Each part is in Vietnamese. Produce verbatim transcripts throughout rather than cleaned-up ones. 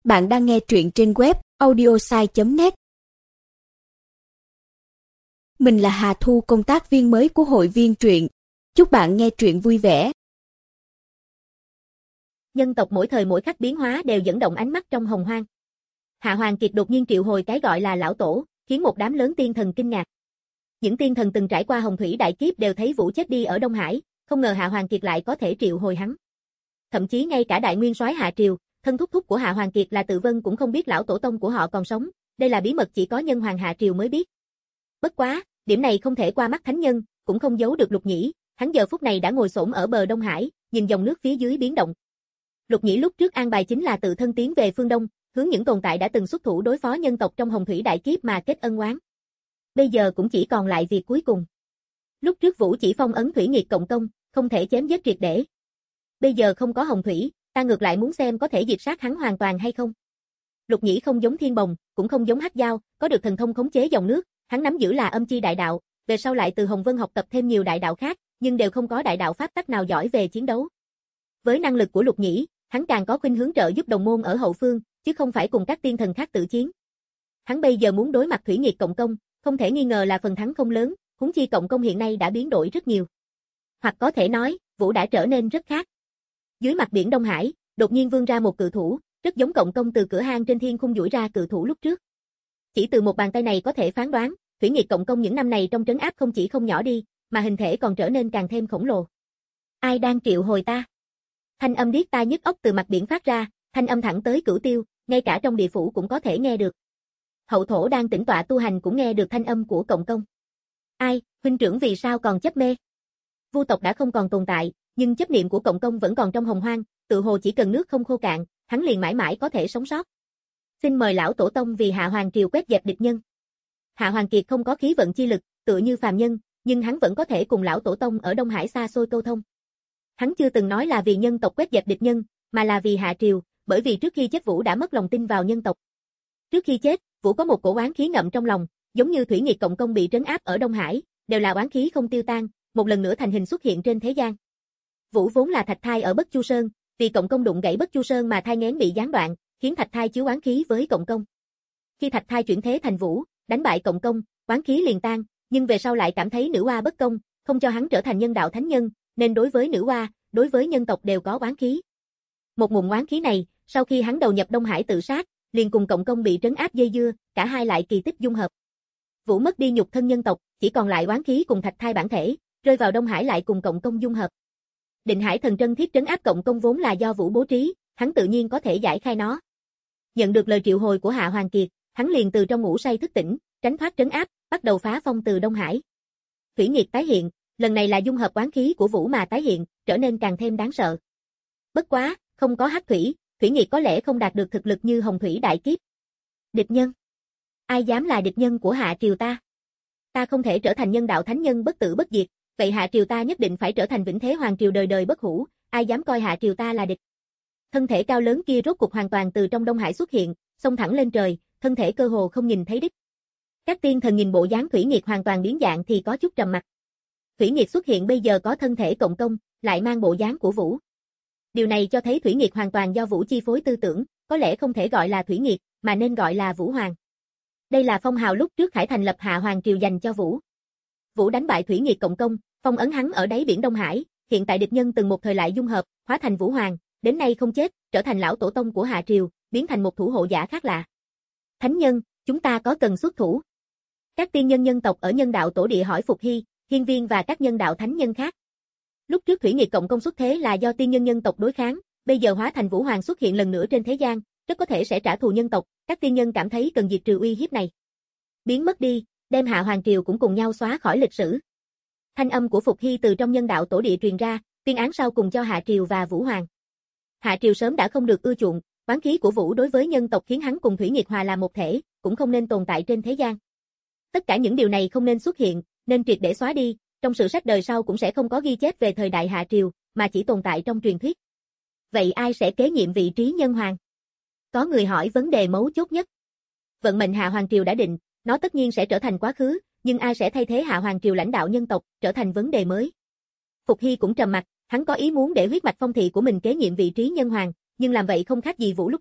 Bạn đang nghe truyện trên web audiosai chấm net. Mình là Hà Thu, công tác viên mới của hội viên truyện. Chúc bạn nghe truyện vui vẻ. Nhân tộc mỗi thời mỗi khắc biến hóa đều dẫn động ánh mắt trong hồng hoang. Hạ Hoàng Kiệt đột nhiên triệu hồi cái gọi là lão tổ, khiến một đám lớn tiên thần kinh ngạc. Những tiên thần từng trải qua hồng thủy đại kiếp đều thấy Vũ chết đi ở Đông Hải, không ngờ Hạ Hoàng Kiệt lại có thể triệu hồi hắn. Thậm chí ngay cả đại nguyên soái Hạ Triều, thân thúc thúc của Hạ Hoàng Kiệt là Tự Vân cũng không biết lão tổ tông của họ còn sống, đây là bí mật chỉ có nhân hoàng Hạ Triều mới biết. Bất quá, điểm này không thể qua mắt thánh nhân, cũng không giấu được Lục Nhĩ, hắn giờ phút này đã ngồi xổm ở bờ Đông Hải, nhìn dòng nước phía dưới biến động. Lục Nhĩ lúc trước an bài chính là tự thân tiến về phương Đông, hướng những tồn tại đã từng xuất thủ đối phó nhân tộc trong hồng thủy đại kiếp mà kết ân oán. Bây giờ cũng chỉ còn lại việc cuối cùng. Lúc trước Vũ chỉ phong ấn thủy nghiệt cộng công, không thể chém giết triệt để. Bây giờ không có hồng thủy, ta ngược lại muốn xem có thể diệt sát hắn hoàn toàn hay không. Lục Nhĩ không giống Thiên Bồng, cũng không giống Hắc Dao, có được thần thông khống chế dòng nước, hắn nắm giữ là âm chi đại đạo, về sau lại từ Hồng Vân học tập thêm nhiều đại đạo khác, nhưng đều không có đại đạo pháp tắc nào giỏi về chiến đấu. Với năng lực của Lục Nhĩ, hắn càng có khuynh hướng trợ giúp đồng môn ở hậu phương, chứ không phải cùng các tiên thần khác tự chiến. Hắn bây giờ muốn đối mặt thủy nghiệt cộng công, không thể nghi ngờ là phần thắng không lớn, huống chi cộng công hiện nay đã biến đổi rất nhiều. Hoặc có thể nói, Vũ đã trở nên rất khác. Dưới mặt biển Đông Hải, đột nhiên vươn ra một cự thủ, rất giống cộng công từ cửa hang trên thiên khung duỗi ra cự thủ lúc trước. Chỉ từ một bàn tay này có thể phán đoán, thủy nghiệt cộng công những năm này trong trấn áp không chỉ không nhỏ đi, mà hình thể còn trở nên càng thêm khổng lồ. Ai đang triệu hồi ta? Thanh âm điếc tai nhức óc từ mặt biển phát ra, thanh âm thẳng tới cửu tiêu, ngay cả trong địa phủ cũng có thể nghe được. Hậu thổ đang tĩnh tọa tu hành cũng nghe được thanh âm của cộng công. Ai, huynh trưởng vì sao còn chấp mê? Vu tộc đã không còn tồn tại, nhưng chấp niệm của cộng công vẫn còn trong hồng hoang, tự hồ chỉ cần nước không khô cạn, hắn liền mãi mãi có thể sống sót. Xin mời lão tổ tông vì Hạ Hoàng Triều quét dẹp địch nhân. Hạ Hoàng Kiệt không có khí vận chi lực, tựa như phàm nhân, nhưng hắn vẫn có thể cùng lão tổ tông ở Đông Hải xa xôi câu thông. Hắn chưa từng nói là vì nhân tộc quét dẹp địch nhân, mà là vì Hạ Triều, bởi vì trước khi chết Vũ đã mất lòng tin vào nhân tộc. Trước khi chết, Vũ có một cổ oán khí ngậm trong lòng, giống như thủy nghiệt cộng công bị trấn áp ở Đông Hải, đều là oán khí không tiêu tan, một lần nữa thành hình xuất hiện trên thế gian. Vũ vốn là thạch thai ở Bất Chu Sơn, vì cộng công đụng gãy Bất Chu Sơn mà thai nghén bị gián đoạn, khiến thạch thai chứa oán khí với cộng công. Khi thạch thai chuyển thế thành Vũ, đánh bại cộng công, oán khí liền tan, nhưng về sau lại cảm thấy nữ oa bất công, không cho hắn trở thành nhân đạo thánh nhân, nên đối với nữ oa, đối với nhân tộc đều có oán khí. Một nguồn oán khí này, sau khi hắn đầu nhập Đông Hải tự sát, liền cùng cộng công bị trấn áp dây dưa, cả hai lại kỳ tích dung hợp. Vũ mất đi nhục thân nhân tộc, chỉ còn lại oán khí cùng thạch thai bản thể, rơi vào Đông Hải lại cùng cộng công dung hợp. Định Hải thần trân thiết trấn áp cộng công vốn là do Vũ bố trí, hắn tự nhiên có thể giải khai nó. Nhận được lời triệu hồi của Hạ Hoàng Kiệt, hắn liền từ trong ngủ say thức tỉnh, tránh thoát trấn áp, bắt đầu phá phong từ Đông Hải. Thủy nghiệt tái hiện, lần này là dung hợp oán khí của Vũ mà tái hiện, trở nên càng thêm đáng sợ. Bất quá, không có hắc thủy, thủy nghiệt có lẽ không đạt được thực lực như hồng thủy đại kiếp. Địch nhân? Ai dám là địch nhân của Hạ Triều ta? Ta không thể trở thành nhân đạo thánh nhân bất tử bất diệt, vậy Hạ Triều ta nhất định phải trở thành vĩnh thế hoàng triều đời đời bất hủ, ai dám coi Hạ Triều ta là địch? Thân thể cao lớn kia rốt cục hoàn toàn từ trong Đông Hải xuất hiện, xông thẳng lên trời, thân thể cơ hồ không nhìn thấy đích. Các tiên thần nhìn bộ dáng thủy nghiệt hoàn toàn biến dạng thì có chút trầm mặc. Thủy nghiệt xuất hiện bây giờ có thân thể cộng công, lại mang bộ dáng của Vũ. Điều này cho thấy thủy nghiệt hoàn toàn do Vũ chi phối tư tưởng, có lẽ không thể gọi là thủy nghiệt, mà nên gọi là Vũ Hoàng. Đây là phong hào lúc trước Khải thành lập Hạ Hoàng Triều dành cho Vũ. Vũ đánh bại thủy nghiệt cộng công, phong ấn hắn ở đáy biển Đông Hải, hiện tại địch nhân từng một thời lại dung hợp, hóa thành Vũ Hoàng, đến nay không chết, trở thành lão tổ tông của Hạ Triều, biến thành một thủ hộ giả khác lạ. Thánh nhân, chúng ta có cần xuất thủ? Các tiên nhân nhân tộc ở nhân đạo tổ địa hỏi Phục Hy, Hiên Viên và các nhân đạo thánh nhân khác. Lúc trước thủy nghiệt cộng công xuất thế là do tiên nhân nhân tộc đối kháng, bây giờ hóa thành Vũ Hoàng xuất hiện lần nữa trên thế gian, rất có thể sẽ trả thù nhân tộc, các tiên nhân cảm thấy cần diệt trừ uy hiếp này. Biến mất đi, đem Hạ Hoàng Triều cũng cùng nhau xóa khỏi lịch sử. Thanh âm của Phục Hy từ trong nhân đạo tổ địa truyền ra, tuyên án sau cùng cho Hạ Triều và Vũ Hoàng. Hạ Triều sớm đã không được ưa chuộng, oán khí của Vũ đối với nhân tộc khiến hắn cùng thủy nghiệt hòa làm một thể, cũng không nên tồn tại trên thế gian. Tất cả những điều này không nên xuất hiện, nên triệt để xóa đi, trong sử sách đời sau cũng sẽ không có ghi chép về thời đại Hạ Triều, mà chỉ tồn tại trong truyền thuyết. Vậy ai sẽ kế nhiệm vị trí nhân hoàng? Có người hỏi vấn đề mấu chốt nhất. Vận mệnh Hạ Hoàng Triều đã định, nó tất nhiên sẽ trở thành quá khứ, nhưng ai sẽ thay thế Hạ Hoàng Triều lãnh đạo nhân tộc, trở thành vấn đề mới. Phục Hy cũng trầm mặc, hắn có ý muốn để huyết mạch phong thị của mình kế nhiệm vị trí nhân hoàng, nhưng làm vậy không khác gì Vũ lúc trước,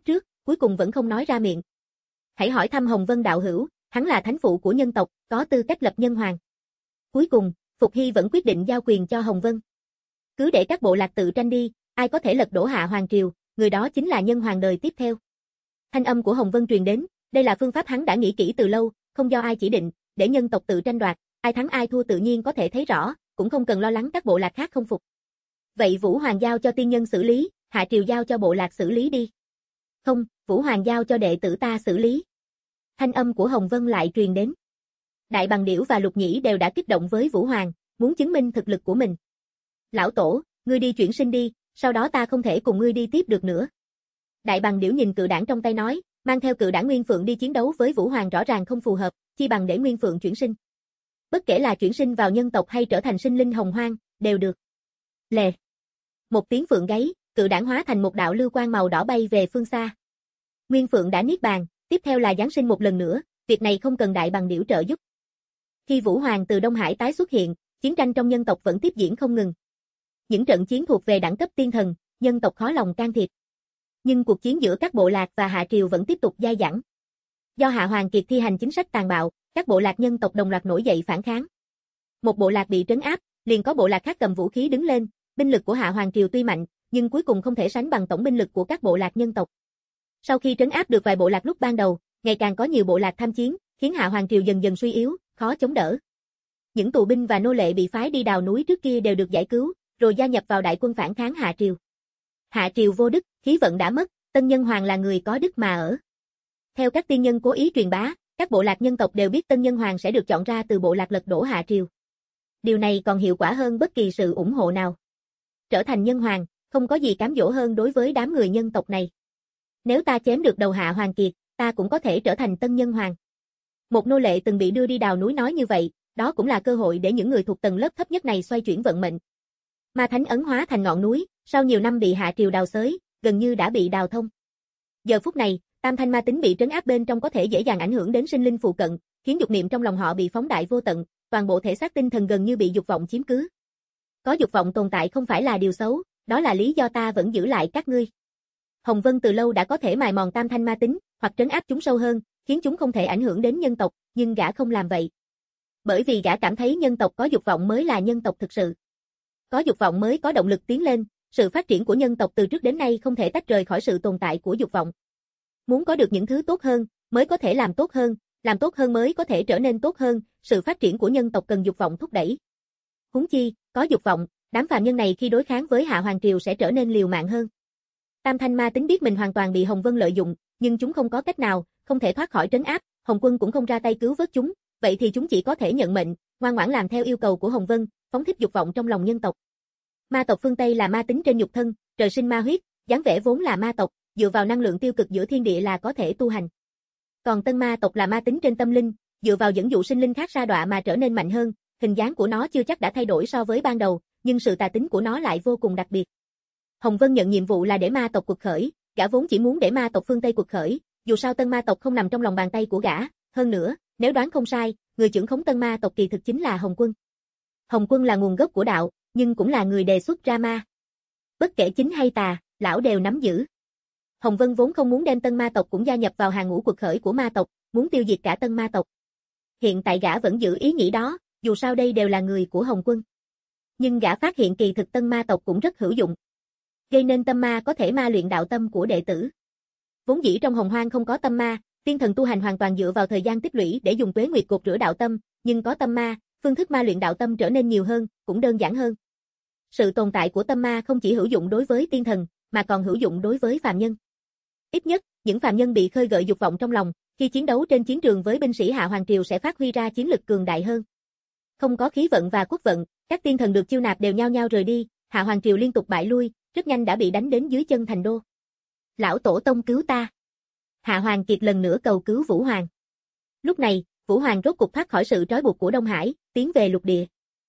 cuối cùng vẫn không nói ra miệng. Hãy hỏi thăm Hồng Vân đạo hữu, hắn là thánh phụ của nhân tộc, có tư cách lập nhân hoàng. Cuối cùng, Phục Hy vẫn quyết định giao quyền cho Hồng Vân. Cứ để các bộ lạc tự tranh đi, ai có thể lật đổ Hạ Hoàng triều, người đó chính là nhân hoàng đời tiếp theo. Thanh âm của Hồng Vân truyền đến, đây là phương pháp hắn đã nghĩ kỹ từ lâu, không do ai chỉ định, để nhân tộc tự tranh đoạt, ai thắng ai thua tự nhiên có thể thấy rõ, cũng không cần lo lắng các bộ lạc khác không phục. Vậy Vũ Hoàng giao cho tiên nhân xử lý, Hạ triều giao cho bộ lạc xử lý đi. Không, Vũ Hoàng giao cho đệ tử ta xử lý. Thanh âm của Hồng Vân lại truyền đến. Đại Bằng Điểu và Lục Nhĩ đều đã kích động với Vũ Hoàng, muốn chứng minh thực lực của mình. Lão Tổ, ngươi đi chuyển sinh đi, sau đó ta không thể cùng ngươi đi tiếp được nữa. Đại Bằng Điểu nhìn cự đảng trong tay nói, mang theo cự đảng Nguyên Phượng đi chiến đấu với Vũ Hoàng rõ ràng không phù hợp, chi bằng để Nguyên Phượng chuyển sinh. Bất kể là chuyển sinh vào nhân tộc hay trở thành sinh linh hồng hoang, đều được. Lè. Một tiếng phượng gáy, cự đảng hóa thành một đạo lưu quang màu đỏ bay về phương xa. Nguyên Phượng đã niết bàn, tiếp theo là giáng sinh một lần nữa, việc này không cần Đại Bằng Điểu trợ giúp. Khi Vũ Hoàng từ Đông Hải tái xuất hiện, chiến tranh trong nhân tộc vẫn tiếp diễn không ngừng. Những trận chiến thuộc về đẳng cấp tiên thần, nhân tộc khó lòng can thiệp. Nhưng cuộc chiến giữa các bộ lạc và Hạ triều vẫn tiếp tục dai dẳng. Do Hạ Hoàng Kiệt thi hành chính sách tàn bạo, các bộ lạc nhân tộc đồng loạt nổi dậy phản kháng. Một bộ lạc bị trấn áp, liền có bộ lạc khác cầm vũ khí đứng lên, binh lực của Hạ Hoàng triều tuy mạnh, nhưng cuối cùng không thể sánh bằng tổng binh lực của các bộ lạc nhân tộc. Sau khi trấn áp được vài bộ lạc lúc ban đầu, ngày càng có nhiều bộ lạc tham chiến, khiến Hạ Hoàng triều dần dần suy yếu, khó chống đỡ. Những tù binh và nô lệ bị phái đi đào núi trước kia đều được giải cứu, rồi gia nhập vào đại quân phản kháng Hạ triều. Hạ triều vô đức, khí vận đã mất, tân nhân hoàng là người có đức mà ở. Theo các tiên nhân cố ý truyền bá, các bộ lạc nhân tộc đều biết tân nhân hoàng sẽ được chọn ra từ bộ lạc lật đổ Hạ triều. Điều này còn hiệu quả hơn bất kỳ sự ủng hộ nào. Trở thành nhân hoàng, không có gì cám dỗ hơn đối với đám người nhân tộc này. Nếu ta chém được đầu Hạ Hoàng Kiệt, ta cũng có thể trở thành tân nhân hoàng. Một nô lệ từng bị đưa đi đào núi nói như vậy, đó cũng là cơ hội để những người thuộc tầng lớp thấp nhất này xoay chuyển vận mệnh. Ma Thánh ấn hóa thành ngọn núi, sau nhiều năm bị Hạ triều đào xới, gần như đã bị đào thông. Giờ phút này, tam thanh ma tính bị trấn áp bên trong có thể dễ dàng ảnh hưởng đến sinh linh phụ cận, khiến dục niệm trong lòng họ bị phóng đại vô tận, toàn bộ thể xác tinh thần gần như bị dục vọng chiếm cứ. Có dục vọng tồn tại không phải là điều xấu, đó là lý do ta vẫn giữ lại các ngươi. Hồng Vân từ lâu đã có thể mài mòn tam thanh ma tính, hoặc trấn áp chúng sâu hơn, khiến chúng không thể ảnh hưởng đến nhân tộc, nhưng gã không làm vậy. Bởi vì gã cảm thấy nhân tộc có dục vọng mới là nhân tộc thực sự. Có dục vọng mới có động lực tiến lên, sự phát triển của nhân tộc từ trước đến nay không thể tách rời khỏi sự tồn tại của dục vọng. Muốn có được những thứ tốt hơn, mới có thể làm tốt hơn, làm tốt hơn mới có thể trở nên tốt hơn, sự phát triển của nhân tộc cần dục vọng thúc đẩy. Huống chi, có dục vọng, đám phàm nhân này khi đối kháng với Hạ Hoàng triều sẽ trở nên liều mạng hơn. Tam thanh ma tính biết mình hoàn toàn bị Hồng Vân lợi dụng, nhưng chúng không có cách nào, không thể thoát khỏi trấn áp, Hồng Quân cũng không ra tay cứu vớt chúng, vậy thì chúng chỉ có thể nhận mệnh, ngoan ngoãn làm theo yêu cầu của Hồng Vân, phóng thích dục vọng trong lòng nhân tộc. Ma tộc phương Tây là ma tính trên nhục thân, trời sinh ma huyết, dáng vẻ vốn là ma tộc, dựa vào năng lượng tiêu cực giữa thiên địa là có thể tu hành. Còn tân ma tộc là ma tính trên tâm linh, dựa vào dẫn dụ sinh linh khác sa đọa mà trở nên mạnh hơn, hình dáng của nó chưa chắc đã thay đổi so với ban đầu, nhưng sự tà tính của nó lại vô cùng đặc biệt. Hồng Vân nhận nhiệm vụ là để ma tộc cuộc khởi, gã vốn chỉ muốn để ma tộc phương Tây cuộc khởi, dù sao tân ma tộc không nằm trong lòng bàn tay của gã, hơn nữa, nếu đoán không sai, người trưởng khống tân ma tộc kỳ thực chính là Hồng Quân. Hồng Quân là nguồn gốc của đạo, nhưng cũng là người đề xuất ra ma. Bất kể chính hay tà, lão đều nắm giữ. Hồng Vân vốn không muốn đem tân ma tộc cũng gia nhập vào hàng ngũ cuộc khởi của ma tộc, muốn tiêu diệt cả tân ma tộc. Hiện tại gã vẫn giữ ý nghĩ đó, dù sao đây đều là người của Hồng Quân. Nhưng gã phát hiện kỳ thực tân ma tộc cũng rất hữu dụng. Gây nên tâm ma có thể ma luyện đạo tâm của đệ tử. Vốn dĩ trong hồng hoang không có tâm ma, tiên thần tu hành hoàn toàn dựa vào thời gian tích lũy để dùng tuế nguyệt cột rửa đạo tâm, nhưng có tâm ma, phương thức ma luyện đạo tâm trở nên nhiều hơn, cũng đơn giản hơn. Sự tồn tại của tâm ma không chỉ hữu dụng đối với tiên thần, mà còn hữu dụng đối với phàm nhân. Ít nhất, những phàm nhân bị khơi gợi dục vọng trong lòng, khi chiến đấu trên chiến trường với binh sĩ Hạ Hoàng triều sẽ phát huy ra chiến lực cường đại hơn. Không có khí vận và quốc vận, các tiên thần được chiêu nạp đều nhao nhao rời đi, Hạ Hoàng triều liên tục bại lui, rất nhanh đã bị đánh đến dưới chân thành đô. Lão tổ tông cứu ta. Hạ Hoàng Kiệt lần nữa cầu cứu Vũ Hoàng. Lúc này, Vũ Hoàng rốt cục thoát khỏi sự trói buộc của Đông Hải, tiến về lục địa.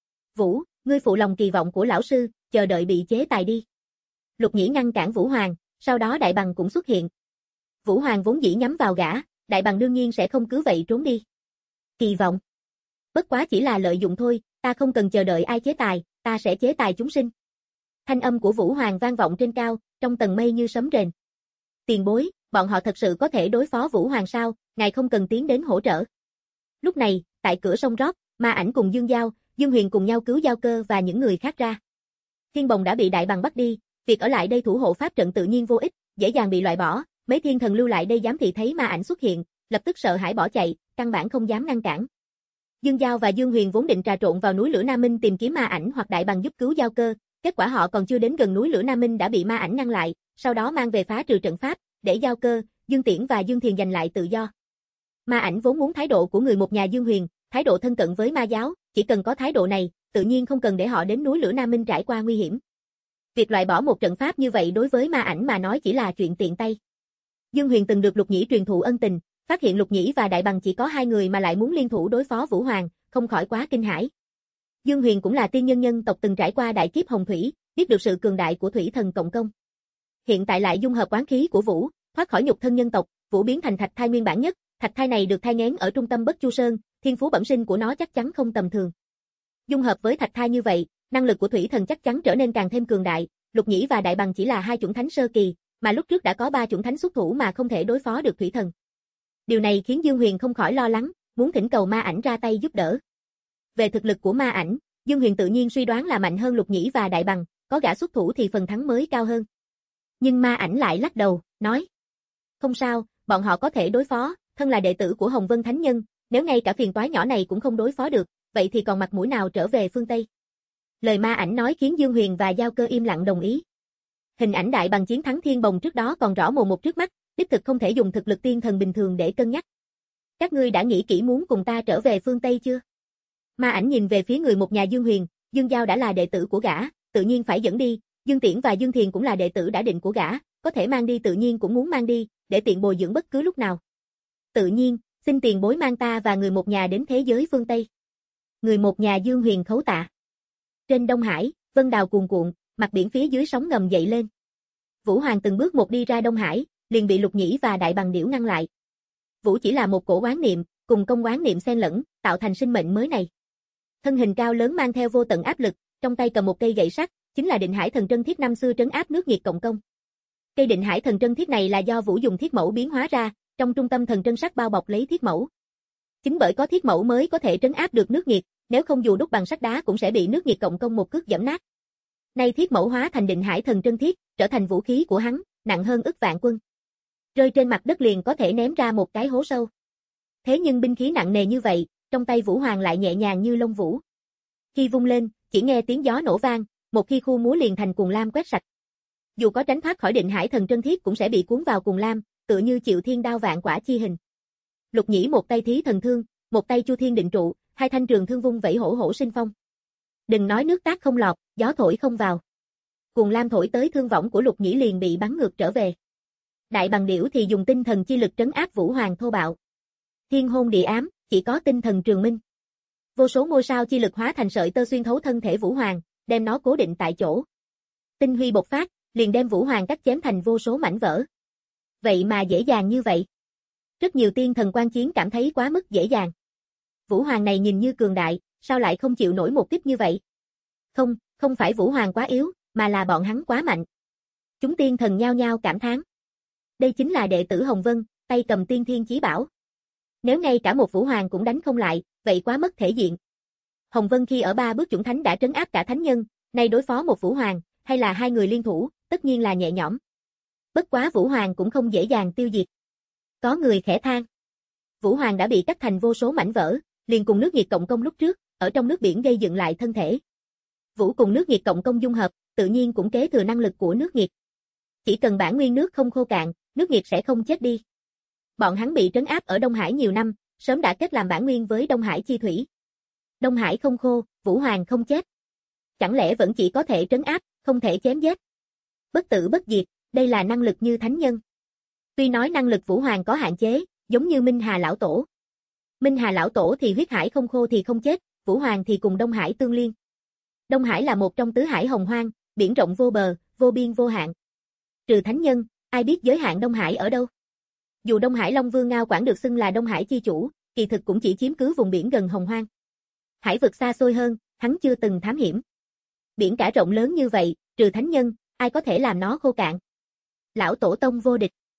Vũ, ngươi phụ lòng kỳ vọng của lão sư, chờ đợi bị chế tài đi. Lục Nhĩ ngăn cản Vũ Hoàng, sau đó Đại Bằng cũng xuất hiện. Vũ Hoàng vốn dĩ nhắm vào gã, Đại Bằng đương nhiên sẽ không cứ vậy trốn đi. Kỳ vọng. Bất quá chỉ là lợi dụng thôi, ta không cần chờ đợi ai chế tài, ta sẽ chế tài chúng sinh. Thanh âm của Vũ Hoàng vang vọng trên cao, trong tầng mây như sấm rền. Tiền bối, bọn họ thật sự có thể đối phó Vũ Hoàng sao, ngài không cần tiến đến hỗ trợ. Lúc này, tại cửa sông Rót, Ma Ảnh cùng Dương Giao, Dương Huyền cùng nhau cứu Giao Cơ và những người khác ra. Thiên Bồng đã bị Đại Bằng bắt đi, việc ở lại đây thủ hộ pháp trận tự nhiên vô ích, dễ dàng bị loại bỏ, mấy thiên thần lưu lại đây giám thị thấy Ma Ảnh xuất hiện, lập tức sợ hãi bỏ chạy, căn bản không dám ngăn cản. Dương Giao và Dương Huyền vốn định trà trộn vào núi Lửa Nam Minh tìm kiếm Ma Ảnh hoặc Đại Bằng giúp cứu Giao Cơ, kết quả họ còn chưa đến gần núi Lửa Nam Minh đã bị Ma Ảnh ngăn lại, sau đó mang về phá trừ trận pháp, để Giao Cơ, Dương Tiễn và Dương Thiền giành lại tự do. Ma Ảnh vốn muốn thái độ của người một nhà Dương Huyền, thái độ thân cận với ma giáo, chỉ cần có thái độ này, tự nhiên không cần để họ đến núi Lửa Nam Minh trải qua nguy hiểm. Việc loại bỏ một trận pháp như vậy đối với Ma Ảnh mà nói chỉ là chuyện tiện tay. Dương Huyền từng được Lục Nhĩ truyền thụ ân tình, phát hiện Lục Nhĩ và Đại Bằng chỉ có hai người mà lại muốn liên thủ đối phó Vũ Hoàng, không khỏi quá kinh hãi. Dương Huyền cũng là tiên nhân nhân tộc từng trải qua đại kiếp hồng thủy, biết được sự cường đại của thủy thần cộng công. Hiện tại lại dung hợp quán khí của Vũ, thoát khỏi nhục thân nhân tộc, Vũ biến thành thạch thai nguyên bản nhất, thạch thai này được thai nghén ở trung tâm Bất Chu Sơn, thiên phú bẩm sinh của nó chắc chắn không tầm thường. Dung hợp với thạch thai như vậy, năng lực của thủy thần chắc chắn trở nên càng thêm cường đại. Lục Nhĩ và Đại Bằng chỉ là hai chủng thánh sơ kỳ, mà lúc trước đã có ba chủng thánh xuất thủ mà không thể đối phó được thủy thần. Điều này khiến Dương Huyền không khỏi lo lắng, muốn thỉnh cầu Ma Ảnh ra tay giúp đỡ. Về thực lực của Ma Ảnh, Dương Huyền tự nhiên suy đoán là mạnh hơn Lục Nhĩ và Đại Bằng, có gã xuất thủ thì phần thắng mới cao hơn. Nhưng Ma Ảnh lại lắc đầu, nói: "Không sao, bọn họ có thể đối phó, thân là đệ tử của Hồng Vân Thánh Nhân, nếu ngay cả phiền toái nhỏ này cũng không đối phó được, vậy thì còn mặt mũi nào trở về phương Tây?" Lời Ma Ảnh nói khiến Dương Huyền và Giao Cơ im lặng đồng ý. Hình ảnh Đại Bằng chiến thắng Thiên Bồng trước đó còn rõ mồn một trước mắt, đích thực không thể dùng thực lực tiên thần bình thường để cân nhắc. "Các ngươi đã nghĩ kỹ muốn cùng ta trở về phương Tây chưa?" Ma Ảnh nhìn về phía người một nhà Dương Huyền, Dương Giao đã là đệ tử của gã, tự nhiên phải dẫn đi, Dương Tiễn và Dương Thiền cũng là đệ tử đã định của gã, có thể mang đi tự nhiên cũng muốn mang đi, để tiện bồi dưỡng bất cứ lúc nào. "Tự nhiên, xin tiền bối mang ta và người một nhà đến thế giới phương Tây." Người một nhà Dương Huyền khấu tạ. Trên Đông Hải, vân đào cuồn cuộn, mặt biển phía dưới sóng ngầm dậy lên. Vũ Hoàng từng bước một đi ra Đông Hải, liền bị Lục Nhĩ và Đại Bằng Điểu ngăn lại. Vũ chỉ là một cổ oán niệm, cùng công oán niệm xen lẫn, tạo thành sinh mệnh mới này. Thân hình cao lớn mang theo vô tận áp lực, trong tay cầm một cây gậy sắt, chính là Định Hải Thần Trân Thiết năm xưa trấn áp nước nhiệt cộng công. Cây Định Hải Thần Trân Thiết này là do Vũ dùng thiết mẫu biến hóa ra, trong trung tâm thần trân sắt bao bọc lấy thiết mẫu. Chính bởi có thiết mẫu mới có thể trấn áp được nước nhiệt, nếu không dù đúc bằng sắt đá cũng sẽ bị nước nhiệt cộng công một cước giẫm nát. Nay thiết mẫu hóa thành Định Hải Thần Trân Thiết, trở thành vũ khí của hắn, nặng hơn ức vạn quân. Rơi trên mặt đất liền có thể ném ra một cái hố sâu. Thế nhưng binh khí nặng nề như vậy, trong tay Vũ Hoàng lại nhẹ nhàng như lông vũ. Khi vung lên, chỉ nghe tiếng gió nổ vang, một khi khu múa liền thành cuồng lam quét sạch. Dù có tránh thoát khỏi Định Hải Thần Trân Thiết cũng sẽ bị cuốn vào cuồng lam, tựa như chịu thiên đao vạn quả chi hình. Lục Nhĩ một tay thí thần thương, một tay chu thiên định trụ, hai thanh trường thương vung vẩy hổ hổ sinh phong. Đừng nói nước tác không lọt, gió thổi không vào. Cuồng lam thổi tới thương võng của Lục Nhĩ liền bị bắn ngược trở về. Đại Bằng Điểu thì dùng tinh thần chi lực trấn áp Vũ Hoàng thô bạo. Thiên hôn địa ám, chỉ có tinh thần trường minh. Vô số ngôi sao chi lực hóa thành sợi tơ xuyên thấu thân thể Vũ Hoàng, đem nó cố định tại chỗ. Tinh huy bộc phát, liền đem Vũ Hoàng cắt chém thành vô số mảnh vỡ. Vậy mà dễ dàng như vậy. Rất nhiều tiên thần quan chiến cảm thấy quá mức dễ dàng. Vũ Hoàng này nhìn như cường đại, sao lại không chịu nổi một kích như vậy? Không, không phải Vũ Hoàng quá yếu, mà là bọn hắn quá mạnh. Chúng tiên thần nhao nhao cảm thán. Đây chính là đệ tử Hồng Vân, tay cầm tiên thiên chí bảo. Nếu ngay cả một Vũ Hoàng cũng đánh không lại, vậy quá mất thể diện. Hồng Vân khi ở ba bước chủng thánh đã trấn áp cả thánh nhân, nay đối phó một Vũ Hoàng, hay là hai người liên thủ, tất nhiên là nhẹ nhõm. Bất quá Vũ Hoàng cũng không dễ dàng tiêu diệt. Có người khẽ than. Vũ Hoàng đã bị cắt thành vô số mảnh vỡ, liền cùng nước nhiệt cộng công lúc trước, ở trong nước biển gây dựng lại thân thể. Vũ cùng nước nhiệt cộng công dung hợp, tự nhiên cũng kế thừa năng lực của nước nhiệt. Chỉ cần bản nguyên nước không khô cạn, nước nhiệt sẽ không chết đi. Bọn hắn bị trấn áp ở Đông Hải nhiều năm, sớm đã kết làm bản nguyên với Đông Hải chi thủy. Đông Hải không khô, Vũ Hoàng không chết. Chẳng lẽ vẫn chỉ có thể trấn áp, không thể chém giết? Bất tử bất diệt, đây là năng lực như thánh nhân. Tuy nói năng lực Vũ Hoàng có hạn chế, giống như Minh Hà Lão Tổ. Minh Hà Lão Tổ thì huyết hải không khô thì không chết, Vũ Hoàng thì cùng Đông Hải tương liên. Đông Hải là một trong tứ hải hồng hoang, biển rộng vô bờ, vô biên vô hạn. Trừ thánh nhân, ai biết giới hạn Đông Hải ở đâu? Dù Đông Hải Long Vương Ngao Quảng được xưng là Đông Hải chi chủ, kỳ thực cũng chỉ chiếm cứ vùng biển gần hồng hoang. Hải vực xa xôi hơn, hắn chưa từng thám hiểm. Biển cả rộng lớn như vậy, trừ thánh nhân, ai có thể làm nó khô cạn? Lão Tổ tông vô địch.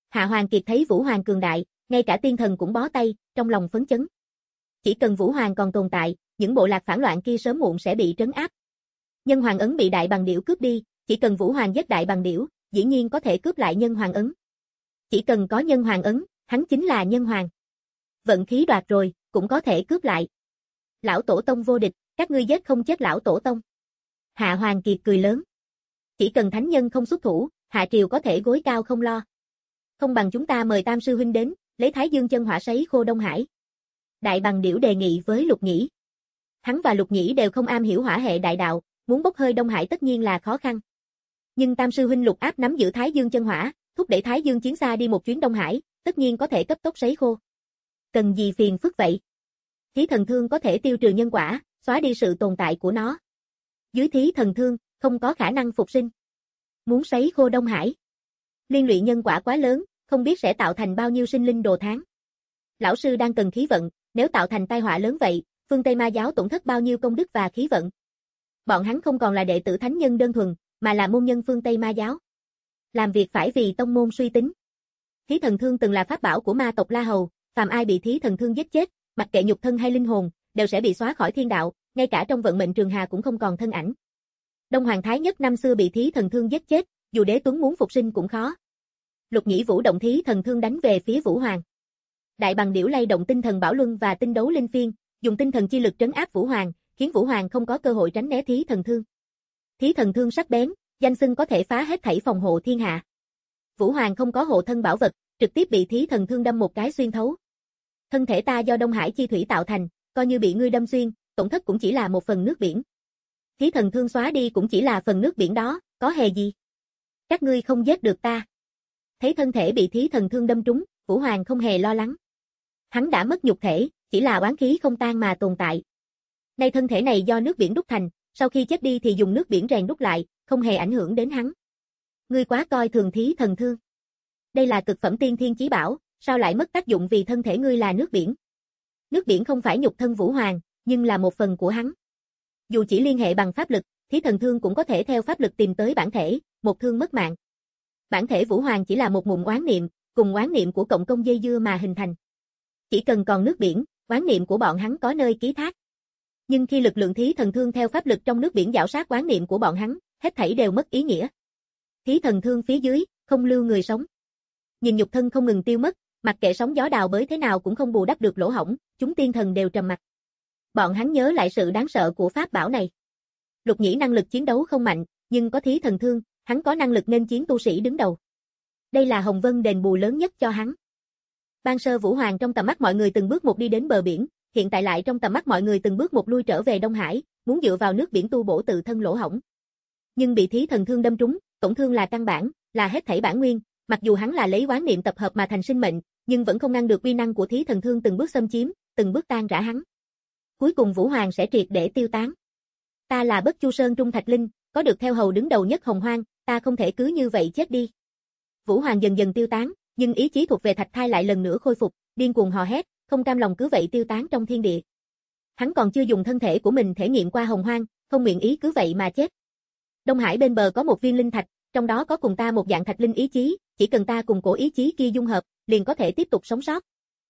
Hạ Hoàng Kiệt thấy Vũ Hoàng cường đại, ngay cả tiên thần cũng bó tay, trong lòng phấn chấn. Chỉ cần Vũ Hoàng còn tồn tại, những bộ lạc phản loạn kia sớm muộn sẽ bị trấn áp. Nhân Hoàng ấn bị Đại Bằng Điểu cướp đi, chỉ cần Vũ Hoàng giết Đại Bằng Điểu, dĩ nhiên có thể cướp lại Nhân Hoàng ấn. Chỉ cần có Nhân Hoàng ấn, hắn chính là Nhân Hoàng. Vận khí đoạt rồi, cũng có thể cướp lại. Lão Tổ Tông vô địch, các ngươi giết không chết Lão Tổ Tông. Hạ Hoàng Kiệt cười lớn. Chỉ cần thánh nhân không xuất thủ, Hạ Triều có thể gối cao không lo. Không bằng chúng ta mời Tam sư huynh đến, lấy Thái Dương chân hỏa sấy khô Đông Hải. Đại Bằng Điểu đề nghị với Lục Nhĩ. Hắn và Lục Nhĩ đều không am hiểu hỏa hệ đại đạo, muốn bốc hơi Đông Hải tất nhiên là khó khăn. Nhưng Tam sư huynh Lục Áp nắm giữ Thái Dương chân hỏa, thúc đẩy Thái Dương chiến xa đi một chuyến Đông Hải, tất nhiên có thể cấp tốc sấy khô. Cần gì phiền phức vậy? Thí thần thương có thể tiêu trừ nhân quả, xóa đi sự tồn tại của nó. Dưới thí thần thương, không có khả năng phục sinh. Muốn sấy khô Đông Hải. Liên lụy nhân quả quá lớn, không biết sẽ tạo thành bao nhiêu sinh linh đồ tháng. Lão sư đang cần khí vận, nếu tạo thành tai họa lớn vậy, phương Tây Ma giáo tổn thất bao nhiêu công đức và khí vận. Bọn hắn không còn là đệ tử thánh nhân đơn thuần, mà là môn nhân phương Tây Ma giáo. Làm việc phải vì tông môn suy tính. Thí thần thương từng là pháp bảo của ma tộc La Hầu, phàm ai bị thí thần thương giết chết, mặc kệ nhục thân hay linh hồn, đều sẽ bị xóa khỏi thiên đạo, ngay cả trong vận mệnh trường hà cũng không còn thân ảnh. Đông Hoàng Thái Nhất năm xưa bị thí thần thương giết chết, dù đế tuấn muốn phục sinh cũng khó. Lục Nhĩ Vũ động thí thần thương đánh về phía Vũ Hoàng. Đại Bằng Điểu lay động tinh thần bảo luân và tinh đấu linh phiên, dùng tinh thần chi lực trấn áp Vũ Hoàng, khiến Vũ Hoàng không có cơ hội tránh né thí thần thương. Thí thần thương sắc bén, danh xưng có thể phá hết thảy phòng hộ thiên hạ. Vũ Hoàng không có hộ thân bảo vật, trực tiếp bị thí thần thương đâm một cái xuyên thấu. Thân thể ta do Đông Hải chi thủy tạo thành, coi như bị ngươi đâm xuyên, tổn thất cũng chỉ là một phần nước biển. Thí thần thương xóa đi cũng chỉ là phần nước biển đó, có hề gì? Các ngươi không giết được ta. Thấy thân thể bị thí thần thương đâm trúng, Vũ Hoàng không hề lo lắng. Hắn đã mất nhục thể, chỉ là oán khí không tan mà tồn tại. Nay thân thể này do nước biển đúc thành, sau khi chết đi thì dùng nước biển rèn đúc lại, không hề ảnh hưởng đến hắn. Ngươi quá coi thường thí thần thương. Đây là cực phẩm tiên thiên chí bảo, sao lại mất tác dụng vì thân thể ngươi là nước biển? Nước biển không phải nhục thân Vũ Hoàng, nhưng là một phần của hắn. Dù chỉ liên hệ bằng pháp lực, thí thần thương cũng có thể theo pháp lực tìm tới bản thể, một thương mất mạng. Bản thể Vũ Hoàng chỉ là một mụn oán niệm, cùng oán niệm của cộng công dây dưa mà hình thành. Chỉ cần còn nước biển, oán niệm của bọn hắn có nơi ký thác. Nhưng khi lực lượng thí thần thương theo pháp lực trong nước biển giảo sát oán niệm của bọn hắn, hết thảy đều mất ý nghĩa. Thí thần thương phía dưới, không lưu người sống. Nhìn nhục thân không ngừng tiêu mất, mặc kệ sóng gió đào bới thế nào cũng không bù đắp được lỗ hổng, chúng tiên thần đều trầm mặc. Bọn hắn nhớ lại sự đáng sợ của pháp bảo này. Lục Nhĩ năng lực chiến đấu không mạnh, nhưng có thí thần thương, hắn có năng lực nên chiến tu sĩ đứng đầu. Đây là Hồng Vân đền bù lớn nhất cho hắn. Ban sơ Vũ Hoàng trong tầm mắt mọi người từng bước một đi đến bờ biển, hiện tại lại trong tầm mắt mọi người từng bước một lui trở về Đông Hải, muốn dựa vào nước biển tu bổ tự thân lỗ hổng. Nhưng bị thí thần thương đâm trúng, tổn thương là căn bản, là hết thảy bản nguyên, mặc dù hắn là lấy oán niệm tập hợp mà thành sinh mệnh, nhưng vẫn không ngăn được uy năng của thí thần thương từng bước xâm chiếm, từng bước tan rã hắn. Cuối cùng Vũ Hoàng sẽ triệt để tiêu tán. Ta là Bất Chu Sơn Trung Thạch Linh, có được theo hầu đứng đầu nhất Hồng Hoang, ta không thể cứ như vậy chết đi. Vũ Hoàng dần dần tiêu tán, nhưng ý chí thuộc về Thạch Thai lại lần nữa khôi phục, điên cuồng hò hét, không cam lòng cứ vậy tiêu tán trong thiên địa. Hắn còn chưa dùng thân thể của mình thể nghiệm qua Hồng Hoang, không nguyện ý cứ vậy mà chết. Đông Hải bên bờ có một viên linh thạch, trong đó có cùng ta một dạng thạch linh ý chí, chỉ cần ta cùng cổ ý chí kia dung hợp, liền có thể tiếp tục sống sót.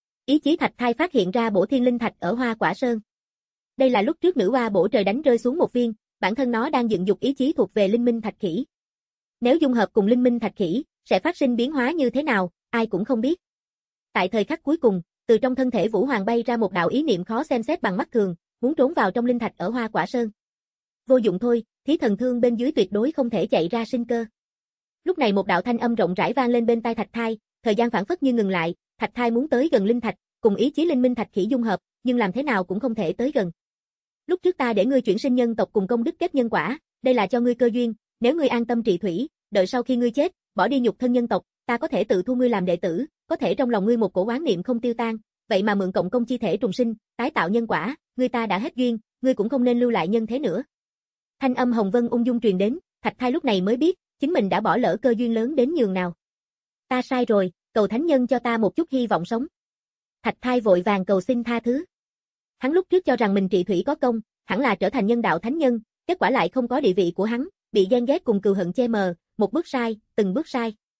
Ý chí Thạch Thai phát hiện ra bổ thiên linh thạch ở Hoa Quả Sơn. Đây là lúc trước nữ hoa bổ trời đánh rơi xuống một viên, bản thân nó đang dựng dục ý chí thuộc về linh minh thạch khỉ. Nếu dung hợp cùng linh minh thạch khỉ, sẽ phát sinh biến hóa như thế nào, ai cũng không biết. Tại thời khắc cuối cùng, từ trong thân thể Vũ Hoàng bay ra một đạo ý niệm khó xem xét bằng mắt thường, muốn trốn vào trong linh thạch ở Hoa Quả Sơn. Vô dụng thôi, thí thần thương bên dưới tuyệt đối không thể chạy ra sinh cơ. Lúc này một đạo thanh âm rộng rãi vang lên bên tai Thạch Thai, thời gian phảng phất như ngừng lại, Thạch Thai muốn tới gần linh thạch, cùng ý chí linh minh thạch khỉ dung hợp, nhưng làm thế nào cũng không thể tới gần. Lúc trước ta để ngươi chuyển sinh nhân tộc cùng công đức kết nhân quả, đây là cho ngươi cơ duyên, nếu ngươi an tâm trị thủy, đợi sau khi ngươi chết, bỏ đi nhục thân nhân tộc, ta có thể tự thu ngươi làm đệ tử, có thể trong lòng ngươi một cổ oán niệm không tiêu tan, vậy mà mượn cộng công chi thể trùng sinh, tái tạo nhân quả, ngươi ta đã hết duyên, ngươi cũng không nên lưu lại nhân thế nữa. Thanh âm Hồng Vân ung dung truyền đến, Thạch Thai lúc này mới biết, chính mình đã bỏ lỡ cơ duyên lớn đến nhường nào. Ta sai rồi, cầu thánh nhân cho ta một chút hy vọng sống. Thạch Thai vội vàng cầu xin tha thứ. Hắn lúc trước cho rằng mình trị thủy có công, hẳn là trở thành nhân đạo thánh nhân, kết quả lại không có địa vị của hắn, bị ghen ghét cùng cừu hận che mờ, một bước sai, từng bước sai.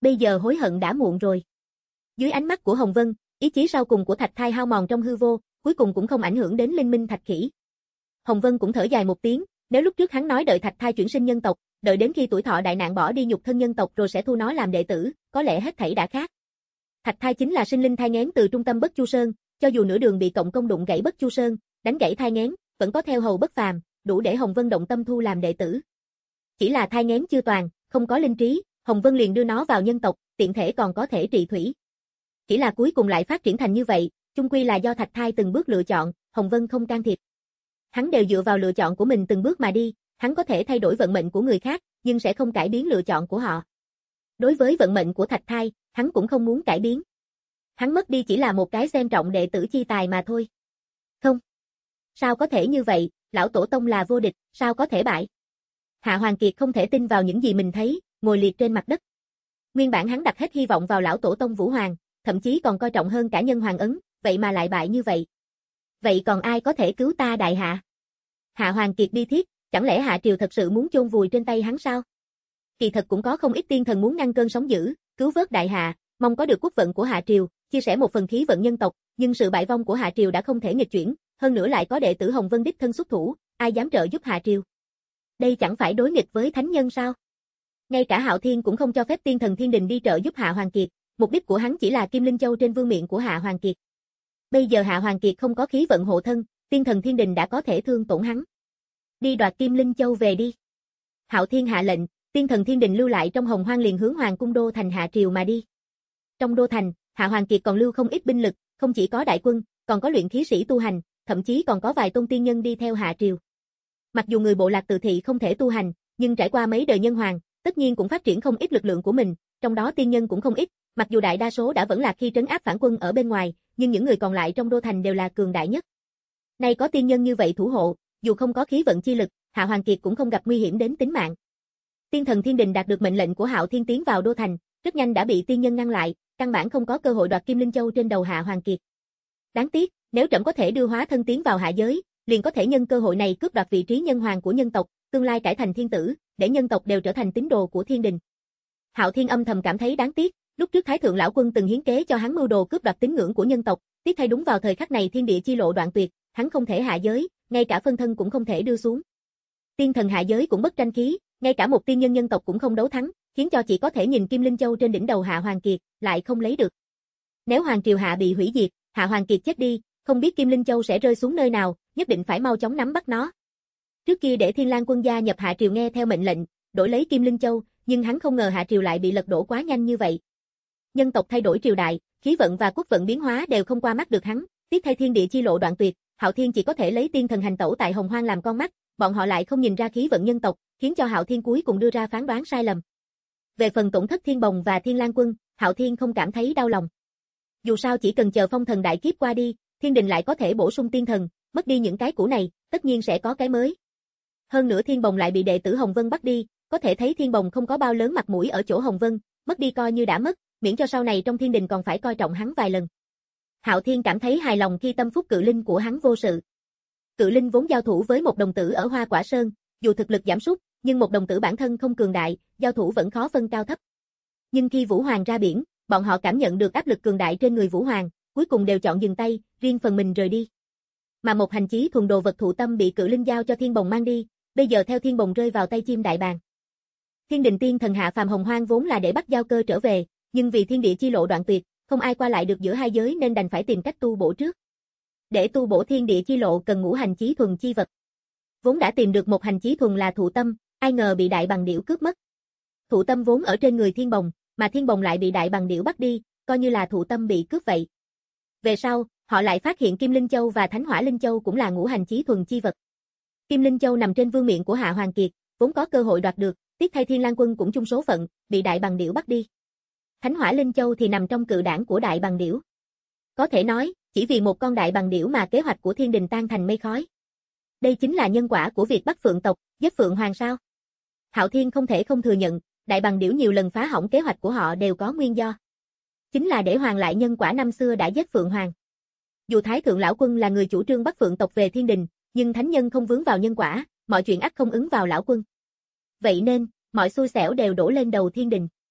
Bây giờ hối hận đã muộn rồi. Dưới ánh mắt của Hồng Vân, ý chí sau cùng của Thạch Thai hao mòn trong hư vô, cuối cùng cũng không ảnh hưởng đến linh minh thạch khỉ. Hồng Vân cũng thở dài một tiếng, nếu lúc trước hắn nói đợi Thạch Thai chuyển sinh nhân tộc, đợi đến khi tuổi thọ đại nạn bỏ đi nhục thân nhân tộc rồi sẽ thu nó làm đệ tử, có lẽ hết thảy đã khác. Thạch Thai chính là sinh linh thai nghén từ trung tâm Bất Chu Sơn, cho dù nửa đường bị cộng công đụng gãy Bất Chu Sơn, đánh gãy thai nghén, vẫn có theo hầu bất phàm, đủ để Hồng Vân động tâm thu làm đệ tử. Chỉ là thai nghén chưa toàn, không có linh trí, Hồng Vân liền đưa nó vào nhân tộc, tiện thể còn có thể trị thủy. Chỉ là cuối cùng lại phát triển thành như vậy, chung quy là do Thạch Thai từng bước lựa chọn, Hồng Vân không can thiệp. Hắn đều dựa vào lựa chọn của mình từng bước mà đi, hắn có thể thay đổi vận mệnh của người khác, nhưng sẽ không cải biến lựa chọn của họ. Đối với vận mệnh của Thạch Thai, hắn cũng không muốn cải biến. Hắn mất đi chỉ là một cái xem trọng đệ tử chi tài mà thôi. Không. Sao có thể như vậy, lão tổ tông là vô địch, sao có thể bại? Hạ Hoàng Kiệt không thể tin vào những gì mình thấy, ngồi liệt trên mặt đất. Nguyên bản hắn đặt hết hy vọng vào lão tổ tông Vũ Hoàng, thậm chí còn coi trọng hơn cả nhân hoàng ấn, vậy mà lại bại như vậy. Vậy còn ai có thể cứu ta đại hạ? Hạ Hoàng Kiệt bi thiết, chẳng lẽ Hạ Triều thật sự muốn chôn vùi trên tay hắn sao? Kỳ thật cũng có không ít tiên thần muốn ngăn cơn sóng dữ, cứu vớt đại hạ, mong có được quốc vận của Hạ Triều, chia sẻ một phần khí vận nhân tộc, nhưng sự bại vong của Hạ Triều đã không thể nghịch chuyển, hơn nữa lại có đệ tử Hồng Vân đích thân xuất thủ, ai dám trợ giúp Hạ Triều? Đây chẳng phải đối nghịch với thánh nhân sao? Ngay cả Hạo Thiên cũng không cho phép tiên thần Thiên Đình đi trợ giúp Hạ Hoàng Kiệt, mục đích của hắn chỉ là Kim Linh Châu trên vương miện của Hạ Hoàng Kiệt. Bây giờ Hạ Hoàng Kiệt không có khí vận hộ thân, tiên thần Thiên Đình đã có thể thương tổn hắn. Đi đoạt Kim Linh Châu về đi. Hạo Thiên hạ lệnh, tiên thần Thiên Đình lưu lại trong Hồng Hoang liền hướng Hoàng cung đô thành Hạ Triều mà đi. Trong đô thành, Hạ Hoàng Kiệt còn lưu không ít binh lực, không chỉ có đại quân, còn có luyện khí sĩ tu hành, thậm chí còn có vài tôn tiên nhân đi theo Hạ Triều. Mặc dù người bộ lạc Từ Thị không thể tu hành, nhưng trải qua mấy đời nhân hoàng, tất nhiên cũng phát triển không ít lực lượng của mình, trong đó tiên nhân cũng không ít, mặc dù đại đa số đã vẫn lạc khi trấn áp phản quân ở bên ngoài, nhưng những người còn lại trong đô thành đều là cường đại nhất. Nay có tiên nhân như vậy thủ hộ, dù không có khí vận chi lực, Hạ Hoàng Kiệt cũng không gặp nguy hiểm đến tính mạng. Tiên thần Thiên Đình đạt được mệnh lệnh của Hạo Thiên tiến vào đô thành, rất nhanh đã bị tiên nhân ngăn lại, căn bản không có cơ hội đoạt Kim Linh Châu trên đầu Hạ Hoàng Kiệt. Đáng tiếc, nếu trẫm có thể đưa hóa thân tiến vào hạ giới, liền có thể nhân cơ hội này cướp đoạt vị trí nhân hoàng của nhân tộc, tương lai cải thành thiên tử, để nhân tộc đều trở thành tín đồ của Thiên Đình. Hạo Thiên âm thầm cảm thấy đáng tiếc, lúc trước Thái thượng lão quân từng hiến kế cho hắn mưu đồ cướp đoạt tín ngưỡng của nhân tộc, tiếc thay đúng vào thời khắc này thiên địa chi lộ đoạn tuyệt, hắn không thể hạ giới, ngay cả phân thân cũng không thể đưa xuống. Tiên thần hạ giới cũng bất tranh khí, ngay cả một tiên nhân nhân tộc cũng không đấu thắng, khiến cho chỉ có thể nhìn Kim Linh Châu trên đỉnh đầu Hạ Hoàng Kiệt, lại không lấy được. Nếu Hoàng triều Hạ bị hủy diệt, Hạ Hoàng Kiệt chết đi, không biết Kim Linh Châu sẽ rơi xuống nơi nào, nhất định phải mau chóng nắm bắt nó. Trước kia để Thiên Lang quân gia nhập Hạ Triều nghe theo mệnh lệnh, đổi lấy Kim Linh Châu, nhưng hắn không ngờ Hạ Triều lại bị lật đổ quá nhanh như vậy. Nhân tộc thay đổi triều đại, khí vận và quốc vận biến hóa đều không qua mắt được hắn, tiếc thay thiên địa chi lộ đoạn tuyệt, Hạo Thiên chỉ có thể lấy tiên thần hành tẩu tại Hồng Hoang làm con mắt, bọn họ lại không nhìn ra khí vận nhân tộc, khiến cho Hạo Thiên cuối cùng đưa ra phán đoán sai lầm. Về phần tổn thất Thiên Bồng và Thiên Lang quân, Hạo Thiên không cảm thấy đau lòng. Dù sao chỉ cần chờ phong thần đại kiếp qua đi, Thiên Đình lại có thể bổ sung tiên thần, mất đi những cái cũ này, tất nhiên sẽ có cái mới. Hơn nữa Thiên Bồng lại bị đệ tử Hồng Vân bắt đi, có thể thấy Thiên Bồng không có bao lớn mặt mũi ở chỗ Hồng Vân, mất đi coi như đã mất, miễn cho sau này trong Thiên Đình còn phải coi trọng hắn vài lần. Hạo Thiên cảm thấy hài lòng khi tâm phúc cự linh của hắn vô sự. Cự linh vốn giao thủ với một đồng tử ở Hoa Quả Sơn, dù thực lực giảm sút, nhưng một đồng tử bản thân không cường đại, giao thủ vẫn khó phân cao thấp. Nhưng khi Vũ Hoàng ra biển, bọn họ cảm nhận được áp lực cường đại trên người Vũ Hoàng, cuối cùng đều chọn dừng tay, riêng phần mình rời đi. Mà một hành chí thuần đồ vật thụ tâm bị cự linh giao cho Thiên Bồng mang đi, bây giờ theo Thiên Bồng rơi vào tay chim đại bàng. Thiên Đình tiên thần hạ phàm Hồng Hoang vốn là để bắt giao cơ trở về, nhưng vì thiên địa chi lộ đoạn tuyệt, không ai qua lại được giữa hai giới nên đành phải tìm cách tu bổ trước. Để tu bổ thiên địa chi lộ cần ngũ hành chí thuần chi vật. Vốn đã tìm được một hành chí thuần là thụ tâm, ai ngờ bị đại bằng điểu cướp mất. Thụ tâm vốn ở trên người Thiên Bồng, mà Thiên Bồng lại bị đại bằng điểu bắt đi, coi như là thụ tâm bị cướp vậy. Về sau, họ lại phát hiện Kim Linh Châu và Thánh Hỏa Linh Châu cũng là ngũ hành chí thuần chi vật. Kim Linh Châu nằm trên vương miện của Hạ Hoàng Kiệt, vốn có cơ hội đoạt được, tiếc thay Thiên Lang quân cũng chung số phận, bị đại bằng điểu bắt đi. Thánh Hỏa Linh Châu thì nằm trong cự đảng của đại bằng điểu. Có thể nói, chỉ vì một con đại bằng điểu mà kế hoạch của Thiên Đình tan thành mây khói. Đây chính là nhân quả của việc bắt Phượng tộc, giết Phượng Hoàng sao? Hạo Thiên không thể không thừa nhận, đại bằng điểu nhiều lần phá hỏng kế hoạch của họ đều có nguyên do. Chính là để hoàn lại nhân quả năm xưa đã giết Phượng Hoàng. Dù Thái thượng lão quân là người chủ trương bắt Phượng tộc về Thiên Đình, nhưng thánh nhân không vướng vào nhân quả, mọi chuyện ắt không ứng vào lão quân. Vậy nên, mọi xui xẻo đều đổ lên đầu Thiên Đình.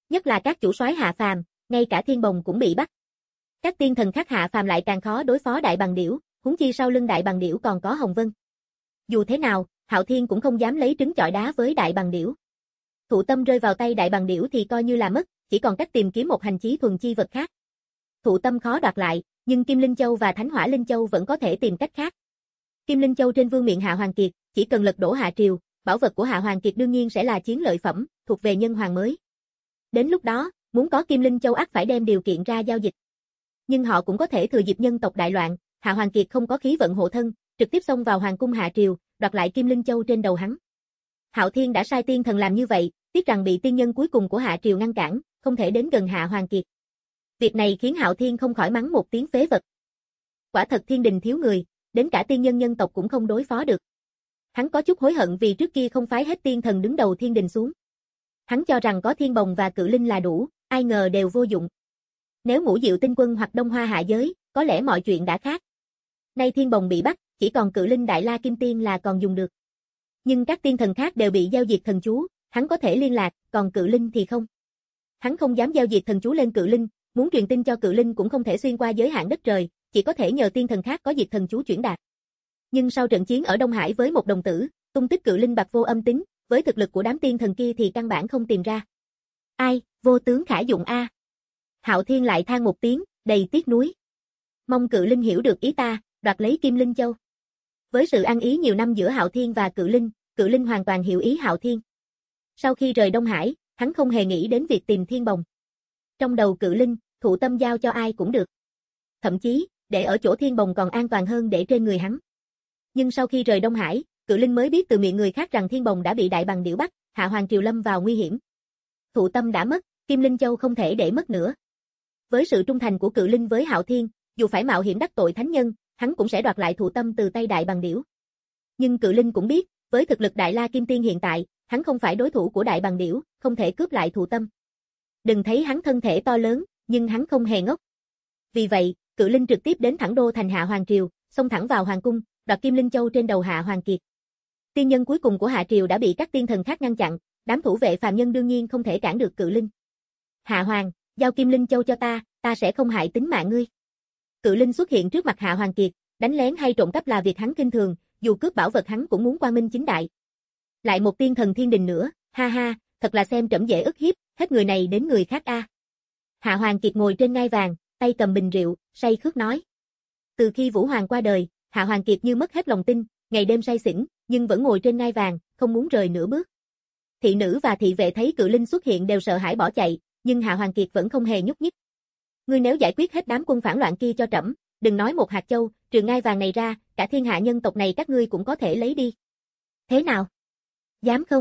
Nhất là các chủ soái hạ phàm, ngay cả Thiên Bồng cũng bị bắt. Các tiên thần khác hạ phàm lại càng khó đối phó Đại Bằng Điểu, huống chi sau lưng Đại Bằng Điểu còn có Hồng Vân. Dù thế nào, Hạo Thiên cũng không dám lấy trứng chọi đá với Đại Bằng Điểu. Thụ tâm rơi vào tay Đại Bằng Điểu thì coi như là mất, chỉ còn cách tìm kiếm một hành chí thuần chi vật khác. Thụ tâm khó đoạt lại, nhưng Kim Linh Châu và Thánh Hỏa Linh Châu vẫn có thể tìm cách khác. Kim Linh Châu trên vương miện Hạ Hoàng Kiệt, chỉ cần lật đổ Hạ Triều, bảo vật của Hạ Hoàng Kiệt đương nhiên sẽ là chiến lợi phẩm, thuộc về nhân hoàng mới. Đến lúc đó, muốn có Kim Linh Châu ắt phải đem điều kiện ra giao dịch. Nhưng họ cũng có thể thừa dịp nhân tộc đại loạn, Hạ Hoàng Kiệt không có khí vận hộ thân, trực tiếp xông vào hoàng cung Hạ Triều, đoạt lại Kim Linh Châu trên đầu hắn. Hạo Thiên đã sai tiên thần làm như vậy, tiếc rằng bị tiên nhân cuối cùng của Hạ Triều ngăn cản, không thể đến gần Hạ Hoàng Kiệt. Việc này khiến Hạo Thiên không khỏi mắng một tiếng phế vật. Quả thật thiên đình thiếu người, đến cả tiên nhân nhân tộc cũng không đối phó được. Hắn có chút hối hận vì trước kia không phái hết tiên thần đứng đầu thiên đình xuống. Hắn cho rằng có Thiên Bồng và Cự Linh là đủ, ai ngờ đều vô dụng. Nếu Ngũ Diệu Tinh Quân hoặc Đông Hoa hạ giới, có lẽ mọi chuyện đã khác. Nay Thiên Bồng bị bắt, chỉ còn Cự Linh Đại La Kim Tiên là còn dùng được. Nhưng các tiên thần khác đều bị giao diệt thần chú, hắn có thể liên lạc, còn Cự Linh thì không. Hắn không dám giao diệt thần chú lên Cự Linh, muốn truyền tin cho Cự Linh cũng không thể xuyên qua giới hạn đất trời, chỉ có thể nhờ tiên thần khác có diệt thần chú chuyển đạt. Nhưng sau trận chiến ở Đông Hải với một đồng tử, tung tích Cự Linh bạc vô âm tính, với thực lực của đám tiên thần kia thì căn bản không tìm ra. Ai, vô tướng khả dụng a. Hạo Thiên lại than một tiếng, đầy tiếc nuối. Mong Cự Linh hiểu được ý ta, đoạt lấy Kim Linh Châu. Với sự ăn ý nhiều năm giữa Hạo Thiên và Cự Linh, Cự Linh hoàn toàn hiểu ý Hạo Thiên. Sau khi rời Đông Hải, hắn không hề nghĩ đến việc tìm Thiên Bồng. Trong đầu Cự Linh, thụ tâm giao cho ai cũng được. Thậm chí, để ở chỗ Thiên Bồng còn an toàn hơn để trên người hắn. Nhưng sau khi rời Đông Hải, Cự Linh mới biết từ miệng người khác rằng Thiên Bồng đã bị Đại Bằng Điểu bắt, Hạ Hoàng Triều lâm vào nguy hiểm. Thụ tâm đã mất, Kim Linh Châu không thể để mất nữa. Với sự trung thành của Cự Linh với Hạo Thiên, dù phải mạo hiểm đắc tội thánh nhân, hắn cũng sẽ đoạt lại thụ tâm từ tay Đại Bằng Điểu. Nhưng Cự Linh cũng biết, với thực lực Đại La Kim Tiên hiện tại, hắn không phải đối thủ của Đại Bằng Điểu, không thể cướp lại thụ tâm. Đừng thấy hắn thân thể to lớn, nhưng hắn không hề ngốc. Vì vậy, Cự Linh trực tiếp đến thẳng đô thành Hạ Hoàng Triều, xông thẳng vào hoàng cung, đoạt Kim Linh Châu trên đầu Hạ Hoàng Kiệt. Tiên nhân cuối cùng của Hạ Triều đã bị các tiên thần khác ngăn chặn, đám thủ vệ phàm nhân đương nhiên không thể cản được Cự Linh. Hạ Hoàng, giao Kim Linh Châu cho ta, ta sẽ không hại tính mạng ngươi. Cự Linh xuất hiện trước mặt Hạ Hoàng Kiệt, đánh lén hay trộm cắp là việc hắn kinh thường, dù cướp bảo vật hắn cũng muốn quang minh chính đại. Lại một tiên thần thiên đình nữa, ha ha, thật là xem trẫm dễ ức hiếp, hết người này đến người khác a. Hạ Hoàng Kiệt ngồi trên ngai vàng, tay cầm bình rượu, say khước nói. Từ khi Vũ Hoàng qua đời, Hạ Hoàng Kiệt như mất hết lòng tin, ngày đêm say xỉn, nhưng vẫn ngồi trên ngai vàng, không muốn rời nửa bước. Thị nữ và thị vệ thấy Cự Linh xuất hiện đều sợ hãi bỏ chạy, nhưng Hạ Hoàng Kiệt vẫn không hề nhúc nhích. Ngươi nếu giải quyết hết đám quân phản loạn kia cho trẫm, đừng nói một hạt châu, trừ ngai vàng này ra, cả thiên hạ nhân tộc này các ngươi cũng có thể lấy đi. Thế nào? Dám không?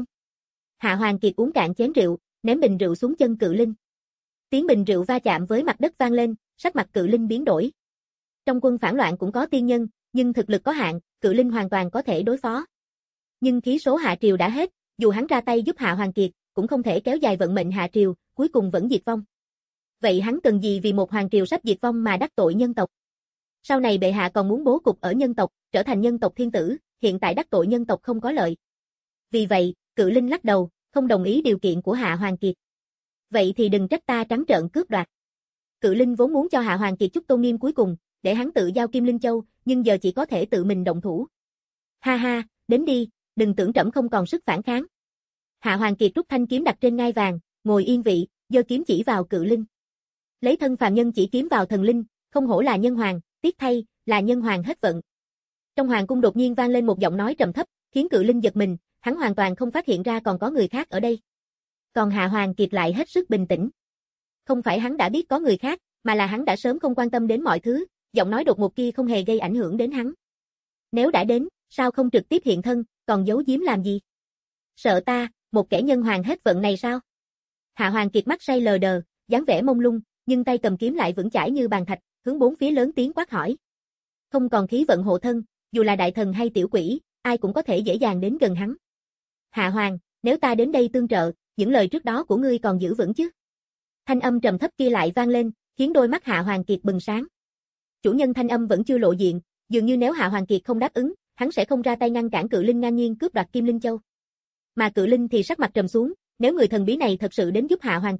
Hạ Hoàng Kiệt uống cạn chén rượu, ném bình rượu xuống chân Cự Linh. Tiếng bình rượu va chạm với mặt đất vang lên, sắc mặt Cự Linh biến đổi. Trong quân phản loạn cũng có tiên nhân, nhưng thực lực có hạn, Cự Linh hoàn toàn có thể đối phó. Nhưng khí số Hạ Triều đã hết, dù hắn ra tay giúp Hạ Hoàng Kiệt, cũng không thể kéo dài vận mệnh Hạ Triều, cuối cùng vẫn diệt vong. Vậy hắn cần gì vì một Hoàng Triều sắp diệt vong mà đắc tội nhân tộc? Sau này bệ hạ còn muốn bố cục ở nhân tộc, trở thành nhân tộc thiên tử, hiện tại đắc tội nhân tộc không có lợi. Vì vậy, Cự Linh lắc đầu, không đồng ý điều kiện của Hạ Hoàng Kiệt. Vậy thì đừng trách ta trắng trợn cướp đoạt. Cự Linh vốn muốn cho Hạ Hoàng Kiệt chút tôn nghiêm cuối cùng, để hắn tự giao Kim Linh Châu, nhưng giờ chỉ có thể tự mình động thủ. Ha ha, đến đi, đừng tưởng trẫm không còn sức phản kháng. Hạ Hoàng Kiệt rút thanh kiếm đặt trên ngai vàng, ngồi yên vị, giơ kiếm chỉ vào Cự Linh. Lấy thân phàm nhân chỉ kiếm vào thần linh, không hổ là nhân hoàng, tiếc thay, là nhân hoàng hết vận. Trong hoàng cung đột nhiên vang lên một giọng nói trầm thấp, khiến Cự Linh giật mình, hắn hoàn toàn không phát hiện ra còn có người khác ở đây. Còn Hạ Hoàng Kiệt lại hết sức bình tĩnh. Không phải hắn đã biết có người khác, mà là hắn đã sớm không quan tâm đến mọi thứ, giọng nói đột ngột kia không hề gây ảnh hưởng đến hắn. Nếu đã đến, sao không trực tiếp hiện thân, còn giấu giếm làm gì? Sợ ta, một kẻ nhân hoàng hết vận này sao? Hạ Hoàng Kiệt mắt say lờ đờ, dáng vẻ mông lung, nhưng tay cầm kiếm lại vững chãi như bàn thạch, hướng bốn phía lớn tiếng quát hỏi. Không còn khí vận hộ thân, dù là đại thần hay tiểu quỷ, ai cũng có thể dễ dàng đến gần hắn. Hạ Hoàng, nếu ta đến đây tương trợ, những lời trước đó của ngươi còn giữ vững chứ? Thanh âm trầm thấp kia lại vang lên, khiến đôi mắt Hạ Hoàng Kiệt bừng sáng. Chủ nhân thanh âm vẫn chưa lộ diện, dường như nếu Hạ Hoàng Kiệt không đáp ứng, hắn sẽ không ra tay ngăn cản Cự Linh ngang nhiên cướp đoạt Kim Linh Châu. Mà Cự Linh thì sắc mặt trầm xuống, nếu người thần bí này thật sự đến giúp Hạ Hoàng Kiệt,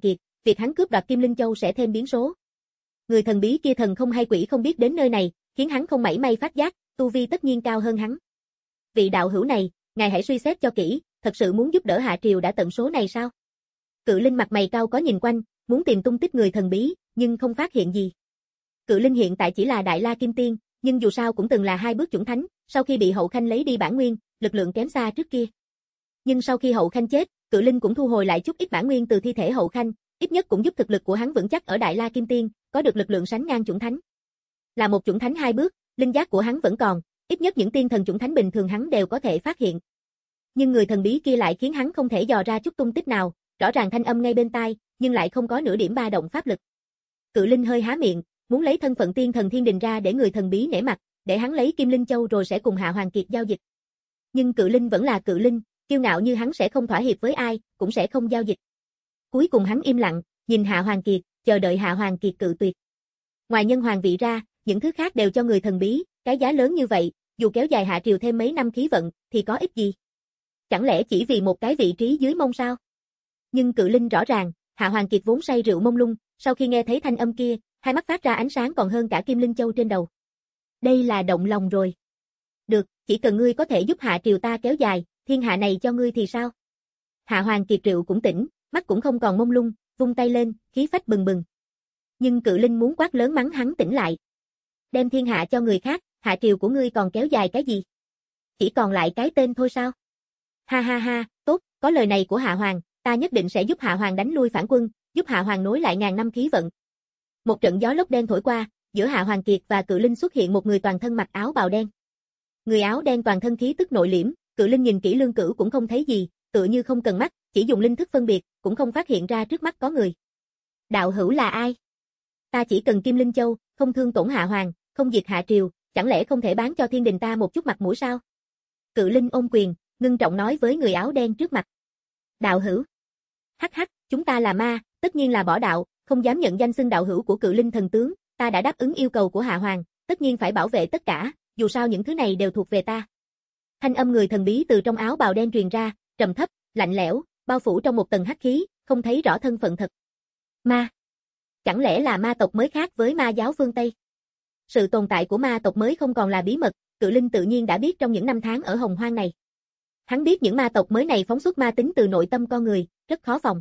việc hắn cướp đoạt Kim Linh Châu sẽ thêm biến số. Người thần bí kia thần không hay quỷ không biết đến nơi này, khiến hắn không mảy may phát giác, tu vi tất nhiên cao hơn hắn. Vị đạo hữu này, ngài hãy suy xét cho kỹ, thật sự muốn giúp đỡ Hạ Triều đã tận số này sao? Cự Linh mặt mày cau có nhìn quanh, muốn tìm tung tích người thần bí, nhưng không phát hiện gì. Cự Linh hiện tại chỉ là Đại La Kim Tiên, nhưng dù sao cũng từng là hai bước chuẩn thánh, sau khi bị Hậu Khanh lấy đi bản nguyên, lực lượng kém xa trước kia. Nhưng sau khi Hậu Khanh chết, Cự Linh cũng thu hồi lại chút ít bản nguyên từ thi thể Hậu Khanh, ít nhất cũng giúp thực lực của hắn vững chắc ở Đại La Kim Tiên, có được lực lượng sánh ngang chuẩn thánh. Là một chuẩn thánh hai bước, linh giác của hắn vẫn còn, ít nhất những tiên thần chuẩn thánh bình thường hắn đều có thể phát hiện. Nhưng người thần bí kia lại khiến hắn không thể dò ra chút tung tích nào, rõ ràng thanh âm ngay bên tai, nhưng lại không có nửa điểm ba động pháp lực. Cự Linh hơi há miệng, muốn lấy thân phận tiên thần thiên đình ra để người thần bí nể mặt, để hắn lấy Kim Linh Châu rồi sẽ cùng Hạ Hoàng Kiệt giao dịch. Nhưng Cự Linh vẫn là Cự Linh, kiêu ngạo như hắn sẽ không thỏa hiệp với ai, cũng sẽ không giao dịch. Cuối cùng hắn im lặng, nhìn Hạ Hoàng Kiệt, chờ đợi Hạ Hoàng Kiệt cự tuyệt. Ngoài nhân hoàng vị ra, những thứ khác đều cho người thần bí, cái giá lớn như vậy, dù kéo dài Hạ Triều thêm mấy năm khí vận, thì có ích gì? Chẳng lẽ chỉ vì một cái vị trí dưới mông sao? Nhưng Cự Linh rõ ràng, Hạ Hoàng Kiệt vốn say rượu mông lung, sau khi nghe thấy thanh âm kia, hai mắt phát ra ánh sáng còn hơn cả Kim Linh Châu trên đầu. Đây là động lòng rồi. Được, chỉ cần ngươi có thể giúp Hạ Triều ta kéo dài, thiên hạ này cho ngươi thì sao? Hạ Hoàng Kiệt rượu cũng tỉnh, mắt cũng không còn mông lung, vung tay lên, khí phách bừng bừng. Nhưng Cự Linh muốn quát lớn mắng hắn tỉnh lại. Đem thiên hạ cho người khác, Hạ Triều của ngươi còn kéo dài cái gì? Chỉ còn lại cái tên thôi sao? Ha ha ha, tốt, có lời này của Hạ Hoàng, ta nhất định sẽ giúp Hạ Hoàng đánh lui phản quân, giúp Hạ Hoàng nối lại ngàn năm khí vận. Một trận gió lốc đen thổi qua, giữa Hạ Hoàng Kiệt và Cự Linh xuất hiện một người toàn thân mặc áo bào đen. Người áo đen toàn thân khí tức nội liễm, Cự Linh nhìn kỹ lương cửu cũng không thấy gì, tựa như không cần mắt, chỉ dùng linh thức phân biệt, cũng không phát hiện ra trước mắt có người. Đạo hữu là ai? Ta chỉ cần Kim Linh Châu, không thương tổn Hạ Hoàng, không diệt Hạ Triều, chẳng lẽ không thể bán cho thiên đình ta một chút mặt mũi sao? Cự Linh ôm quyền, ngưng trọng nói với người áo đen trước mặt. Đạo hữu. Hắc hắc, chúng ta là ma, tất nhiên là bỏ đạo, không dám nhận danh xưng đạo hữu của Cự Linh thần tướng, ta đã đáp ứng yêu cầu của Hạ Hoàng, tất nhiên phải bảo vệ tất cả, dù sao những thứ này đều thuộc về ta. Thanh âm người thần bí từ trong áo bào đen truyền ra, trầm thấp, lạnh lẽo, bao phủ trong một tầng hắc khí, không thấy rõ thân phận thật. Ma. Chẳng lẽ là ma tộc mới khác với ma giáo phương Tây? Sự tồn tại của ma tộc mới không còn là bí mật, Cự Linh tự nhiên đã biết trong những năm tháng ở Hồng Hoang này. Hắn biết những ma tộc mới này phóng xuất ma tính từ nội tâm con người, rất khó phòng.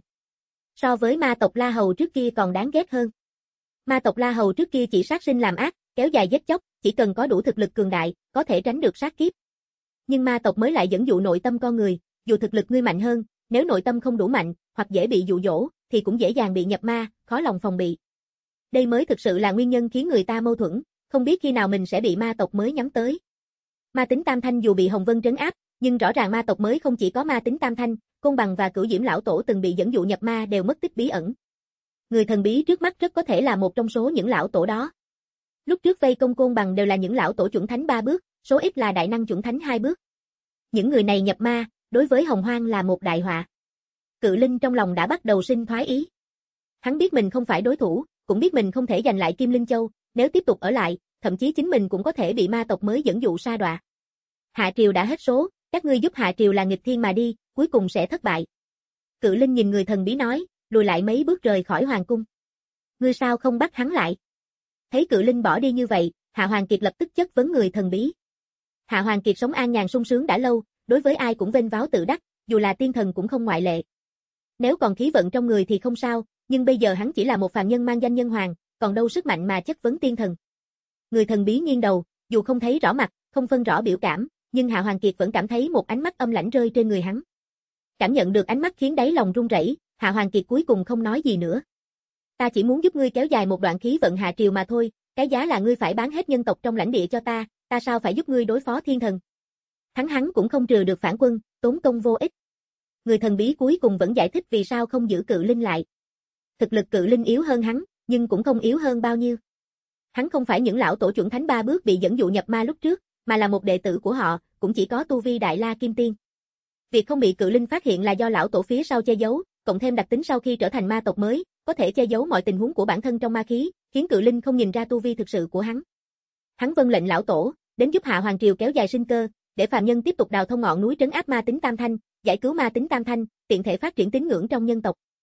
So với ma tộc La Hầu trước kia còn đáng ghét hơn. Ma tộc La Hầu trước kia chỉ sát sinh làm ác, kéo dài giết chóc, chỉ cần có đủ thực lực cường đại, có thể tránh được sát kiếp. Nhưng ma tộc mới lại dẫn dụ nội tâm con người, dù thực lực ngươi mạnh hơn, nếu nội tâm không đủ mạnh, hoặc dễ bị dụ dỗ, thì cũng dễ dàng bị nhập ma, khó lòng phòng bị. Đây mới thực sự là nguyên nhân khiến người ta mâu thuẫn, không biết khi nào mình sẽ bị ma tộc mới nhắm tới. Ma tính tam thanh dù bị Hồng Vân trấn áp, nhưng rõ ràng ma tộc mới không chỉ có ma tính tam thanh, Côn Bằng và Cửu Diễm lão tổ từng bị dẫn dụ nhập ma đều mất tích bí ẩn. Người thần bí trước mắt rất có thể là một trong số những lão tổ đó. Lúc trước vây công Côn Bằng đều là những lão tổ chuẩn thánh ba bước, số ít là đại năng chuẩn thánh hai bước. Những người này nhập ma, đối với Hồng Hoang là một đại họa. Cự Linh trong lòng đã bắt đầu sinh thoái ý. Hắn biết mình không phải đối thủ, cũng biết mình không thể giành lại Kim Linh Châu, nếu tiếp tục ở lại, thậm chí chính mình cũng có thể bị ma tộc mới dẫn dụ sa đọa. Hạ Triều đã hết số, các ngươi giúp Hạ Triều là nghịch thiên mà đi, cuối cùng sẽ thất bại. Cự Linh nhìn người thần bí nói, lùi lại mấy bước rời khỏi hoàng cung. Ngươi sao không bắt hắn lại? Thấy Cự Linh bỏ đi như vậy, Hạ Hoàng Kiệt lập tức chất vấn người thần bí. Hạ Hoàng Kiệt sống an nhàn sung sướng đã lâu, đối với ai cũng vênh váo tự đắc, dù là tiên thần cũng không ngoại lệ. Nếu còn khí vận trong người thì không sao, nhưng bây giờ hắn chỉ là một phàm nhân mang danh nhân hoàng, còn đâu sức mạnh mà chất vấn tiên thần. Người thần bí nghiêng đầu, dù không thấy rõ mặt, không phân rõ biểu cảm, nhưng Hạ Hoàng Kiệt vẫn cảm thấy một ánh mắt âm lãnh rơi trên người hắn. Cảm nhận được ánh mắt khiến đáy lòng run rẩy, Hạ Hoàng Kiệt cuối cùng không nói gì nữa. Ta chỉ muốn giúp ngươi kéo dài một đoạn khí vận Hạ Triều mà thôi, cái giá là ngươi phải bán hết nhân tộc trong lãnh địa cho ta, ta sao phải giúp ngươi đối phó thiên thần. Hắn hắn cũng không trừ được phản quân, tốn công vô ích. Người thần bí cuối cùng vẫn giải thích vì sao không giữ Cự Linh lại. Thực lực Cự Linh yếu hơn hắn, nhưng cũng không yếu hơn bao nhiêu. Hắn không phải những lão tổ chuẩn thánh ba bước bị dẫn dụ nhập ma lúc trước, mà là một đệ tử của họ, cũng chỉ có tu vi Đại La Kim Tiên. Việc không bị Cự Linh phát hiện là do lão tổ phía sau che giấu, cộng thêm đặc tính sau khi trở thành ma tộc mới, có thể che giấu mọi tình huống của bản thân trong ma khí, khiến Cự Linh không nhìn ra tu vi thực sự của hắn. Hắn vâng lệnh lão tổ, đến giúp Hạ Hoàng Triều kéo dài sinh cơ, để phàm nhân tiếp tục đào thông ngọn núi trấn áp ma tính tam thanh, giải cứu ma tính tam thanh, tiện thể phát triển tín ngưỡng trong nhân tộc.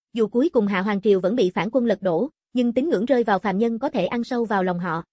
Dù cuối cùng Hạ Hoàng Triều vẫn bị phản quân lật đổ, nhưng tín ngưỡng rơi vào phàm nhân có thể ăn sâu vào lòng họ.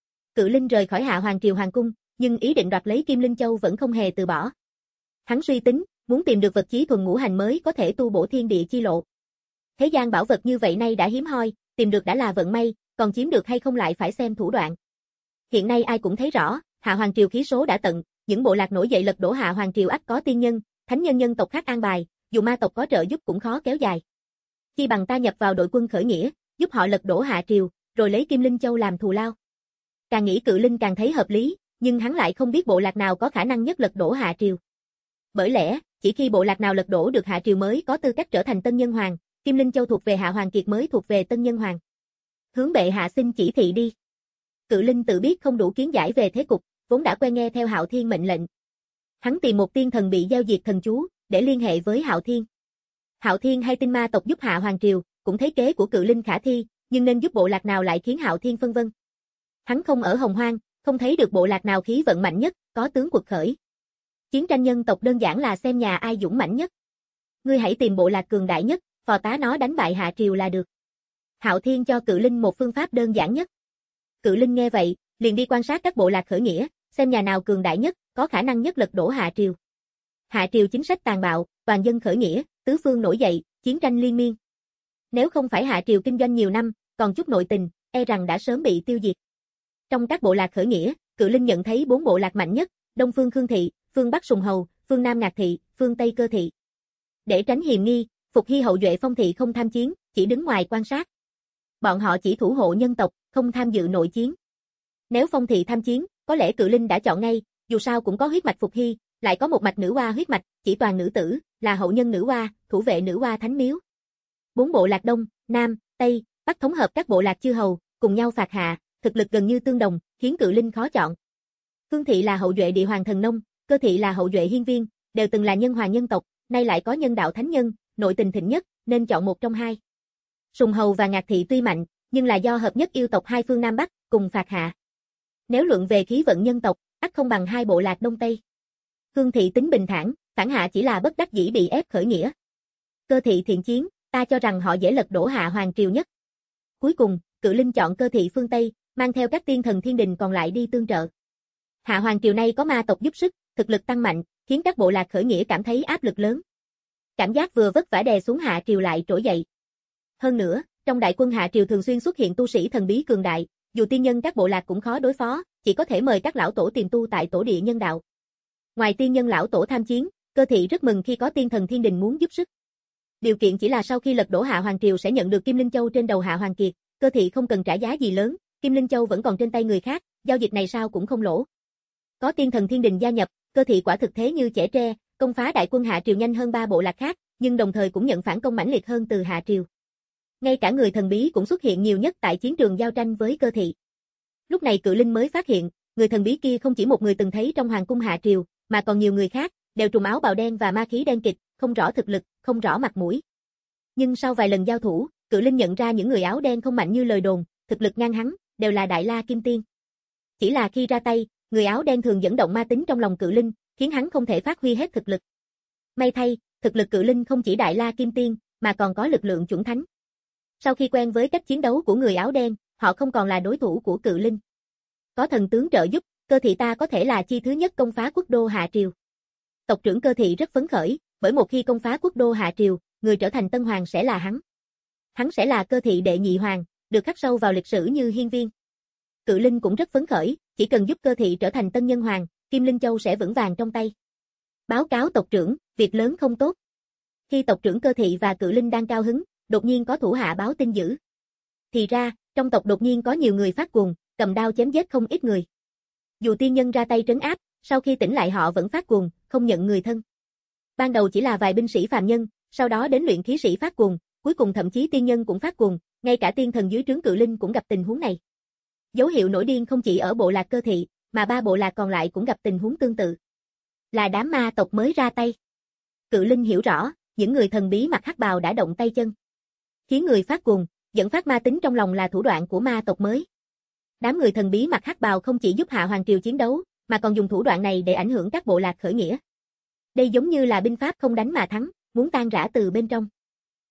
Cự Linh rời khỏi Hạ Hoàng Triều hoàng cung, nhưng ý định đoạt lấy Kim Linh Châu vẫn không hề từ bỏ. Hắn suy tính, muốn tìm được vật chí thuần ngũ hành mới có thể tu bổ thiên địa chi lộ. Thế gian bảo vật như vậy nay đã hiếm hoi, tìm được đã là vận may, còn chiếm được hay không lại phải xem thủ đoạn. Hiện nay ai cũng thấy rõ, Hạ Hoàng Triều khí số đã tận, những bộ lạc nổi dậy lật đổ Hạ Hoàng Triều ắt có tiên nhân, thánh nhân nhân tộc khác an bài, dù ma tộc có trợ giúp cũng khó kéo dài. Chi bằng ta nhập vào đội quân khởi nghĩa, giúp họ lật đổ Hạ Triều, rồi lấy Kim Linh Châu làm thù lao. Càng nghĩ Cự Linh càng thấy hợp lý, nhưng hắn lại không biết bộ lạc nào có khả năng nhất lật đổ Hạ Triều. Bởi lẽ, chỉ khi bộ lạc nào lật đổ được Hạ Triều mới có tư cách trở thành Tân Nhân Hoàng, Kim Linh Châu thuộc về Hạ Hoàng Kiệt mới thuộc về Tân Nhân Hoàng. Hướng bệ hạ xin chỉ thị đi. Cự Linh tự biết không đủ kiến giải về thế cục, vốn đã quen nghe theo Hạo Thiên mệnh lệnh. Hắn tìm một tiên thần bị gieo diệt thần chú, để liên hệ với Hạo Thiên. Hạo Thiên hay tin ma tộc giúp Hạ Hoàng Triều, cũng thấy kế của Cự Linh khả thi, nhưng nên giúp bộ lạc nào lại khiến Hạo Thiên phân vân. Hắn không ở Hồng Hoang, không thấy được bộ lạc nào khí vận mạnh nhất, có tướng quật khởi. Chiến tranh nhân tộc đơn giản là xem nhà ai dũng mãnh nhất. Ngươi hãy tìm bộ lạc cường đại nhất, phò tá nó đánh bại Hạ Triều là được. Hạo Thiên cho Cự Linh một phương pháp đơn giản nhất. Cự Linh nghe vậy, liền đi quan sát các bộ lạc khởi nghĩa, xem nhà nào cường đại nhất, có khả năng nhất lật đổ Hạ Triều. Hạ Triều chính sách tàn bạo, toàn dân khởi nghĩa, tứ phương nổi dậy, chiến tranh liên miên. Nếu không phải Hạ Triều kinh doanh nhiều năm, còn chút nội tình, e rằng đã sớm bị tiêu diệt. Trong các bộ lạc khởi nghĩa, Cự Linh nhận thấy bốn bộ lạc mạnh nhất, Đông phương Khương Thị, phương Bắc Sùng Hầu, phương Nam Ngạc Thị, phương Tây Cơ Thị. Để tránh hiềm nghi, Phục Hy hậu duệ Phong Thị không tham chiến, chỉ đứng ngoài quan sát. Bọn họ chỉ thủ hộ nhân tộc, không tham dự nội chiến. Nếu Phong Thị tham chiến, có lẽ Cự Linh đã chọn ngay, dù sao cũng có huyết mạch Phục Hy, lại có một mạch nữ hoa huyết mạch, chỉ toàn nữ tử, là hậu nhân nữ hoa, thủ vệ nữ hoa thánh miếu. Bốn bộ lạc Đông, Nam, Tây, Bắc thống hợp các bộ lạc chư hầu, cùng nhau phạt Hạ, thực lực gần như tương đồng, khiến Cự Linh khó chọn. Phương Thị là hậu duệ địa hoàng thần nông, Cơ Thị là hậu duệ hiên viên, đều từng là nhân hoàng nhân tộc, nay lại có nhân đạo thánh nhân, nội tình thịnh nhất, nên chọn một trong hai. Sùng Hầu và Ngạc Thị tuy mạnh, nhưng là do hợp nhất yêu tộc hai phương Nam Bắc, cùng phạt Hạ. Nếu luận về khí vận nhân tộc, ắt không bằng hai bộ lạc Đông Tây. Phương Thị tính bình thản, phản Hạ chỉ là bất đắc dĩ bị ép khởi nghĩa. Cơ Thị thiện chiến, ta cho rằng họ dễ lật đổ Hạ Hoàng Triều nhất. Cuối cùng, Cự Linh chọn Cơ Thị phương Tây, mang theo các tiên thần thiên đình còn lại đi tương trợ. Hạ Hoàng Triều nay có ma tộc giúp sức, thực lực tăng mạnh, khiến các bộ lạc khởi nghĩa cảm thấy áp lực lớn. Cảm giác vừa vất vả đè xuống Hạ Triều lại trỗi dậy. Hơn nữa, trong đại quân Hạ Triều thường xuyên xuất hiện tu sĩ thần bí cường đại, dù tiên nhân các bộ lạc cũng khó đối phó, chỉ có thể mời các lão tổ tìm tu tại tổ địa nhân đạo. Ngoài tiên nhân lão tổ tham chiến, Cơ Thị rất mừng khi có tiên thần thiên đình muốn giúp sức. Điều kiện chỉ là sau khi lật đổ Hạ Hoàng Triều sẽ nhận được Kim Linh Châu trên đầu Hạ Hoàng Kiệt, Cơ Thị không cần trả giá gì lớn, Kim Linh Châu vẫn còn trên tay người khác, giao dịch này sao cũng không lỗ. Có tiên thần thiên đình gia nhập, Cơ Thị quả thực thế như chẻ tre, công phá đại quân Hạ Triều nhanh hơn ba bộ lạc khác, nhưng đồng thời cũng nhận phản công mãnh liệt hơn từ Hạ Triều. Ngay cả người thần bí cũng xuất hiện nhiều nhất tại chiến trường giao tranh với Cơ Thị. Lúc này Cự Linh mới phát hiện, người thần bí kia không chỉ một người từng thấy trong hoàng cung Hạ Triều, mà còn nhiều người khác, đều trùm áo bào đen và ma khí đen kịt, không rõ thực lực, không rõ mặt mũi. Nhưng sau vài lần giao thủ, Cự Linh nhận ra những người áo đen không mạnh như lời đồn, thực lực ngang hắn, đều là Đại La Kim Tiên. Chỉ là khi ra tay, người áo đen thường dẫn động ma tính trong lòng Cự Linh, khiến hắn không thể phát huy hết thực lực. May thay, thực lực Cự Linh không chỉ Đại La Kim Tiên, mà còn có lực lượng chuẩn thánh. Sau khi quen với cách chiến đấu của người áo đen, họ không còn là đối thủ của Cự Linh. Có thần tướng trợ giúp, Cơ Thị ta có thể là chi thứ nhất công phá quốc đô Hạ Triều. Tộc trưởng Cơ Thị rất phấn khởi, bởi một khi công phá quốc đô Hạ Triều, người trở thành tân hoàng sẽ là hắn. Hắn sẽ là Cơ Thị đệ nhị hoàng, được khắc sâu vào lịch sử như hiên viên. Cự Linh cũng rất phấn khởi, chỉ cần giúp Cơ Thị trở thành tân nhân hoàng, Kim Linh Châu sẽ vững vàng trong tay. Báo cáo tộc trưởng, việc lớn không tốt. Khi tộc trưởng Cơ Thị và Cự Linh đang cao hứng, đột nhiên có thủ hạ báo tin dữ. Thì ra, trong tộc đột nhiên có nhiều người phát cuồng, cầm đao chém giết không ít người. Dù tiên nhân ra tay trấn áp, sau khi tỉnh lại họ vẫn phát cuồng, không nhận người thân. Ban đầu chỉ là vài binh sĩ phàm nhân, sau đó đến luyện khí sĩ phát cuồng, cuối cùng thậm chí tiên nhân cũng phát cuồng, ngay cả tiên thần dưới trướng Cự Linh cũng gặp tình huống này. Dấu hiệu nổi điên không chỉ ở bộ lạc Cơ Thị, mà ba bộ lạc còn lại cũng gặp tình huống tương tự. Là đám ma tộc mới ra tay. Cự Linh hiểu rõ, những người thần bí mặc hắc bào đã động tay chân. Khiến người phát cuồng, dẫn phát ma tính trong lòng là thủ đoạn của ma tộc mới. Đám người thần bí mặc hắc bào không chỉ giúp Hạ Hoàng Triều chiến đấu, mà còn dùng thủ đoạn này để ảnh hưởng các bộ lạc khởi nghĩa. Đây giống như là binh pháp không đánh mà thắng, muốn tan rã từ bên trong.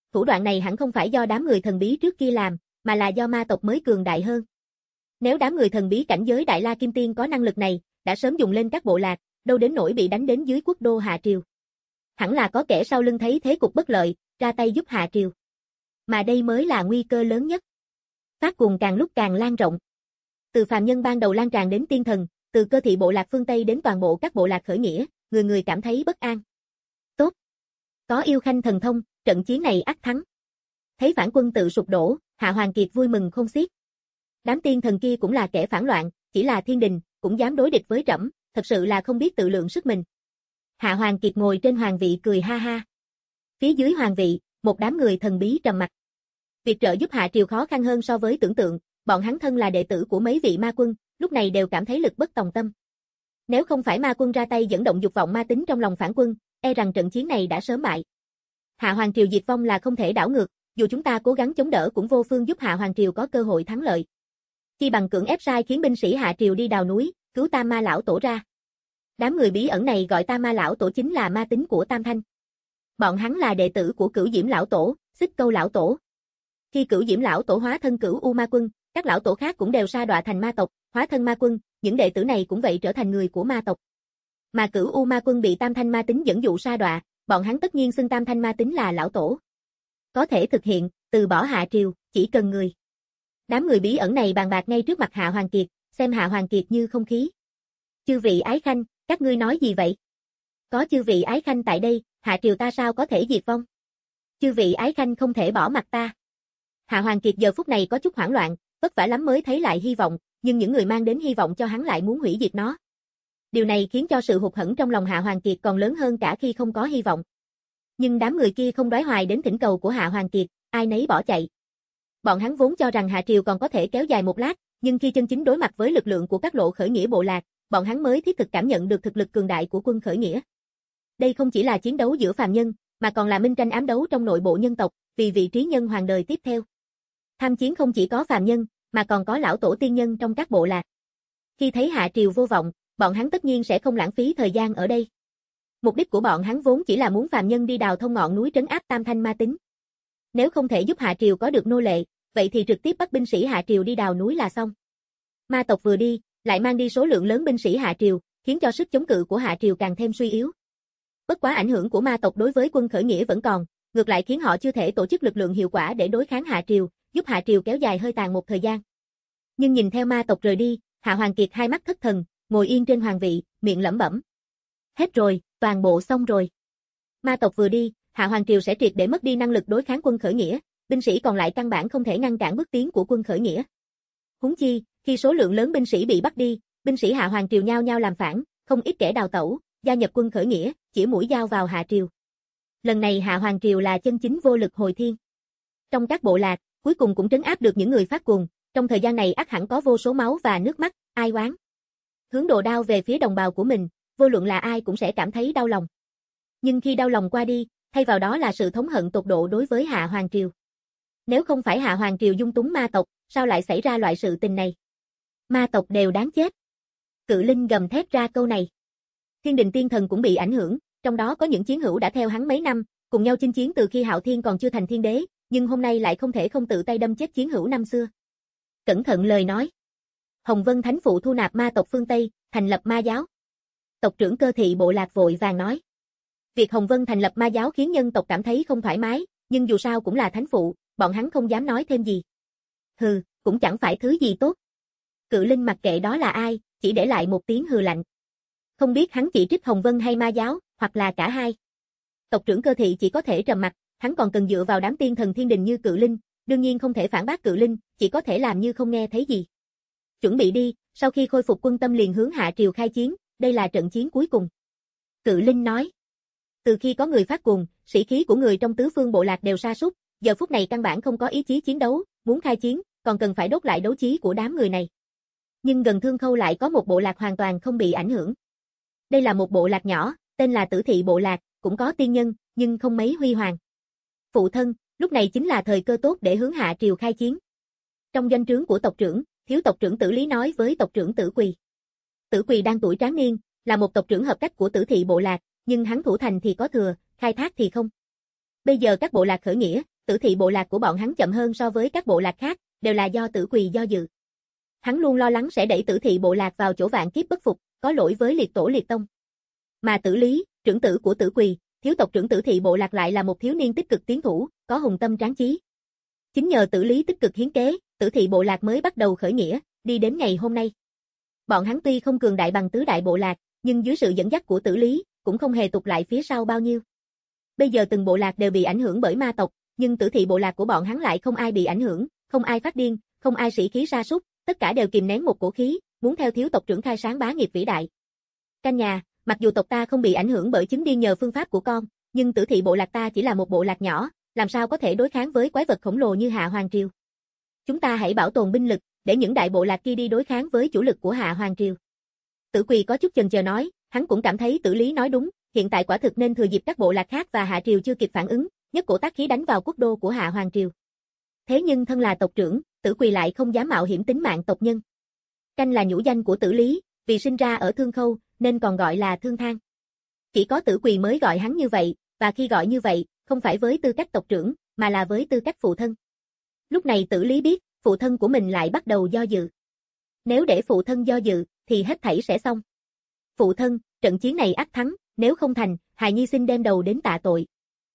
thủ đoạn này hẳn không phải do đám người thần bí trước kia làm, mà là do ma tộc mới cường đại hơn. Nếu đám người thần bí cảnh giới Đại La Kim Tiên có năng lực này, đã sớm dùng lên các bộ lạc, đâu đến nỗi bị đánh đến dưới quốc đô Hạ Triều. Hẳn là có kẻ sau lưng thấy thế cục bất lợi, ra tay giúp Hạ Triều. Mà đây mới là nguy cơ lớn nhất. Phát cuồng càng lúc càng lan rộng. Từ phàm nhân ban đầu lan tràn đến tiên thần, từ cơ thị bộ lạc phương Tây đến toàn bộ các bộ lạc khởi nghĩa, người người cảm thấy bất an. Tốt. Có yêu khanh thần thông, trận chiến này ắt thắng. Thấy phản quân tự sụp đổ, Hạ Hoàng Kiệt vui mừng không xiết. Đám tiên thần kia cũng là kẻ phản loạn, chỉ là thiên đình, cũng dám đối địch với trẫm, thật sự là không biết tự lượng sức mình. Hạ Hoàng Kiệt ngồi trên hoàng vị cười ha ha. Phía dưới hoàng vị, một đám người thần bí trầm mặc. Việc trợ giúp Hạ Triều khó khăn hơn so với tưởng tượng, bọn hắn thân là đệ tử của mấy vị ma quân, lúc này đều cảm thấy lực bất tòng tâm. Nếu không phải ma quân ra tay dẫn động dục vọng ma tính trong lòng phản quân, e rằng trận chiến này đã sớm bại. Hạ Hoàng Triều diệt vong là không thể đảo ngược, dù chúng ta cố gắng chống đỡ cũng vô phương giúp Hạ Hoàng Triều có cơ hội thắng lợi. Chi bằng cưỡng ép sai khiến binh sĩ Hạ Triều đi đào núi, cứu Tam Ma lão tổ ra. Đám người bí ẩn này gọi Tam Ma lão tổ chính là ma tính của Tam Thanh. Bọn hắn là đệ tử của Cửu Diễm lão tổ, Xích Câu lão tổ. Khi Cửu Diễm lão tổ hóa thân Cửu U ma quân, các lão tổ khác cũng đều sa đọa thành ma tộc, hóa thân ma quân, những đệ tử này cũng vậy trở thành người của ma tộc. Mà Cửu U ma quân bị Tam Thanh ma tính dẫn dụ sa đọa, bọn hắn tất nhiên xưng Tam Thanh ma tính là lão tổ. Có thể thực hiện, từ bỏ Hạ Triều, chỉ cần người. Đám người bí ẩn này bàn bạc ngay trước mặt Hạ Hoàng Kiệt, xem Hạ Hoàng Kiệt như không khí. Chư vị ái khanh, các ngươi nói gì vậy? Có chư vị ái khanh tại đây, Hạ Triều ta sao có thể diệt vong? Chư vị ái khanh không thể bỏ mặt ta. Hạ Hoàng Kiệt giờ phút này có chút hoảng loạn, vất vả lắm mới thấy lại hy vọng, nhưng những người mang đến hy vọng cho hắn lại muốn hủy diệt nó. Điều này khiến cho sự hụt hẫng trong lòng Hạ Hoàng Kiệt còn lớn hơn cả khi không có hy vọng. Nhưng đám người kia không đoái hoài đến thỉnh cầu của Hạ Hoàng Kiệt, ai nấy bỏ chạy. Bọn hắn vốn cho rằng Hạ Triều còn có thể kéo dài một lát, nhưng khi chân chính đối mặt với lực lượng của các lộ khởi nghĩa bộ lạc, bọn hắn mới thiết thực cảm nhận được thực lực cường đại của quân khởi nghĩa. Đây không chỉ là chiến đấu giữa phàm nhân, mà còn là minh tranh ám đấu trong nội bộ nhân tộc, vì vị trí nhân hoàng đời tiếp theo. Tham chiến không chỉ có phàm nhân, mà còn có lão tổ tiên nhân trong các bộ lạc. Khi thấy Hạ Triều vô vọng, bọn hắn tất nhiên sẽ không lãng phí thời gian ở đây. Mục đích của bọn hắn vốn chỉ là muốn phàm nhân đi đào thông ngọn núi trấn áp Tam Thanh ma tính. Nếu không thể giúp Hạ Triều có được nô lệ, vậy thì trực tiếp bắt binh sĩ Hạ Triều đi đào núi là xong. Ma tộc vừa đi, lại mang đi số lượng lớn binh sĩ Hạ Triều, khiến cho sức chống cự của Hạ Triều càng thêm suy yếu. Bất quá ảnh hưởng của ma tộc đối với quân khởi nghĩa vẫn còn, ngược lại khiến họ chưa thể tổ chức lực lượng hiệu quả để đối kháng Hạ Triều, giúp Hạ Triều kéo dài hơi tàn một thời gian. Nhưng nhìn theo ma tộc rời đi, Hạ Hoàng Kiệt hai mắt thất thần, ngồi yên trên hoàng vị, miệng lẩm bẩm. Hết rồi, toàn bộ xong rồi. Ma tộc vừa đi, Hạ Hoàng Triều sẽ triệt để mất đi năng lực đối kháng quân khởi nghĩa, binh sĩ còn lại căn bản không thể ngăn cản bước tiến của quân khởi nghĩa. Huống chi, khi số lượng lớn binh sĩ bị bắt đi, binh sĩ Hạ Hoàng Triều nhao nhao làm phản, không ít kẻ đào tẩu, gia nhập quân khởi nghĩa, chỉ mũi dao vào Hạ Triều. Lần này Hạ Hoàng Triều là chân chính vô lực hồi thiên. Trong các bộ lạc, cuối cùng cũng trấn áp được những người phát cuồng, trong thời gian này ắt hẳn có vô số máu và nước mắt, ai oán. Hướng đồ đao về phía đồng bào của mình, vô luận là ai cũng sẽ cảm thấy đau lòng. Nhưng khi đau lòng qua đi, thay vào đó là sự thống hận tột độ đối với Hạ Hoàng Triều. Nếu không phải Hạ Hoàng Triều dung túng ma tộc, sao lại xảy ra loại sự tình này? Ma tộc đều đáng chết. Cự Linh gầm thét ra câu này. Thiên đình tiên thần cũng bị ảnh hưởng, trong đó có những chiến hữu đã theo hắn mấy năm, cùng nhau chinh chiến từ khi Hạo Thiên còn chưa thành thiên đế, nhưng hôm nay lại không thể không tự tay đâm chết chiến hữu năm xưa. Cẩn thận lời nói. Hồng Vân Thánh Phụ thu nạp ma tộc phương Tây, thành lập ma giáo. Tộc trưởng Cơ Thị bộ lạc vội vàng nói. Việc Hồng Vân thành lập ma giáo khiến nhân tộc cảm thấy không thoải mái, nhưng dù sao cũng là thánh phụ, bọn hắn không dám nói thêm gì. Hừ, cũng chẳng phải thứ gì tốt. Cự Linh mặc kệ đó là ai, chỉ để lại một tiếng hừ lạnh. Không biết hắn chỉ trích Hồng Vân hay ma giáo, hoặc là cả hai. Tộc trưởng Cơ Thị chỉ có thể trầm mặt, hắn còn cần dựa vào đám tiên thần thiên đình như Cự Linh, đương nhiên không thể phản bác Cự Linh, chỉ có thể làm như không nghe thấy gì. Chuẩn bị đi, sau khi khôi phục quân tâm liền hướng Hạ Triều khai chiến, đây là trận chiến cuối cùng. Cự Linh nói. Từ khi có người phát cuồng, sĩ khí của người trong tứ phương bộ lạc đều sa sút, giờ phút này căn bản không có ý chí chiến đấu, muốn khai chiến, còn cần phải đốt lại đấu chí của đám người này. Nhưng gần Thương Khâu lại có một bộ lạc hoàn toàn không bị ảnh hưởng. Đây là một bộ lạc nhỏ, tên là Tử Thị bộ lạc, cũng có tiên nhân, nhưng không mấy huy hoàng. Phụ thân, lúc này chính là thời cơ tốt để hướng Hạ Triều khai chiến. Trong doanh trướng của tộc trưởng, thiếu tộc trưởng Tử Lý nói với tộc trưởng Tử Quỳ. Tử Quỳ đang tuổi tráng niên, là một tộc trưởng hợp cách của Tử Thị bộ lạc, nhưng hắn thủ thành thì có thừa, khai thác thì không. Bây giờ các bộ lạc khởi nghĩa, tử thị bộ lạc của bọn hắn chậm hơn so với các bộ lạc khác, đều là do Tử Quỳ do dự. Hắn luôn lo lắng sẽ đẩy tử thị bộ lạc vào chỗ vạn kiếp bất phục, có lỗi với liệt tổ liệt tông. Mà Tử Lý, trưởng tử của Tử Quỳ, thiếu tộc trưởng tử thị bộ lạc lại là một thiếu niên tích cực tiến thủ, có hùng tâm tráng chí. Chính nhờ Tử Lý tích cực hiến kế, tử thị bộ lạc mới bắt đầu khởi nghĩa, đi đến ngày hôm nay. Bọn hắn tuy không cường đại bằng tứ đại bộ lạc, nhưng dưới sự dẫn dắt của Tử Lý, cũng không hề tụt lại phía sau bao nhiêu. Bây giờ từng bộ lạc đều bị ảnh hưởng bởi ma tộc, nhưng tử thị bộ lạc của bọn hắn lại không ai bị ảnh hưởng, không ai phát điên, không ai sĩ khí sa sút, tất cả đều kìm nén một cổ khí, muốn theo thiếu tộc trưởng khai sáng bá nghiệp vĩ đại. Canh nhà, mặc dù tộc ta không bị ảnh hưởng bởi chứng điên nhờ phương pháp của con, nhưng tử thị bộ lạc ta chỉ là một bộ lạc nhỏ, làm sao có thể đối kháng với quái vật khổng lồ như Hạ Hoàng Triều. Chúng ta hãy bảo tồn binh lực, để những đại bộ lạc kia đi đối kháng với chủ lực của Hạ Hoàng Triều. Tử Quỳ có chút chần chờ nói, hắn cũng cảm thấy Tử Lý nói đúng, hiện tại quả thực nên thừa dịp các bộ lạc khác và Hạ Triều chưa kịp phản ứng, nhất cổ tác khí đánh vào quốc đô của Hạ Hoàng Triều. Thế nhưng thân là tộc trưởng, Tử Quỳ lại không dám mạo hiểm tính mạng tộc nhân. Canh là nhũ danh của Tử Lý, vì sinh ra ở Thương Khâu, nên còn gọi là Thương Thang. Chỉ có Tử Quỳ mới gọi hắn như vậy, và khi gọi như vậy, không phải với tư cách tộc trưởng, mà là với tư cách phụ thân. Lúc này Tử Lý biết, phụ thân của mình lại bắt đầu do dự. Nếu để phụ thân do dự, thì hết thảy sẽ xong. Phụ thân, trận chiến này ắt thắng, nếu không thành, hài nhi xin đem đầu đến tạ tội.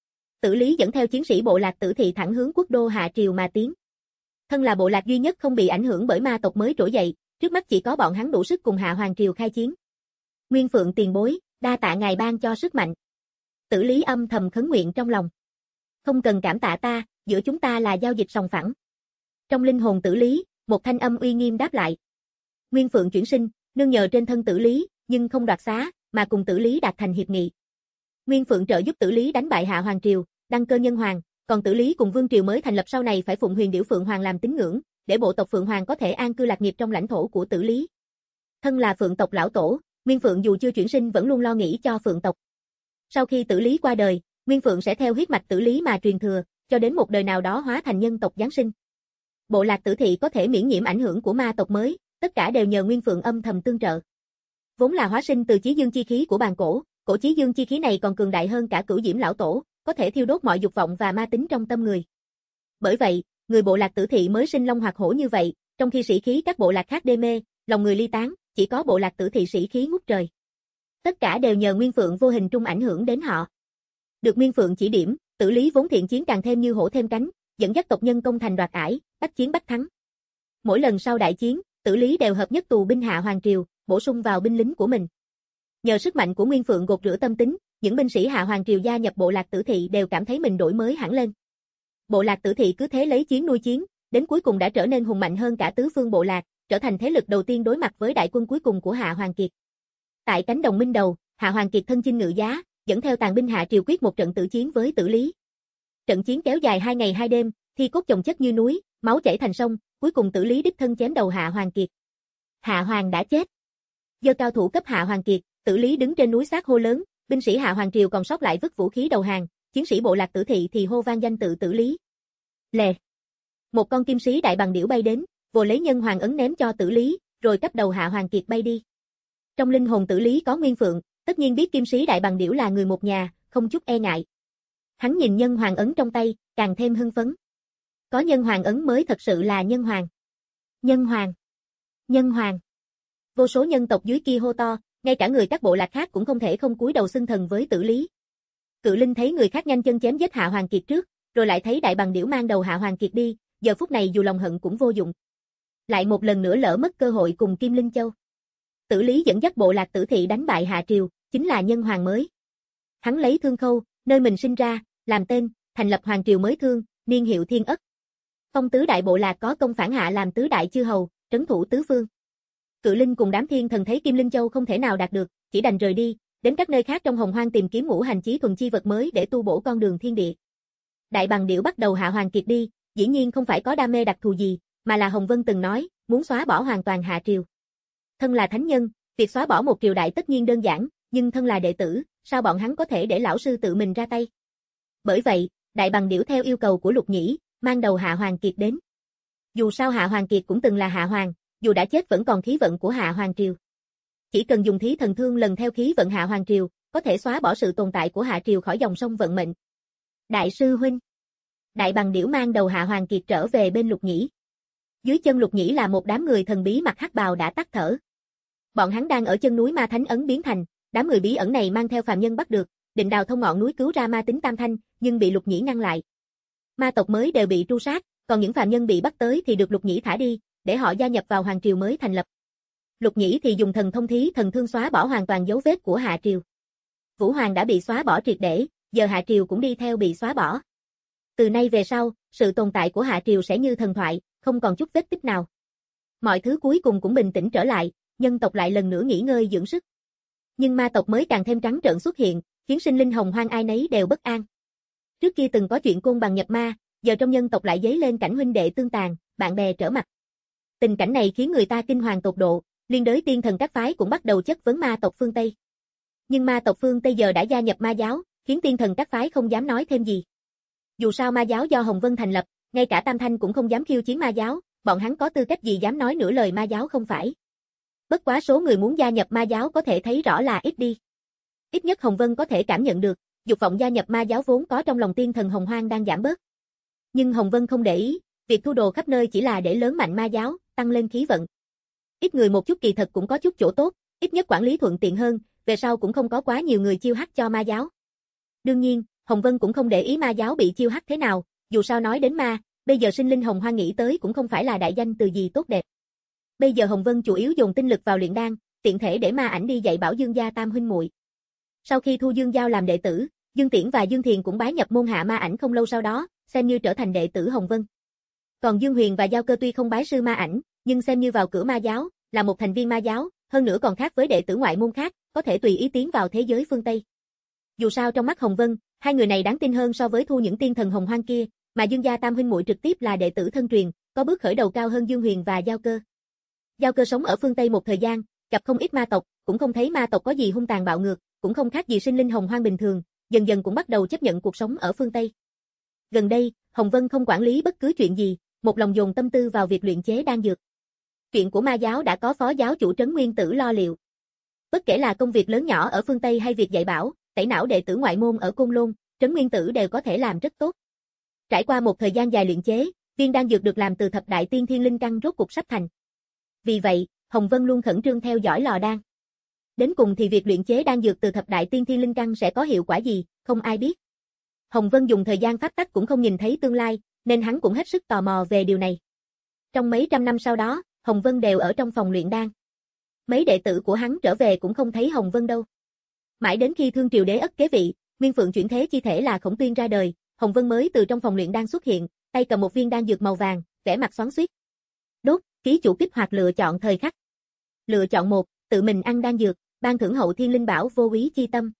Tử Lý dẫn theo chiến sĩ bộ lạc Tử thị thẳng hướng quốc đô Hạ Triều mà tiến. Thân là bộ lạc duy nhất không bị ảnh hưởng bởi ma tộc mới trỗi dậy, trước mắt chỉ có bọn hắn đủ sức cùng Hạ Hoàng Triều khai chiến. Nguyên Phượng tiền bối, đa tạ ngài ban cho sức mạnh. Tử Lý âm thầm khấn nguyện trong lòng. Không cần cảm tạ ta, giữa chúng ta là giao dịch sòng phẳng. Trong linh hồn Tử Lý, một thanh âm uy nghiêm đáp lại. Nguyên Phượng chuyển sinh, nương nhờ trên thân Tử Lý, nhưng không đoạt xá, mà cùng Tử Lý đạt thành hiệp nghị. Nguyên Phượng trợ giúp Tử Lý đánh bại Hạ Hoàng Triều, đăng cơ nhân hoàng, còn Tử Lý cùng Vương Triều mới thành lập sau này phải phụng Huyền Điểu Phượng Hoàng làm tín ngưỡng, để bộ tộc Phượng Hoàng có thể an cư lạc nghiệp trong lãnh thổ của Tử Lý. Thân là Phượng tộc lão tổ, Nguyên Phượng dù chưa chuyển sinh vẫn luôn lo nghĩ cho Phượng tộc. Sau khi Tử Lý qua đời, Nguyên Phượng sẽ theo huyết mạch Tử Lý mà truyền thừa, cho đến một đời nào đó hóa thành nhân tộc giáng sinh. Bộ lạc Tử thị có thể miễn nhiễm ảnh hưởng của ma tộc mới, tất cả đều nhờ Nguyên Phượng âm thầm tương trợ. Vốn là hóa sinh từ chí dương chi khí của bàn cổ, cổ chí dương chi khí này còn cường đại hơn cả Cửu Diễm lão tổ, có thể thiêu đốt mọi dục vọng và ma tính trong tâm người. Bởi vậy, người bộ lạc Tử thị mới sinh long hoạt hổ như vậy, trong khi sĩ khí các bộ lạc khác đê mê, lòng người ly tán, chỉ có bộ lạc Tử thị sĩ khí ngút trời. Tất cả đều nhờ Nguyên Phượng vô hình trung ảnh hưởng đến họ. Được Nguyên Phượng chỉ điểm, Tử Lý vốn thiện chiến càng thêm như hổ thêm cánh, dẫn dắt tộc nhân công thành đoạt ải, bách chiến bách thắng. Mỗi lần sau đại chiến, Tử Lý đều hợp nhất tù binh Hạ Hoàng Triều, bổ sung vào binh lính của mình. Nhờ sức mạnh của Nguyên Phượng gột rửa tâm tính, những binh sĩ Hạ Hoàng Triều gia nhập bộ lạc Tử thị đều cảm thấy mình đổi mới hẳn lên. Bộ lạc Tử thị cứ thế lấy chiến nuôi chiến, đến cuối cùng đã trở nên hùng mạnh hơn cả tứ phương bộ lạc, trở thành thế lực đầu tiên đối mặt với đại quân cuối cùng của Hạ Hoàng Kiệt. Tại cánh đồng minh đầu, Hạ Hoàng Kiệt thân chinh ngự giá, dẫn theo tàn binh Hạ Triều quyết một trận tử chiến với Tử Lý. Trận chiến kéo dài hai ngày hai đêm, thi cốt chồng chất như núi, máu chảy thành sông, cuối cùng Tử Lý đích thân chém đầu Hạ Hoàng Kiệt. Hạ Hoàng đã chết. Giơ cao thủ cấp Hạ Hoàng Kiệt, Tử Lý đứng trên núi xác hô lớn, binh sĩ Hạ Hoàng Triều còn sót lại vứt vũ khí đầu hàng, chiến sĩ bộ lạc Tử thị thì hô vang danh tự Tử Lý. Lè. Một con kim sĩ đại bằng điểu bay đến, vồ lấy nhân hoàng ấn ném cho Tử Lý, rồi cắp đầu Hạ Hoàng Kiệt bay đi. Trong linh hồn Tử Lý có Nguyên Phượng, tất nhiên biết kim sĩ đại bằng điểu là người một nhà, không chút e ngại. Hắn nhìn nhân hoàng ấn trong tay, càng thêm hưng phấn. Có nhân hoàng ấn mới thật sự là nhân hoàng. Nhân hoàng. Nhân hoàng. Vô số nhân tộc dưới kia hô to, ngay cả người các bộ lạc khác cũng không thể không cúi đầu xưng thần với Tử Lý. Cự Linh thấy người khác nhanh chân chém giết Hạ Hoàng Kiệt trước, rồi lại thấy đại bằng điểu mang đầu Hạ Hoàng Kiệt đi, giờ phút này dù lòng hận cũng vô dụng. Lại một lần nữa lỡ mất cơ hội cùng Kim Linh Châu. Tử Lý dẫn dắt bộ lạc Tử thị đánh bại Hạ Triều, chính là nhân hoàng mới. Hắn lấy Thương Khâu, nơi mình sinh ra, làm tên, thành lập hoàng triều mới Thương, niên hiệu Thiên Ất. Phong tứ đại bộ lạc có công phản Hạ làm tứ đại chư hầu, trấn thủ tứ phương. Cự Linh cùng đám thiên thần thấy Kim Linh Châu không thể nào đạt được, chỉ đành rời đi, đến các nơi khác trong Hồng Hoang tìm kiếm ngũ hành chí thuần chi vật mới để tu bổ con đường thiên địa. Đại bằng điểu bắt đầu Hạ Hoàng Kiệt đi, dĩ nhiên không phải có đam mê đặc thù gì, mà là Hồng Vân từng nói, muốn xóa bỏ hoàn toàn Hạ Triều. Thân là thánh nhân, việc xóa bỏ một triều đại tất nhiên đơn giản, nhưng thân là đệ tử, sao bọn hắn có thể để lão sư tự mình ra tay? Bởi vậy, đại bằng điểu theo yêu cầu của Lục Nhĩ, mang đầu Hạ Hoàng Kiệt đến. Dù sao Hạ Hoàng Kiệt cũng từng là Hạ Hoàng, dù đã chết vẫn còn khí vận của Hạ Hoàng Triều. Chỉ cần dùng thí thần thương lần theo khí vận Hạ Hoàng Triều, có thể xóa bỏ sự tồn tại của Hạ Triều khỏi dòng sông vận mệnh. Đại sư huynh. Đại Bằng Điểu mang đầu Hạ Hoàng Kiệt trở về bên Lục Nhĩ. Dưới chân Lục Nhĩ là một đám người thần bí mặc hắc bào đã tắt thở. Bọn hắn đang ở chân núi Ma Thánh ấn biến thành, đám người bí ẩn này mang theo phàm nhân bắt được, định đào thông ngọn núi cứu ra ma tính Tam Thanh, nhưng bị Lục Nhĩ ngăn lại. Ma tộc mới đều bị tru sát, còn những phàm nhân bị bắt tới thì được Lục Nhĩ thả đi, để họ gia nhập vào hoàng triều mới thành lập. Lục Nhĩ thì dùng thần thông thí thần thương xóa bỏ hoàn toàn dấu vết của Hạ triều. Vũ Hoàng đã bị xóa bỏ triệt để, giờ Hạ triều cũng đi theo bị xóa bỏ. Từ nay về sau, sự tồn tại của Hạ triều sẽ như thần thoại, không còn chút vết tích nào. Mọi thứ cuối cùng cũng bình tĩnh trở lại, nhân tộc lại lần nữa nghỉ ngơi dưỡng sức. Nhưng ma tộc mới càng thêm trắng trợn xuất hiện, khiến sinh linh hồng hoang ai nấy đều bất an. Trước kia từng có chuyện côn bằng nhập ma, giờ trong nhân tộc lại dấy lên cảnh huynh đệ tương tàn, bạn bè trở mặt. Tình cảnh này khiến người ta kinh hoàng tột độ, liên đới tiên thần các phái cũng bắt đầu chất vấn ma tộc phương Tây. Nhưng ma tộc phương Tây giờ đã gia nhập ma giáo, khiến tiên thần các phái không dám nói thêm gì. Dù sao ma giáo do Hồng Vân thành lập, ngay cả Tam Thanh cũng không dám khiêu chiến ma giáo, bọn hắn có tư cách gì dám nói nửa lời ma giáo không phải. Bất quá số người muốn gia nhập ma giáo có thể thấy rõ là ít đi. Ít nhất Hồng Vân có thể cảm nhận được, dục vọng gia nhập ma giáo vốn có trong lòng tiên thần Hồng Hoang đang giảm bớt. Nhưng Hồng Vân không để ý, việc thu đồ khắp nơi chỉ là để lớn mạnh ma giáo, tăng lên khí vận. Ít người một chút kỳ thật cũng có chút chỗ tốt, ít nhất quản lý thuận tiện hơn, về sau cũng không có quá nhiều người chiêu hắc cho ma giáo. Đương nhiên, Hồng Vân cũng không để ý ma giáo bị chiêu hắc thế nào, dù sao nói đến ma, bây giờ sinh linh Hồng Hoang nghĩ tới cũng không phải là đại danh từ gì tốt đẹp. Bây giờ Hồng Vân chủ yếu dồn tinh lực vào luyện đan, tiện thể để ma ảnh đi dạy bảo Dương gia tam huynh muội. Sau khi thu Dương Giao làm đệ tử, Dương Tiễn và Dương Thiền cũng bái nhập môn hạ ma ảnh không lâu sau đó, xem như trở thành đệ tử Hồng Vân. Còn Dương Huyền và Giao Cơ tuy không bái sư ma ảnh, nhưng xem như vào cửa ma giáo, là một thành viên ma giáo, hơn nữa còn khác với đệ tử ngoại môn khác, có thể tùy ý tiến vào thế giới phương Tây. Dù sao trong mắt Hồng Vân, hai người này đáng tin hơn so với thu những tiên thần Hồng Hoang kia, mà Dương gia tam huynh muội trực tiếp là đệ tử thân truyền, có bước khởi đầu cao hơn Dương Huyền và Giao Cơ. Giao Cơ sống ở phương Tây một thời gian, gặp không ít ma tộc, cũng không thấy ma tộc có gì hung tàn bạo ngược, cũng không khác gì sinh linh Hồng Hoang bình thường, dần dần cũng bắt đầu chấp nhận cuộc sống ở phương Tây. Gần đây, Hồng Vân không quản lý bất cứ chuyện gì, một lòng dồn tâm tư vào việc luyện chế đan dược. Chuyện của ma giáo đã có phó giáo chủ Trấn Nguyên Tử lo liệu. Bất kể là công việc lớn nhỏ ở phương Tây hay việc dạy bảo, tẩy não đệ tử ngoại môn ở Côn Lôn, Trấn Nguyên Tử đều có thể làm rất tốt. Trải qua một thời gian dài luyện chế, viên đan dược được làm từ thập đại tiên thiên linh căn rốt cục sắp thành. Vì vậy, Hồng Vân luôn khẩn trương theo dõi lò đan. Đến cùng thì việc luyện chế đan dược từ thập đại tiên thiên linh căn sẽ có hiệu quả gì, không ai biết. Hồng Vân dùng thời gian pháp tắc cũng không nhìn thấy tương lai, nên hắn cũng hết sức tò mò về điều này. Trong mấy trăm năm sau đó, Hồng Vân đều ở trong phòng luyện đan. Mấy đệ tử của hắn trở về cũng không thấy Hồng Vân đâu. Mãi đến khi Thương Triều Đế Ất kế vị, Nguyên Phượng chuyển thế chi thể là Khổng Tuyên ra đời, Hồng Vân mới từ trong phòng luyện đan xuất hiện, tay cầm một viên đan dược màu vàng, vẻ mặt xoắn xuýt. Đốt, ký chủ kích hoạt lựa chọn thời khắc. Lựa chọn một, tự mình ăn đan dược, ban thưởng hậu thiên linh bảo vô úy chi tâm.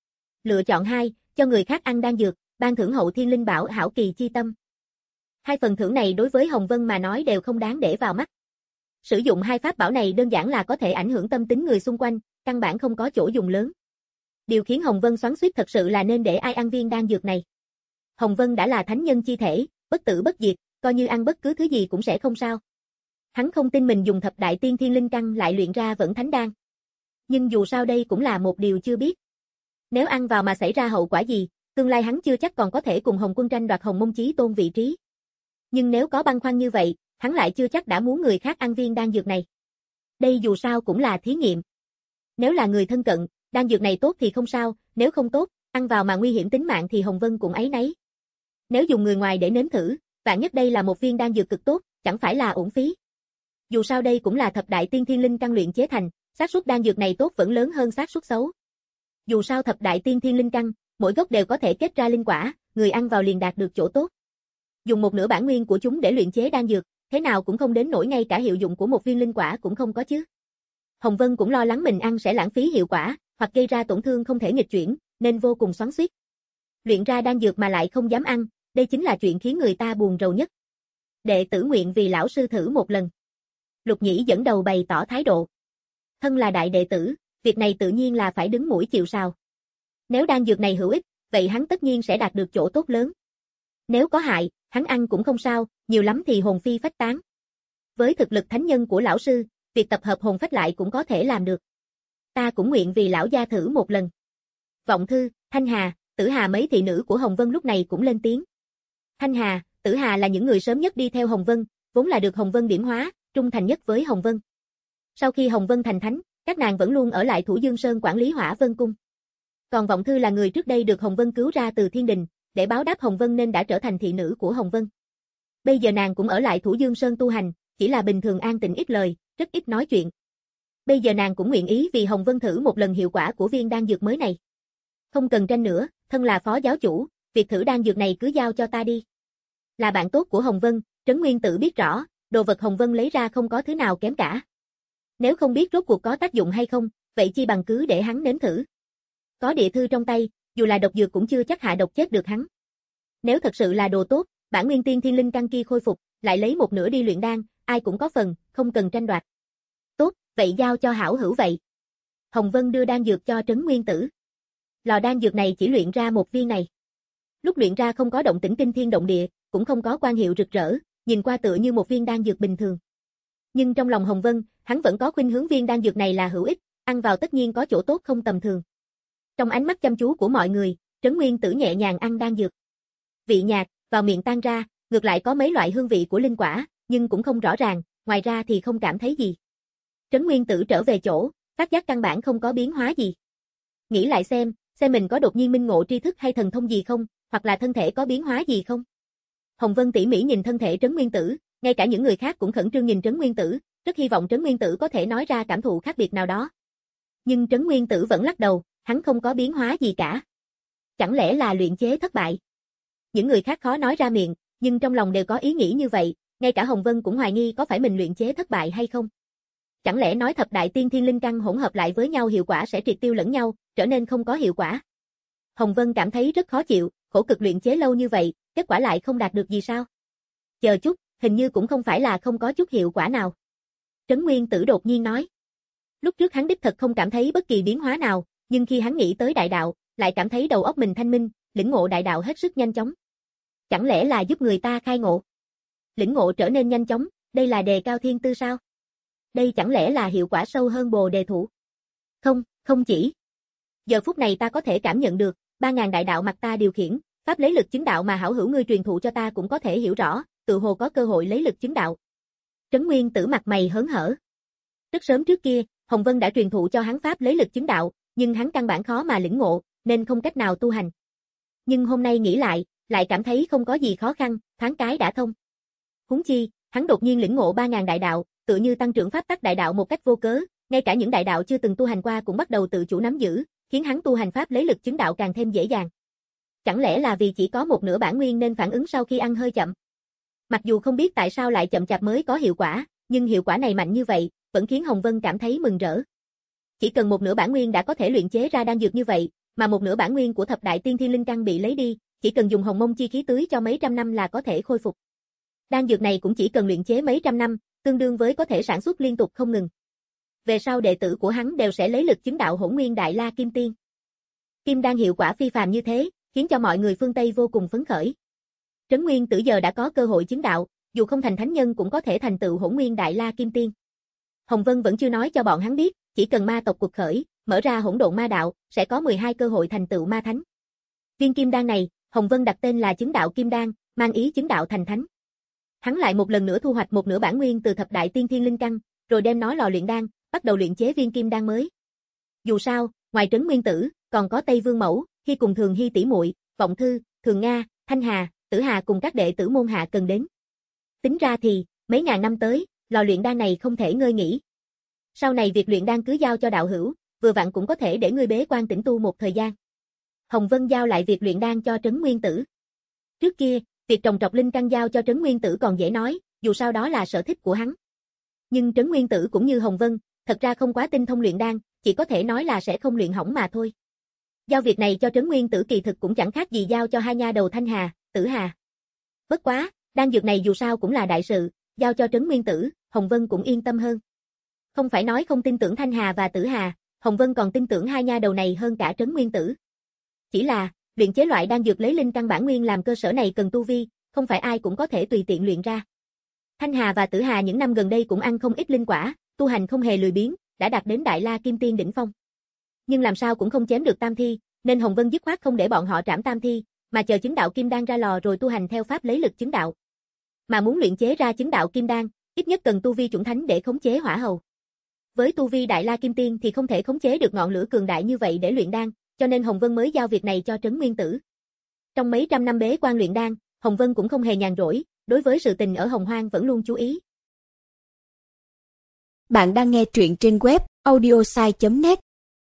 Lựa chọn hai, cho người khác ăn đan dược, ban thưởng hậu thiên linh bảo hảo kỳ chi tâm. Hai phần thưởng này đối với Hồng Vân mà nói đều không đáng để vào mắt. Sử dụng hai pháp bảo này đơn giản là có thể ảnh hưởng tâm tính người xung quanh, căn bản không có chỗ dùng lớn. Điều khiến Hồng Vân xoắn xuýt thật sự là nên để ai ăn viên đan dược này. Hồng Vân đã là thánh nhân chi thể, bất tử bất diệt, coi như ăn bất cứ thứ gì cũng sẽ không sao. Hắn không tin mình dùng thập đại tiên thiên linh căn lại luyện ra vẫn thánh đan. Nhưng dù sao đây cũng là một điều chưa biết. Nếu ăn vào mà xảy ra hậu quả gì, tương lai hắn chưa chắc còn có thể cùng Hồng Quân tranh đoạt Hồng Mông Chí Tôn vị trí. Nhưng nếu có băn khoăn như vậy, hắn lại chưa chắc đã muốn người khác ăn viên đan dược này. Đây dù sao cũng là thí nghiệm. Nếu là người thân cận, đan dược này tốt thì không sao, nếu không tốt, ăn vào mà nguy hiểm tính mạng thì Hồng Vân cũng áy náy. Nếu dùng người ngoài để nếm thử, vạn nhất đây là một viên đan dược cực tốt, chẳng phải là uổng phí. Dù sao đây cũng là thập đại tiên thiên linh căn luyện chế thành, xác suất đan dược này tốt vẫn lớn hơn xác suất xấu. Dù sao thập đại tiên thiên linh căn, mỗi gốc đều có thể kết ra linh quả, người ăn vào liền đạt được chỗ tốt. Dùng một nửa bản nguyên của chúng để luyện chế đan dược, thế nào cũng không đến nỗi ngay cả hiệu dụng của một viên linh quả cũng không có chứ. Hồng Vân cũng lo lắng mình ăn sẽ lãng phí hiệu quả, hoặc gây ra tổn thương không thể nghịch chuyển, nên vô cùng xoắn xuýt. Luyện ra đan dược mà lại không dám ăn, đây chính là chuyện khiến người ta buồn rầu nhất. Đệ tử nguyện vì lão sư thử một lần. Lục Nhĩ dẫn đầu bày tỏ thái độ. Thân là đại đệ tử, việc này tự nhiên là phải đứng mũi chịu sào. Nếu đan dược này hữu ích, vậy hắn tất nhiên sẽ đạt được chỗ tốt lớn. Nếu có hại, hắn ăn cũng không sao, nhiều lắm thì hồn phi phách tán. Với thực lực thánh nhân của lão sư, việc tập hợp hồn phách lại cũng có thể làm được. Ta cũng nguyện vì lão gia thử một lần. Vọng Thư, Thanh Hà, Tử Hà mấy thị nữ của Hồng Vân lúc này cũng lên tiếng. Thanh Hà, Tử Hà là những người sớm nhất đi theo Hồng Vân, vốn là được Hồng Vân điểm hóa, trung thành nhất với Hồng Vân. Sau khi Hồng Vân thành thánh, các nàng vẫn luôn ở lại Thủ Dương Sơn quản lý Hỏa Vân Cung. Còn Vọng Thư là người trước đây được Hồng Vân cứu ra từ thiên đình, để báo đáp Hồng Vân nên đã trở thành thị nữ của Hồng Vân. Bây giờ nàng cũng ở lại Thủ Dương Sơn tu hành, chỉ là bình thường an tĩnh ít lời, rất ít nói chuyện. Bây giờ nàng cũng nguyện ý vì Hồng Vân thử một lần hiệu quả của viên đan dược mới này. Không cần tranh nữa, thân là phó giáo chủ, việc thử đan dược này cứ giao cho ta đi. Là bạn tốt của Hồng Vân, Trấn Nguyên Tử biết rõ, đồ vật Hồng Vân lấy ra không có thứ nào kém cả. Nếu không biết rốt cuộc có tác dụng hay không, vậy chi bằng cứ để hắn nếm thử. Có địa thư trong tay, dù là độc dược cũng chưa chắc hạ độc chết được hắn. Nếu thật sự là đồ tốt, bản nguyên tiên thiên linh căn kia khôi phục, lại lấy một nửa đi luyện đan, ai cũng có phần, không cần tranh đoạt. Tốt, vậy giao cho hảo hữu vậy. Hồng Vân đưa đan dược cho Trấn Nguyên Tử. Lò đan dược này chỉ luyện ra một viên này. Lúc luyện ra không có động tĩnh kinh thiên động địa, cũng không có quang hiệu rực rỡ, nhìn qua tựa như một viên đan dược bình thường. Nhưng trong lòng Hồng Vân, hắn vẫn có khuynh hướng viên đan dược này là hữu ích, ăn vào tất nhiên có chỗ tốt không tầm thường. Trong ánh mắt chăm chú của mọi người, Trấn Nguyên Tử nhẹ nhàng ăn đan dược. Vị nhạt, vào miệng tan ra, ngược lại có mấy loại hương vị của linh quả, nhưng cũng không rõ ràng, ngoài ra thì không cảm thấy gì. Trấn Nguyên Tử trở về chỗ, phát giác căn bản không có biến hóa gì. Nghĩ lại xem, xem mình có đột nhiên minh ngộ tri thức hay thần thông gì không, hoặc là thân thể có biến hóa gì không. Hồng Vân tỉ mỉ nhìn thân thể Trấn Nguyên Tử, ngay cả những người khác cũng khẩn trương nhìn Trấn Nguyên Tử, rất hy vọng Trấn Nguyên Tử có thể nói ra cảm thụ khác biệt nào đó. Nhưng Trấn Nguyên Tử vẫn lắc đầu, hắn không có biến hóa gì cả. Chẳng lẽ là luyện chế thất bại? Những người khác khó nói ra miệng, nhưng trong lòng đều có ý nghĩ như vậy, ngay cả Hồng Vân cũng hoài nghi có phải mình luyện chế thất bại hay không. Chẳng lẽ nói thập đại tiên thiên linh căn hỗn hợp lại với nhau hiệu quả sẽ triệt tiêu lẫn nhau, trở nên không có hiệu quả? Hồng Vân cảm thấy rất khó chịu, khổ cực luyện chế lâu như vậy, kết quả lại không đạt được gì sao? Chờ chút, hình như cũng không phải là không có chút hiệu quả nào. Trấn Nguyên Tử đột nhiên nói. Lúc trước hắn đích thật không cảm thấy bất kỳ biến hóa nào, nhưng khi hắn nghĩ tới đại đạo, lại cảm thấy đầu óc mình thanh minh, lĩnh ngộ đại đạo hết sức nhanh chóng. Chẳng lẽ là giúp người ta khai ngộ? Lĩnh ngộ trở nên nhanh chóng, đây là đề cao thiên tư sao? Đây chẳng lẽ là hiệu quả sâu hơn Bồ Đề Thụ? Không, không chỉ. Giờ phút này ta có thể cảm nhận được, ba ngàn đại đạo mặt ta điều khiển, pháp lấy lực chứng đạo mà hảo hữu ngươi truyền thụ cho ta cũng có thể hiểu rõ, tự hồ có cơ hội lấy lực chứng đạo. Trấn Nguyên Tử mặt mày hớn hở. Rất sớm trước kia, Hồng Vân đã truyền thụ cho hắn pháp lấy lực chứng đạo, nhưng hắn căn bản khó mà lĩnh ngộ, nên không cách nào tu hành. Nhưng hôm nay nghĩ lại, lại cảm thấy không có gì khó khăn, thoáng cái đã thông. Huống chi, hắn đột nhiên lĩnh ngộ ba ngàn đại đạo, tựa như tăng trưởng pháp tắc đại đạo một cách vô cớ, ngay cả những đại đạo chưa từng tu hành qua cũng bắt đầu tự chủ nắm giữ, khiến hắn tu hành pháp lấy lực chứng đạo càng thêm dễ dàng. Chẳng lẽ là vì chỉ có một nửa bản nguyên nên phản ứng sau khi ăn hơi chậm? Mặc dù không biết tại sao lại chậm chạp mới có hiệu quả, nhưng hiệu quả này mạnh như vậy, vẫn khiến Hồng Vân cảm thấy mừng rỡ. Chỉ cần một nửa bản nguyên đã có thể luyện chế ra đan dược như vậy, mà một nửa bản nguyên của thập đại tiên thiên linh căn bị lấy đi, chỉ cần dùng hồng mông chi khí tưới cho mấy trăm năm là có thể khôi phục. Đan dược này cũng chỉ cần luyện chế mấy trăm năm, tương đương với có thể sản xuất liên tục không ngừng. Về sau đệ tử của hắn đều sẽ lấy lực chứng đạo Hỗn Nguyên Đại La Kim Tiên. Kim đan hiệu quả phi phàm như thế, khiến cho mọi người phương Tây vô cùng phấn khởi. Trấn Nguyên Tử giờ đã có cơ hội chứng đạo, dù không thành thánh nhân cũng có thể thành tựu Hỗn Nguyên Đại La Kim Tiên. Hồng Vân vẫn chưa nói cho bọn hắn biết, chỉ cần ma tộc cuộc khởi, mở ra hỗn độn ma đạo, sẽ có mười hai cơ hội thành tựu ma thánh. Viên kim đan này, Hồng Vân đặt tên là chứng đạo kim đan, mang ý chứng đạo thành thánh. Hắn lại một lần nữa thu hoạch một nửa bản nguyên từ thập đại tiên thiên linh căn, rồi đem nó lò luyện đan, bắt đầu luyện chế viên kim đan mới. Dù sao, ngoài Trấn Nguyên Tử, còn có Tây Vương Mẫu, Hy cùng Thường Hy tỷ muội, Vọng Thư, Thường Nga, Thanh Hà, Tử Hà cùng các đệ tử môn hạ cần đến. Tính ra thì, mấy ngàn năm tới, lò luyện đan này không thể ngơi nghỉ. Sau này việc luyện đan cứ giao cho đạo hữu, vừa vặn cũng có thể để ngươi bế quan tĩnh tu một thời gian. Hồng Vân giao lại việc luyện đan cho Trấn Nguyên Tử. Trước kia, việc trồng trọt linh căn giao cho Trấn Nguyên Tử còn dễ nói, dù sao đó là sở thích của hắn. Nhưng Trấn Nguyên Tử cũng như Hồng Vân, thật ra không quá tinh thông luyện đan, chỉ có thể nói là sẽ không luyện hỏng mà thôi. Giao việc này cho Trấn Nguyên Tử kỳ thực cũng chẳng khác gì giao cho hai nha đầu Thanh Hà, Tử Hà. Bất quá, đan dược này dù sao cũng là đại sự, giao cho Trấn Nguyên Tử, Hồng Vân cũng yên tâm hơn. Không phải nói không tin tưởng Thanh Hà và Tử Hà, Hồng Vân còn tin tưởng hai nha đầu này hơn cả Trấn Nguyên Tử. Chỉ là, luyện chế loại đan dược lấy linh căn bản nguyên làm cơ sở này cần tu vi, không phải ai cũng có thể tùy tiện luyện ra. Thanh Hà và Tử Hà những năm gần đây cũng ăn không ít linh quả, tu hành không hề lười biếng, đã đạt đến Đại La Kim Tiên đỉnh phong. Nhưng làm sao cũng không chém được Tam Thi, nên Hồng Vân dứt khoát không để bọn họ trảm Tam Thi, mà chờ chứng đạo kim đan ra lò rồi tu hành theo pháp lấy lực chứng đạo. Mà muốn luyện chế ra chứng đạo kim đan, ít nhất cần tu vi chuẩn thánh để khống chế hỏa hầu. Với tu vi Đại La Kim Tiên thì không thể khống chế được ngọn lửa cường đại như vậy để luyện đan, cho nên Hồng Vân mới giao việc này cho Trấn Nguyên Tử. Trong mấy trăm năm bế quan luyện đan, Hồng Vân cũng không hề nhàn rỗi, đối với sự tình ở Hồng Hoang vẫn luôn chú ý. Bạn đang nghe truyện trên web audiosai chấm net.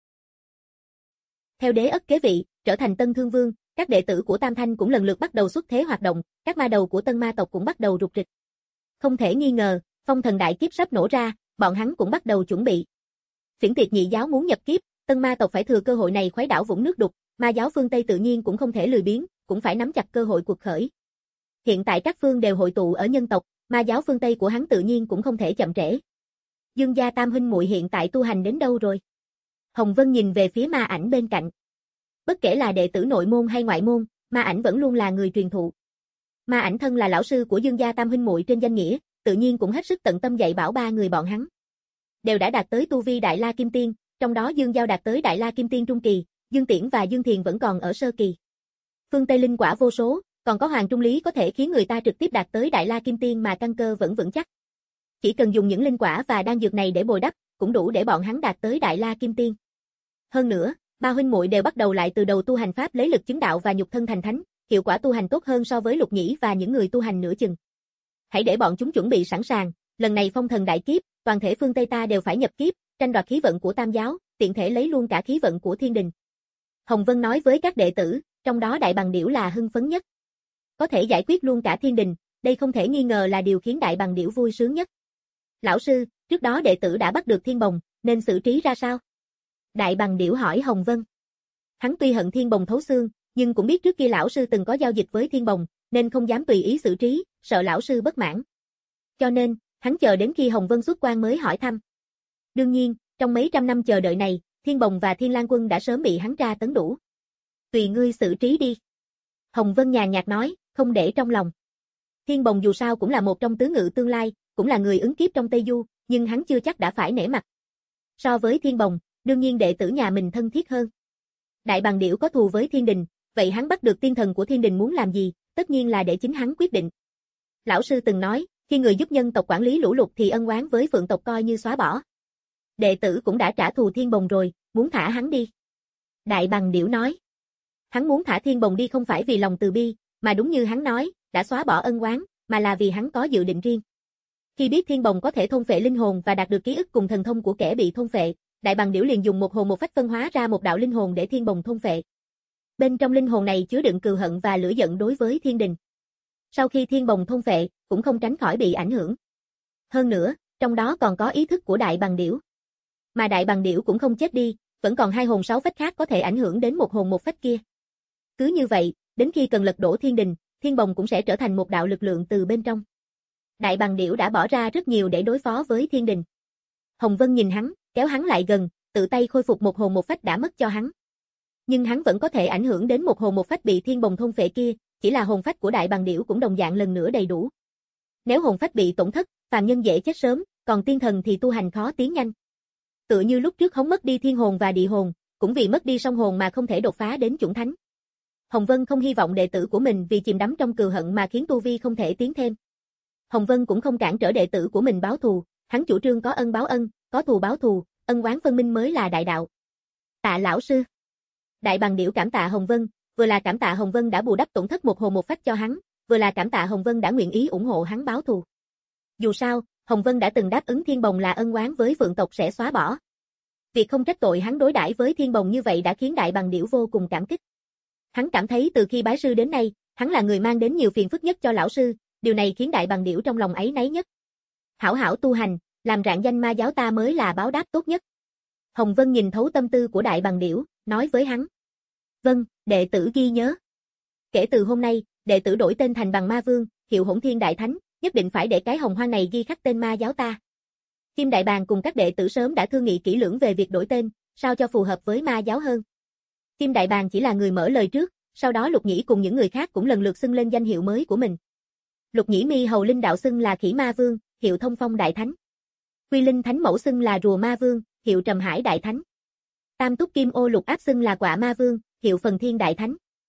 Theo đế ất kế vị, trở thành Tân Thương Vương, các đệ tử của Tam Thanh cũng lần lượt bắt đầu xuất thế hoạt động, các ma đầu của Tân Ma tộc cũng bắt đầu rục rịch. Không thể nghi ngờ, phong thần đại kiếp sắp nổ ra, bọn hắn cũng bắt đầu chuẩn bị. Phiển Tiệt nhị giáo muốn nhập kiếp, Tân Ma tộc phải thừa cơ hội này khuấy đảo vũng nước đục, ma giáo phương Tây tự nhiên cũng không thể lười biếng, cũng phải nắm chặt cơ hội cuộc khởi. Hiện tại các phương đều hội tụ ở nhân tộc, ma giáo phương Tây của hắn tự nhiên cũng không thể chậm trễ. Dương gia tam huynh muội hiện tại tu hành đến đâu rồi? Hồng Vân nhìn về phía Ma Ảnh bên cạnh. Bất kể là đệ tử nội môn hay ngoại môn, Ma Ảnh vẫn luôn là người truyền thụ. Ma Ảnh thân là lão sư của Dương gia tam huynh muội trên danh nghĩa, tự nhiên cũng hết sức tận tâm dạy bảo ba người bọn hắn. Đều đã đạt tới tu vi Đại La Kim Tiên, trong đó Dương Giao đạt tới Đại La Kim Tiên trung kỳ, Dương Tiễn và Dương Thiền vẫn còn ở sơ kỳ. Phương Tây linh quả vô số, còn có Hoàng Trung Lý có thể khiến người ta trực tiếp đạt tới Đại La Kim Tiên mà căn cơ vẫn vững chắc. Chỉ cần dùng những linh quả và đan dược này để bồi đắp, cũng đủ để bọn hắn đạt tới Đại La Kim Tiên. Hơn nữa, ba huynh muội đều bắt đầu lại từ đầu tu hành pháp lấy lực chứng đạo và nhục thân thành thánh, hiệu quả tu hành tốt hơn so với Lục Nhĩ và những người tu hành nửa chừng. Hãy để bọn chúng chuẩn bị sẵn sàng, lần này phong thần đại kiếp, toàn thể phương Tây ta đều phải nhập kiếp, tranh đoạt khí vận của Tam giáo, tiện thể lấy luôn cả khí vận của Thiên Đình. Hồng Vân nói với các đệ tử, trong đó Đại Bằng Điểu là hưng phấn nhất. Có thể giải quyết luôn cả Thiên Đình, đây không thể nghi ngờ là điều khiến Đại Bằng Điểu vui sướng nhất. Lão sư, trước đó đệ tử đã bắt được Thiên Bồng, nên xử trí ra sao? Đại Bằng Điểu hỏi Hồng Vân. Hắn tuy hận Thiên Bồng thấu xương, nhưng cũng biết trước kia lão sư từng có giao dịch với Thiên Bồng, nên không dám tùy ý xử trí, sợ lão sư bất mãn. Cho nên, hắn chờ đến khi Hồng Vân xuất quan mới hỏi thăm. Đương nhiên, trong mấy trăm năm chờ đợi này, Thiên Bồng và Thiên Lang Quân đã sớm bị hắn tra tấn đủ. Tùy ngươi xử trí đi. Hồng Vân nhàn nhạt nói, không để trong lòng. Thiên Bồng dù sao cũng là một trong tứ ngự tương lai, cũng là người ứng kiếp trong Tây Du, nhưng hắn chưa chắc đã phải nể mặt. So với Thiên Bồng, đương nhiên đệ tử nhà mình thân thiết hơn. Đại Bằng Điểu có thù với Thiên Đình, vậy hắn bắt được tiên thần của Thiên Đình muốn làm gì, tất nhiên là để chính hắn quyết định. Lão sư từng nói, khi người giúp nhân tộc quản lý lũ lụt thì ân oán với Phượng tộc coi như xóa bỏ. Đệ tử cũng đã trả thù Thiên Bồng rồi, muốn thả hắn đi. Đại Bằng Điểu nói. Hắn muốn thả Thiên Bồng đi không phải vì lòng từ bi, mà đúng như hắn nói, đã xóa bỏ ân oán, mà là vì hắn có dự định riêng. Khi biết Thiên Bồng có thể thôn phệ linh hồn và đạt được ký ức cùng thần thông của kẻ bị thôn phệ, Đại Bằng Điểu liền dùng một hồn một phách phân hóa ra một đạo linh hồn để Thiên Bồng thôn phệ. Bên trong linh hồn này chứa đựng cừu hận và lửa giận đối với Thiên Đình. Sau khi Thiên Bồng thôn phệ, cũng không tránh khỏi bị ảnh hưởng. Hơn nữa, trong đó còn có ý thức của Đại Bằng Điểu. Mà Đại Bằng Điểu cũng không chết đi, vẫn còn hai hồn sáu phách khác có thể ảnh hưởng đến một hồn một phách kia. Cứ như vậy, đến khi cần lật đổ Thiên Đình, Thiên Bồng cũng sẽ trở thành một đạo lực lượng từ bên trong. Đại Bằng Điểu đã bỏ ra rất nhiều để đối phó với Thiên Đình. Hồng Vân nhìn hắn, kéo hắn lại gần, tự tay khôi phục một hồn một phách đã mất cho hắn. Nhưng hắn vẫn có thể ảnh hưởng đến một hồn một phách bị Thiên Bồng thôn phệ kia, chỉ là hồn phách của Đại Bằng Điểu cũng đồng dạng lần nữa đầy đủ. Nếu hồn phách bị tổn thất, phàm nhân dễ chết sớm, còn tiên thần thì tu hành khó tiến nhanh. Tựa như lúc trước hống mất đi thiên hồn và địa hồn, cũng vì mất đi song hồn mà không thể đột phá đến chuẩn thánh. Hồng Vân không hy vọng đệ tử của mình vì chìm đắm trong cừu hận mà khiến tu vi không thể tiến thêm. Hồng Vân cũng không cản trở đệ tử của mình báo thù, hắn chủ trương có ân báo ân, có thù báo thù, ân oán phân minh mới là đại đạo. Tạ lão sư. Đại Bằng Điểu cảm tạ Hồng Vân, vừa là cảm tạ Hồng Vân đã bù đắp tổn thất một hồn một phách cho hắn, vừa là cảm tạ Hồng Vân đã nguyện ý ủng hộ hắn báo thù. Dù sao, Hồng Vân đã từng đáp ứng Thiên Bồng là ân oán với Phượng tộc sẽ xóa bỏ. Việc không trách tội hắn đối đãi với Thiên Bồng như vậy đã khiến Đại Bằng Điểu vô cùng cảm kích. Hắn cảm thấy từ khi bái sư đến nay, hắn là người mang đến nhiều phiền phức nhất cho lão sư, điều này khiến Đại Bằng Điểu trong lòng áy náy nhất. Hảo hảo tu hành, làm rạng danh ma giáo ta mới là báo đáp tốt nhất. Hồng Vân nhìn thấu tâm tư của Đại Bằng Điểu, nói với hắn. Vâng, đệ tử ghi nhớ. Kể từ hôm nay, đệ tử đổi tên thành Bằng Ma Vương, hiệu Hỗn Thiên Đại Thánh, nhất định phải để cái hồng hoang này ghi khắc tên ma giáo ta. Kim Đại Bàng cùng các đệ tử sớm đã thương nghị kỹ lưỡng về việc đổi tên, sao cho phù hợp với ma giáo hơn. Kim Đại Bàng chỉ là người mở lời trước, sau đó Lục Nhĩ cùng những người khác cũng lần lượt xưng lên danh hiệu mới của mình. Lục Nhĩ Mi Hầu Linh Đạo xưng là Khỉ Ma Vương, hiệu Thông Phong Đại Thánh. Quy Linh Thánh Mẫu xưng là Rùa Ma Vương, hiệu Trầm Hải Đại Thánh. Tam Túc Kim Ô Lục Áp xưng là Quạ Ma Vương, hiệu Phần Thiên Đại Thánh.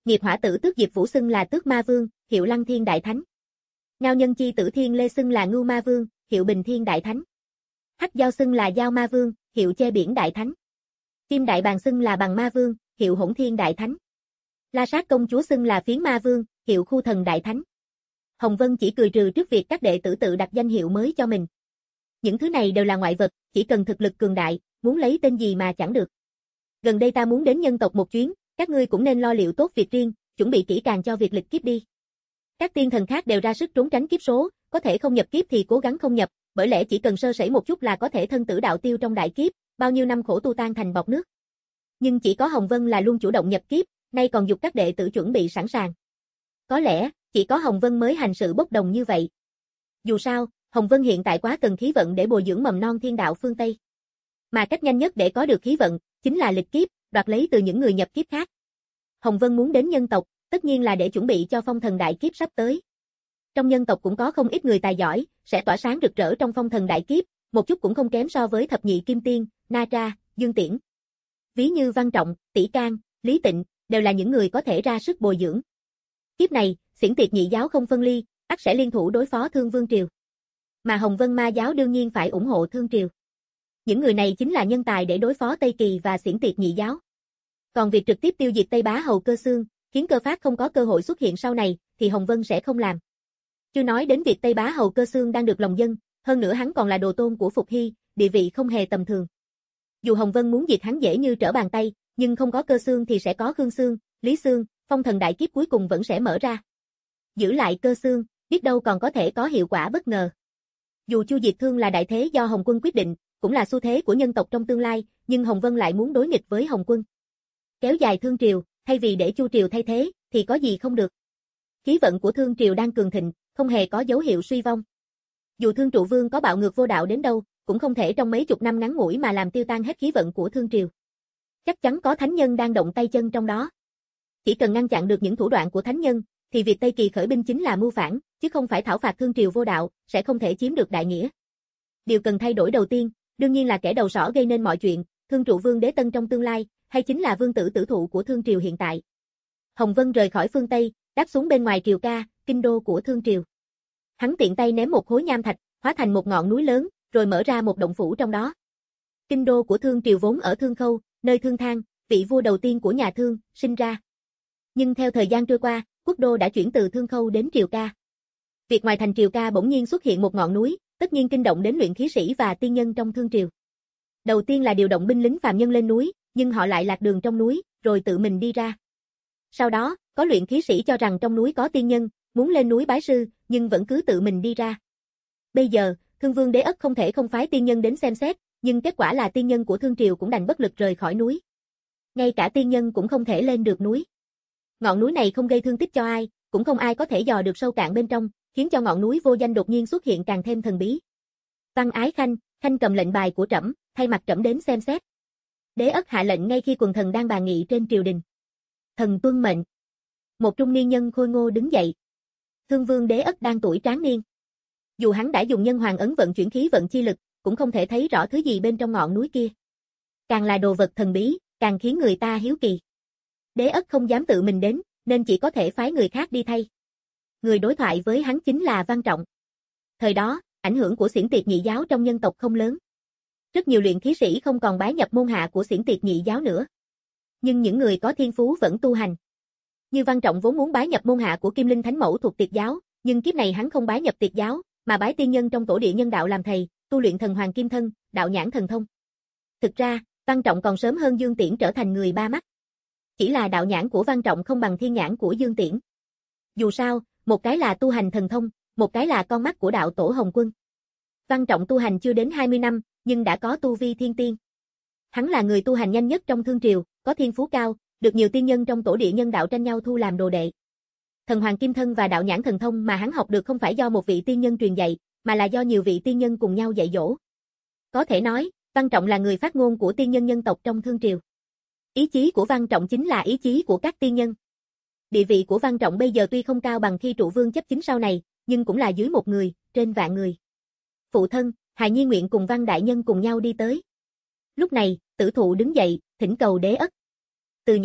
Nghiệp hỏa tử tước Diệp Vũ xưng là Tước Ma Vương, hiệu Lăng Thiên Đại Thánh. Ngao nhân chi tử Thiên Lê xưng là Ngưu Ma Vương, hiệu Bình Thiên Đại Thánh. Hắc Giao xưng là Giao Ma Vương, hiệu Che Biển Đại Thánh. Kim Đại Bàng xưng là Bằng Ma Vương, hiệu Hỗn Thiên Đại Thánh. La Sát công chúa xưng là Phiến Ma Vương, hiệu Khu Thần Đại Thánh. Hồng Vân chỉ cười trừ trước việc các đệ tử tự đặt danh hiệu mới cho mình. Những thứ này đều là ngoại vật, chỉ cần thực lực cường đại, muốn lấy tên gì mà chẳng được. Gần đây ta muốn đến nhân tộc một chuyến, các ngươi cũng nên lo liệu tốt việc riêng, chuẩn bị kỹ càng cho việc lịch kiếp đi. Các tiên thần khác đều ra sức trốn tránh kiếp số, có thể không nhập kiếp thì cố gắng không nhập, bởi lẽ chỉ cần sơ sẩy một chút là có thể thân tử đạo tiêu trong đại kiếp, bao nhiêu năm khổ tu tan thành bọt nước. Nhưng chỉ có Hồng Vân là luôn chủ động nhập kiếp, nay còn giục các đệ tử chuẩn bị sẵn sàng. Có lẽ, chỉ có Hồng Vân mới hành sự bốc đồng như vậy. Dù sao, Hồng Vân hiện tại quá cần khí vận để bồi dưỡng mầm non thiên đạo phương Tây. Mà cách nhanh nhất để có được khí vận, chính là lịch kiếp, đoạt lấy từ những người nhập kiếp khác. Hồng Vân muốn đến nhân tộc, tất nhiên là để chuẩn bị cho phong thần đại kiếp sắp tới. Trong nhân tộc cũng có không ít người tài giỏi, sẽ tỏa sáng rực rỡ trong phong thần đại kiếp, một chút cũng không kém so với thập nhị kim tiên, Na Tra, Dương Tiễn. Ví như Văn Trọng, Tỷ Can, Lý Tịnh, đều là những người có thể ra sức bồi dưỡng. Kiếp này, Xiển Tiệt nhị giáo không phân ly, ắt sẽ liên thủ đối phó Thương Vương Triều. Mà Hồng Vân Ma giáo đương nhiên phải ủng hộ Thương Triều. Những người này chính là nhân tài để đối phó Tây Kỳ và Xiển Tiệt nhị giáo. Còn việc trực tiếp tiêu diệt Tây Bá Hầu Cơ Xương, khiến Cơ Phát không có cơ hội xuất hiện sau này, thì Hồng Vân sẽ không làm. Chưa nói đến việc Tây Bá Hầu Cơ Xương đang được lòng dân, hơn nữa hắn còn là đồ tôn của Phục Hy, địa vị không hề tầm thường. Dù Hồng Vân muốn diệt hắn dễ như trở bàn tay, nhưng không có Cơ Xương thì sẽ có Khương Xương, Lý Xương, phong thần đại kiếp cuối cùng vẫn sẽ mở ra. Giữ lại Cơ Xương, biết đâu còn có thể có hiệu quả bất ngờ. Dù chu diệt Thương là đại thế do Hồng Quân quyết định, cũng là xu thế của nhân tộc trong tương lai, nhưng Hồng Vân lại muốn đối nghịch với Hồng Quân. Kéo dài Thương Triều, thay vì để Chu Triều thay thế, thì có gì không được. Khí vận của Thương Triều đang cường thịnh, không hề có dấu hiệu suy vong. Dù Thương Trụ Vương có bạo ngược vô đạo đến đâu, cũng không thể trong mấy chục năm ngắn ngủi mà làm tiêu tan hết khí vận của Thương Triều. Chắc chắn có thánh nhân đang động tay chân trong đó. Chỉ cần ngăn chặn được những thủ đoạn của thánh nhân, thì việc Tây Kỳ khởi binh chính là mưu phản, chứ không phải thảo phạt Thương Triều vô đạo, sẽ không thể chiếm được đại nghĩa. Điều cần thay đổi đầu tiên, đương nhiên là kẻ đầu sỏ gây nên mọi chuyện, Thương Trụ Vương Đế Tân trong tương lai, hay chính là vương tử tử thụ của Thương Triều hiện tại. Hồng Vân rời khỏi phương Tây, đáp xuống bên ngoài Triều Ca, kinh đô của Thương Triều. Hắn tiện tay ném một khối nham thạch, hóa thành một ngọn núi lớn, rồi mở ra một động phủ trong đó. Kinh đô của Thương Triều vốn ở Thương Khâu, nơi Thương Thang, vị vua đầu tiên của nhà Thương, sinh ra. Nhưng theo thời gian trôi qua, quốc đô đã chuyển từ Thương Khâu đến Triều Ca. Việc ngoài thành Triều Ca bỗng nhiên xuất hiện một ngọn núi, tất nhiên kinh động đến luyện khí sĩ và tiên nhân trong Thương Triều. Đầu tiên là điều động binh lính phàm nhân lên núi, nhưng họ lại lạc đường trong núi, rồi tự mình đi ra. Sau đó, có luyện khí sĩ cho rằng trong núi có tiên nhân, muốn lên núi bái sư, nhưng vẫn cứ tự mình đi ra. Bây giờ, Thương Vương Đế Ất không thể không phái tiên nhân đến xem xét, nhưng kết quả là tiên nhân của Thương Triều cũng đành bất lực rời khỏi núi. Ngay cả tiên nhân cũng không thể lên được núi. Ngọn núi này không gây thương tích cho ai, cũng không ai có thể dò được sâu cạn bên trong, khiến cho ngọn núi vô danh đột nhiên xuất hiện càng thêm thần bí. Văn Ái Khanh, Khanh cầm lệnh bài của trẫm, thay mặt trẫm đến xem xét. Đế Ất hạ lệnh ngay khi quần thần đang bàn nghị trên triều đình. Thần tuân mệnh. Một trung niên nhân khôi ngô đứng dậy. Thương Vương Đế Ất đang tuổi tráng niên. Dù hắn đã dùng nhân hoàng ấn vận chuyển khí vận chi lực, cũng không thể thấy rõ thứ gì bên trong ngọn núi kia. Càng là đồ vật thần bí, càng khiến người ta hiếu kỳ. Đế Ất không dám tự mình đến, nên chỉ có thể phái người khác đi thay. Người đối thoại với hắn chính là Văn Trọng. Thời đó, ảnh hưởng của Xiển Tiệt nhị giáo trong nhân tộc không lớn. Rất nhiều luyện khí sĩ không còn bái nhập môn hạ của Xiển Tiệt nhị giáo nữa. Nhưng những người có thiên phú vẫn tu hành. Như Văn Trọng vốn muốn bái nhập môn hạ của Kim Linh Thánh Mẫu thuộc Tiệt giáo, nhưng kiếp này hắn không bái nhập Tiệt giáo, mà bái tiên nhân trong tổ địa nhân đạo làm thầy, tu luyện thần hoàng kim thân, đạo nhãn thần thông. Thực ra, Văn Trọng còn sớm hơn Dương Tiễn trở thành người ba mắt. Chỉ là đạo nhãn của Văn Trọng không bằng thiên nhãn của Dương Tiễn. Dù sao, một cái là tu hành thần thông, một cái là con mắt của đạo tổ Hồng Quân. Văn Trọng tu hành chưa đến hai mươi năm, nhưng đã có tu vi thiên tiên. Hắn là người tu hành nhanh nhất trong Thương Triều, có thiên phú cao, được nhiều tiên nhân trong tổ địa nhân đạo tranh nhau thu làm đồ đệ. Thần hoàng kim thân và đạo nhãn thần thông mà hắn học được không phải do một vị tiên nhân truyền dạy, mà là do nhiều vị tiên nhân cùng nhau dạy dỗ. Có thể nói, Văn Trọng là người phát ngôn của tiên nhân nhân tộc trong Thương Triều. Ý chí của Văn Trọng chính là ý chí của các tiên nhân. Địa vị của Văn Trọng bây giờ tuy không cao bằng khi Trụ Vương chấp chính sau này, nhưng cũng là dưới một người, trên vạn người. Phụ thân, hài nhi nguyện cùng Văn đại nhân cùng nhau đi tới. Lúc này, Tử Thụ đứng dậy, thỉnh cầu Đế Ất. Từ nhỏ,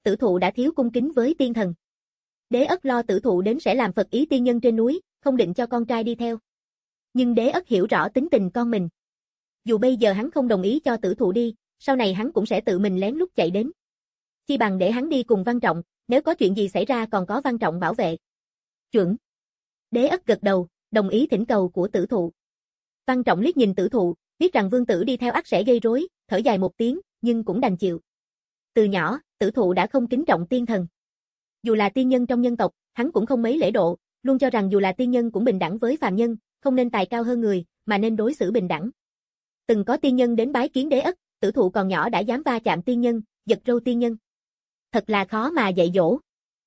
Tử Thụ đã thiếu cung kính với tiên thần. Đế Ất lo Tử Thụ đến sẽ làm phật ý tiên nhân trên núi, không định cho con trai đi theo. Nhưng Đế Ất hiểu rõ tính tình con mình. Dù bây giờ hắn không đồng ý cho Tử Thụ đi, sau này hắn cũng sẽ tự mình lén lút chạy đến. Chi bằng để hắn đi cùng Văn Trọng, nếu có chuyện gì xảy ra còn có Văn Trọng bảo vệ. Chuẩn. Đế Ất gật đầu, đồng ý thỉnh cầu của Tử Thụ. Văn Trọng liếc nhìn Tử Thụ, biết rằng vương tử đi theo ắt sẽ gây rối, thở dài một tiếng, nhưng cũng đành chịu. Từ nhỏ, Tử Thụ đã không kính trọng tiên thần. Dù là tiên nhân trong nhân tộc, hắn cũng không mấy lễ độ, luôn cho rằng dù là tiên nhân cũng bình đẳng với phàm nhân, không nên tài cao hơn người, mà nên đối xử bình đẳng. Từng có tiên nhân đến bái kiến Đế Ất, Tử Thụ còn nhỏ đã dám va chạm tiên nhân, giật râu tiên nhân. Thật là khó mà dạy dỗ.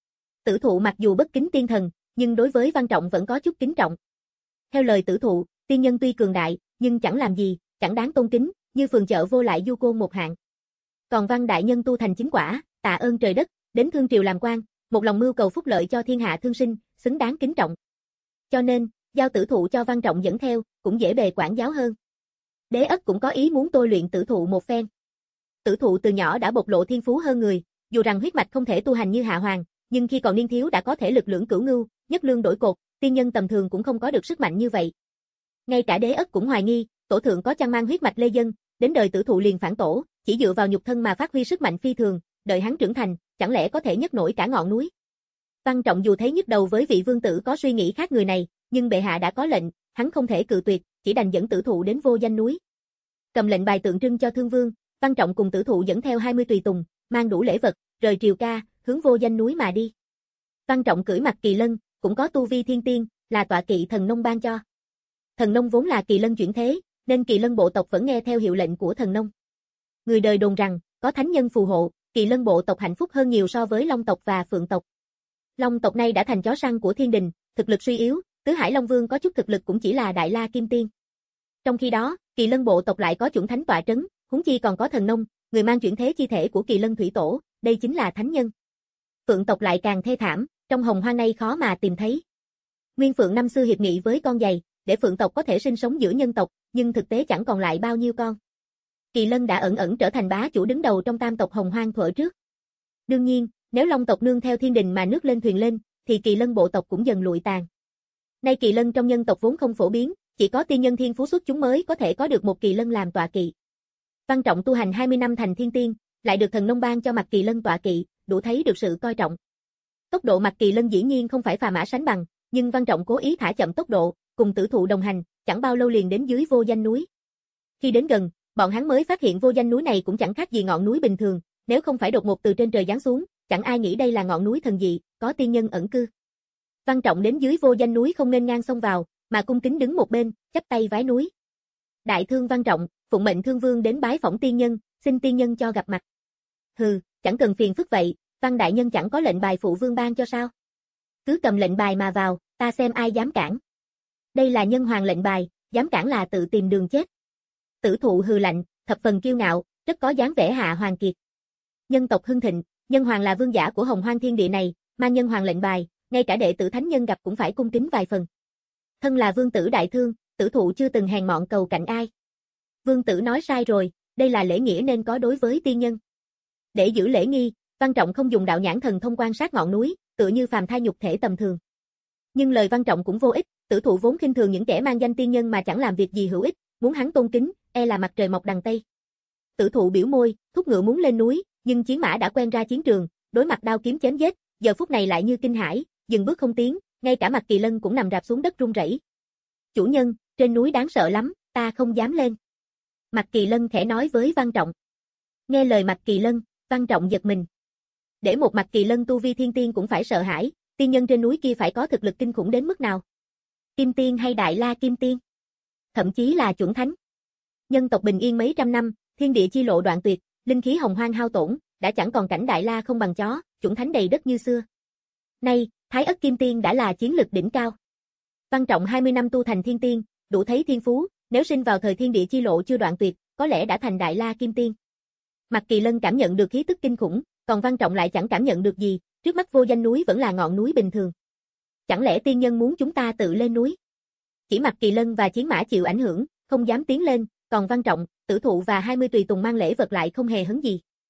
Tử Thụ mặc dù bất kính tiên thần, nhưng đối với Văn Trọng vẫn có chút kính trọng. Theo lời Tử Thụ, tiên nhân tuy cường đại, nhưng chẳng làm gì, chẳng đáng tôn kính, như phường chợ vô lại du côn một hạng. Còn Văn đại nhân tu thành chính quả, tạ ơn trời đất, đến thương triều làm quan, một lòng mưu cầu phúc lợi cho thiên hạ thương sinh, xứng đáng kính trọng. Cho nên, giao Tử Thụ cho Văn Trọng dẫn theo, cũng dễ bề quản giáo hơn. Đế Ất cũng có ý muốn tôi luyện Tử Thụ một phen. Tử Thụ từ nhỏ đã bộc lộ thiên phú hơn người, dù rằng huyết mạch không thể tu hành như Hạ Hoàng, nhưng khi còn niên thiếu đã có thể lực lưỡng cửu ngưu, nhất lương đổi cột, tiên nhân tầm thường cũng không có được sức mạnh như vậy. Ngay cả Đế Ất cũng hoài nghi, tổ thượng có chăng mang huyết mạch Lê Dân, đến đời Tử Thụ liền phản tổ, chỉ dựa vào nhục thân mà phát huy sức mạnh phi thường, đợi hắn trưởng thành, chẳng lẽ có thể nhấc nổi cả ngọn núi. Văn Trọng dù thấy nhức đầu với vị vương tử có suy nghĩ khác người này, nhưng bệ hạ đã có lệnh, hắn không thể cự tuyệt, chỉ đành dẫn Tử Thụ đến Vô Danh núi. Cầm lệnh bài tượng trưng cho Thương Vương, Văn Trọng cùng Tử Thụ dẫn theo hai mươi tùy tùng, mang đủ lễ vật, rời triều ca, hướng Vô Danh núi mà đi. Văn Trọng cưỡi Mặc Kỳ Lân, cũng có tu vi thiên tiên, là tọa kỵ thần nông ban cho. Thần nông vốn là Kỳ Lân chuyển thế, nên Kỳ Lân bộ tộc vẫn nghe theo hiệu lệnh của thần nông. Người đời đồn rằng, có thánh nhân phù hộ, Kỳ Lân bộ tộc hạnh phúc hơn nhiều so với Long tộc và Phượng tộc. Long tộc nay đã thành chó săn của thiên đình, thực lực suy yếu, Tứ Hải Long Vương có chút thực lực cũng chỉ là Đại La Kim Tiên. Trong khi đó, Kỳ Lân bộ tộc lại có chuẩn thánh tọa trấn, huống chi còn có thần nông, người mang chuyển thế chi thể của Kỳ Lân thủy tổ, đây chính là thánh nhân. Phượng tộc lại càng thê thảm, trong hồng hoang nay khó mà tìm thấy. Nguyên Phượng năm xưa hiệp nghị với con giày, để Phượng tộc có thể sinh sống giữa nhân tộc, nhưng thực tế chẳng còn lại bao nhiêu con. Kỳ Lân đã ẩn ẩn trở thành bá chủ đứng đầu trong tam tộc hồng hoang thuở trước. Đương nhiên, nếu Long tộc nương theo thiên đình mà nước lên thuyền lên, thì Kỳ Lân bộ tộc cũng dần lụi tàn. Nay Kỳ Lân trong nhân tộc vốn không phổ biến, chỉ có tiên nhân thiên phú xuất chúng mới có thể có được một Kỳ Lân làm tọa kỵ. Văn Trọng tu hành hai mươi năm thành thiên tiên, lại được thần nông ban cho Mặc Kỳ Lân tọa kỵ, đủ thấy được sự coi trọng. Tốc độ Mặc Kỳ Lân dĩ nhiên không phải phà mã sánh bằng, nhưng Văn Trọng cố ý thả chậm tốc độ, cùng Tử Thụ đồng hành, chẳng bao lâu liền đến dưới Vô Danh núi. Khi đến gần, bọn hắn mới phát hiện Vô Danh núi này cũng chẳng khác gì ngọn núi bình thường, nếu không phải đột ngột từ trên trời giáng xuống, chẳng ai nghĩ đây là ngọn núi thần dị, có tiên nhân ẩn cư. Văn Trọng đến dưới Vô Danh núi không nên ngang xông vào, mà cung kính đứng một bên, chắp tay vái núi. Đại thương Văn Trọng, phụng mệnh Thương Vương đến bái phỏng tiên nhân, xin tiên nhân cho gặp mặt. Hừ, chẳng cần phiền phức vậy, Văn đại nhân chẳng có lệnh bài phụ vương ban cho sao? Cứ cầm lệnh bài mà vào, ta xem ai dám cản. Đây là nhân hoàng lệnh bài, dám cản là tự tìm đường chết. Tử Thụ hừ lạnh, thập phần kiêu ngạo, rất có dáng vẻ hạ hoàng kiệt. Nhân tộc hưng thịnh, nhân hoàng là vương giả của hồng hoang thiên địa này, mang nhân hoàng lệnh bài, ngay cả đệ tử thánh nhân gặp cũng phải cung kính vài phần. Thân là vương tử đại thương, Tử Thụ chưa từng hèn mọn cầu cạnh ai. Vương tử nói sai rồi, đây là lễ nghĩa nên có đối với tiên nhân. Để giữ lễ nghi, Văn Trọng không dùng đạo nhãn thần thông quan sát ngọn núi, tựa như phàm thai nhục thể tầm thường. Nhưng lời Văn Trọng cũng vô ích, Tử Thụ vốn khinh thường những kẻ mang danh tiên nhân mà chẳng làm việc gì hữu ích, muốn hắn tôn kính, e là mặt trời mọc đằng tây. Tử Thụ biểu môi, thúc ngựa muốn lên núi, nhưng chiến mã đã quen ra chiến trường, đối mặt đao kiếm chém giết, giờ phút này lại như kinh hãi, dừng bước không tiến, ngay cả Mặc Kỳ Lân cũng nằm rạp xuống đất run rẩy. Chủ nhân, trên núi đáng sợ lắm, ta không dám lên. Mặc Kỳ Lân khẽ nói với Văn Trọng. Nghe lời Mặc Kỳ Lân, Văn Trọng giật mình. Để một Mặc Kỳ Lân tu vi thiên tiên cũng phải sợ hãi, tiên nhân trên núi kia phải có thực lực kinh khủng đến mức nào? Kim tiên hay Đại La Kim Tiên? Thậm chí là chuẩn thánh. Nhân tộc bình yên mấy trăm năm, thiên địa chi lộ đoạn tuyệt, linh khí hồng hoang hao tổn, đã chẳng còn cảnh Đại La không bằng chó, chuẩn thánh đầy đất như xưa. Nay, Thái Ất Kim Tiên đã là chiến lực đỉnh cao. Văn Trọng hai mươi năm tu thành thiên tiên, đủ thấy thiên phú, nếu sinh vào thời thiên địa chi lộ chưa đoạn tuyệt, có lẽ đã thành Đại La Kim Tiên. Mặc Kỳ Lân cảm nhận được khí tức kinh khủng, còn Văn Trọng lại chẳng cảm nhận được gì, trước mắt Vô Danh núi vẫn là ngọn núi bình thường. Chẳng lẽ tiên nhân muốn chúng ta tự lên núi? Chỉ Mặc Kỳ Lân và chiến mã chịu ảnh hưởng, không dám tiến lên, còn Văn Trọng, Tử Thụ và hai mươi tùy tùng mang lễ vật lại không hề hấn gì.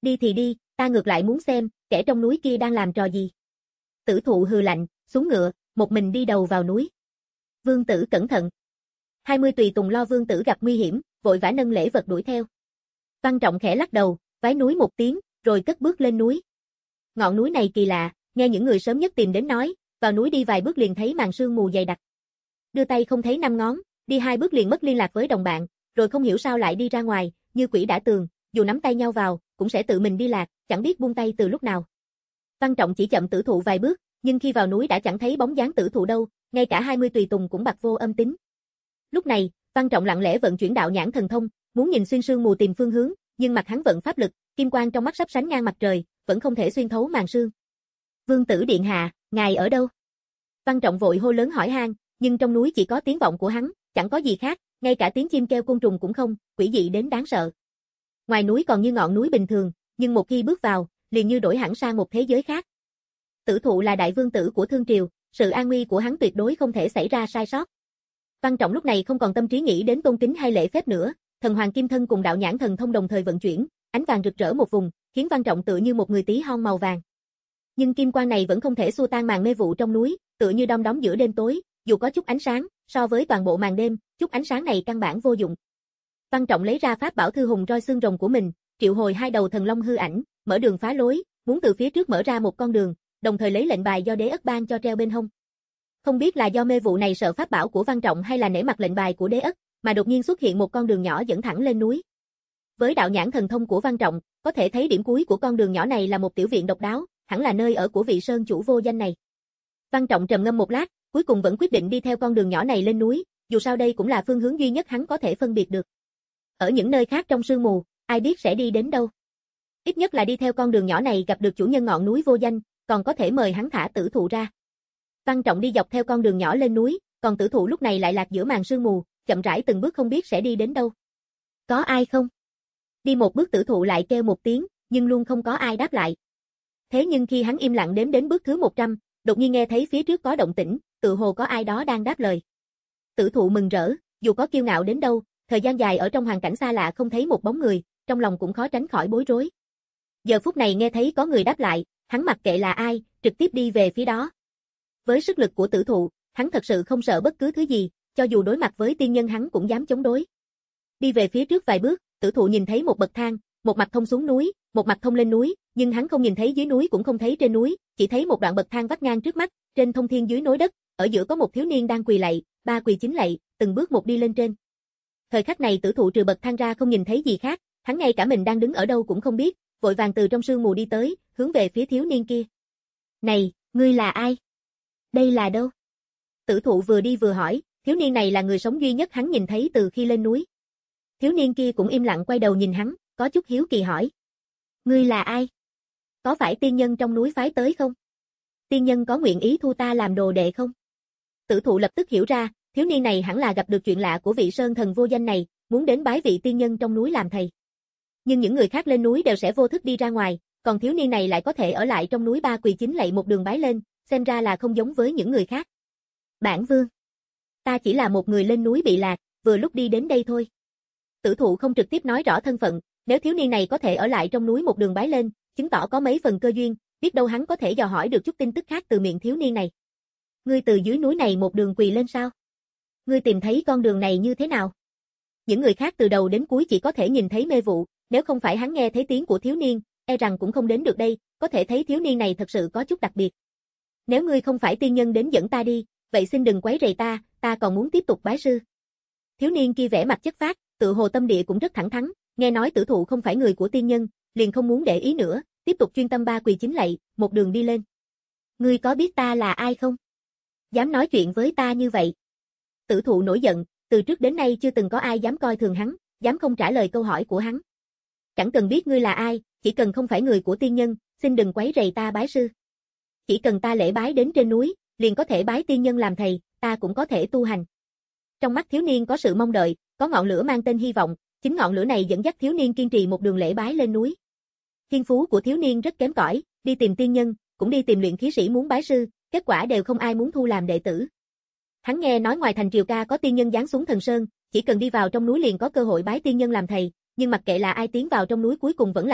Đi thì đi, ta ngược lại muốn xem, kẻ trong núi kia đang làm trò gì. Tử thụ hừ lạnh, xuống ngựa, một mình đi đầu vào núi. Vương Tử cẩn thận. hai mươi tùy tùng lo Vương Tử gặp nguy hiểm, vội vã nâng lễ vật đuổi theo. Văn Trọng khẽ lắc đầu, vái núi một tiếng, rồi cất bước lên núi. Ngọn núi này kỳ lạ, nghe những người sớm nhất tìm đến nói, vào núi đi vài bước liền thấy màn sương mù dày đặc. Đưa tay không thấy năm ngón, đi hai bước liền mất liên lạc với đồng bạn, rồi không hiểu sao lại đi ra ngoài, như quỷ đã tường, dù nắm tay nhau vào, cũng sẽ tự mình đi lạc, chẳng biết buông tay từ lúc nào. Văn Trọng chỉ chậm Tử thụ vài bước, nhưng khi vào núi đã chẳng thấy bóng dáng Tử thụ đâu, ngay cả hai mươi tùy tùng cũng bặt vô âm tín. Lúc này, Văn Trọng lặng lẽ vận chuyển đạo nhãn thần thông, muốn nhìn xuyên sương mù tìm phương hướng, nhưng mặt hắn vận pháp lực, kim quang trong mắt sắp sánh ngang mặt trời, vẫn không thể xuyên thấu màn sương. Vương Tử điện hạ, ngài ở đâu? Văn Trọng vội hô lớn hỏi han, nhưng trong núi chỉ có tiếng vọng của hắn, chẳng có gì khác, ngay cả tiếng chim kêu côn trùng cũng không, quỷ dị đến đáng sợ. Ngoài núi còn như ngọn núi bình thường, nhưng một khi bước vào, liền như đổi hẳn sang một thế giới khác. Tử thụ là đại vương tử của Thương Triều, sự an nguy của hắn tuyệt đối không thể xảy ra sai sót. Văn Trọng lúc này không còn tâm trí nghĩ đến tôn kính hay lễ phép nữa, thần hoàng kim thân cùng đạo nhãn thần thông đồng thời vận chuyển, ánh vàng rực rỡ một vùng, khiến Văn Trọng tựa như một người tí hon màu vàng. Nhưng kim quang này vẫn không thể xua tan màn mê vụ trong núi, tựa như đom đóm giữa đêm tối, dù có chút ánh sáng, so với toàn bộ màn đêm, chút ánh sáng này căn bản vô dụng. Văn Trọng lấy ra pháp bảo thư hùng roi xương rồng của mình, triệu hồi hai đầu thần long hư ảnh, mở đường phá lối, muốn từ phía trước mở ra một con đường, đồng thời lấy lệnh bài do đế ất ban cho treo bên hông. Không biết là do mê vụ này sợ pháp bảo của Văn Trọng hay là nể mặt lệnh bài của đế ất, mà đột nhiên xuất hiện một con đường nhỏ dẫn thẳng lên núi. Với đạo nhãn thần thông của Văn Trọng, có thể thấy điểm cuối của con đường nhỏ này là một tiểu viện độc đáo, hẳn là nơi ở của vị sơn chủ vô danh này. Văn Trọng trầm ngâm một lát, cuối cùng vẫn quyết định đi theo con đường nhỏ này lên núi, dù sao đây cũng là phương hướng duy nhất hắn có thể phân biệt được. Ở những nơi khác trong sương mù, ai biết sẽ đi đến đâu. Ít nhất là đi theo con đường nhỏ này gặp được chủ nhân ngọn núi vô danh, còn có thể mời hắn thả Tử thụ ra. Văn Trọng đi dọc theo con đường nhỏ lên núi, còn Tử thụ lúc này lại lạc giữa màn sương mù, chậm rãi từng bước không biết sẽ đi đến đâu. Có ai không? Đi một bước Tử thụ lại kêu một tiếng, nhưng luôn không có ai đáp lại. Thế nhưng khi hắn im lặng đếm đến bước thứ một trăm, đột nhiên nghe thấy phía trước có động tĩnh, tự hồ có ai đó đang đáp lời. Tử thụ mừng rỡ, dù có kiêu ngạo đến đâu, thời gian dài ở trong hoàn cảnh xa lạ không thấy một bóng người, trong lòng cũng khó tránh khỏi bối rối. Giờ phút này nghe thấy có người đáp lại, hắn mặc kệ là ai, trực tiếp đi về phía đó. Với sức lực của Tử thụ, hắn thật sự không sợ bất cứ thứ gì, cho dù đối mặt với tiên nhân hắn cũng dám chống đối. Đi về phía trước vài bước, Tử thụ nhìn thấy một bậc thang, một mặt thông xuống núi, một mặt thông lên núi, nhưng hắn không nhìn thấy dưới núi cũng không thấy trên núi, chỉ thấy một đoạn bậc thang vắt ngang trước mắt, trên thông thiên dưới nối đất, ở giữa có một thiếu niên đang quỳ lạy, ba quỳ chín lạy, từng bước một đi lên trên. Thời khắc này Tử thụ trừ bậc thang ra không nhìn thấy gì khác, hắn ngay cả mình đang đứng ở đâu cũng không biết, vội vàng từ trong sương mù đi tới, hướng về phía thiếu niên kia. "Này, ngươi là ai? Đây là đâu?" Tử thụ vừa đi vừa hỏi, thiếu niên này là người sống duy nhất hắn nhìn thấy từ khi lên núi. Thiếu niên kia cũng im lặng quay đầu nhìn hắn, có chút hiếu kỳ hỏi. "Ngươi là ai? Có phải tiên nhân trong núi phái tới không? Tiên nhân có nguyện ý thu ta làm đồ đệ không?" Tử thụ lập tức hiểu ra, thiếu niên này hẳn là gặp được chuyện lạ của vị sơn thần vô danh này, muốn đến bái vị tiên nhân trong núi làm thầy. Nhưng những người khác lên núi đều sẽ vô thức đi ra ngoài, còn thiếu niên này lại có thể ở lại trong núi ba quỳ chín lạy một đường bái lên, xem ra là không giống với những người khác. "Bản vương, ta chỉ là một người lên núi bị lạc, vừa lúc đi đến đây thôi." Tử thụ không trực tiếp nói rõ thân phận, nếu thiếu niên này có thể ở lại trong núi một đường bái lên, chứng tỏ có mấy phần cơ duyên, biết đâu hắn có thể dò hỏi được chút tin tức khác từ miệng thiếu niên này. "Ngươi từ dưới núi này một đường quỳ lên sao? Ngươi tìm thấy con đường này như thế nào?" Những người khác từ đầu đến cuối chỉ có thể nhìn thấy mê vụ, nếu không phải hắn nghe thấy tiếng của thiếu niên, e rằng cũng không đến được đây, có thể thấy thiếu niên này thật sự có chút đặc biệt. "Nếu ngươi không phải tiên nhân đến dẫn ta đi, vậy xin đừng quấy rầy ta, ta còn muốn tiếp tục bái sư." Thiếu niên kia vẻ mặt chất phác, tự hồ tâm địa cũng rất thẳng thắn, nghe nói Tử thụ không phải người của tiên nhân, liền không muốn để ý nữa, tiếp tục chuyên tâm ba quỳ chín lạy, một đường đi lên. "Ngươi có biết ta là ai không? Dám nói chuyện với ta như vậy?" Tử thụ nổi giận, từ trước đến nay chưa từng có ai dám coi thường hắn, dám không trả lời câu hỏi của hắn. "Chẳng cần biết ngươi là ai, chỉ cần không phải người của tiên nhân, xin đừng quấy rầy ta bái sư. Chỉ cần ta lễ bái đến trên núi, liền có thể bái tiên nhân làm thầy, ta cũng có thể tu hành." Trong mắt thiếu niên có sự mong đợi, có ngọn lửa mang tên hy vọng, chính ngọn lửa này dẫn dắt thiếu niên kiên trì một đường lễ bái lên núi. Thiên phú của thiếu niên rất kém cỏi, đi tìm tiên nhân, cũng đi tìm luyện khí sĩ muốn bái sư, kết quả đều không ai muốn thu làm đệ tử. Hắn nghe nói ngoài thành Triều Ca có tiên nhân giáng xuống Thần Sơn, chỉ cần đi vào trong núi liền có cơ hội bái tiên nhân làm thầy, nhưng mặc kệ là ai tiến vào trong núi cuối cùng vẫn lạc lối,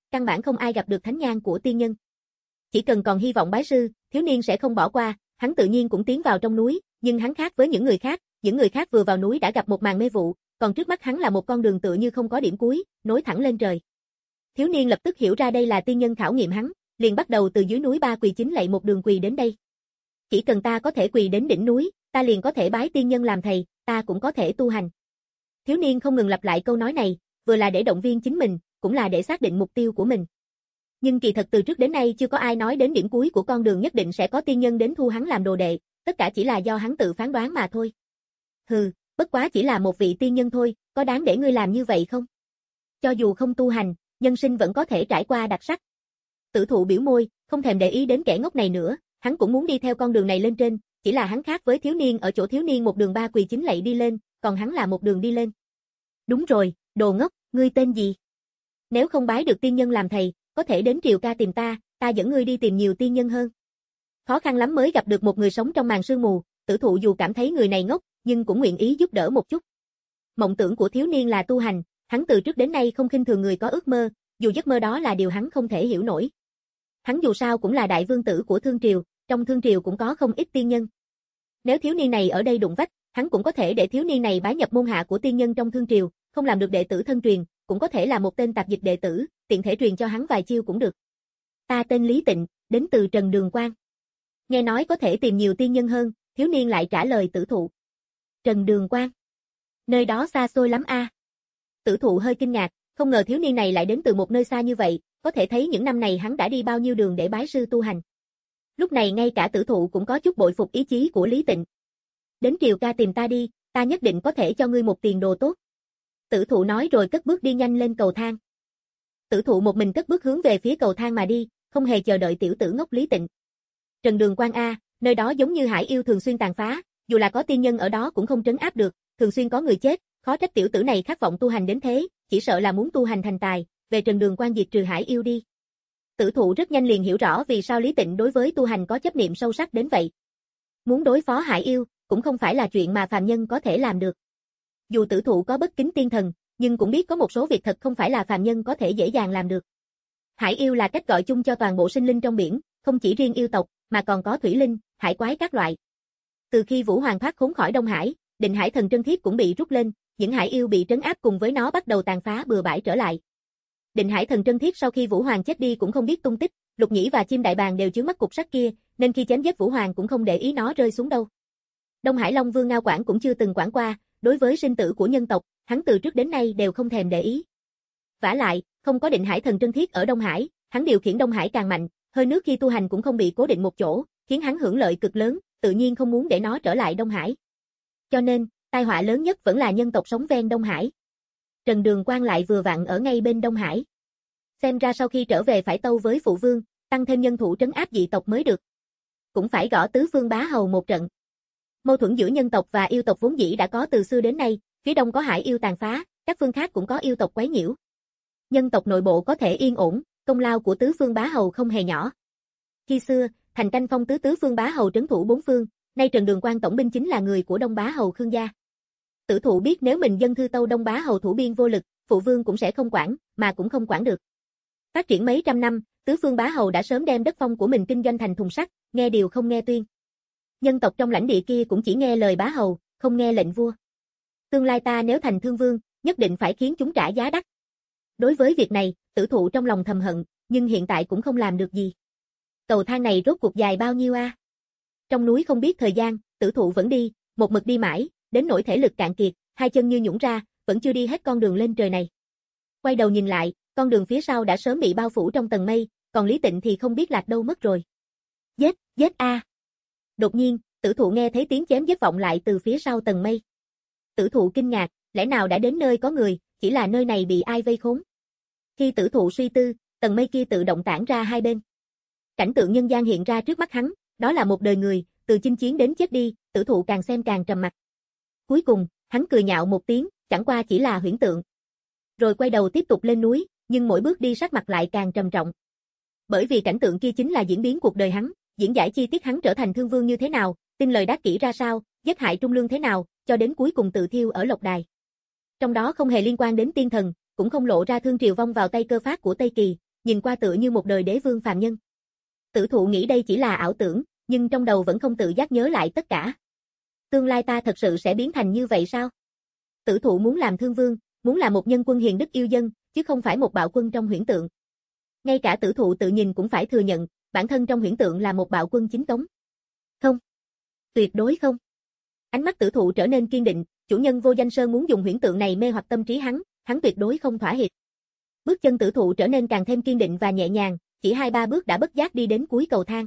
căn bản không ai gặp được thánh nhang của tiên nhân. Chỉ cần còn hy vọng bái sư, thiếu niên sẽ không bỏ qua, hắn tự nhiên cũng tiến vào trong núi, nhưng hắn khác với những người khác, những người khác vừa vào núi đã gặp một màn mê vụ, còn trước mắt hắn là một con đường tựa như không có điểm cuối, nối thẳng lên trời. Thiếu niên lập tức hiểu ra đây là tiên nhân khảo nghiệm hắn, liền bắt đầu từ dưới núi ba quỳ chính lạy một đường quỳ đến đây. Chỉ cần ta có thể quỳ đến đỉnh núi, ta liền có thể bái tiên nhân làm thầy, ta cũng có thể tu hành. Thiếu niên không ngừng lặp lại câu nói này, vừa là để động viên chính mình, cũng là để xác định mục tiêu của mình. Nhưng kỳ thật từ trước đến nay chưa có ai nói đến điểm cuối của con đường nhất định sẽ có tiên nhân đến thu hắn làm đồ đệ, tất cả chỉ là do hắn tự phán đoán mà thôi. Hừ, bất quá chỉ là một vị tiên nhân thôi, có đáng để ngươi làm như vậy không? Cho dù không tu hành, nhân sinh vẫn có thể trải qua đặc sắc. Tử Thụ biểu môi, không thèm để ý đến kẻ ngốc này nữa, hắn cũng muốn đi theo con đường này lên trên, chỉ là hắn khác với thiếu niên ở chỗ thiếu niên một đường ba quỳ chính lạy đi lên, còn hắn là một đường đi lên. Đúng rồi, đồ ngốc, ngươi tên gì? Nếu không bái được tiên nhân làm thầy, có thể đến Triều Ca tìm ta, ta dẫn ngươi đi tìm nhiều tiên nhân hơn. Khó khăn lắm mới gặp được một người sống trong màn sương mù, Tử Thụ dù cảm thấy người này ngốc, nhưng cũng nguyện ý giúp đỡ một chút. Mộng tưởng của thiếu niên là tu hành, hắn từ trước đến nay không khinh thường người có ước mơ, dù giấc mơ đó là điều hắn không thể hiểu nổi. Hắn dù sao cũng là đại vương tử của Thương Triều, trong Thương Triều cũng có không ít tiên nhân. Nếu thiếu niên này ở đây đụng vách, hắn cũng có thể để thiếu niên này bái nhập môn hạ của tiên nhân trong Thương Triều, không làm được đệ tử thân truyền, cũng có thể là một tên tạp dịch đệ tử, tiện thể truyền cho hắn vài chiêu cũng được. Ta tên Lý Tịnh, đến từ Trần Đường Quan. Nghe nói có thể tìm nhiều tiên nhân hơn, thiếu niên lại trả lời Tử Thụ. Trần Đường Quan? Nơi đó xa xôi lắm a. À. Tử Thụ hơi kinh ngạc, không ngờ thiếu niên này lại đến từ một nơi xa như vậy, có thể thấy những năm này hắn đã đi bao nhiêu đường để bái sư tu hành. Lúc này ngay cả Tử Thụ cũng có chút bội phục ý chí của Lý Tịnh. Đến Triều Ca tìm ta đi, ta nhất định có thể cho ngươi một tiền đồ tốt. Tử Thụ nói rồi cất bước đi nhanh lên cầu thang. Tử Thụ một mình cất bước hướng về phía cầu thang mà đi, không hề chờ đợi tiểu tử ngốc Lý Tịnh. Trần Đường Quan a, nơi đó giống như hải yêu thường xuyên tàn phá, dù là có tiên nhân ở đó cũng không trấn áp được, thường xuyên có người chết, khó trách tiểu tử này khát vọng tu hành đến thế, chỉ sợ là muốn tu hành thành tài, về Trần Đường Quan diệt trừ hải yêu đi. Tử Thụ rất nhanh liền hiểu rõ vì sao Lý Tịnh đối với tu hành có chấp niệm sâu sắc đến vậy. Muốn đối phó hải yêu, cũng không phải là chuyện mà phàm nhân có thể làm được. Dù Tử Thụ có bất kính tiên thần, nhưng cũng biết có một số việc thật không phải là phàm nhân có thể dễ dàng làm được. Hải yêu là cách gọi chung cho toàn bộ sinh linh trong biển, không chỉ riêng yêu tộc, mà còn có thủy linh, hải quái các loại. Từ khi Vũ Hoàng thoát khốn khỏi Đông Hải, Định Hải Thần Trân Thiết cũng bị rút lên, những hải yêu bị trấn áp cùng với nó bắt đầu tàn phá bừa bãi trở lại. Định Hải Thần Trân Thiết sau khi Vũ Hoàng chết đi cũng không biết tung tích, Lục Nhĩ và Chim Đại Bàng đều chứa mắt cục sắt kia, nên khi chém giết Vũ Hoàng cũng không để ý nó rơi xuống đâu. Đông Hải Long Vương Ngao Quảng cũng chưa từng quản qua, đối với sinh tử của nhân tộc, hắn từ trước đến nay đều không thèm để ý. Vả lại, không có Định Hải Thần Trân Thiết ở Đông Hải, hắn điều khiển Đông Hải càng mạnh, hơi nước khi tu hành cũng không bị cố định một chỗ, khiến hắn hưởng lợi cực lớn, tự nhiên không muốn để nó trở lại Đông Hải. Cho nên, tai họa lớn nhất vẫn là nhân tộc sống ven Đông Hải. Trần Đường Quan lại vừa vặn ở ngay bên Đông Hải. Xem ra sau khi trở về phải tâu với phụ vương, tăng thêm nhân thủ trấn áp dị tộc mới được. Cũng phải gõ tứ phương bá hầu một trận. Mâu thuẫn giữa nhân tộc và yêu tộc vốn dĩ đã có từ xưa đến nay, phía đông có hải yêu tàn phá, các phương khác cũng có yêu tộc quấy nhiễu. Nhân tộc nội bộ có thể yên ổn, công lao của tứ phương bá hầu không hề nhỏ. Khi xưa, thành canh phong tứ tứ phương bá hầu trấn thủ bốn phương, nay Trần Đường Quan tổng binh chính là người của Đông bá hầu Khương gia. Tử Thụ biết nếu mình dân thư tâu Đông bá hầu thủ biên vô lực, phụ vương cũng sẽ không quản, mà cũng không quản được. Phát triển mấy trăm năm, tứ phương bá hầu đã sớm đem đất phong của mình kinh doanh thành thùng sắt, nghe điều không nghe tuyên. Nhân tộc trong lãnh địa kia cũng chỉ nghe lời bá hầu, không nghe lệnh vua. Tương lai ta nếu thành thương vương, nhất định phải khiến chúng trả giá đắt. Đối với việc này, Tử Thụ trong lòng thầm hận, nhưng hiện tại cũng không làm được gì. Cầu thang này rốt cuộc dài bao nhiêu a? À? Trong núi không biết thời gian, Tử Thụ vẫn đi, một mực đi mãi, đến nỗi thể lực cạn kiệt, hai chân như nhũn ra, vẫn chưa đi hết con đường lên trời này. Quay đầu nhìn lại, con đường phía sau đã sớm bị bao phủ trong tầng mây, còn Lý Tịnh thì không biết lạc đâu mất rồi. Giết, giết a! À. Đột nhiên, Tử Thụ nghe thấy tiếng chém giết vọng lại từ phía sau tầng mây. Tử Thụ kinh ngạc, lẽ nào đã đến nơi có người, chỉ là nơi này bị ai vây khốn. Khi Tử Thụ suy tư, tầng mây kia tự động tản ra hai bên. Cảnh tượng nhân gian hiện ra trước mắt hắn, đó là một đời người, từ chinh chiến đến chết đi, Tử Thụ càng xem càng trầm mặc. Cuối cùng, hắn cười nhạo một tiếng, chẳng qua chỉ là huyễn tượng. Rồi quay đầu tiếp tục lên núi, nhưng mỗi bước đi sắc mặt lại càng trầm trọng. Bởi vì cảnh tượng kia chính là diễn biến cuộc đời hắn, diễn giải chi tiết hắn trở thành thương vương như thế nào, tin lời đắc kỷ ra sao, giết hại trung lương thế nào, cho đến cuối cùng tự thiêu ở Lộc Đài. Trong đó không hề liên quan đến tiên thần, cũng không lộ ra Thương Triều vong vào tay cơ phát của Tây Kỳ, nhìn qua tựa như một đời đế vương phàm nhân. Tử thụ nghĩ đây chỉ là ảo tưởng, nhưng trong đầu vẫn không tự giác nhớ lại tất cả. Tương lai ta thật sự sẽ biến thành như vậy sao? Tử thụ muốn làm thương vương, muốn là một nhân quân hiền đức yêu dân, chứ không phải một bạo quân trong huyễn tượng. Ngay cả tử thụ tự nhìn cũng phải thừa nhận, bản thân trong huyễn tượng là một bạo quân chính cống. Không. Tuyệt đối không. Ánh mắt tử thụ trở nên kiên định, chủ nhân Vô Danh Sơn muốn dùng huyễn tượng này mê hoặc tâm trí hắn, hắn tuyệt đối không thỏa hiệp. Bước chân tử thụ trở nên càng thêm kiên định và nhẹ nhàng, chỉ hai ba bước đã bất giác đi đến cuối cầu thang.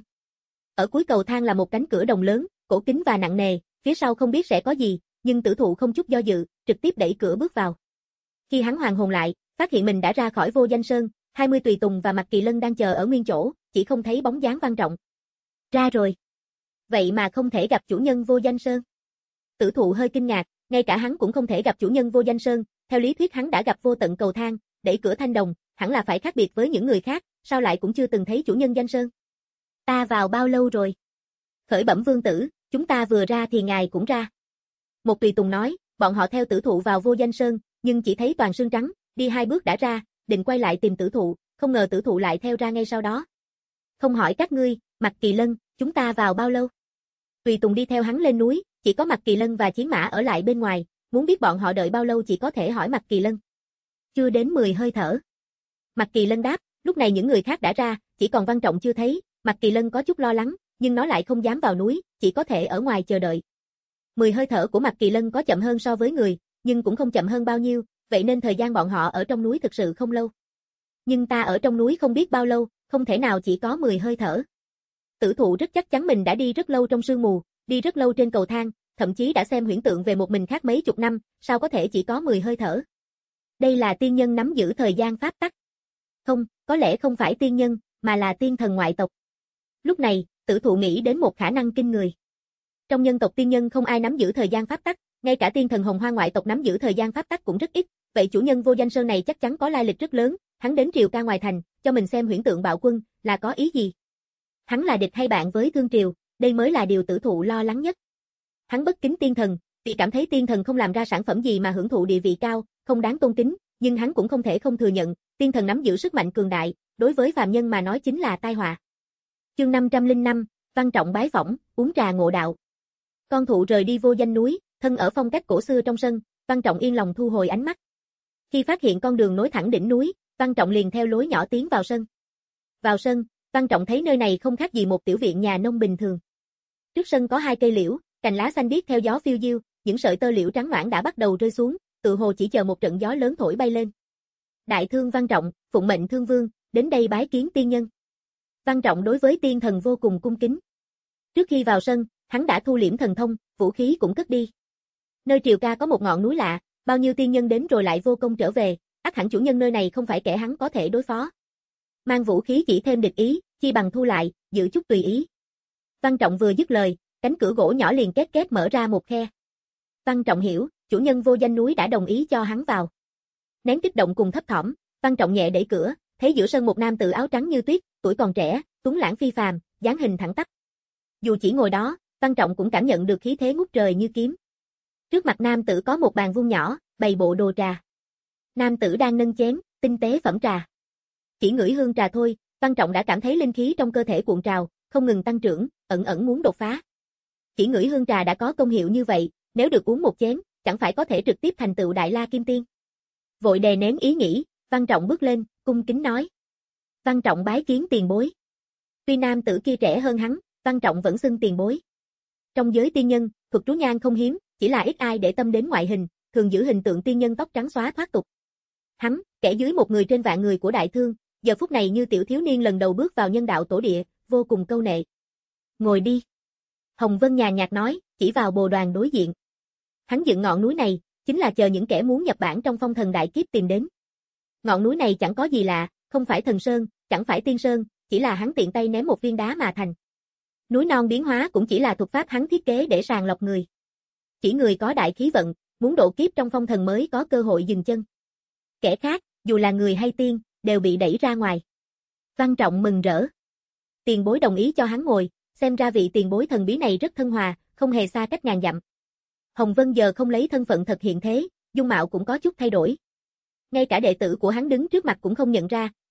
Ở cuối cầu thang là một cánh cửa đồng lớn, cổ kính và nặng nề, phía sau không biết sẽ có gì, nhưng tử thụ không chút do dự, trực tiếp đẩy cửa bước vào. Khi hắn hoàn hồn lại, phát hiện mình đã ra khỏi Vô Danh Sơn, hai mươi tùy tùng và Mạc Kỳ Lân đang chờ ở nguyên chỗ, chỉ không thấy bóng dáng Văn Trọng. Ra rồi. Vậy mà không thể gặp chủ nhân Vô Danh Sơn. Tử thụ hơi kinh ngạc, ngay cả hắn cũng không thể gặp chủ nhân Vô Danh Sơn, theo lý thuyết hắn đã gặp vô tận cầu thang, đẩy cửa thanh đồng, hẳn là phải khác biệt với những người khác, sao lại cũng chưa từng thấy chủ nhân Danh Sơn. Ta vào bao lâu rồi? Khởi bẩm vương tử, chúng ta vừa ra thì ngài cũng ra. Một tùy tùng nói, bọn họ theo tử thụ vào Vô Danh Sơn, nhưng chỉ thấy toàn sương trắng, đi hai bước đã ra, định quay lại tìm tử thụ, không ngờ tử thụ lại theo ra ngay sau đó. Không hỏi các ngươi, Mạc Kỳ Lân, chúng ta vào bao lâu? Tùy tùng đi theo hắn lên núi, chỉ có Mạc Kỳ Lân và Chiến Mã ở lại bên ngoài, muốn biết bọn họ đợi bao lâu chỉ có thể hỏi Mạc Kỳ Lân. Chưa đến mười hơi thở. Mạc Kỳ Lân đáp, lúc này những người khác đã ra, chỉ còn Văn Trọng chưa thấy, Mạc Kỳ Lân có chút lo lắng, nhưng nó lại không dám vào núi, chỉ có thể ở ngoài chờ đợi. Mười hơi thở của Mạc Kỳ Lân có chậm hơn so với người, nhưng cũng không chậm hơn bao nhiêu, vậy nên thời gian bọn họ ở trong núi thực sự không lâu. Nhưng ta ở trong núi không biết bao lâu, không thể nào chỉ có mười hơi thở. Tử thụ rất chắc chắn mình đã đi rất lâu trong sương mù, đi rất lâu trên cầu thang, thậm chí đã xem huyễn tượng về một mình khác mấy chục năm, sao có thể chỉ có mười hơi thở. Đây là tiên nhân nắm giữ thời gian pháp tắc. Không, có lẽ không phải tiên nhân, mà là tiên thần ngoại tộc. Lúc này, tử thụ nghĩ đến một khả năng kinh người. Trong nhân tộc tiên nhân không ai nắm giữ thời gian pháp tắc, ngay cả tiên thần hồng hoa ngoại tộc nắm giữ thời gian pháp tắc cũng rất ít, vậy chủ nhân Vô Danh Sơn này chắc chắn có lai lịch rất lớn, hắn đến Triều Ca ngoài thành, cho mình xem huyễn tượng bạo quân, là có ý gì? Hắn là địch hay bạn với Thương Triều, đây mới là điều tử thụ lo lắng nhất. Hắn bất kính tiên thần, vì cảm thấy tiên thần không làm ra sản phẩm gì mà hưởng thụ địa vị cao, không đáng tôn kính, nhưng hắn cũng không thể không thừa nhận, tiên thần nắm giữ sức mạnh cường đại, đối với phàm nhân mà nói chính là tai họa. Chương năm trăm lẻ năm, Văn Trọng bái phỏng, uống trà ngộ đạo. Con thụ rời đi Vô Danh núi, thân ở phong cách cổ xưa trong sân, Văn Trọng yên lòng thu hồi ánh mắt. Khi phát hiện con đường nối thẳng đỉnh núi, Văn Trọng liền theo lối nhỏ tiến vào sân. Vào sân, Văn Trọng thấy nơi này không khác gì một tiểu viện nhà nông bình thường. Trước sân có hai cây liễu, cành lá xanh biếc theo gió phiêu diêu, những sợi tơ liễu trắng noãn đã bắt đầu rơi xuống, tự hồ chỉ chờ một trận gió lớn thổi bay lên. Đại thương Văn Trọng, phụng mệnh thương vương, đến đây bái kiến tiên nhân. Văn Trọng đối với tiên thần vô cùng cung kính. Trước khi vào sân, hắn đã thu liễm thần thông, vũ khí cũng cất đi. Nơi Triều Ca có một ngọn núi lạ, bao nhiêu tiên nhân đến rồi lại vô công trở về, ắt hẳn chủ nhân nơi này không phải kẻ hắn có thể đối phó. Mang vũ khí chỉ thêm địch ý, chi bằng thu lại, giữ chút tùy ý. Văn Trọng vừa dứt lời, cánh cửa gỗ nhỏ liền két két mở ra một khe. Văn Trọng hiểu, chủ nhân Vô Danh núi đã đồng ý cho hắn vào. Nén kích động cùng thấp thỏm, Văn Trọng nhẹ đẩy cửa, thấy giữa sân một nam tử áo trắng như tuyết, tuổi còn trẻ, tuấn lãng phi phàm, dáng hình thẳng tắp. Dù chỉ ngồi đó, Văn Trọng cũng cảm nhận được khí thế ngút trời như kiếm. Trước mặt nam tử có một bàn vuông nhỏ, bày bộ đồ trà. Nam tử đang nâng chén, tinh tế phẩm trà. Chỉ ngửi hương trà thôi, Văn Trọng đã cảm thấy linh khí trong cơ thể cuộn trào, không ngừng tăng trưởng, ẩn ẩn muốn đột phá. Chỉ ngửi hương trà đã có công hiệu như vậy, nếu được uống một chén, chẳng phải có thể trực tiếp thành tựu Đại La Kim Tiên. Vội đè nén ý nghĩ, Văn Trọng bước lên, cung kính nói. Văn Trọng bái kiến tiền bối. Tuy nam tử kia trẻ hơn hắn, Văn Trọng vẫn xưng tiền bối. Trong giới tiên nhân, thuật trú nhan không hiếm, chỉ là ít ai để tâm đến ngoại hình, thường giữ hình tượng tiên nhân tóc trắng xóa thoát tục. Hắn, kẻ dưới một người trên vạn người của đại thương, giờ phút này như tiểu thiếu niên lần đầu bước vào nhân đạo tổ địa, vô cùng câu nệ. Ngồi đi. Hồng Vân nhàn nhạt nói, chỉ vào bồ đoàn đối diện. Hắn dựng ngọn núi này, chính là chờ những kẻ muốn nhập bản trong phong thần đại kiếp tìm đến. Ngọn núi này chẳng có gì lạ, không phải thần sơn, chẳng phải tiên sơn, chỉ là hắn tiện tay ném một viên đá mà thành. Núi non biến hóa cũng chỉ là thuật pháp hắn thiết kế để sàng lọc người. Chỉ người có đại khí vận, muốn độ kiếp trong phong thần mới có cơ hội dừng chân. Kẻ khác, dù là người hay tiên, đều bị đẩy ra ngoài. Văn Trọng mừng rỡ. Tiền bối đồng ý cho hắn ngồi, xem ra vị tiền bối thần bí này rất thân hòa, không hề xa cách ngàn dặm. Hồng Vân giờ không lấy thân phận thật hiện thế, dung mạo cũng có chút thay đổi. Ngay cả đệ tử của hắn đứng trước mặt cũng không nhận ra,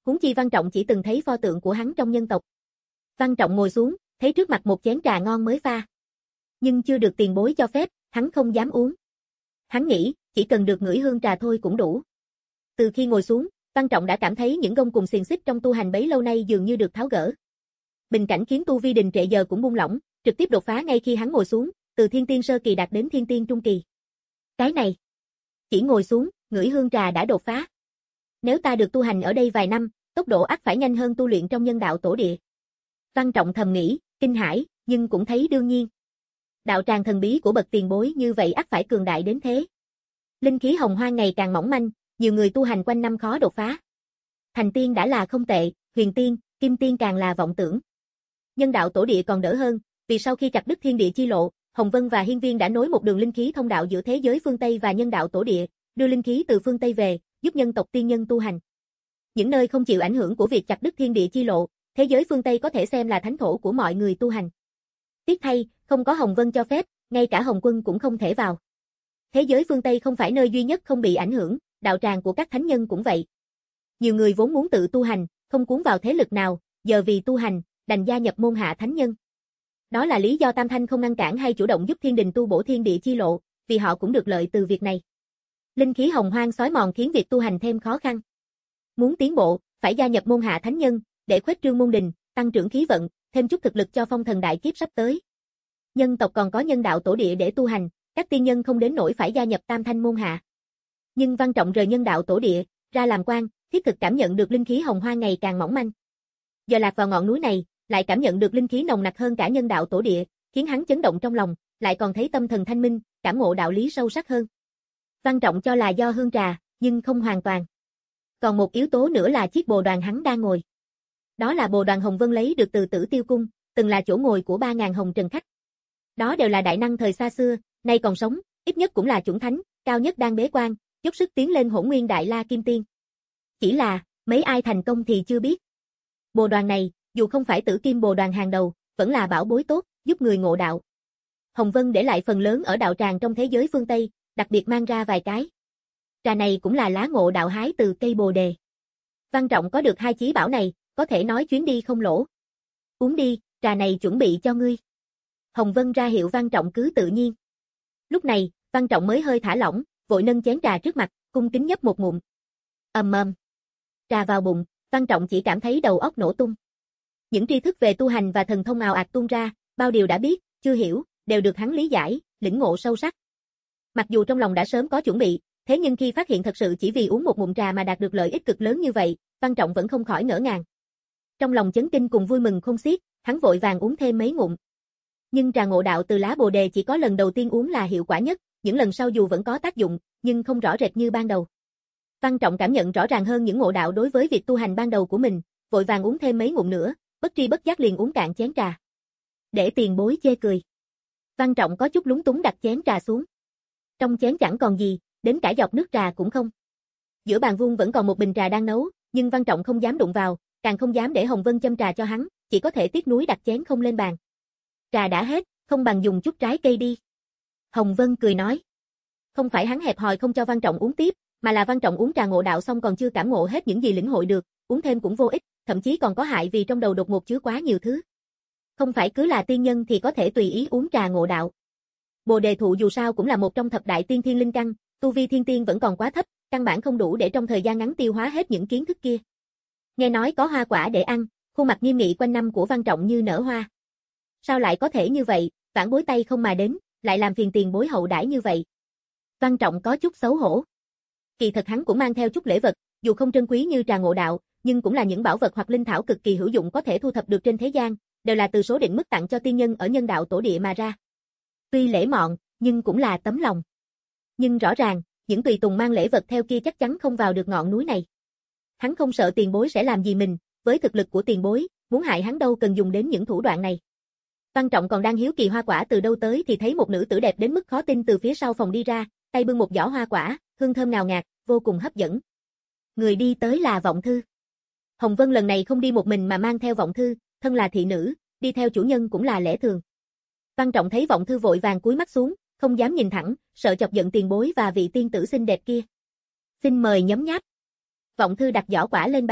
huống chi Văn Trọng chỉ từng thấy pho tượng của hắn trong nhân tộc. Văn Trọng ngồi xuống, thấy trước mặt một chén trà ngon mới pha. Nhưng chưa được tiền bối cho phép, hắn không dám uống. Hắn nghĩ, chỉ cần được ngửi hương trà thôi cũng đủ. Từ khi ngồi xuống, Văn Trọng đã cảm thấy những gông cùm xiềng xích trong tu hành bấy lâu nay dường như được tháo gỡ. Bình cảnh khiến tu vi đình trệ giờ cũng buông lỏng, trực tiếp đột phá ngay khi hắn ngồi xuống, từ thiên tiên sơ kỳ đạt đến thiên tiên trung kỳ. Cái này, chỉ ngồi xuống, ngửi hương trà đã đột phá. Nếu ta được tu hành ở đây vài năm, tốc độ ắt phải nhanh hơn tu luyện trong nhân đạo tổ địa. Văn Trọng thầm nghĩ, kinh hãi, nhưng cũng thấy đương nhiên. Đạo tràng thần bí của bậc tiền bối như vậy ắt phải cường đại đến thế. Linh khí hồng hoang ngày càng mỏng manh, nhiều người tu hành quanh năm khó đột phá. Thành tiên đã là không tệ, huyền tiên, kim tiên càng là vọng tưởng. Nhân đạo tổ địa còn đỡ hơn, vì sau khi chặt đứt thiên địa chi lộ, Hồng Vân và Hiên Viên đã nối một đường linh khí thông đạo giữa thế giới phương Tây và nhân đạo tổ địa, đưa linh khí từ phương Tây về, giúp nhân tộc tiên nhân tu hành. Những nơi không chịu ảnh hưởng của việc chặt đứt thiên địa chi lộ, thế giới phương Tây có thể xem là thánh thổ của mọi người tu hành. Tiếc thay, không có Hồng Vân cho phép, ngay cả Hồng Quân cũng không thể vào. Thế giới phương Tây không phải nơi duy nhất không bị ảnh hưởng, đạo tràng của các thánh nhân cũng vậy. Nhiều người vốn muốn tự tu hành, không cuốn vào thế lực nào, giờ vì tu hành, đành gia nhập môn hạ thánh nhân. Đó là lý do Tam Thanh không ngăn cản hay chủ động giúp thiên đình tu bổ thiên địa chi lộ, vì họ cũng được lợi từ việc này. Linh khí hồng hoang xói mòn khiến việc tu hành thêm khó khăn. Muốn tiến bộ, phải gia nhập môn hạ thánh nhân, để khuếch trương môn đình, tăng trưởng khí vận, thêm chút thực lực cho phong thần đại kiếp sắp tới. Nhân tộc còn có nhân đạo tổ địa để tu hành, các tiên nhân không đến nỗi phải gia nhập Tam Thanh môn hạ. Nhưng Văn Trọng rời nhân đạo tổ địa, ra làm quan, thiết thực cảm nhận được linh khí hồng hoang ngày càng mỏng manh. Giờ lạc vào ngọn núi này, lại cảm nhận được linh khí nồng nặc hơn cả nhân đạo tổ địa, khiến hắn chấn động trong lòng, lại còn thấy tâm thần thanh minh, cảm ngộ đạo lý sâu sắc hơn. Văn Trọng cho là do hương trà, nhưng không hoàn toàn. Còn một yếu tố nữa là chiếc bồ đoàn hắn đang ngồi. Đó là bồ đoàn Hồng Vân lấy được từ Tử Tiêu Cung, từng là chỗ ngồi của ba ngàn hồng trần khách. Đó đều là đại năng thời xa xưa, nay còn sống, ít nhất cũng là chuẩn thánh, cao nhất đang bế quan, dốc sức tiến lên Hỗn Nguyên Đại La Kim Tiên. Chỉ là, mấy ai thành công thì chưa biết. Bồ đoàn này, dù không phải tử kim bồ đoàn hàng đầu, vẫn là bảo bối tốt, giúp người ngộ đạo. Hồng Vân để lại phần lớn ở đạo tràng trong thế giới phương Tây, đặc biệt mang ra vài cái. Trà này cũng là lá ngộ đạo hái từ cây bồ đề. Văn Trọng có được hai chí bảo này, có thể nói chuyến đi không lỗ. Uống đi, trà này chuẩn bị cho ngươi. Hồng Vân ra hiệu Văn Trọng cứ tự nhiên. Lúc này, Văn Trọng mới hơi thả lỏng, vội nâng chén trà trước mặt, cung kính nhấp một ngụm. Ầm ầm. Trà vào bụng, Văn Trọng chỉ cảm thấy đầu óc nổ tung. Những tri thức về tu hành và thần thông ào ạt tuôn ra, bao điều đã biết, chưa hiểu, đều được hắn lý giải, lĩnh ngộ sâu sắc. Mặc dù trong lòng đã sớm có chuẩn bị, thế nhưng khi phát hiện thật sự chỉ vì uống một ngụm trà mà đạt được lợi ích cực lớn như vậy, Văn Trọng vẫn không khỏi ngỡ ngàng. Trong lòng chấn kinh cùng vui mừng không xiết, hắn vội vàng uống thêm mấy ngụm. Nhưng trà ngộ đạo từ lá bồ đề chỉ có lần đầu tiên uống là hiệu quả nhất, những lần sau dù vẫn có tác dụng, nhưng không rõ rệt như ban đầu. Văn Trọng cảm nhận rõ ràng hơn những ngộ đạo đối với việc tu hành ban đầu của mình, vội vàng uống thêm mấy ngụm nữa, bất tri bất giác liền uống cạn chén trà. Để tiền bối chê cười. Văn Trọng có chút lúng túng đặt chén trà xuống. Trong chén chẳng còn gì, đến cả giọt nước trà cũng không. Giữa bàn vuông vẫn còn một bình trà đang nấu, nhưng Văn Trọng không dám đụng vào, càng không dám để Hồng Vân châm trà cho hắn, chỉ có thể tiếc nuối đặt chén không lên bàn. Trà đã hết, không bằng dùng chút trái cây đi. Hồng Vân cười nói. Không phải hắn hẹp hòi không cho Văn Trọng uống tiếp, mà là Văn Trọng uống trà ngộ đạo xong còn chưa cảm ngộ hết những gì lĩnh hội được, uống thêm cũng vô ích, thậm chí còn có hại vì trong đầu đột ngột chứa quá nhiều thứ. Không phải cứ là tiên nhân thì có thể tùy ý uống trà ngộ đạo. Bồ đề thụ dù sao cũng là một trong thập đại tiên thiên linh căn, tu vi thiên tiên vẫn còn quá thấp, căn bản không đủ để trong thời gian ngắn tiêu hóa hết những kiến thức kia. Nghe nói có hoa quả để ăn, khuôn mặt nghiêm nghị quanh năm của Văn Trọng như nở hoa. Sao lại có thể như vậy, vãn bối tay không mà đến, lại làm phiền tiền bối hậu đãi như vậy. Văn Trọng có chút xấu hổ. Kỳ thật hắn cũng mang theo chút lễ vật, dù không trân quý như trà ngộ đạo, nhưng cũng là những bảo vật hoặc linh thảo cực kỳ hữu dụng có thể thu thập được trên thế gian, đều là từ số định mức tặng cho tiên nhân ở nhân đạo tổ địa mà ra. Tuy lễ mọn, nhưng cũng là tấm lòng. Nhưng rõ ràng, những tùy tùng mang lễ vật theo kia chắc chắn không vào được ngọn núi này. Hắn không sợ tiền bối sẽ làm gì mình, với thực lực của tiền bối, muốn hại hắn đâu cần dùng đến những thủ đoạn này. Văn Trọng còn đang hiếu kỳ hoa quả từ đâu tới thì thấy một nữ tử đẹp đến mức khó tin từ phía sau phòng đi ra, tay bưng một giỏ hoa quả, hương thơm ngào ngạt, vô cùng hấp dẫn. Người đi tới là Vọng Thư. Hồng Vân lần này không đi một mình mà mang theo Vọng Thư, thân là thị nữ, đi theo chủ nhân cũng là lẽ thường. Văn Trọng thấy Vọng Thư vội vàng cúi mắt xuống, không dám nhìn thẳng, sợ chọc giận tiền bối và vị tiên tử xinh đẹp kia. Xin mời nhấm nháp. Vọng Thư đặt giỏ quả lên bàn,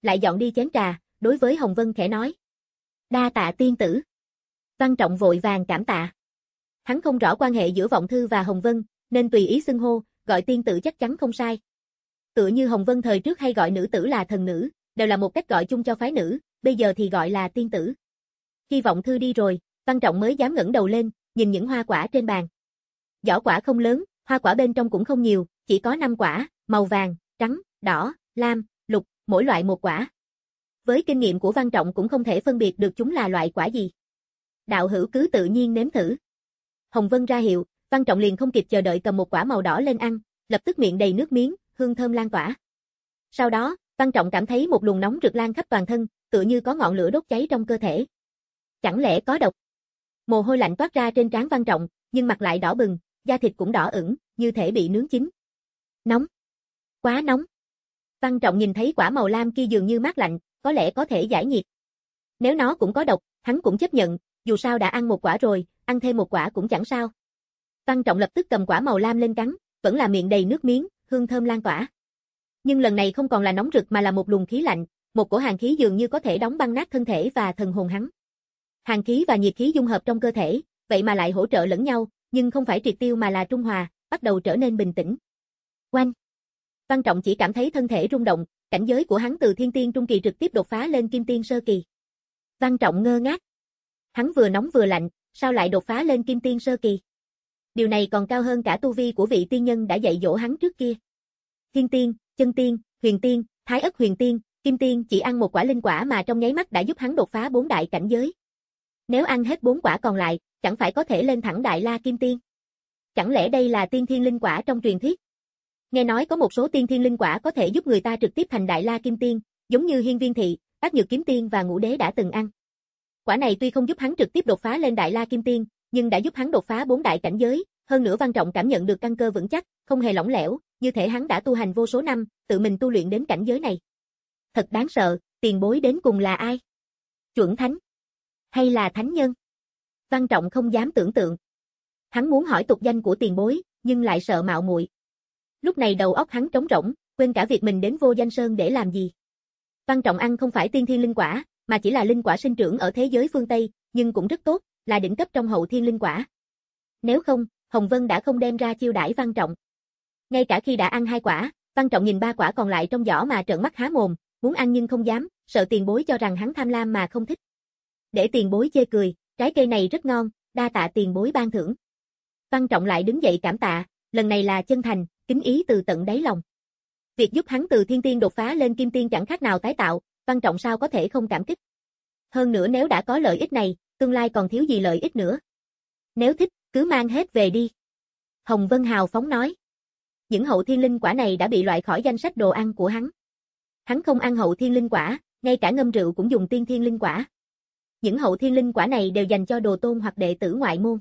lại dọn đi chén trà, đối với Hồng Vân khẽ nói. Đa tạ tiên tử. Văn Trọng vội vàng cảm tạ. Hắn không rõ quan hệ giữa Vọng Thư và Hồng Vân, nên tùy ý xưng hô, gọi tiên tử chắc chắn không sai. Tựa như Hồng Vân thời trước hay gọi nữ tử là thần nữ, đều là một cách gọi chung cho phái nữ, bây giờ thì gọi là tiên tử. Khi Vọng Thư đi rồi, Văn Trọng mới dám ngẩng đầu lên, nhìn những hoa quả trên bàn. Giỏ quả không lớn, hoa quả bên trong cũng không nhiều, chỉ có năm quả, màu vàng, trắng, đỏ, lam, lục, mỗi loại một quả. Với kinh nghiệm của Văn Trọng cũng không thể phân biệt được chúng là loại quả gì. Đạo hữu cứ tự nhiên nếm thử. Hồng Vân ra hiệu, Văn Trọng liền không kịp chờ đợi cầm một quả màu đỏ lên ăn, lập tức miệng đầy nước miếng, hương thơm lan tỏa. Sau đó, Văn Trọng cảm thấy một luồng nóng rực lan khắp toàn thân, tựa như có ngọn lửa đốt cháy trong cơ thể. Chẳng lẽ có độc? Mồ hôi lạnh toát ra trên trán Văn Trọng, nhưng mặt lại đỏ bừng, da thịt cũng đỏ ửng, như thể bị nướng chín. Nóng. Quá nóng. Văn Trọng nhìn thấy quả màu lam kia dường như mát lạnh, có lẽ có thể giải nhiệt. Nếu nó cũng có độc, hắn cũng chấp nhận, dù sao đã ăn một quả rồi, ăn thêm một quả cũng chẳng sao. Văn Trọng lập tức cầm quả màu lam lên cắn, vẫn là miệng đầy nước miếng, hương thơm lan tỏa. Nhưng lần này không còn là nóng rực mà là một luồng khí lạnh, một cổ hàn khí dường như có thể đóng băng nát thân thể và thần hồn hắn. Hàn khí và nhiệt khí dung hợp trong cơ thể, vậy mà lại hỗ trợ lẫn nhau, nhưng không phải triệt tiêu mà là trung hòa, bắt đầu trở nên bình tĩnh. Oanh! Văn Trọng chỉ cảm thấy thân thể rung động, cảnh giới của hắn từ thiên tiên trung kỳ trực tiếp đột phá lên kim tiên sơ kỳ. Văn Trọng ngơ ngác. Hắn vừa nóng vừa lạnh, sao lại đột phá lên kim tiên sơ kỳ? Điều này còn cao hơn cả tu vi của vị tiên nhân đã dạy dỗ hắn trước kia. Thiên tiên, chân tiên, huyền tiên, thái ất huyền tiên, kim tiên chỉ ăn một quả linh quả mà trong nháy mắt đã giúp hắn đột phá bốn đại cảnh giới. Nếu ăn hết bốn quả còn lại, chẳng phải có thể lên thẳng đại la kim tiên? Chẳng lẽ đây là tiên thiên linh quả trong truyền thuyết? Nghe nói có một số tiên thiên linh quả có thể giúp người ta trực tiếp thành đại la kim tiên, giống như Hiên Viên Thị, Bát Nhược Kiếm Tiên và Ngũ Đế đã từng ăn. Quả này tuy không giúp hắn trực tiếp đột phá lên đại la kim tiên, nhưng đã giúp hắn đột phá bốn đại cảnh giới, hơn nữa Văn Trọng cảm nhận được căn cơ vững chắc, không hề lỏng lẻo, như thể hắn đã tu hành vô số năm, tự mình tu luyện đến cảnh giới này. Thật đáng sợ, tiền bối đến cùng là ai? Chuẩn thánh? Hay là thánh nhân? Văn Trọng không dám tưởng tượng. Hắn muốn hỏi tục danh của tiền bối, nhưng lại sợ mạo muội. Lúc này đầu óc hắn trống rỗng, quên cả việc mình đến Vô Danh Sơn để làm gì. Văn Trọng ăn không phải tiên thiên linh quả, mà chỉ là linh quả sinh trưởng ở thế giới phương Tây, nhưng cũng rất tốt, là đỉnh cấp trong hậu thiên linh quả. Nếu không, Hồng Vân đã không đem ra chiêu đãi Văn Trọng. Ngay cả khi đã ăn hai quả, Văn Trọng nhìn ba quả còn lại trong giỏ mà trợn mắt há mồm, muốn ăn nhưng không dám, sợ tiền bối cho rằng hắn tham lam mà không thích. Để tiền bối chê cười, trái cây này rất ngon, đa tạ tiền bối ban thưởng. Văn Trọng lại đứng dậy cảm tạ, lần này là chân thành, kính ý từ tận đáy lòng. Việc giúp hắn từ thiên tiên đột phá lên kim tiên chẳng khác nào tái tạo, Văn Trọng sao có thể không cảm kích. Hơn nữa nếu đã có lợi ích này, tương lai còn thiếu gì lợi ích nữa. Nếu thích, cứ mang hết về đi. Hồng Vân hào phóng nói. Những hậu thiên linh quả này đã bị loại khỏi danh sách đồ ăn của hắn. Hắn không ăn hậu thiên linh quả, ngay cả ngâm rượu cũng dùng tiên thiên linh quả. Những hậu thiên linh quả này đều dành cho đồ tôn hoặc đệ tử ngoại môn.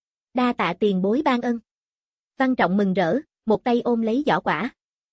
Đa tạ tiền bối ban ân. Văn Trọng mừng rỡ, một tay ôm lấy giỏ quả.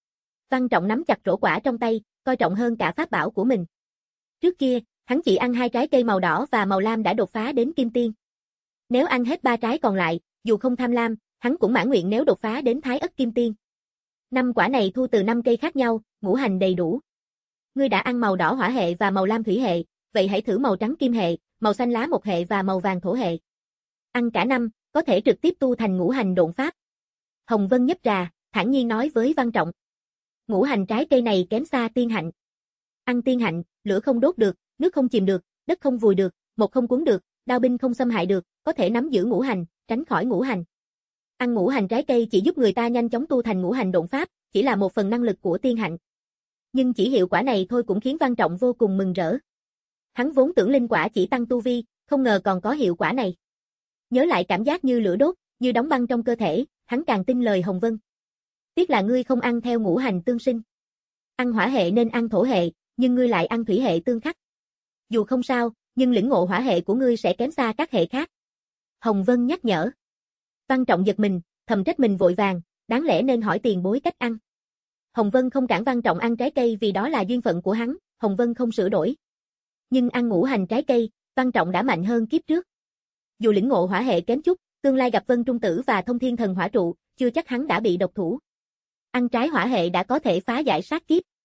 Văn Trọng nắm chặt rổ quả trong tay, coi trọng hơn cả pháp bảo của mình. Trước kia, hắn chỉ ăn hai trái cây màu đỏ và màu lam đã đột phá đến kim tiên. Nếu ăn hết ba trái còn lại, dù không tham lam, hắn cũng mãn nguyện nếu đột phá đến thái ất kim tiên. Năm quả này thu từ năm cây khác nhau, ngũ hành đầy đủ. Ngươi đã ăn màu đỏ hỏa hệ và màu lam thủy hệ, vậy hãy thử màu trắng kim hệ, màu xanh lá mộc hệ và màu vàng thổ hệ. Ăn cả năm, có thể trực tiếp tu thành ngũ hành độn pháp. Hồng Vân nhấp trà, thản nhiên nói với Văn Trọng. Ngũ hành trái cây này kém xa tiên hạnh. Ăn tiên hạnh, lửa không đốt được, nước không chìm được, đất không vùi được, một không cuốn được, đao binh không xâm hại được, có thể nắm giữ ngũ hành, tránh khỏi ngũ hành. Ăn ngũ hành trái cây chỉ giúp người ta nhanh chóng tu thành ngũ hành độn pháp, chỉ là một phần năng lực của tiên hạnh. Nhưng chỉ hiệu quả này thôi cũng khiến Văn Trọng vô cùng mừng rỡ. Hắn vốn tưởng linh quả chỉ tăng tu vi, không ngờ còn có hiệu quả này. Nhớ lại cảm giác như lửa đốt, như đóng băng trong cơ thể, hắn càng tin lời Hồng Vân. Tiếc là ngươi không ăn theo ngũ hành tương sinh. Ăn hỏa hệ nên ăn thổ hệ, nhưng ngươi lại ăn thủy hệ tương khắc. Dù không sao, nhưng lĩnh ngộ hỏa hệ của ngươi sẽ kém xa các hệ khác. Hồng Vân nhắc nhở. Văn Trọng giật mình, thầm trách mình vội vàng, đáng lẽ nên hỏi tiền bối cách ăn. Hồng Vân không cản Văn Trọng ăn trái cây vì đó là duyên phận của hắn, Hồng Vân không sửa đổi. Nhưng ăn ngũ hành trái cây, Văn Trọng đã mạnh hơn kiếp trước. Dù lĩnh ngộ hỏa hệ kém chút, tương lai gặp Vân Trung Tử và Thông Thiên Thần Hỏa Trụ, chưa chắc hắn đã bị độc thủ. Ăn trái hỏa hệ đã có thể phá giải sát kiếp.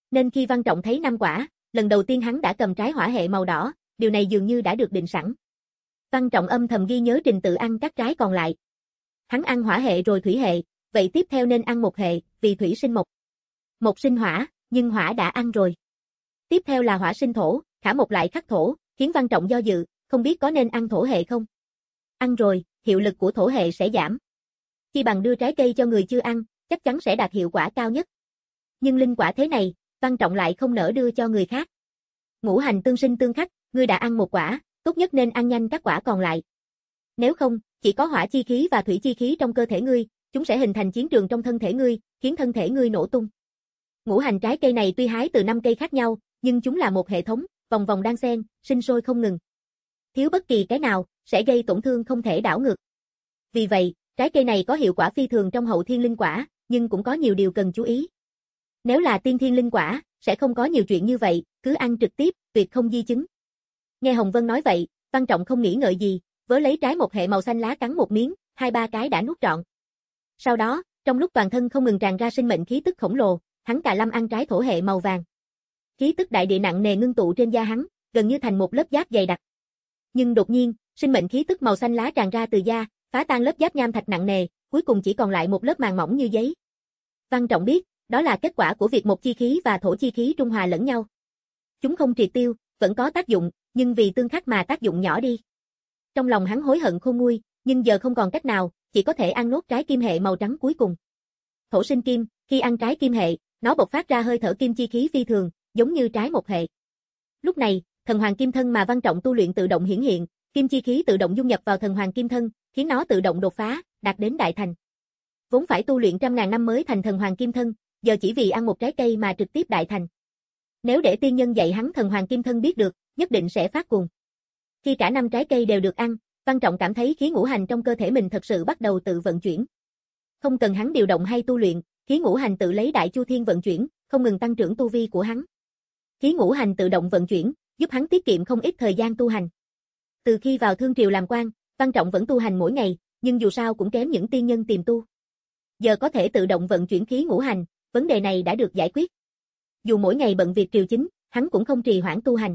Nên khi Văn Trọng thấy năm quả, lần đầu tiên hắn đã cầm trái hỏa hệ màu đỏ, điều này dường như đã được định sẵn. Văn Trọng âm thầm ghi nhớ trình tự ăn các trái còn lại. Hắn ăn hỏa hệ rồi thủy hệ, vậy tiếp theo nên ăn mộc hệ, vì thủy sinh mộc. Mộc sinh hỏa, nhưng hỏa đã ăn rồi. Tiếp theo là hỏa sinh thổ, khả mộc lại khắc thổ, khiến Văn Trọng do dự, không biết có nên ăn thổ hệ không. Ăn rồi, hiệu lực của thổ hệ sẽ giảm. Chi bằng đưa trái cây cho người chưa ăn, chắc chắn sẽ đạt hiệu quả cao nhất. Nhưng linh quả thế này, Văn Trọng lại không nỡ đưa cho người khác. Ngũ hành tương sinh tương khắc, ngươi đã ăn một quả, tốt nhất nên ăn nhanh các quả còn lại. Nếu không, chỉ có hỏa chi khí và thủy chi khí trong cơ thể ngươi, chúng sẽ hình thành chiến trường trong thân thể ngươi, khiến thân thể ngươi nổ tung. Ngũ hành trái cây này tuy hái từ năm cây khác nhau, nhưng chúng là một hệ thống, vòng vòng đan xen, sinh sôi không ngừng. Thiếu bất kỳ cái nào, sẽ gây tổn thương không thể đảo ngược. Vì vậy, trái cây này có hiệu quả phi thường trong hậu thiên linh quả, nhưng cũng có nhiều điều cần chú ý. Nếu là tiên thiên linh quả, sẽ không có nhiều chuyện như vậy, cứ ăn trực tiếp, tuyệt không di chứng. Nghe Hồng Vân nói vậy, Văn Trọng không nghĩ ngợi gì, vớ lấy trái một hệ màu xanh lá cắn một miếng, hai ba cái đã nuốt trọn. Sau đó, trong lúc toàn thân không ngừng tràn ra sinh mệnh khí tức khổng lồ, hắn cà lâm ăn trái thổ hệ màu vàng. Khí tức đại địa nặng nề ngưng tụ trên da hắn, gần như thành một lớp giáp dày đặc. Nhưng đột nhiên, sinh mệnh khí tức màu xanh lá tràn ra từ da, phá tan lớp giáp nham thạch nặng nề, cuối cùng chỉ còn lại một lớp màng mỏng như giấy. Văn Trọng biết, đó là kết quả của việc một chi khí và thổ chi khí trung hòa lẫn nhau. Chúng không triệt tiêu, vẫn có tác dụng, nhưng vì tương khắc mà tác dụng nhỏ đi. Trong lòng hắn hối hận khôn nguôi, nhưng giờ không còn cách nào, chỉ có thể ăn nốt trái kim hệ màu trắng cuối cùng. Thổ sinh kim, khi ăn trái kim hệ, nó bộc phát ra hơi thở kim chi khí phi thường, giống như trái mộc hệ. Lúc này, thần hoàng kim thân mà Văn Trọng tu luyện tự động hiển hiện, kim chi khí tự động dung nhập vào thần hoàng kim thân, khiến nó tự động đột phá, đạt đến đại thành. Vốn phải tu luyện trăm ngàn năm mới thành thần hoàng kim thân, giờ chỉ vì ăn một trái cây mà trực tiếp đại thành. Nếu để tiên nhân dạy hắn thần hoàng kim thân biết được, nhất định sẽ phát cuồng. Khi cả năm trái cây đều được ăn, Văn Trọng cảm thấy khí ngũ hành trong cơ thể mình thật sự bắt đầu tự vận chuyển. Không cần hắn điều động hay tu luyện, khí ngũ hành tự lấy đại chu thiên vận chuyển, không ngừng tăng trưởng tu vi của hắn. Khí ngũ hành tự động vận chuyển, giúp hắn tiết kiệm không ít thời gian tu hành. Từ khi vào Thương Triều làm quan, Văn Trọng vẫn tu hành mỗi ngày, nhưng dù sao cũng kém những tiên nhân tiềm tu. Giờ có thể tự động vận chuyển khí ngũ hành, vấn đề này đã được giải quyết. Dù mỗi ngày bận việc triều chính, hắn cũng không trì hoãn tu hành.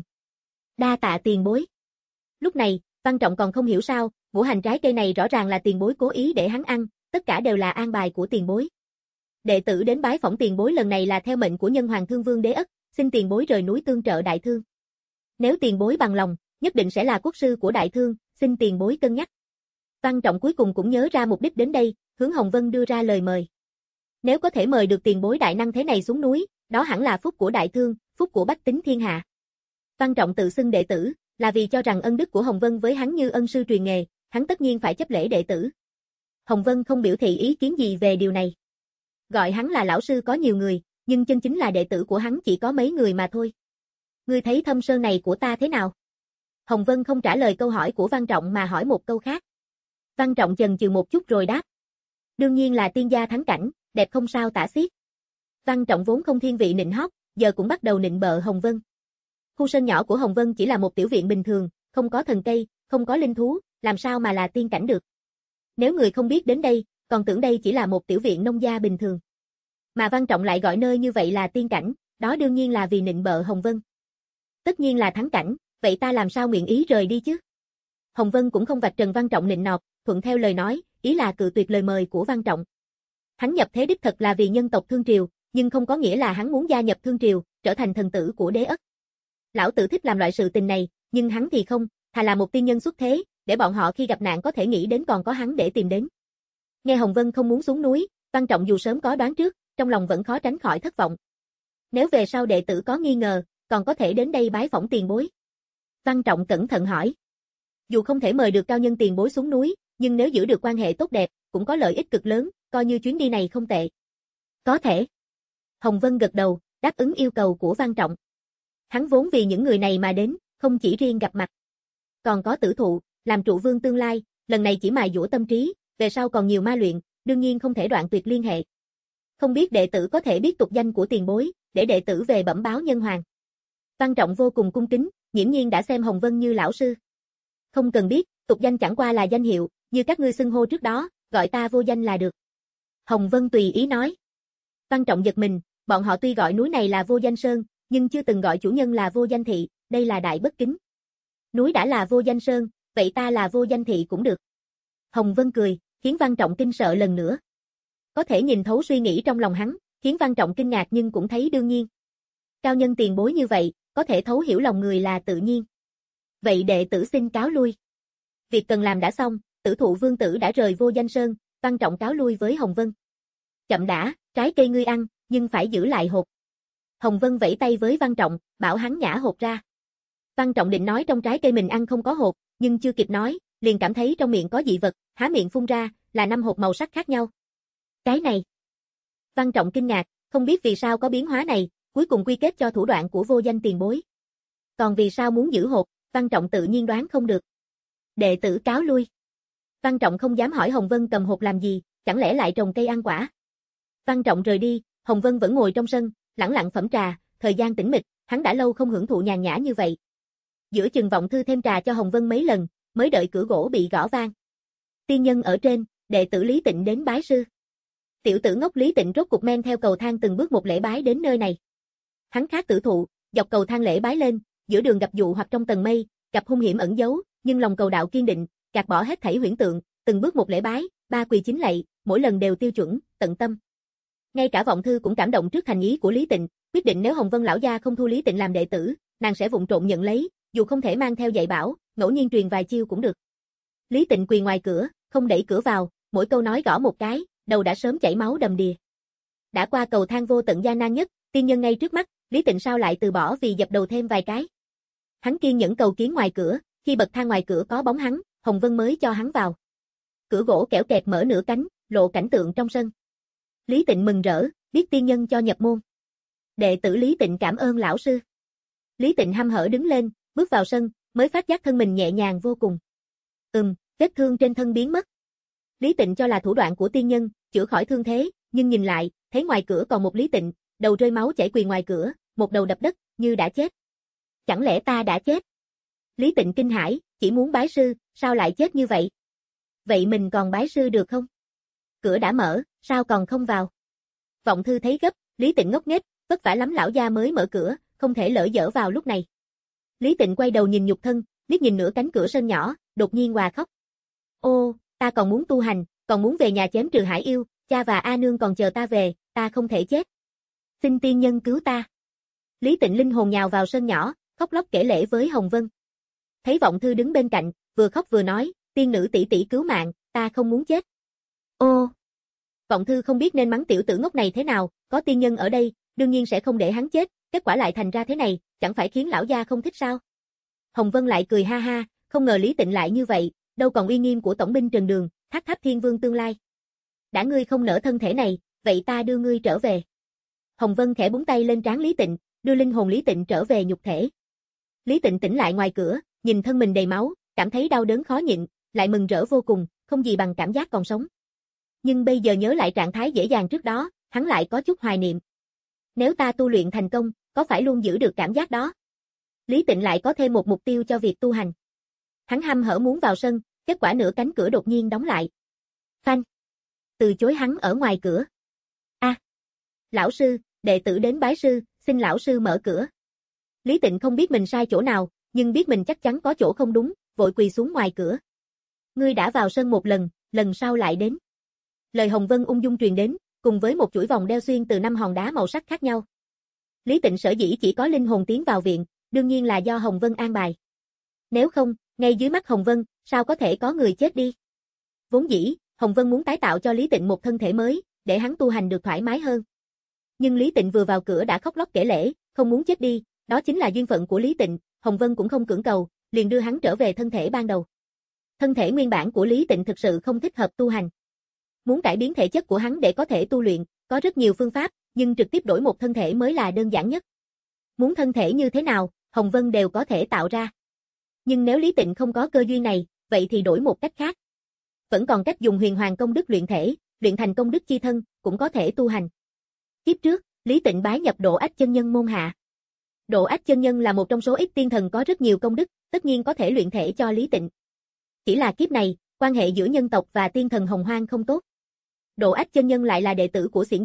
Đa tạ tiền bối. Lúc này, Văn Trọng còn không hiểu sao, ngũ hành trái cây này rõ ràng là tiền bối cố ý để hắn ăn, tất cả đều là an bài của tiền bối. Đệ tử đến bái phỏng tiền bối lần này là theo mệnh của Nhân Hoàng Thương Vương Đế Ất, xin tiền bối rời núi tương trợ đại thương. Nếu tiền bối bằng lòng, nhất định sẽ là quốc sư của đại thương, xin tiền bối cân nhắc. Văn Trọng cuối cùng cũng nhớ ra mục đích đến đây, hướng Hồng Vân đưa ra lời mời. Nếu có thể mời được tiền bối đại năng thế này xuống núi, đó hẳn là phúc của đại thương, phúc của bách tính thiên hạ. Văn Trọng tự xưng đệ tử, là vì cho rằng ân đức của Hồng Vân với hắn như ân sư truyền nghề, hắn tất nhiên phải chấp lễ đệ tử. Hồng Vân không biểu thị ý kiến gì về điều này. Gọi hắn là lão sư có nhiều người, nhưng chân chính là đệ tử của hắn chỉ có mấy người mà thôi. Ngươi thấy thâm sơn này của ta thế nào? Hồng Vân không trả lời câu hỏi của Văn Trọng mà hỏi một câu khác. Văn Trọng chần chừ một chút rồi đáp. Đương nhiên là tiên gia thắng cảnh, đẹp không sao tả xiết. Văn Trọng vốn không thiên vị nịnh hót, giờ cũng bắt đầu nịnh bợ Hồng Vân. Khu sân nhỏ của Hồng Vân chỉ là một tiểu viện bình thường, không có thần cây, không có linh thú, làm sao mà là tiên cảnh được. Nếu người không biết đến đây, còn tưởng đây chỉ là một tiểu viện nông gia bình thường. Mà Văn Trọng lại gọi nơi như vậy là tiên cảnh, đó đương nhiên là vì nịnh bợ Hồng Vân. Tất nhiên là thắng cảnh, vậy ta làm sao nguyện ý rời đi chứ? Hồng Vân cũng không vạch trần Văn Trọng nịnh nọt, thuận theo lời nói, ý là cự tuyệt lời mời của Văn Trọng. Hắn nhập thế đích thật là vì nhân tộc Thương Triều, nhưng không có nghĩa là hắn muốn gia nhập Thương Triều, trở thành thần tử của Đế Ất. Lão tử thích làm loại sự tình này, nhưng hắn thì không, thà là một tiên nhân xuất thế, để bọn họ khi gặp nạn có thể nghĩ đến còn có hắn để tìm đến. Nghe Hồng Vân không muốn xuống núi, Văn Trọng dù sớm có đoán trước, trong lòng vẫn khó tránh khỏi thất vọng. Nếu về sau đệ tử có nghi ngờ, còn có thể đến đây bái phỏng tiền bối. Văn Trọng cẩn thận hỏi. Dù không thể mời được cao nhân tiền bối xuống núi, nhưng nếu giữ được quan hệ tốt đẹp, cũng có lợi ích cực lớn, coi như chuyến đi này không tệ. Có thể. Hồng Vân gật đầu, đáp ứng yêu cầu của Văn Trọng. Hắn vốn vì những người này mà đến, không chỉ riêng gặp mặt. Còn có Tử Thụ, làm trụ vương tương lai, lần này chỉ mài dũa tâm trí, về sau còn nhiều ma luyện, đương nhiên không thể đoạn tuyệt liên hệ. Không biết đệ tử có thể biết tục danh của tiền bối, để đệ tử về bẩm báo Nhân Hoàng. Văn Trọng vô cùng cung kính, nghiễm nhiên đã xem Hồng Vân như lão sư. Không cần biết, tục danh chẳng qua là danh hiệu, như các ngươi xưng hô trước đó, gọi ta vô danh là được. Hồng Vân tùy ý nói. Văn Trọng giật mình, bọn họ tuy gọi núi này là Vô Danh Sơn, nhưng chưa từng gọi chủ nhân là Vô Danh Thị, đây là đại bất kính. Núi đã là Vô Danh Sơn, vậy ta là Vô Danh Thị cũng được. Hồng Vân cười, khiến Văn Trọng kinh sợ lần nữa. Có thể nhìn thấu suy nghĩ trong lòng hắn, khiến Văn Trọng kinh ngạc nhưng cũng thấy đương nhiên. Cao nhân tiền bối như vậy, có thể thấu hiểu lòng người là tự nhiên. Vậy đệ tử xin cáo lui. Việc cần làm đã xong, Tử Thụ Vương tử đã rời Vô Danh Sơn, Văn Trọng cáo lui với Hồng Vân. Chậm đã, trái cây ngươi ăn, nhưng phải giữ lại hột. Hồng Vân vẫy tay với Văn Trọng, bảo hắn nhả hột ra. Văn Trọng định nói trong trái cây mình ăn không có hột, nhưng chưa kịp nói, liền cảm thấy trong miệng có dị vật, há miệng phun ra, là năm hột màu sắc khác nhau. Cái này. Văn Trọng kinh ngạc, không biết vì sao có biến hóa này, cuối cùng quy kết cho thủ đoạn của Vô Danh tiền bối. Còn vì sao muốn giữ hột, Văn Trọng tự nhiên đoán không được. Đệ tử cáo lui. Văn Trọng không dám hỏi Hồng Vân cầm hột làm gì, chẳng lẽ lại trồng cây ăn quả. Văn Trọng rời đi, Hồng Vân vẫn ngồi trong sân, lẳng lặng phẩm trà, thời gian tĩnh mịch, hắn đã lâu không hưởng thụ nhàn nhã như vậy. Giữa chừng Vọng Thư thêm trà cho Hồng Vân mấy lần, mới đợi cửa gỗ bị gõ vang. Tiên nhân ở trên, đệ tử Lý Tịnh đến bái sư. Tiểu tử ngốc Lý Tịnh rốt cục men theo cầu thang từng bước một lễ bái đến nơi này. Hắn khác Tử Thụ, dọc cầu thang lễ bái lên, giữa đường gặp dụ hoặc trong tầng mây, gặp hung hiểm ẩn giấu, nhưng lòng cầu đạo kiên định, gạt bỏ hết thảy huyễn tượng, từng bước một lễ bái, ba quỳ chín lạy, mỗi lần đều tiêu chuẩn, tận tâm. Ngay cả Vọng Thư cũng cảm động trước thành ý của Lý Tịnh, quyết định nếu Hồng Vân lão gia không thu Lý Tịnh làm đệ tử, nàng sẽ vụng trộn nhận lấy, dù không thể mang theo dạy bảo, ngẫu nhiên truyền vài chiêu cũng được. Lý Tịnh quỳ ngoài cửa, không đẩy cửa vào, mỗi câu nói gõ một cái, đầu đã sớm chảy máu đầm đìa. Đã qua cầu thang vô tận gian nan nhất, tiên nhân ngay trước mắt, Lý Tịnh sao lại từ bỏ vì dập đầu thêm vài cái. Hắn kiên nhẫn cầu kiến ngoài cửa, khi bậc thang ngoài cửa có bóng hắn, Hồng Vân mới cho hắn vào. Cửa gỗ kẽo kẹt mở nửa cánh, lộ cảnh tượng trong sân. Lý Tịnh mừng rỡ, biết tiên nhân cho nhập môn. Đệ tử Lý Tịnh cảm ơn lão sư. Lý Tịnh hăm hở đứng lên, bước vào sân, mới phát giác thân mình nhẹ nhàng vô cùng. Ừm, vết thương trên thân biến mất. Lý Tịnh cho là thủ đoạn của tiên nhân, chữa khỏi thương thế, nhưng nhìn lại, thấy ngoài cửa còn một Lý Tịnh, đầu rơi máu chảy quỳ ngoài cửa, một đầu đập đất, như đã chết. Chẳng lẽ ta đã chết? Lý Tịnh kinh hãi, chỉ muốn bái sư, sao lại chết như vậy? Vậy mình còn bái sư được không? Cửa đã mở, sao còn không vào? Vọng Thư thấy gấp, Lý Tịnh ngốc nghếch, vất vả lắm lão gia mới mở cửa, không thể lỡ dở vào lúc này. Lý Tịnh quay đầu nhìn nhục thân, liếc nhìn nửa cánh cửa sân nhỏ, đột nhiên òa khóc. Ô, ta còn muốn tu hành, còn muốn về nhà chém trừ hải yêu, cha và A Nương còn chờ ta về, ta không thể chết. Xin tiên nhân cứu ta. Lý Tịnh linh hồn nhào vào sân nhỏ, khóc lóc kể lể với Hồng Vân. Thấy Vọng Thư đứng bên cạnh, vừa khóc vừa nói, tiên nữ tỷ tỷ cứu mạng, ta không muốn chết. Ô. Vọng Thư không biết nên mắng tiểu tử ngốc này thế nào, có tiên nhân ở đây, đương nhiên sẽ không để hắn chết, kết quả lại thành ra thế này, chẳng phải khiến lão gia không thích sao? Hồng Vân lại cười ha ha, không ngờ Lý Tịnh lại như vậy, đâu còn uy nghiêm của tổng binh Trần Đường, Tháp Tháp Thiên Vương tương lai. Đã ngươi không nỡ thân thể này, vậy ta đưa ngươi trở về. Hồng Vân khẽ búng tay lên trán Lý Tịnh, đưa linh hồn Lý Tịnh trở về nhục thể. Lý Tịnh tỉnh lại ngoài cửa, nhìn thân mình đầy máu, cảm thấy đau đớn khó nhịn, lại mừng rỡ vô cùng, không gì bằng cảm giác còn sống. Nhưng bây giờ nhớ lại trạng thái dễ dàng trước đó, hắn lại có chút hoài niệm. Nếu ta tu luyện thành công, có phải luôn giữ được cảm giác đó? Lý Tịnh lại có thêm một mục tiêu cho việc tu hành. Hắn hăm hở muốn vào sân, kết quả nửa cánh cửa đột nhiên đóng lại. Phanh! Từ chối hắn ở ngoài cửa. A, à, lão sư, đệ tử đến bái sư, xin lão sư mở cửa. Lý Tịnh không biết mình sai chỗ nào, nhưng biết mình chắc chắn có chỗ không đúng, vội quỳ xuống ngoài cửa. Ngươi đã vào sân một lần, lần sau lại đến. Lời Hồng Vân ung dung truyền đến, cùng với một chuỗi vòng đeo xuyên từ năm hòn đá màu sắc khác nhau. Lý Tịnh sở dĩ chỉ có linh hồn tiến vào viện, đương nhiên là do Hồng Vân an bài. Nếu không, ngay dưới mắt Hồng Vân, sao có thể có người chết đi? Vốn dĩ, Hồng Vân muốn tái tạo cho Lý Tịnh một thân thể mới, để hắn tu hành được thoải mái hơn. Nhưng Lý Tịnh vừa vào cửa đã khóc lóc kể lể, không muốn chết đi, đó chính là duyên phận của Lý Tịnh, Hồng Vân cũng không cưỡng cầu, liền đưa hắn trở về thân thể ban đầu. Thân thể nguyên bản của Lý Tịnh thực sự không thích hợp tu hành. Muốn cải biến thể chất của hắn để có thể tu luyện, có rất nhiều phương pháp, nhưng trực tiếp đổi một thân thể mới là đơn giản nhất. Muốn thân thể như thế nào, Hồng Vân đều có thể tạo ra. Nhưng nếu Lý Tịnh không có cơ duyên này, vậy thì đổi một cách khác. Vẫn còn cách dùng huyền hoàng công đức luyện thể, luyện thành công đức chi thân, cũng có thể tu hành. Kiếp trước, Lý Tịnh bái nhập Độ Ách chân nhân môn hạ. Độ Ách chân nhân là một trong số ít tiên thần có rất nhiều công đức, tất nhiên có thể luyện thể cho Lý Tịnh. Chỉ là kiếp này, quan hệ giữa nhân tộc và tiên thần Hồng Hoang không tốt. Độ Ách chân nhân lại là đệ tử của Xiển giáo,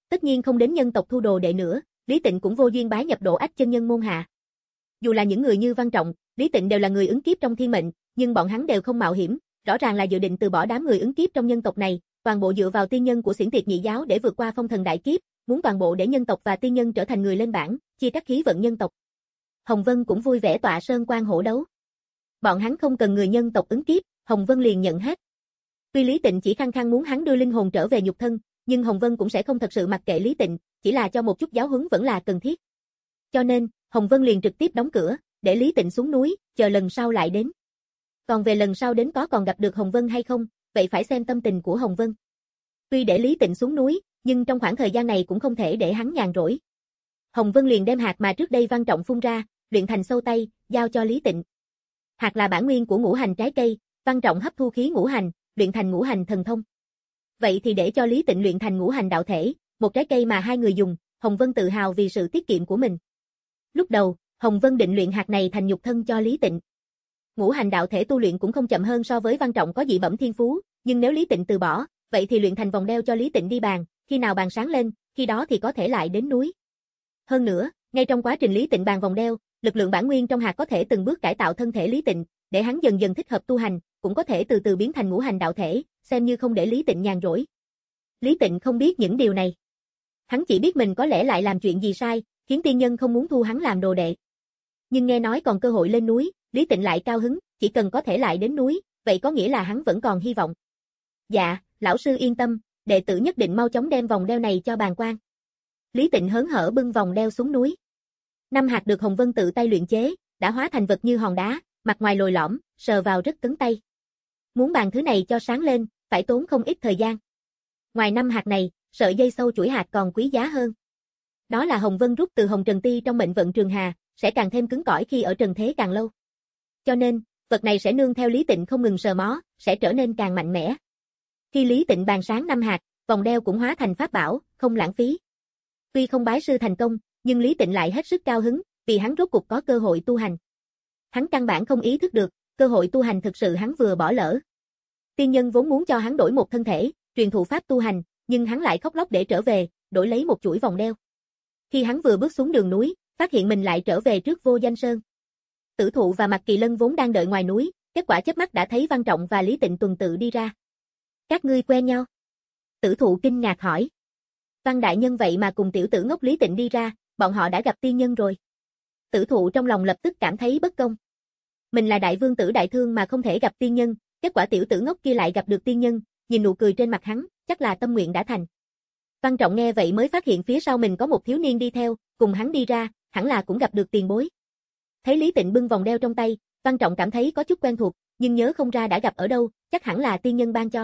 Tất nhiên không đến nhân tộc thu đồ đệ nữa, Lý Tịnh cũng vô duyên bái nhập Độ Ách chân nhân môn hạ. Dù là những người như Văn Trọng, Lý Tịnh đều là người ứng kiếp trong thiên mệnh, nhưng bọn hắn đều không mạo hiểm, rõ ràng là dự định từ bỏ đám người ứng kiếp trong nhân tộc này, toàn bộ dựa vào tiên nhân của Xiển Tiệt Nhị giáo để vượt qua phong thần đại kiếp, muốn toàn bộ để nhân tộc và tiên nhân trở thành người lên bảng, chia cắt khí vận nhân tộc. Hồng Vân cũng vui vẻ tọa sơn quan hổ đấu. Bọn hắn không cần người nhân tộc ứng kiếp, Hồng Vân liền nhận hết. Tuy Lý Tịnh chỉ khăng khăng muốn hắn đưa linh hồn trở về nhục thân, nhưng Hồng Vân cũng sẽ không thật sự mặc kệ Lý Tịnh, chỉ là cho một chút giáo huấn vẫn là cần thiết. Cho nên, Hồng Vân liền trực tiếp đóng cửa, để Lý Tịnh xuống núi, chờ lần sau lại đến. Còn về lần sau đến có còn gặp được Hồng Vân hay không, vậy phải xem tâm tình của Hồng Vân. Tuy để Lý Tịnh xuống núi, nhưng trong khoảng thời gian này cũng không thể để hắn nhàn rỗi. Hồng Vân liền đem hạt mà trước đây Văn Trọng phun ra, luyện thành sâu tay, giao cho Lý Tịnh. Hạt là bản nguyên của ngũ hành trái cây, Văn Trọng hấp thu khí ngũ hành, luyện thành ngũ hành thần thông. Vậy thì để cho Lý Tịnh luyện thành ngũ hành đạo thể, một trái cây mà hai người dùng, Hồng Vân tự hào vì sự tiết kiệm của mình. Lúc đầu, Hồng Vân định luyện hạt này thành nhục thân cho Lý Tịnh. Ngũ hành đạo thể tu luyện cũng không chậm hơn so với Văn Trọng có dị bẩm thiên phú, nhưng nếu Lý Tịnh từ bỏ, vậy thì luyện thành vòng đeo cho Lý Tịnh đi bàn, khi nào bàn sáng lên, khi đó thì có thể lại đến núi. Hơn nữa, ngay trong quá trình Lý Tịnh bàn vòng đeo, lực lượng bản nguyên trong hạt có thể từng bước cải tạo thân thể Lý Tịnh, để hắn dần dần thích hợp tu hành, cũng có thể từ từ biến thành ngũ hành đạo thể, xem như không để Lý Tịnh nhàn rỗi. Lý Tịnh không biết những điều này. Hắn chỉ biết mình có lẽ lại làm chuyện gì sai, khiến tiên nhân không muốn thu hắn làm đồ đệ. Nhưng nghe nói còn cơ hội lên núi, Lý Tịnh lại cao hứng, chỉ cần có thể lại đến núi, vậy có nghĩa là hắn vẫn còn hy vọng. Dạ, lão sư yên tâm, đệ tử nhất định mau chóng đem vòng đeo này cho bàn quan. Lý Tịnh hớn hở bưng vòng đeo xuống núi. Năm hạt được Hồng Vân tự tay luyện chế, đã hóa thành vật như hòn đá, mặt ngoài lồi lõm, sờ vào rất cứng tay. Muốn bàn thứ này cho sáng lên, phải tốn không ít thời gian. Ngoài năm hạt này, sợi dây sâu chuỗi hạt còn quý giá hơn. Đó là Hồng Vân rút từ Hồng Trần Ti trong mệnh vận Trường Hà, sẽ càng thêm cứng cỏi khi ở trần thế càng lâu. Cho nên, vật này sẽ nương theo Lý Tịnh không ngừng sờ mó, sẽ trở nên càng mạnh mẽ. Khi Lý Tịnh bàn sáng năm hạt, vòng đeo cũng hóa thành pháp bảo, không lãng phí. Tuy không bái sư thành công, nhưng Lý Tịnh lại hết sức cao hứng, vì hắn rốt cục có cơ hội tu hành. Hắn căn bản không ý thức được, cơ hội tu hành thực sự hắn vừa bỏ lỡ. Tiên nhân vốn muốn cho hắn đổi một thân thể, truyền thụ pháp tu hành, nhưng hắn lại khóc lóc để trở về, đổi lấy một chuỗi vòng đeo. Khi hắn vừa bước xuống đường núi, phát hiện mình lại trở về trước Vô Danh Sơn. Tử Thụ và Mạc Kỳ Lân vốn đang đợi ngoài núi, kết quả chớp mắt đã thấy Văn Trọng và Lý Tịnh tuần tự đi ra. Các ngươi quen nhau? Tử Thụ kinh ngạc hỏi. Văn đại nhân vậy mà cùng tiểu tử ngốc Lý Tịnh đi ra, bọn họ đã gặp tiên nhân rồi. Tử Thụ trong lòng lập tức cảm thấy bất công. Mình là đại vương tử đại thương mà không thể gặp tiên nhân, kết quả tiểu tử ngốc kia lại gặp được tiên nhân, nhìn nụ cười trên mặt hắn, chắc là tâm nguyện đã thành. Văn Trọng nghe vậy mới phát hiện phía sau mình có một thiếu niên đi theo, cùng hắn đi ra, hẳn là cũng gặp được tiền bối. Thấy Lý Tịnh bưng vòng đeo trong tay, Văn Trọng cảm thấy có chút quen thuộc, nhưng nhớ không ra đã gặp ở đâu, chắc hẳn là tiên nhân ban cho.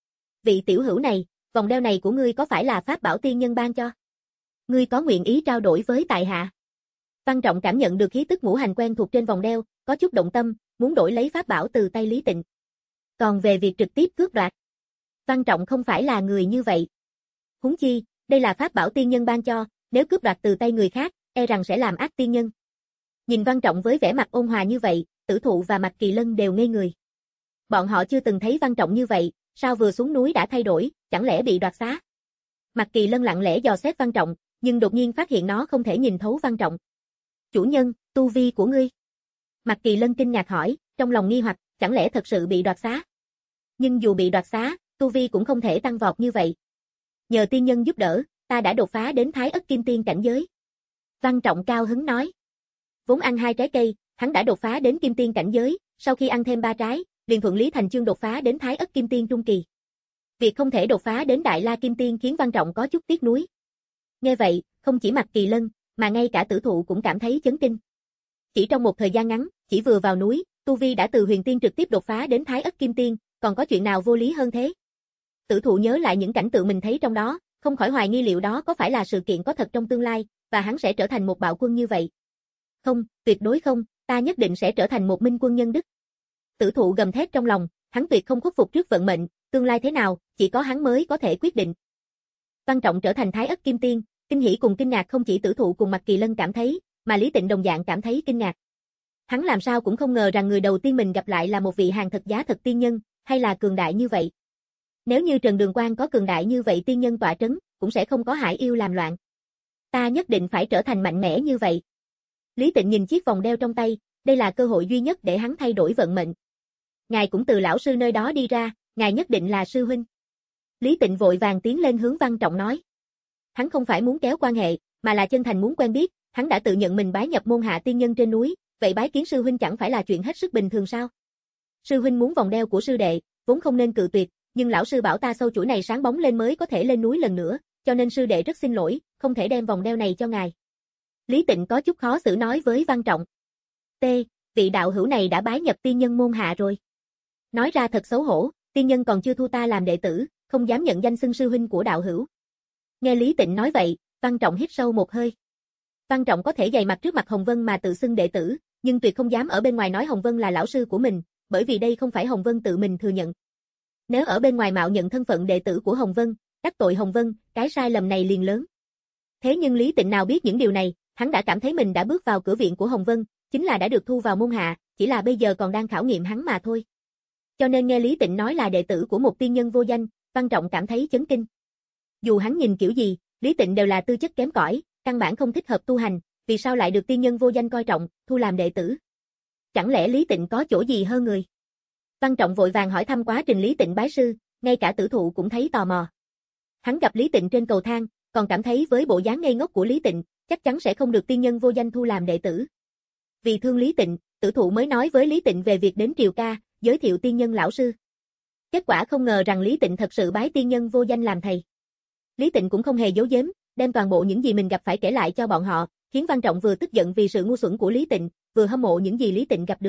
Vị tiểu hữu này, vòng đeo này của ngươi có phải là pháp bảo tiên nhân ban cho? Ngươi có nguyện ý trao đổi với tại hạ? Văn Trọng cảm nhận được khí tức ngũ hành quen thuộc trên vòng đeo, có chút động tâm, muốn đổi lấy pháp bảo từ tay Lý Tịnh. Còn về việc trực tiếp cướp đoạt, Văn Trọng không phải là người như vậy. Huống chi, đây là pháp bảo tiên nhân ban cho, nếu cướp đoạt từ tay người khác, e rằng sẽ làm ác tiên nhân. Nhìn Văn Trọng với vẻ mặt ôn hòa như vậy, Tử Thụ và Mạc Kỳ Lân đều ngây người. Bọn họ chưa từng thấy Văn Trọng như vậy, sao vừa xuống núi đã thay đổi, chẳng lẽ bị đoạt xá? Mạc Kỳ Lân lặng lẽ dò xét Văn Trọng, nhưng đột nhiên phát hiện nó không thể nhìn thấu Văn Trọng. Chủ nhân, tu vi của ngươi. Mạc Kỳ Lân kinh ngạc hỏi, trong lòng nghi hoặc, chẳng lẽ thật sự bị đoạt xá? Nhưng dù bị đoạt xá, tu vi cũng không thể tăng vọt như vậy. Nhờ tiên nhân giúp đỡ, ta đã đột phá đến Thái Ất Kim Tiên cảnh giới. Văn Trọng cao hứng nói. Vốn ăn hai trái cây, hắn đã đột phá đến Kim Tiên cảnh giới, sau khi ăn thêm ba trái, liền thuận lý thành chương đột phá đến Thái Ất Kim Tiên trung kỳ. Việc không thể đột phá đến Đại La Kim Tiên khiến Văn Trọng có chút tiếc nuối. Nghe vậy, không chỉ Mạc Kỳ Lân, mà ngay cả Tử Thụ cũng cảm thấy chấn kinh. Chỉ trong một thời gian ngắn, chỉ vừa vào núi, tu vi đã từ huyền tiên trực tiếp đột phá đến Thái Ất Kim Tiên, còn có chuyện nào vô lý hơn thế? Tử Thụ nhớ lại những cảnh tượng mình thấy trong đó, không khỏi hoài nghi liệu đó có phải là sự kiện có thật trong tương lai, và hắn sẽ trở thành một bạo quân như vậy. Không, tuyệt đối không, ta nhất định sẽ trở thành một minh quân nhân đức. Tử Thụ gầm thét trong lòng, hắn tuyệt không khuất phục trước vận mệnh, tương lai thế nào, chỉ có hắn mới có thể quyết định. Văn Trọng trở thành Thái Ất Kim Tiên, kinh hỉ cùng kinh ngạc không chỉ Tử Thụ cùng Mạc Kỳ Lân cảm thấy, mà Lý Tịnh đồng dạng cảm thấy kinh ngạc. Hắn làm sao cũng không ngờ rằng người đầu tiên mình gặp lại là một vị hàng thật giá thật tiên nhân, hay là cường đại như vậy. Nếu như Trần Đường Quang có cường đại như vậy tiên nhân tọa trấn, cũng sẽ không có hải yêu làm loạn. Ta nhất định phải trở thành mạnh mẽ như vậy. Lý Tịnh nhìn chiếc vòng đeo trong tay, đây là cơ hội duy nhất để hắn thay đổi vận mệnh. Ngài cũng từ lão sư nơi đó đi ra, ngài nhất định là sư huynh. Lý Tịnh vội vàng tiến lên hướng Văn Trọng nói. Hắn không phải muốn kéo quan hệ, mà là chân thành muốn quen biết, hắn đã tự nhận mình bái nhập môn hạ tiên nhân trên núi, vậy bái kiến sư huynh chẳng phải là chuyện hết sức bình thường sao? Sư huynh muốn vòng đeo của sư đệ, vốn không nên cự tuyệt, nhưng lão sư bảo ta sâu chuỗi này sáng bóng lên mới có thể lên núi lần nữa, cho nên sư đệ rất xin lỗi, không thể đem vòng đeo này cho ngài. Lý Tịnh có chút khó xử nói với Văn Trọng. T, vị đạo hữu này đã bái nhập tiên nhân môn hạ rồi. Nói ra thật xấu hổ, tiên nhân còn chưa thu ta làm đệ tử, không dám nhận danh xưng sư huynh của đạo hữu. Nghe Lý Tịnh nói vậy, Văn Trọng hít sâu một hơi. Văn Trọng có thể dày mặt trước mặt Hồng Vân mà tự xưng đệ tử, nhưng tuyệt không dám ở bên ngoài nói Hồng Vân là lão sư của mình, bởi vì đây không phải Hồng Vân tự mình thừa nhận. Nếu ở bên ngoài mạo nhận thân phận đệ tử của Hồng Vân, đắc tội Hồng Vân, cái sai lầm này liền lớn. Thế nhưng Lý Tịnh nào biết những điều này, hắn đã cảm thấy mình đã bước vào cửa viện của Hồng Vân, chính là đã được thu vào môn hạ, chỉ là bây giờ còn đang khảo nghiệm hắn mà thôi. Cho nên nghe Lý Tịnh nói là đệ tử của một tiên nhân vô danh, Văn Trọng cảm thấy chấn kinh. Dù hắn nhìn kiểu gì, Lý Tịnh đều là tư chất kém cỏi, căn bản không thích hợp tu hành, vì sao lại được tiên nhân vô danh coi trọng, thu làm đệ tử? Chẳng lẽ Lý Tịnh có chỗ gì hơn người? Văn Trọng vội vàng hỏi thăm quá trình Lý Tịnh bái sư, ngay cả Tử Thụ cũng thấy tò mò. Hắn gặp Lý Tịnh trên cầu thang, còn cảm thấy với bộ dáng ngây ngốc của Lý Tịnh, chắc chắn sẽ không được tiên nhân vô danh thu làm đệ tử. Vì thương Lý Tịnh, Tử Thụ mới nói với Lý Tịnh về việc đến triều ca, giới thiệu tiên nhân lão sư. Kết quả không ngờ rằng Lý Tịnh thật sự bái tiên nhân vô danh làm thầy. Lý Tịnh cũng không hề giấu giếm, đem toàn bộ những gì mình gặp phải kể lại cho bọn họ, khiến Văn Trọng vừa tức giận vì sự ngu xuẩn của Lý Tịnh, vừa hâm mộ những gì Lý Tịnh gặp được.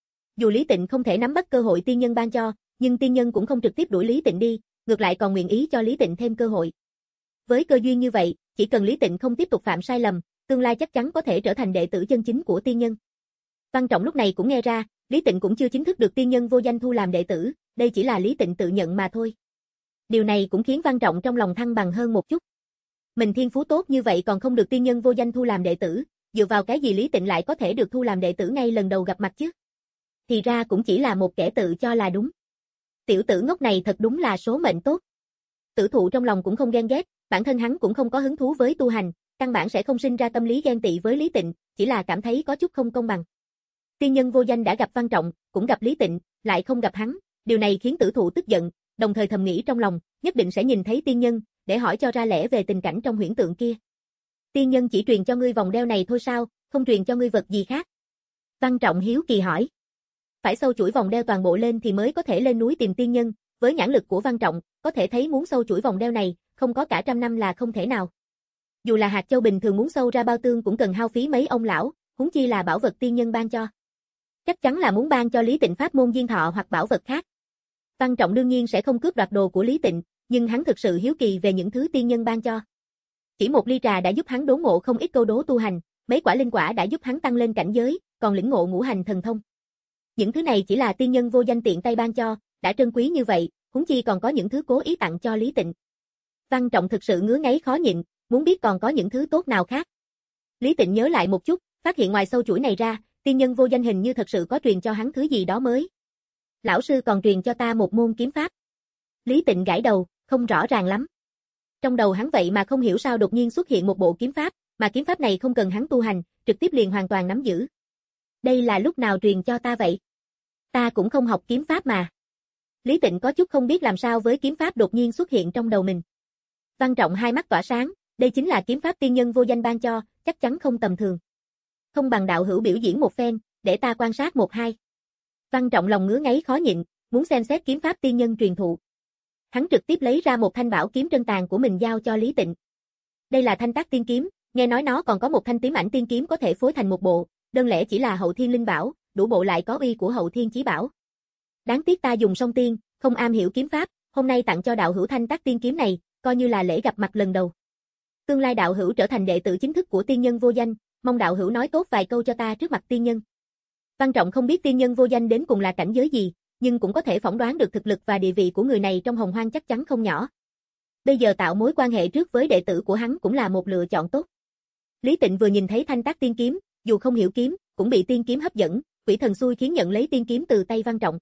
Dù Lý Tịnh không thể nắm bắt cơ hội tiên nhân ban cho, nhưng tiên nhân cũng không trực tiếp đuổi Lý Tịnh đi, ngược lại còn nguyện ý cho Lý Tịnh thêm cơ hội. Với cơ duyên như vậy, chỉ cần Lý Tịnh không tiếp tục phạm sai lầm, tương lai chắc chắn có thể trở thành đệ tử chân chính của tiên nhân. Văn Trọng lúc này cũng nghe ra, Lý Tịnh cũng chưa chính thức được tiên nhân vô danh thu làm đệ tử, đây chỉ là Lý Tịnh tự nhận mà thôi. Điều này cũng khiến Văn Trọng trong lòng thăng bằng hơn một chút. Mình thiên phú tốt như vậy còn không được tiên nhân vô danh thu làm đệ tử, dựa vào cái gì Lý Tịnh lại có thể được thu làm đệ tử ngay lần đầu gặp mặt chứ? Thì ra cũng chỉ là một kẻ tự cho là đúng. Tiểu tử ngốc này thật đúng là số mệnh tốt. Tử Thụ trong lòng cũng không ghen ghét, bản thân hắn cũng không có hứng thú với tu hành, căn bản sẽ không sinh ra tâm lý ghen tị với Lý Tịnh, chỉ là cảm thấy có chút không công bằng. Tiên nhân vô danh đã gặp Văn Trọng, cũng gặp Lý Tịnh, lại không gặp hắn, điều này khiến Tử Thụ tức giận, đồng thời thầm nghĩ trong lòng, nhất định sẽ nhìn thấy tiên nhân, để hỏi cho ra lẽ về tình cảnh trong huyễn tượng kia. Tiên nhân chỉ truyền cho ngươi vòng đeo này thôi sao, không truyền cho ngươi vật gì khác? Văn Trọng hiếu kỳ hỏi. Phải sâu chuỗi vòng đeo toàn bộ lên thì mới có thể lên núi tìm tiên nhân, với nhãn lực của Văn Trọng, có thể thấy muốn sâu chuỗi vòng đeo này, không có cả trăm năm là không thể nào. Dù là hạt châu bình thường muốn sâu ra bao tương cũng cần hao phí mấy ông lão, huống chi là bảo vật tiên nhân ban cho. Chắc chắn là muốn ban cho Lý Tịnh pháp môn diên thọ hoặc bảo vật khác. Văn Trọng đương nhiên sẽ không cướp đoạt đồ của Lý Tịnh, nhưng hắn thực sự hiếu kỳ về những thứ tiên nhân ban cho. Chỉ một ly trà đã giúp hắn đốn ngộ không ít câu đố tu hành, mấy quả linh quả đã giúp hắn tăng lên cảnh giới, còn lĩnh ngộ ngũ hành thần thông. Những thứ này chỉ là tiên nhân vô danh tiện tay ban cho, đã trân quý như vậy, huống chi còn có những thứ cố ý tặng cho Lý Tịnh. Văn Trọng thực sự ngứa ngáy khó nhịn, muốn biết còn có những thứ tốt nào khác. Lý Tịnh nhớ lại một chút, phát hiện ngoài sâu chuỗi này ra, tiên nhân vô danh hình như thật sự có truyền cho hắn thứ gì đó mới. Lão sư còn truyền cho ta một môn kiếm pháp. Lý Tịnh gãi đầu, không rõ ràng lắm. Trong đầu hắn vậy mà không hiểu sao đột nhiên xuất hiện một bộ kiếm pháp, mà kiếm pháp này không cần hắn tu hành, trực tiếp liền hoàn toàn nắm giữ. Đây là lúc nào truyền cho ta vậy? Ta cũng không học kiếm pháp mà. Lý Tịnh có chút không biết làm sao với kiếm pháp đột nhiên xuất hiện trong đầu mình. Văn Trọng hai mắt tỏa sáng, đây chính là kiếm pháp tiên nhân vô danh ban cho, chắc chắn không tầm thường. Không bằng đạo hữu biểu diễn một phen, để ta quan sát một hai. Văn Trọng lòng ngứa ngáy khó nhịn, muốn xem xét kiếm pháp tiên nhân truyền thụ. Hắn trực tiếp lấy ra một thanh bảo kiếm trân tàn của mình giao cho Lý Tịnh. Đây là thanh tác tiên kiếm, nghe nói nó còn có một thanh tím ảnh tiên kiếm có thể phối thành một bộ, đơn lẻ chỉ là hậu thiên linh bảo, đủ bộ lại có uy của hậu thiên chí bảo. Đáng tiếc ta dùng song tiên, không am hiểu kiếm pháp, hôm nay tặng cho đạo hữu thanh tác tiên kiếm này, coi như là lễ gặp mặt lần đầu. Tương lai đạo hữu trở thành đệ tử chính thức của tiên nhân vô danh, mong đạo hữu nói tốt vài câu cho ta trước mặt tiên nhân. Văn Trọng không biết tiên nhân vô danh đến cùng là cảnh giới gì, nhưng cũng có thể phỏng đoán được thực lực và địa vị của người này trong hồng hoang chắc chắn không nhỏ. Bây giờ tạo mối quan hệ trước với đệ tử của hắn cũng là một lựa chọn tốt. Lý Tịnh vừa nhìn thấy thanh tác tiên kiếm, dù không hiểu kiếm, cũng bị tiên kiếm hấp dẫn, quỷ thần xui khiến nhận lấy tiên kiếm từ tay Văn Trọng.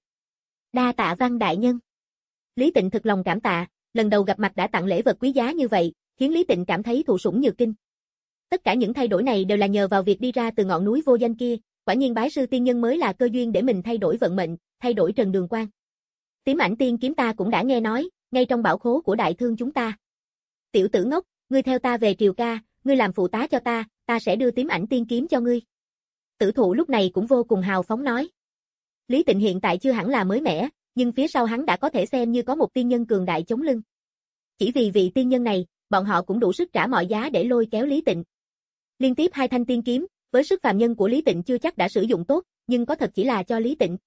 Đa tạ Văn đại nhân. Lý Tịnh thực lòng cảm tạ, lần đầu gặp mặt đã tặng lễ vật quý giá như vậy, khiến Lý Tịnh cảm thấy thụ sủng nhược kinh. Tất cả những thay đổi này đều là nhờ vào việc đi ra từ ngọn núi vô danh kia, quả nhiên bái sư tiên nhân mới là cơ duyên để mình thay đổi vận mệnh, thay đổi trần đường quan. Tím ảnh tiên kiếm ta cũng đã nghe nói, ngay trong bảo khố của đại thương chúng ta. Tiểu tử ngốc, ngươi theo ta về Triều Ca, ngươi làm phụ tá cho ta, ta sẽ đưa tím ảnh tiên kiếm cho ngươi. Tử Thụ lúc này cũng vô cùng hào phóng nói. Lý Tịnh hiện tại chưa hẳn là mới mẻ, nhưng phía sau hắn đã có thể xem như có một tiên nhân cường đại chống lưng. Chỉ vì vị tiên nhân này, bọn họ cũng đủ sức trả mọi giá để lôi kéo Lý Tịnh. Liên tiếp hai thanh tiên kiếm, với sức phàm nhân của Lý Tịnh chưa chắc đã sử dụng tốt, nhưng có thật chỉ là cho Lý Tịnh.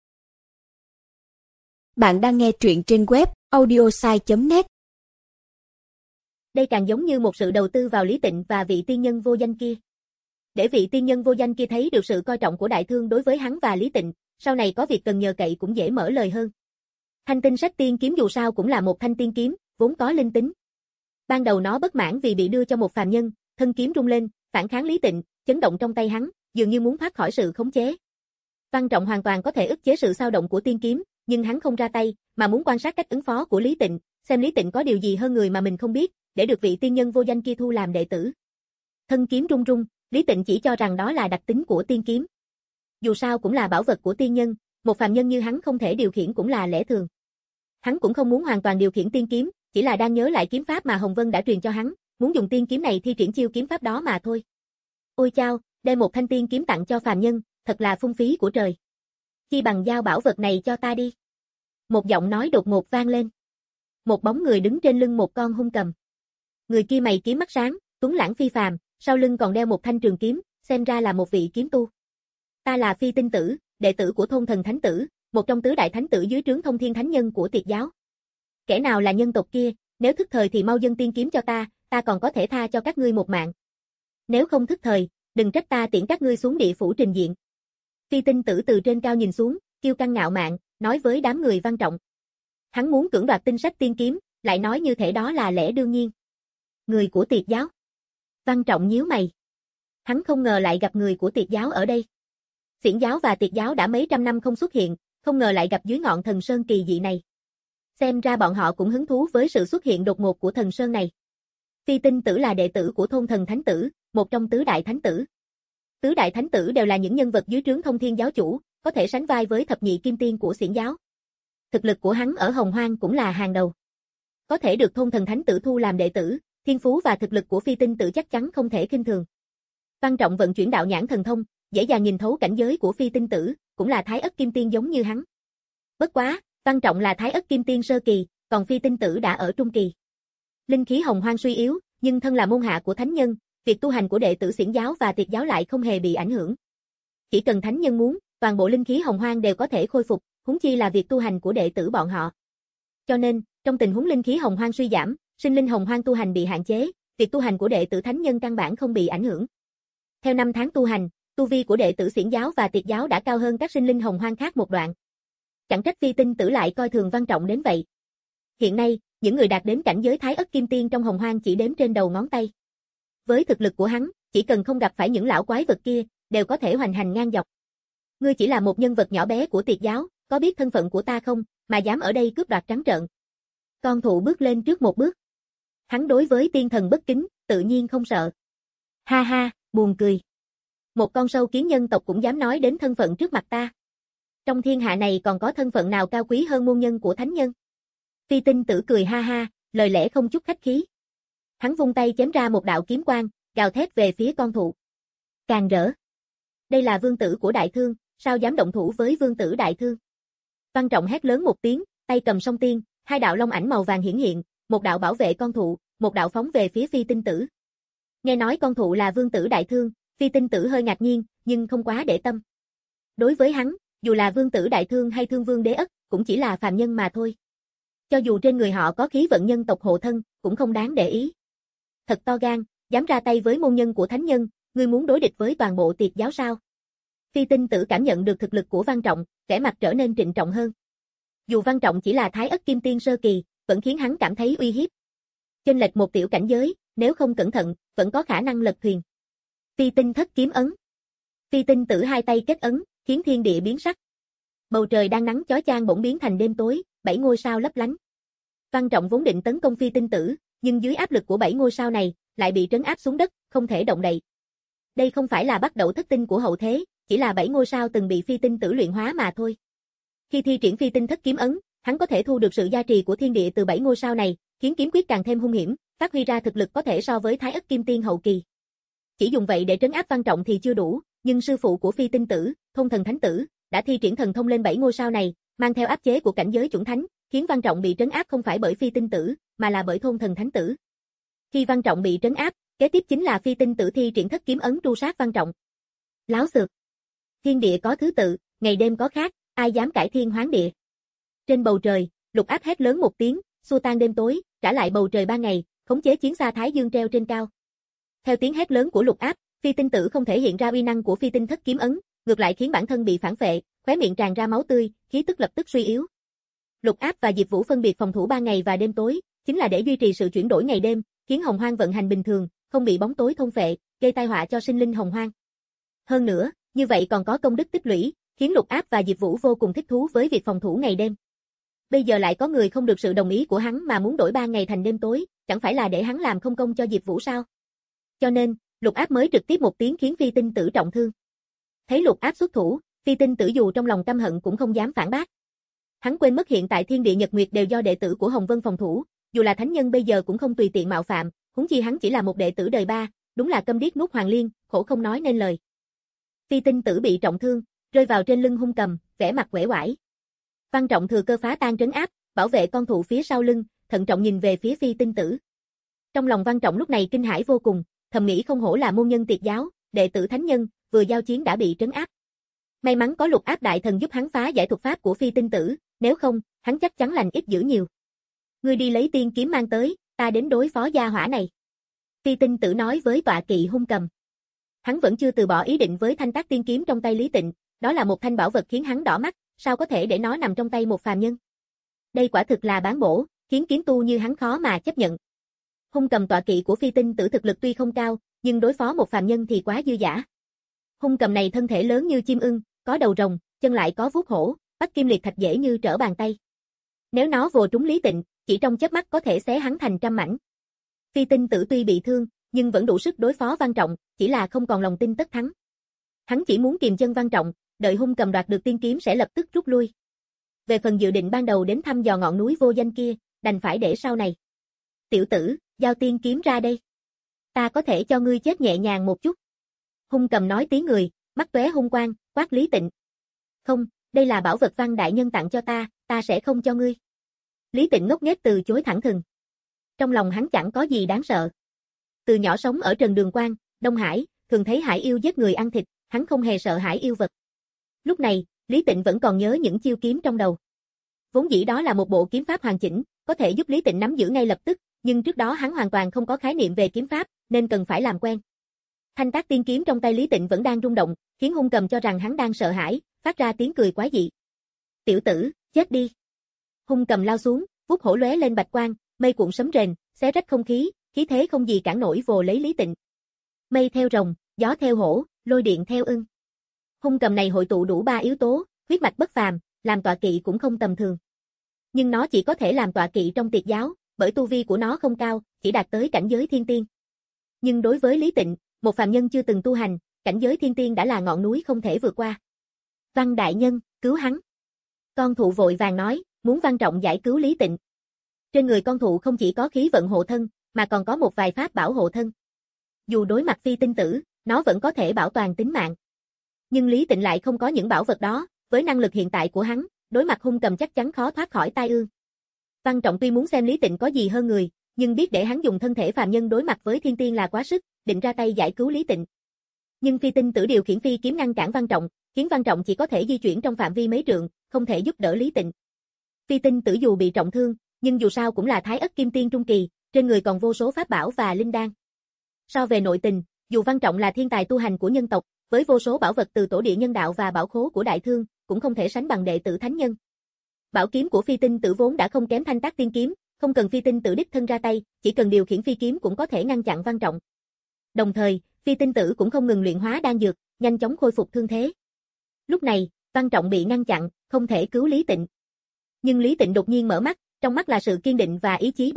Bạn đang nghe truyện trên web audiosai chấm net. Đây càng giống như một sự đầu tư vào Lý Tịnh và vị tiên nhân vô danh kia. Để vị tiên nhân vô danh kia thấy được sự coi trọng của đại thương đối với hắn và Lý Tịnh, sau này có việc cần nhờ cậy cũng dễ mở lời hơn. Thanh tinh sách tiên kiếm dù sao cũng là một thanh tiên kiếm, vốn có linh tính. Ban đầu nó bất mãn vì bị đưa cho một phàm nhân, thân kiếm rung lên, phản kháng Lý Tịnh, chấn động trong tay hắn, dường như muốn thoát khỏi sự khống chế. Văn Trọng hoàn toàn có thể ức chế sự xao động của tiên kiếm, nhưng hắn không ra tay, mà muốn quan sát cách ứng phó của Lý Tịnh, xem Lý Tịnh có điều gì hơn người mà mình không biết, để được vị tiên nhân vô danh kia thu làm đệ tử. Thân kiếm rung rung, Lý Tịnh chỉ cho rằng đó là đặc tính của tiên kiếm. Dù sao cũng là bảo vật của tiên nhân, một phàm nhân như hắn không thể điều khiển cũng là lẽ thường. Hắn cũng không muốn hoàn toàn điều khiển tiên kiếm, chỉ là đang nhớ lại kiếm pháp mà Hồng Vân đã truyền cho hắn, muốn dùng tiên kiếm này thi triển chiêu kiếm pháp đó mà thôi. Ôi chao, đem một thanh tiên kiếm tặng cho phàm nhân, thật là phung phí của trời. Chi bằng giao bảo vật này cho ta đi. Một giọng nói đột ngột vang lên. Một bóng người đứng trên lưng một con hung cầm. Người kia mày kiếm mắt sáng, tuấn lãng phi phàm, sau lưng còn đeo một thanh trường kiếm, xem ra là một vị kiếm tu. Ta là Phi Tinh Tử, đệ tử của Thôn Thần Thánh Tử, một trong tứ đại thánh tử dưới trướng Thông Thiên Thánh Nhân của Tiệt giáo. Kẻ nào là nhân tộc kia, nếu thức thời thì mau dâng tiên kiếm cho ta, ta còn có thể tha cho các ngươi một mạng. Nếu không thức thời, đừng trách ta tiễn các ngươi xuống địa phủ trình diện. Phi Tinh Tử từ trên cao nhìn xuống, kiêu căng ngạo mạn, nói với đám người Văn Trọng. Hắn muốn cưỡng đoạt tinh sách tiên kiếm, lại nói như thể đó là lẽ đương nhiên. Người của Tiệt giáo. Văn Trọng nhíu mày. Hắn không ngờ lại gặp người của Tiệt giáo ở đây. Xiển giáo và Tiệt giáo đã mấy trăm năm không xuất hiện, không ngờ lại gặp dưới ngọn thần sơn kỳ dị này. Xem ra bọn họ cũng hứng thú với sự xuất hiện đột ngột của thần sơn này. Phi Tinh Tử là đệ tử của Thôn Thần Thánh Tử, một trong tứ đại thánh tử. Tứ đại thánh tử đều là những nhân vật dưới trướng Thông Thiên giáo chủ, có thể sánh vai với thập nhị kim tiên của Xiển giáo. Thực lực của hắn ở Hồng Hoang cũng là hàng đầu. Có thể được Thôn Thần Thánh Tử thu làm đệ tử, thiên phú và thực lực của Phi Tinh Tử chắc chắn không thể khinh thường. Văn Trọng vận chuyển đạo nhãn thần thông, dễ dàng nhìn thấu cảnh giới của Phi Tinh Tử, cũng là Thái Ất Kim Tiên giống như hắn. Bất quá, Văn Trọng là Thái Ất Kim Tiên sơ kỳ, còn Phi Tinh Tử đã ở trung kỳ. Linh khí Hồng Hoang suy yếu, nhưng thân là môn hạ của thánh nhân, việc tu hành của đệ tử Xiển giáo và Tiệt giáo lại không hề bị ảnh hưởng. Chỉ cần thánh nhân muốn, toàn bộ linh khí Hồng Hoang đều có thể khôi phục, huống chi là việc tu hành của đệ tử bọn họ. Cho nên, trong tình huống linh khí Hồng Hoang suy giảm, sinh linh Hồng Hoang tu hành bị hạn chế, việc tu hành của đệ tử thánh nhân căn bản không bị ảnh hưởng. Theo năm tháng tu hành, tu vi của đệ tử Xiển giáo và Tiệt giáo đã cao hơn các sinh linh Hồng Hoang khác một đoạn. Chẳng trách Phi Tinh Tử lại coi thường Văn Trọng đến vậy. Hiện nay, những người đạt đến cảnh giới Thái Ất Kim Tiên trong Hồng Hoang chỉ đếm trên đầu ngón tay. Với thực lực của hắn, chỉ cần không gặp phải những lão quái vật kia, đều có thể hoành hành ngang dọc. Ngươi chỉ là một nhân vật nhỏ bé của Tiệt giáo, có biết thân phận của ta không, mà dám ở đây cướp đoạt trắng trợn. Con thụ bước lên trước một bước. Hắn đối với tiên thần bất kính, tự nhiên không sợ. Ha ha, buồn cười. Một con sâu kiến nhân tộc cũng dám nói đến thân phận trước mặt ta. Trong thiên hạ này còn có thân phận nào cao quý hơn môn nhân của thánh nhân? Phi Tinh Tử cười ha ha, lời lẽ không chút khách khí. Hắn vung tay chém ra một đạo kiếm quang, gào thét về phía con thụ. Càng rỡ. Đây là vương tử của Đại Thương, sao dám động thủ với vương tử Đại Thương? Văn Trọng hét lớn một tiếng, tay cầm song tiên, hai đạo long ảnh màu vàng hiển hiện, một đạo bảo vệ con thụ, một đạo phóng về phía Phi Tinh Tử. Nghe nói con thụ là vương tử Đại Thương, Phi Tinh Tử hơi ngạc nhiên, nhưng không quá để tâm. Đối với hắn, dù là vương tử Đại Thương hay Thương Vương Đế Ất, cũng chỉ là phàm nhân mà thôi. Cho dù trên người họ có khí vận nhân tộc hộ thân, cũng không đáng để ý. Thật to gan, dám ra tay với môn nhân của thánh nhân, ngươi muốn đối địch với toàn bộ Tiệt giáo sao? Phi Tinh Tử cảm nhận được thực lực của Văn Trọng, vẻ mặt trở nên trịnh trọng hơn. Dù Văn Trọng chỉ là Thái Ất Kim Tiên sơ kỳ, vẫn khiến hắn cảm thấy uy hiếp. Chênh lệch một tiểu cảnh giới, nếu không cẩn thận, vẫn có khả năng lật thuyền. Phi Tinh Thất kiếm ấn. Phi Tinh Tử hai tay kết ấn, khiến thiên địa biến sắc. Bầu trời đang nắng chói chang bỗng biến thành đêm tối, bảy ngôi sao lấp lánh. Văn Trọng vốn định tấn công Phi Tinh Tử, nhưng dưới áp lực của bảy ngôi sao này, lại bị trấn áp xuống đất, không thể động đậy. Đây không phải là bắt đầu thất tinh của hậu thế, chỉ là bảy ngôi sao từng bị phi tinh tử luyện hóa mà thôi. Khi thi triển phi tinh thất kiếm ấn, hắn có thể thu được sự gia trì của thiên địa từ bảy ngôi sao này, khiến kiếm quyết càng thêm hung hiểm, phát huy ra thực lực có thể so với Thái Ức Kim Tiên hậu kỳ. Chỉ dùng vậy để trấn áp Văn Trọng thì chưa đủ, nhưng sư phụ của phi tinh tử, Thôn Thần Thánh Tử, đã thi triển thần thông lên bảy ngôi sao này, mang theo áp chế của cảnh giới chuẩn thánh, khiến Văn Trọng bị trấn áp không phải bởi phi tinh tử, mà là bởi Thôn Thần Thánh Tử. Khi Văn Trọng bị trấn áp, kế tiếp chính là phi tinh tử thi triển thất kiếm ấn tru sát Văn Trọng. Láo xược. Thiên địa có thứ tự, ngày đêm có khác, ai dám cải thiên hoán địa. Trên bầu trời, Lục Áp hét lớn một tiếng, xua tan đêm tối, trả lại bầu trời ba ngày, khống chế chiến xa Thái Dương treo trên cao. Theo tiếng hét lớn của Lục Áp, phi tinh tử không thể hiện ra uy năng của phi tinh thất kiếm ấn, ngược lại khiến bản thân bị phản phệ, khóe miệng tràn ra máu tươi, khí tức lập tức suy yếu. Lục Áp và Diệp Vũ phân biệt phòng thủ ba ngày và đêm tối, chính là để duy trì sự chuyển đổi ngày đêm, khiến Hồng Hoang vận hành bình thường, không bị bóng tối thôn phệ, gây tai họa cho sinh linh Hồng Hoang. Hơn nữa, như vậy còn có công đức tích lũy, khiến Lục Áp và Diệp Vũ vô cùng thích thú với việc phòng thủ ngày đêm. Bây giờ lại có người không được sự đồng ý của hắn mà muốn đổi ba ngày thành đêm tối, chẳng phải là để hắn làm không công cho Diệp Vũ sao? Cho nên, Lục Áp mới trực tiếp một tiếng khiến phi tinh tử trọng thương. Thấy Lục Áp xuất thủ, phi tinh tử dù trong lòng căm hận cũng không dám phản bác. Hắn quên mất hiện tại thiên địa nhật nguyệt đều do đệ tử của Hồng Vân phòng thủ, dù là thánh nhân bây giờ cũng không tùy tiện mạo phạm, huống chi hắn chỉ là một đệ tử đời ba, đúng là câm điếc nuốt hoàng liên, khổ không nói nên lời. Phi tinh tử bị trọng thương, rơi vào trên lưng hung cầm, vẻ mặt uể oải. Văn Trọng thừa cơ phá tan trấn áp, bảo vệ con thụ phía sau lưng, thận trọng nhìn về phía phi tinh tử. Trong lòng Văn Trọng lúc này kinh hãi vô cùng, thầm nghĩ không hổ là môn nhân tiệt giáo, đệ tử thánh nhân, vừa giao chiến đã bị trấn áp. May mắn có Lục Áp đại thần giúp hắn phá giải thuật pháp của phi tinh tử, nếu không, hắn chắc chắn lành ít dữ nhiều. Ngươi đi lấy tiên kiếm mang tới, ta đến đối phó gia hỏa này. Phi tinh tử nói với tọa kỵ hung cầm. Hắn vẫn chưa từ bỏ ý định với thanh tác tiên kiếm trong tay Lý Tịnh, đó là một thanh bảo vật khiến hắn đỏ mắt, sao có thể để nó nằm trong tay một phàm nhân. Đây quả thực là bán bổ, khiến kiếm tu như hắn khó mà chấp nhận. Hung cầm tọa kỵ của phi tinh tử thực lực tuy không cao, nhưng đối phó một phàm nhân thì quá dư dả. Hung cầm này thân thể lớn như chim ưng, có đầu rồng, chân lại có vuốt hổ, bắt kim liệt thạch dễ như trở bàn tay. Nếu nó vồ trúng Lý Tịnh, chỉ trong chớp mắt có thể xé hắn thành trăm mảnh. Phi tinh tử tuy bị thương, nhưng vẫn đủ sức đối phó Văn Trọng, chỉ là không còn lòng tin tất thắng. Hắn chỉ muốn kiềm chân Văn Trọng, đợi hung cầm đoạt được tiên kiếm sẽ lập tức rút lui. Về phần dự định ban đầu đến thăm dò ngọn núi vô danh kia, đành phải để sau này. Tiểu tử, giao tiên kiếm ra đây. Ta có thể cho ngươi chết nhẹ nhàng một chút. Hung cầm nói tiếng người, mắt tóe hung quang, quát Lý Tịnh. Không, đây là bảo vật Văn đại nhân tặng cho ta, ta sẽ không cho ngươi. Lý Tịnh ngốc nghếch từ chối thẳng thừng. Trong lòng hắn chẳng có gì đáng sợ. Từ nhỏ sống ở Trần Đường Quang, Đông Hải, thường thấy hải yêu giết người ăn thịt, hắn không hề sợ hải yêu vật. Lúc này, Lý Tịnh vẫn còn nhớ những chiêu kiếm trong đầu. Vốn dĩ đó là một bộ kiếm pháp hoàn chỉnh, có thể giúp Lý Tịnh nắm giữ ngay lập tức, nhưng trước đó hắn hoàn toàn không có khái niệm về kiếm pháp, nên cần phải làm quen. Thanh tác tiên kiếm trong tay Lý Tịnh vẫn đang rung động, khiến hung cầm cho rằng hắn đang sợ hãi, phát ra tiếng cười quái dị. Tiểu tử, chết đi. Hung cầm lao xuống, vuốt hổ lóe lên bạch quang, mây cuộn sấm rền, xé rách không khí, khí thế không gì cản nổi vồ lấy Lý Tịnh. Mây theo rồng, gió theo hổ, lôi điện theo ưng. Hung cầm này hội tụ đủ ba yếu tố, huyết mạch bất phàm, làm tọa kỵ cũng không tầm thường. Nhưng nó chỉ có thể làm tọa kỵ trong tiệt giáo, bởi tu vi của nó không cao, chỉ đạt tới cảnh giới thiên tiên. Nhưng đối với Lý Tịnh, một phàm nhân chưa từng tu hành, cảnh giới thiên tiên đã là ngọn núi không thể vượt qua. Văn đại nhân, cứu hắn. Con thụ vội vàng nói, muốn Văn Trọng giải cứu Lý Tịnh. Trên người con thụ không chỉ có khí vận hộ thân, mà còn có một vài pháp bảo hộ thân. Dù đối mặt phi tinh tử, nó vẫn có thể bảo toàn tính mạng. Nhưng Lý Tịnh lại không có những bảo vật đó, với năng lực hiện tại của hắn, đối mặt hung cầm chắc chắn khó thoát khỏi tai ương. Văn Trọng tuy muốn xem Lý Tịnh có gì hơn người, nhưng biết để hắn dùng thân thể phàm nhân đối mặt với thiên tiên là quá sức, định ra tay giải cứu Lý Tịnh. Nhưng phi tinh tử điều khiển phi kiếm ngăn cản Văn Trọng, khiến Văn Trọng chỉ có thể di chuyển trong phạm vi mấy trượng, không thể giúp đỡ Lý Tịnh. Phi tinh tử dù bị trọng thương, nhưng dù sao cũng là Thái Ức Kim Tiên trung kỳ, trên người còn vô số pháp bảo và linh đan. So về nội tình, dù Văn Trọng là thiên tài tu hành của nhân tộc, với vô số bảo vật từ tổ địa nhân đạo và bảo khố của đại thương, cũng không thể sánh bằng đệ tử thánh nhân. Bảo kiếm của phi tinh tử vốn đã không kém thanh tác tiên kiếm, không cần phi tinh tử đích thân ra tay, chỉ cần điều khiển phi kiếm cũng có thể ngăn chặn Văn Trọng. Đồng thời, phi tinh tử cũng không ngừng luyện hóa đan dược, nhanh chóng khôi phục thương thế. Lúc này, Văn Trọng bị ngăn chặn, không thể cứu Lý Tịnh. Nhưng Lý Tịnh đột nhiên mở mắt, trong mắt là sự kiên định và ý chí bất khuất,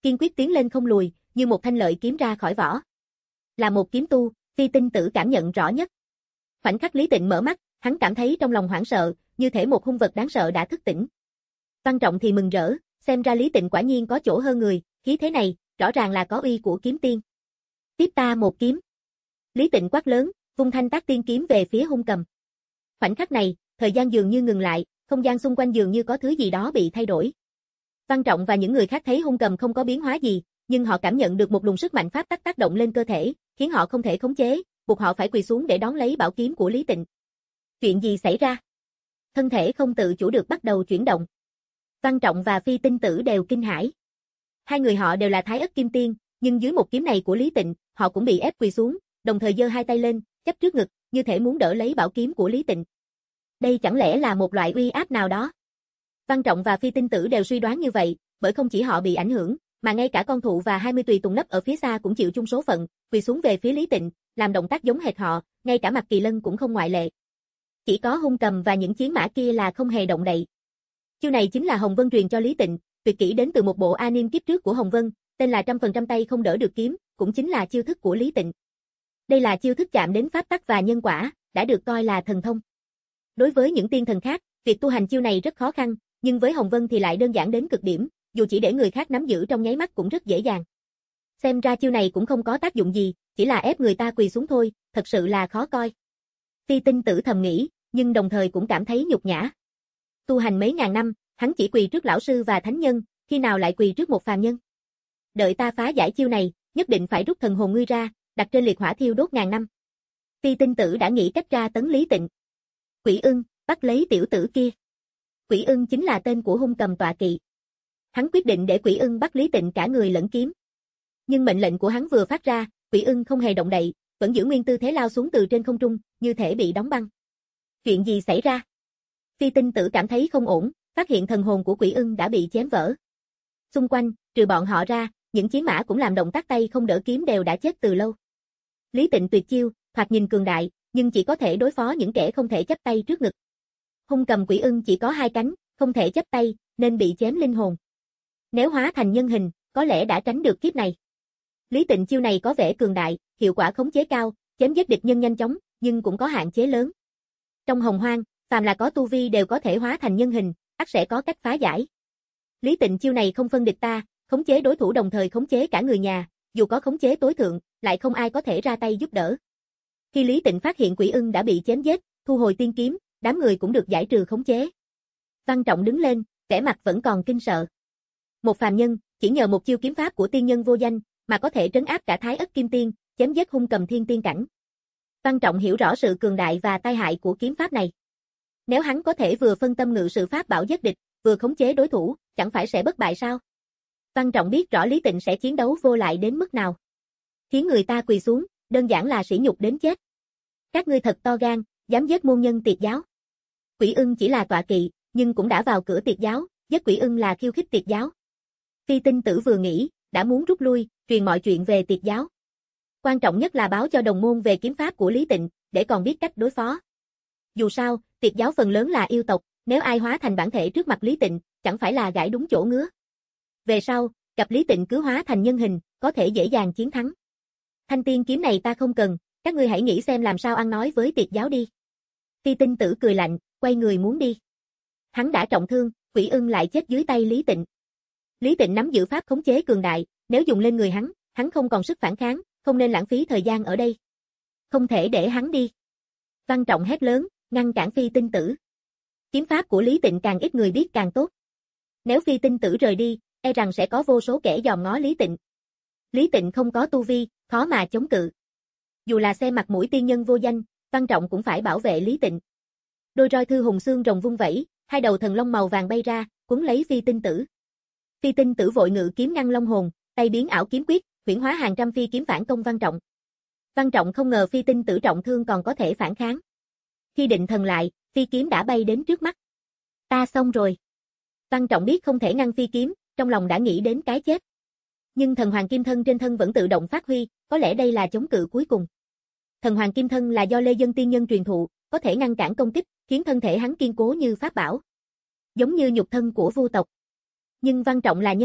kiên quyết tiến lên không lùi, như một thanh lợi kiếm ra khỏi vỏ. Là một kiếm tu, Phi Tinh Tử cảm nhận rõ nhất. Khoảnh khắc Lý Tịnh mở mắt, hắn cảm thấy trong lòng hoảng sợ, như thể một hung vật đáng sợ đã thức tỉnh. Văn Trọng thì mừng rỡ, xem ra Lý Tịnh quả nhiên có chỗ hơn người, khí thế này, rõ ràng là có uy của kiếm tiên. Tiếp ta một kiếm. Lý Tịnh quát lớn, vung thanh tác tiên kiếm về phía hung cầm. Khoảnh khắc này, thời gian dường như ngừng lại, không gian xung quanh dường như có thứ gì đó bị thay đổi. Văn Trọng và những người khác thấy hung cầm không có biến hóa gì, nhưng họ cảm nhận được một luồng sức mạnh pháp tắc tác động lên cơ thể, khiến họ không thể khống chế, buộc họ phải quỳ xuống để đón lấy bảo kiếm của Lý Tịnh. Chuyện gì xảy ra? Thân thể không tự chủ được bắt đầu chuyển động. Văn Trọng và Phi Tinh Tử đều kinh hãi. Hai người họ đều là Thái Ất Kim Tiên, nhưng dưới một kiếm này của Lý Tịnh, họ cũng bị ép quỳ xuống, đồng thời giơ hai tay lên, chắp trước ngực, như thể muốn đỡ lấy bảo kiếm của Lý Tịnh. Đây chẳng lẽ là một loại uy áp nào đó? Văn Trọng và Phi Tinh Tử đều suy đoán như vậy, bởi không chỉ họ bị ảnh hưởng, mà ngay cả con thụ và hai mươi tùy tùng nấp ở phía xa cũng chịu chung số phận, quỳ xuống về phía Lý Tịnh, làm động tác giống hệt họ, ngay cả Mạc Kỳ Lân cũng không ngoại lệ. Chỉ có hung cầm và những chiến mã kia là không hề động đậy. Chiêu này chính là Hồng Vân truyền cho Lý Tịnh, tuyệt kỹ đến từ một bộ anime kiếp trước của Hồng Vân, tên là trăm phần trăm tay không đỡ được kiếm, cũng chính là chiêu thức của Lý Tịnh. Đây là chiêu thức chạm đến pháp tắc và nhân quả, đã được coi là thần thông. Đối với những tiên thần khác, việc tu hành chiêu này rất khó khăn, nhưng với Hồng Vân thì lại đơn giản đến cực điểm, dù chỉ để người khác nắm giữ trong nháy mắt cũng rất dễ dàng. Xem ra chiêu này cũng không có tác dụng gì, chỉ là ép người ta quỳ xuống thôi, thật sự là khó coi. Phi Tinh Tử thầm nghĩ, nhưng đồng thời cũng cảm thấy nhục nhã. Tu hành mấy ngàn năm, hắn chỉ quỳ trước lão sư và thánh nhân, khi nào lại quỳ trước một phàm nhân? Đợi ta phá giải chiêu này, nhất định phải rút thần hồn ngươi ra, đặt trên liệt hỏa thiêu đốt ngàn năm. Phi Tinh Tử đã nghĩ cách ra tấn Lý Tịnh. Quỷ Ưng, bắt lấy tiểu tử kia. Quỷ Ưng chính là tên của hung cầm tọa kỵ. Hắn quyết định để Quỷ Ưng bắt Lý Tịnh cả người lẫn kiếm. Nhưng mệnh lệnh của hắn vừa phát ra, Quỷ Ưng không hề động đậy, vẫn giữ nguyên tư thế lao xuống từ trên không trung, như thể bị đóng băng. Chuyện gì xảy ra? Phi Tinh Tử cảm thấy không ổn, phát hiện thần hồn của Quỷ Ưng đã bị chém vỡ. Xung quanh, trừ bọn họ ra, những chiến mã cũng làm động tác tay không đỡ kiếm đều đã chết từ lâu. Lý Tịnh tuyệt chiêu, thoạt nhìn cường đại, nhưng chỉ có thể đối phó những kẻ không thể chắp tay trước ngực. Hung cầm Quỷ Ưng chỉ có hai cánh, không thể chắp tay, nên bị chém linh hồn. Nếu hóa thành nhân hình, có lẽ đã tránh được kiếp này. Lý Tịnh chiêu này có vẻ cường đại, hiệu quả khống chế cao, chém giết địch nhân nhanh chóng, nhưng cũng có hạn chế lớn. Trong Hồng Hoang, phàm là có tu vi đều có thể hóa thành nhân hình, ắt sẽ có cách phá giải. Lý Tịnh chiêu này không phân địch ta, khống chế đối thủ đồng thời khống chế cả người nhà, dù có khống chế tối thượng, lại không ai có thể ra tay giúp đỡ. Khi Lý Tịnh phát hiện Quỷ Ưng đã bị chém giết, thu hồi tiên kiếm, đám người cũng được giải trừ khống chế. Văn Trọng đứng lên, vẻ mặt vẫn còn kinh sợ. Một phàm nhân, chỉ nhờ một chiêu kiếm pháp của tiên nhân vô danh, mà có thể trấn áp cả Thái Ất Kim Tiên, chém giết hung cầm thiên tiên cảnh. Văn Trọng hiểu rõ sự cường đại và tai hại của kiếm pháp này. Nếu hắn có thể vừa phân tâm ngự sự pháp bảo giết địch, vừa khống chế đối thủ, chẳng phải sẽ bất bại sao? Văn Trọng biết rõ Lý Tịnh sẽ chiến đấu vô lại đến mức nào. Khiến người ta quỳ xuống, đơn giản là sỉ nhục đến chết. Các ngươi thật to gan, dám giết môn nhân Tiệt giáo. Quỷ Ưng chỉ là tọa kỵ, nhưng cũng đã vào cửa Tiệt giáo, giết Quỷ Ưng là khiêu khích Tiệt giáo. Phi Tinh Tử vừa nghĩ, đã muốn rút lui, truyền mọi chuyện về Tiệt giáo. Quan trọng nhất là báo cho đồng môn về kiếm pháp của Lý Tịnh, để còn biết cách đối phó. Dù sao, Tiệt giáo phần lớn là yêu tộc, nếu ai hóa thành bản thể trước mặt Lý Tịnh, chẳng phải là gãi đúng chỗ ngứa. Về sau, gặp Lý Tịnh cứ hóa thành nhân hình, có thể dễ dàng chiến thắng. Thanh tiên kiếm này ta không cần, các ngươi hãy nghĩ xem làm sao ăn nói với Tiệt giáo đi. Phi Tinh Tử cười lạnh, quay người muốn đi. Hắn đã trọng thương, Quỷ Ưng lại chết dưới tay Lý Tịnh. Lý Tịnh nắm giữ pháp khống chế cường đại, nếu dùng lên người hắn, hắn không còn sức phản kháng, không nên lãng phí thời gian ở đây. Không thể để hắn đi. Văn Trọng hét lớn, ngăn cản Phi Tinh Tử. Kiếm pháp của Lý Tịnh càng ít người biết càng tốt. Nếu Phi Tinh Tử rời đi, e rằng sẽ có vô số kẻ dòm ngó Lý Tịnh. Lý Tịnh không có tu vi, khó mà chống cự. Dù là xem mặt mũi tiên nhân vô danh, Văn Trọng cũng phải bảo vệ Lý Tịnh. Đôi roi thư hùng xương rồng vung vẩy, hai đầu thần long màu vàng bay ra, cuốn lấy Phi Tinh Tử. Phi Tinh Tử vội ngự kiếm ngăn long hồn, tay biến ảo kiếm quyết, huyễn hóa hàng trăm phi kiếm phản công Văn Trọng. Văn Trọng không ngờ Phi Tinh Tử trọng thương còn có thể phản kháng. Khi định thần lại, phi kiếm đã bay đến trước mắt. Ta xong rồi. Văn Trọng biết không thể ngăn phi kiếm, trong lòng đã nghĩ đến cái chết. Nhưng thần hoàng kim thân trên thân vẫn tự động phát huy, có lẽ đây là chống cự cuối cùng. Thần hoàng kim thân là do Lê Dân tiên nhân truyền thụ, có thể ngăn cản công kích, khiến thân thể hắn kiên cố như pháp bảo. Giống như nhục thân của vu tộc. Nhưng Văn Trọng là nhân tộc,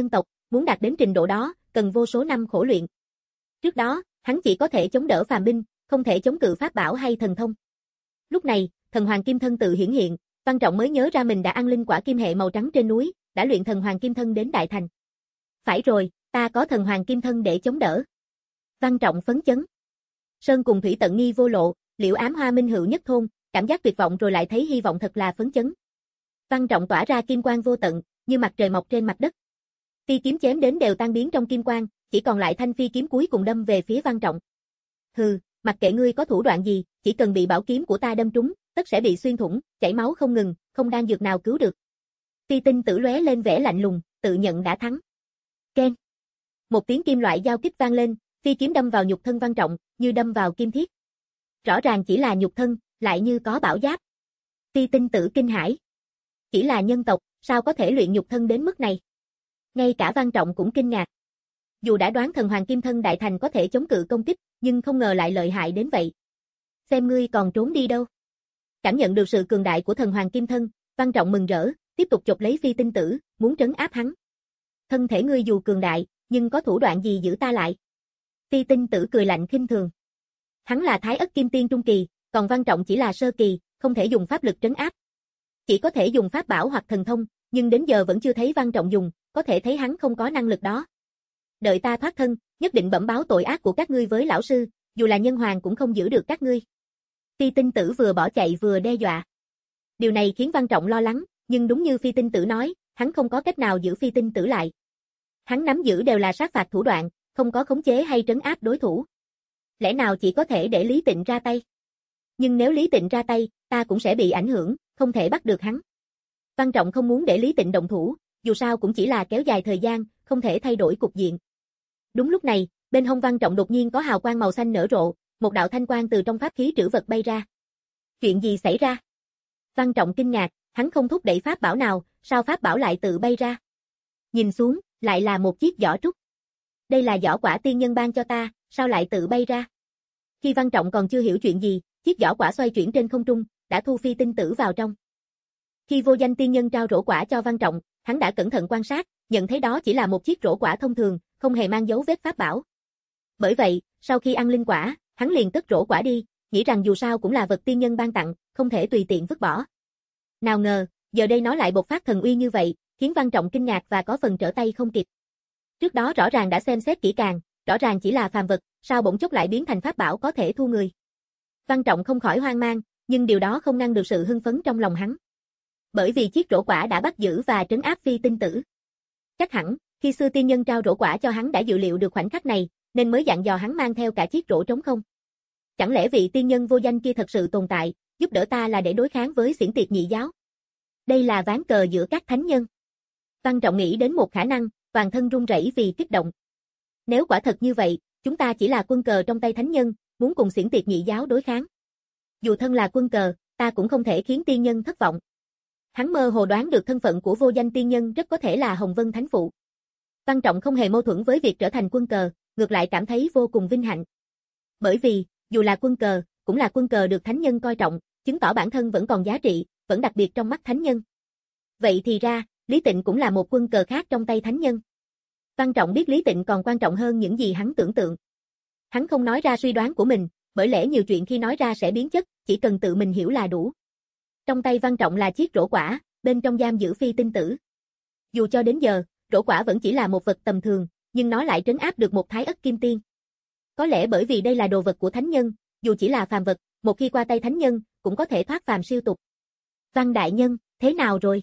muốn đạt đến trình độ đó, cần vô số năm khổ luyện. Trước đó, hắn chỉ có thể chống đỡ phàm binh, không thể chống cự pháp bảo hay thần thông. Lúc này, thần hoàng kim thân tự hiển hiện, Văn Trọng mới nhớ ra mình đã ăn linh quả kim hệ màu trắng trên núi, đã luyện thần hoàng kim thân đến đại thành. Phải rồi, ta có thần hoàng kim thân để chống đỡ. Văn Trọng phấn chấn. Sơn cùng thủy tận nghi vô lộ, liễu ám hoa minh hữu nhất thôn, cảm giác tuyệt vọng rồi lại thấy hy vọng thật là phấn chấn. Văn Trọng tỏa ra kim quang vô tận, như mặt trời mọc trên mặt đất. Phi kiếm chém đến đều tan biến trong kim quang, chỉ còn lại thanh phi kiếm cuối cùng đâm về phía Văn Trọng. Hừ, mặc kệ ngươi có thủ đoạn gì, chỉ cần bị bảo kiếm của ta đâm trúng, tất sẽ bị xuyên thủng, chảy máu không ngừng, không đan dược nào cứu được. Phi tinh tử lóe lên vẻ lạnh lùng, tự nhận đã thắng. Keng. Một tiếng kim loại giao kích vang lên, phi kiếm đâm vào nhục thân Văn Trọng, như đâm vào kim thiết. Rõ ràng chỉ là nhục thân, lại như có bảo giáp. Phi tinh tử kinh hãi. Chỉ là nhân tộc, sao có thể luyện nhục thân đến mức này? Ngay cả Văn Trọng cũng kinh ngạc. Dù đã đoán thần hoàng kim thân đại thành có thể chống cự công kích, nhưng không ngờ lại lợi hại đến vậy. Xem ngươi còn trốn đi đâu. Cảm nhận được sự cường đại của thần hoàng kim thân, Văn Trọng mừng rỡ, tiếp tục chộp lấy phi tinh tử, muốn trấn áp hắn. Thân thể ngươi dù cường đại, nhưng có thủ đoạn gì giữ ta lại? Phi tinh tử cười lạnh khinh thường. Hắn là Thái Ất Kim Tiên trung kỳ, còn Văn Trọng chỉ là sơ kỳ, không thể dùng pháp lực trấn áp. Chỉ có thể dùng pháp bảo hoặc thần thông, nhưng đến giờ vẫn chưa thấy Văn Trọng dùng, có thể thấy hắn không có năng lực đó. Đợi ta thoát thân, nhất định bẩm báo tội ác của các ngươi với lão sư, dù là nhân hoàng cũng không giữ được các ngươi. Phi tinh tử vừa bỏ chạy vừa đe dọa. Điều này khiến Văn Trọng lo lắng, nhưng đúng như phi tinh tử nói, hắn không có cách nào giữ phi tinh tử lại. Hắn nắm giữ đều là sát phạt thủ đoạn, không có khống chế hay trấn áp đối thủ. Lẽ nào chỉ có thể để Lý Tịnh ra tay? Nhưng nếu Lý Tịnh ra tay, ta cũng sẽ bị ảnh hưởng, không thể bắt được hắn. Văn Trọng không muốn để Lý Tịnh động thủ, dù sao cũng chỉ là kéo dài thời gian, không thể thay đổi cục diện. Đúng lúc này, bên hông Văn Trọng đột nhiên có hào quang màu xanh nở rộ, một đạo thanh quang từ trong pháp khí trữ vật bay ra. Chuyện gì xảy ra? Văn Trọng kinh ngạc, hắn không thúc đẩy pháp bảo nào, sao pháp bảo lại tự bay ra? Nhìn xuống, lại là một chiếc giỏ trúc. Đây là giỏ quả tiên nhân ban cho ta, sao lại tự bay ra? Khi Văn Trọng còn chưa hiểu chuyện gì, chiếc giỏ quả xoay chuyển trên không trung, đã thu phi tinh tử vào trong. Khi vô danh tiên nhân trao rổ quả cho Văn Trọng, hắn đã cẩn thận quan sát, nhận thấy đó chỉ là một chiếc rổ quả thông thường, không hề mang dấu vết pháp bảo. Bởi vậy, sau khi ăn linh quả, hắn liền cất rổ quả đi, nghĩ rằng dù sao cũng là vật tiên nhân ban tặng, không thể tùy tiện vứt bỏ. Nào ngờ, giờ đây nó lại bộc phát thần uy như vậy, khiến Văn Trọng kinh ngạc và có phần trở tay không kịp. Trước đó rõ ràng đã xem xét kỹ càng, rõ ràng chỉ là phàm vật, sao bỗng chốc lại biến thành pháp bảo có thể thu người. Văn Trọng không khỏi hoang mang, nhưng điều đó không ngăn được sự hưng phấn trong lòng hắn. Bởi vì chiếc rổ quả đã bắt giữ và trấn áp phi tinh tử. Chắc hẳn, khi xưa tiên nhân trao rổ quả cho hắn đã dự liệu được khoảnh khắc này, nên mới dặn dò hắn mang theo cả chiếc rổ trống không. Chẳng lẽ vị tiên nhân vô danh kia thật sự tồn tại, giúp đỡ ta là để đối kháng với xiển tiệt nhị giáo? Đây là ván cờ giữa các thánh nhân. Văn Trọng nghĩ đến một khả năng, toàn thân run rẩy vì kích động. Nếu quả thật như vậy, chúng ta chỉ là quân cờ trong tay thánh nhân, muốn cùng xiển tiệt nhị giáo đối kháng. Dù thân là quân cờ, ta cũng không thể khiến tiên nhân thất vọng. Hắn mơ hồ đoán được thân phận của vô danh tiên nhân rất có thể là Hồng Vân Thánh Phụ. Văn Trọng không hề mâu thuẫn với việc trở thành quân cờ, ngược lại cảm thấy vô cùng vinh hạnh. Bởi vì, dù là quân cờ, cũng là quân cờ được thánh nhân coi trọng, chứng tỏ bản thân vẫn còn giá trị, vẫn đặc biệt trong mắt thánh nhân. Vậy thì ra, Lý Tịnh cũng là một quân cờ khác trong tay thánh nhân. Văn Trọng biết Lý Tịnh còn quan trọng hơn những gì hắn tưởng tượng. Hắn không nói ra suy đoán của mình, bởi lẽ nhiều chuyện khi nói ra sẽ biến chất, chỉ cần tự mình hiểu là đủ. Trong tay Văn Trọng là chiếc rổ quả, bên trong giam giữ phi tinh tử. Dù cho đến giờ, rổ quả vẫn chỉ là một vật tầm thường, nhưng nó lại trấn áp được một Thái Ất Kim Tiên. Có lẽ bởi vì đây là đồ vật của thánh nhân, dù chỉ là phàm vật, một khi qua tay thánh nhân, cũng có thể thoát phàm siêu tục. Văn đại nhân, thế nào rồi?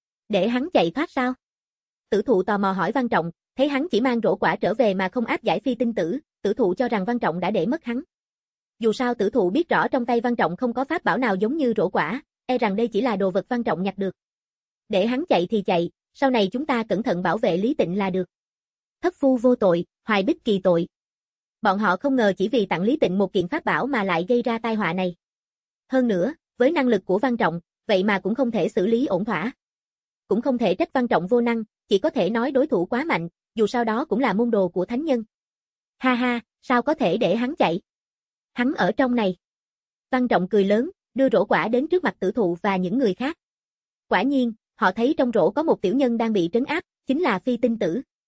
Để hắn chạy thoát sao? Tử thụ tò mò hỏi Văn Trọng, thấy hắn chỉ mang rổ quả trở về mà không áp giải phi tinh tử, tử thụ cho rằng Văn Trọng đã để mất hắn. Dù sao tử thụ biết rõ trong tay Văn Trọng không có pháp bảo nào giống như rổ quả, e rằng đây chỉ là đồ vật Văn Trọng nhặt được. Để hắn chạy thì chạy, sau này chúng ta cẩn thận bảo vệ Lý Tịnh là được. Thất phu vô tội, Hoài Bích kỳ tội. Bọn họ không ngờ chỉ vì tặng Lý Tịnh một kiện pháp bảo mà lại gây ra tai họa này. Hơn nữa, với năng lực của Văn Trọng, vậy mà cũng không thể xử lý ổn thỏa. Cũng không thể trách Văn Trọng vô năng, chỉ có thể nói đối thủ quá mạnh, dù sao đó cũng là môn đồ của thánh nhân. Ha ha, sao có thể để hắn chạy? Hắn ở trong này. Văn Trọng cười lớn, đưa rổ quả đến trước mặt tử thụ và những người khác. Quả nhiên, họ thấy trong rổ có một tiểu nhân đang bị trấn áp, chính là phi tinh tử.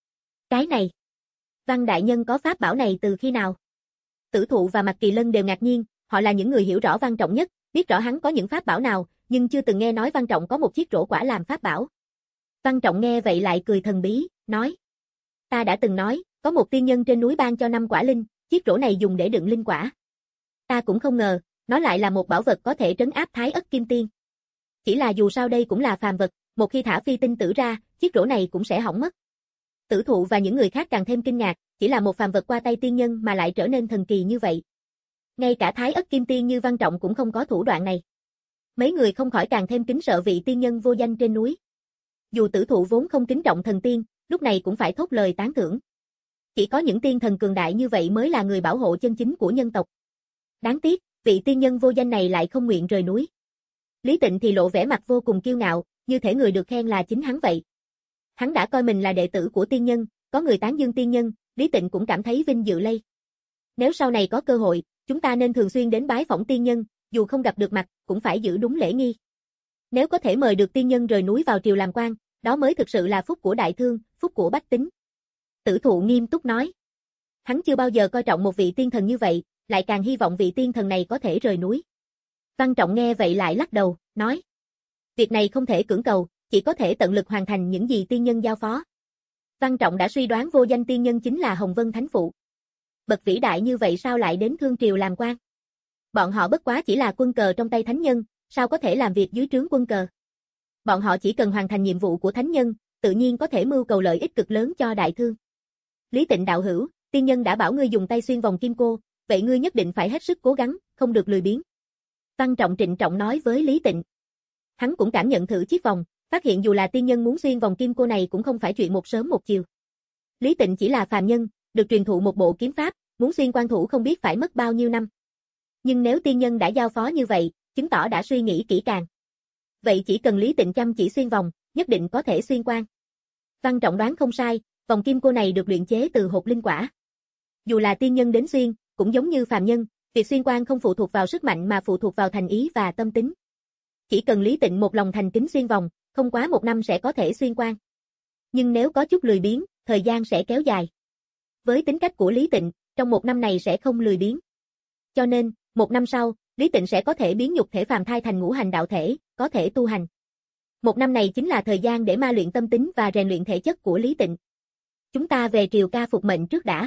Cái này, Văn đại nhân có pháp bảo này từ khi nào? Tử Thụ và Mạc Kỳ Lân đều ngạc nhiên, họ là những người hiểu rõ Văn Trọng nhất, biết rõ hắn có những pháp bảo nào, nhưng chưa từng nghe nói Văn Trọng có một chiếc rổ quả làm pháp bảo. Văn Trọng nghe vậy lại cười thần bí, nói: Ta đã từng nói, có một tiên nhân trên núi ban cho năm quả linh, chiếc rổ này dùng để đựng linh quả. Ta cũng không ngờ, nó lại là một bảo vật có thể trấn áp Thái Ất Kim Tiên. Chỉ là dù sao đây cũng là phàm vật, một khi thả phi tinh tử ra, chiếc rổ này cũng sẽ hỏng mất. Tử Thụ và những người khác càng thêm kinh ngạc, chỉ là một phàm vật qua tay tiên nhân mà lại trở nên thần kỳ như vậy. Ngay cả Thái Ất Kim Tiên như Văn Trọng cũng không có thủ đoạn này. Mấy người không khỏi càng thêm kính sợ vị tiên nhân vô danh trên núi. Dù Tử Thụ vốn không kính trọng thần tiên, lúc này cũng phải thốt lời tán thưởng. Chỉ có những tiên thần cường đại như vậy mới là người bảo hộ chân chính của nhân tộc. Đáng tiếc, vị tiên nhân vô danh này lại không nguyện rời núi. Lý Tịnh thì lộ vẻ mặt vô cùng kiêu ngạo, như thể người được khen là chính hắn vậy. Hắn đã coi mình là đệ tử của tiên nhân, có người tán dương tiên nhân, Lý Tịnh cũng cảm thấy vinh dự lây. Nếu sau này có cơ hội, chúng ta nên thường xuyên đến bái phỏng tiên nhân, dù không gặp được mặt, cũng phải giữ đúng lễ nghi. Nếu có thể mời được tiên nhân rời núi vào triều làm quan, đó mới thực sự là phúc của đại thương, phúc của bách tính. Tử Thụ nghiêm túc nói. Hắn chưa bao giờ coi trọng một vị tiên thần như vậy, lại càng hy vọng vị tiên thần này có thể rời núi. Văn Trọng nghe vậy lại lắc đầu, nói. Việc này không thể cưỡng cầu, chỉ có thể tận lực hoàn thành những gì tiên nhân giao phó. Văn Trọng đã suy đoán vô danh tiên nhân chính là Hồng Vân Thánh Phụ. Bậc vĩ đại như vậy sao lại đến thương triều làm quan? Bọn họ bất quá chỉ là quân cờ trong tay thánh nhân, sao có thể làm việc dưới trướng quân cờ? Bọn họ chỉ cần hoàn thành nhiệm vụ của thánh nhân, tự nhiên có thể mưu cầu lợi ích cực lớn cho đại thương. Lý Tịnh đạo hữu, tiên nhân đã bảo ngươi dùng tay xuyên vòng kim cô, vậy ngươi nhất định phải hết sức cố gắng, không được lười biếng. Văn Trọng trịnh trọng nói với Lý Tịnh. Hắn cũng cảm nhận thử chiếc vòng, phát hiện dù là tiên nhân muốn xuyên vòng kim cô này cũng không phải chuyện một sớm một chiều. Lý Tịnh chỉ là phàm nhân, được truyền thụ một bộ kiếm pháp, muốn xuyên quan thủ không biết phải mất bao nhiêu năm. Nhưng nếu tiên nhân đã giao phó như vậy, chứng tỏ đã suy nghĩ kỹ càng. Vậy chỉ cần Lý Tịnh chăm chỉ xuyên vòng, nhất định có thể xuyên quan. Văn Trọng đoán không sai, vòng kim cô này được luyện chế từ hột linh quả. Dù là tiên nhân đến xuyên, cũng giống như phàm nhân, việc xuyên quan không phụ thuộc vào sức mạnh mà phụ thuộc vào thành ý và tâm tính. Chỉ cần Lý Tịnh một lòng thành kính xuyên vòng, không quá một năm sẽ có thể xuyên quan. Nhưng nếu có chút lười biếng, thời gian sẽ kéo dài. Với tính cách của Lý Tịnh, trong một năm này sẽ không lười biếng. Cho nên, một năm sau, Lý Tịnh sẽ có thể biến nhục thể phàm thai thành ngũ hành đạo thể, có thể tu hành. Một năm này chính là thời gian để ma luyện tâm tính và rèn luyện thể chất của Lý Tịnh. Chúng ta về triều ca phục mệnh trước đã.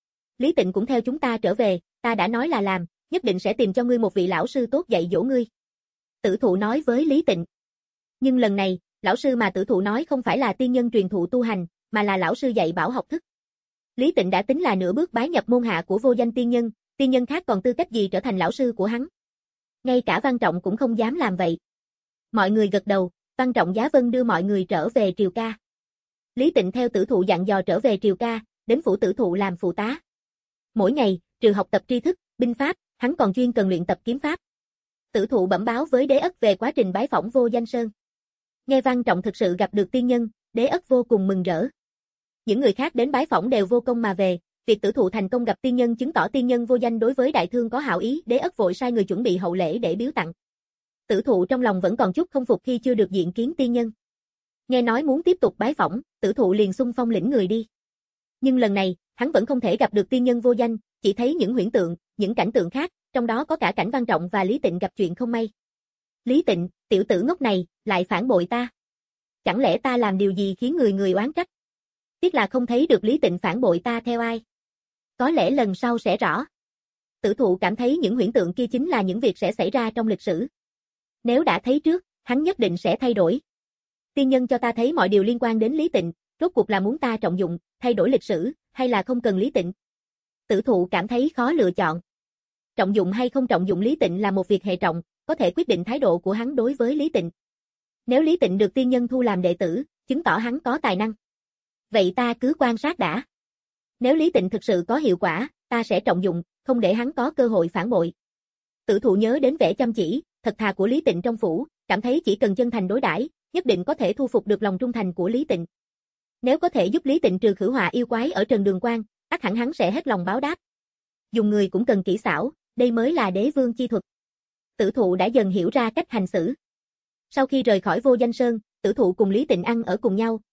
Lý Tịnh cũng theo chúng ta trở về, ta đã nói là làm, nhất định sẽ tìm cho ngươi một vị lão sư tốt dạy dỗ ngươi. Tử Thụ nói với Lý Tịnh. Nhưng lần này, lão sư mà Tử Thụ nói không phải là tiên nhân truyền thụ tu hành, mà là lão sư dạy bảo học thức. Lý Tịnh đã tính là nửa bước bái nhập môn hạ của vô danh tiên nhân, tiên nhân khác còn tư cách gì trở thành lão sư của hắn. Ngay cả Văn Trọng cũng không dám làm vậy. Mọi người gật đầu, Văn Trọng giá vân đưa mọi người trở về triều ca. Lý Tịnh theo Tử Thụ dặn dò trở về triều ca, đến phủ Tử Thụ làm phụ tá. Mỗi ngày, trừ học tập tri thức, binh pháp, hắn còn chuyên cần luyện tập kiếm pháp. Tử Thụ bẩm báo với Đế Ất về quá trình bái phỏng Vô Danh Sơn. Nghe Văn Trọng thực sự gặp được tiên nhân, Đế Ất vô cùng mừng rỡ. Những người khác đến bái phỏng đều vô công mà về, việc Tử Thụ thành công gặp tiên nhân chứng tỏ tiên nhân vô danh đối với đại thương có hảo ý, Đế Ất vội sai người chuẩn bị hậu lễ để biếu tặng. Tử Thụ trong lòng vẫn còn chút không phục khi chưa được diện kiến tiên nhân. Nghe nói muốn tiếp tục bái phỏng, Tử Thụ liền xung phong lĩnh người đi. Nhưng lần này, hắn vẫn không thể gặp được tiên nhân vô danh, chỉ thấy những huyễn tượng, những cảnh tượng khác, trong đó có cả cảnh Văn Trọng và Lý Tịnh gặp chuyện không may. Lý Tịnh, tiểu tử ngốc này, lại phản bội ta. Chẳng lẽ ta làm điều gì khiến người người oán trách? Tiếc là không thấy được Lý Tịnh phản bội ta theo ai. Có lẽ lần sau sẽ rõ. Tử Thụ cảm thấy những huyễn tượng kia chính là những việc sẽ xảy ra trong lịch sử. Nếu đã thấy trước, hắn nhất định sẽ thay đổi. Tiên nhân cho ta thấy mọi điều liên quan đến Lý Tịnh, rốt cuộc là muốn ta trọng dụng, thay đổi lịch sử, hay là không cần Lý Tịnh? Tử Thụ cảm thấy khó lựa chọn. Trọng dụng hay không trọng dụng Lý Tịnh là một việc hệ trọng, có thể quyết định thái độ của hắn đối với Lý Tịnh. Nếu Lý Tịnh được tiên nhân thu làm đệ tử, chứng tỏ hắn có tài năng. Vậy ta cứ quan sát đã. Nếu Lý Tịnh thực sự có hiệu quả, ta sẽ trọng dụng, không để hắn có cơ hội phản bội. Tử Thụ nhớ đến vẻ chăm chỉ, thật thà của Lý Tịnh trong phủ, cảm thấy chỉ cần chân thành đối đãi, nhất định có thể thu phục được lòng trung thành của Lý Tịnh. Nếu có thể giúp Lý Tịnh trừ khử họa yêu quái ở Trần Đường Quan, ắt hẳn hắn sẽ hết lòng báo đáp. Dùng người cũng cần kỹ xảo, đây mới là đế vương chi thuật. Tử Thụ đã dần hiểu ra cách hành xử. Sau khi rời khỏi Vô Danh Sơn, Tử Thụ cùng Lý Tịnh ăn ở cùng nhau,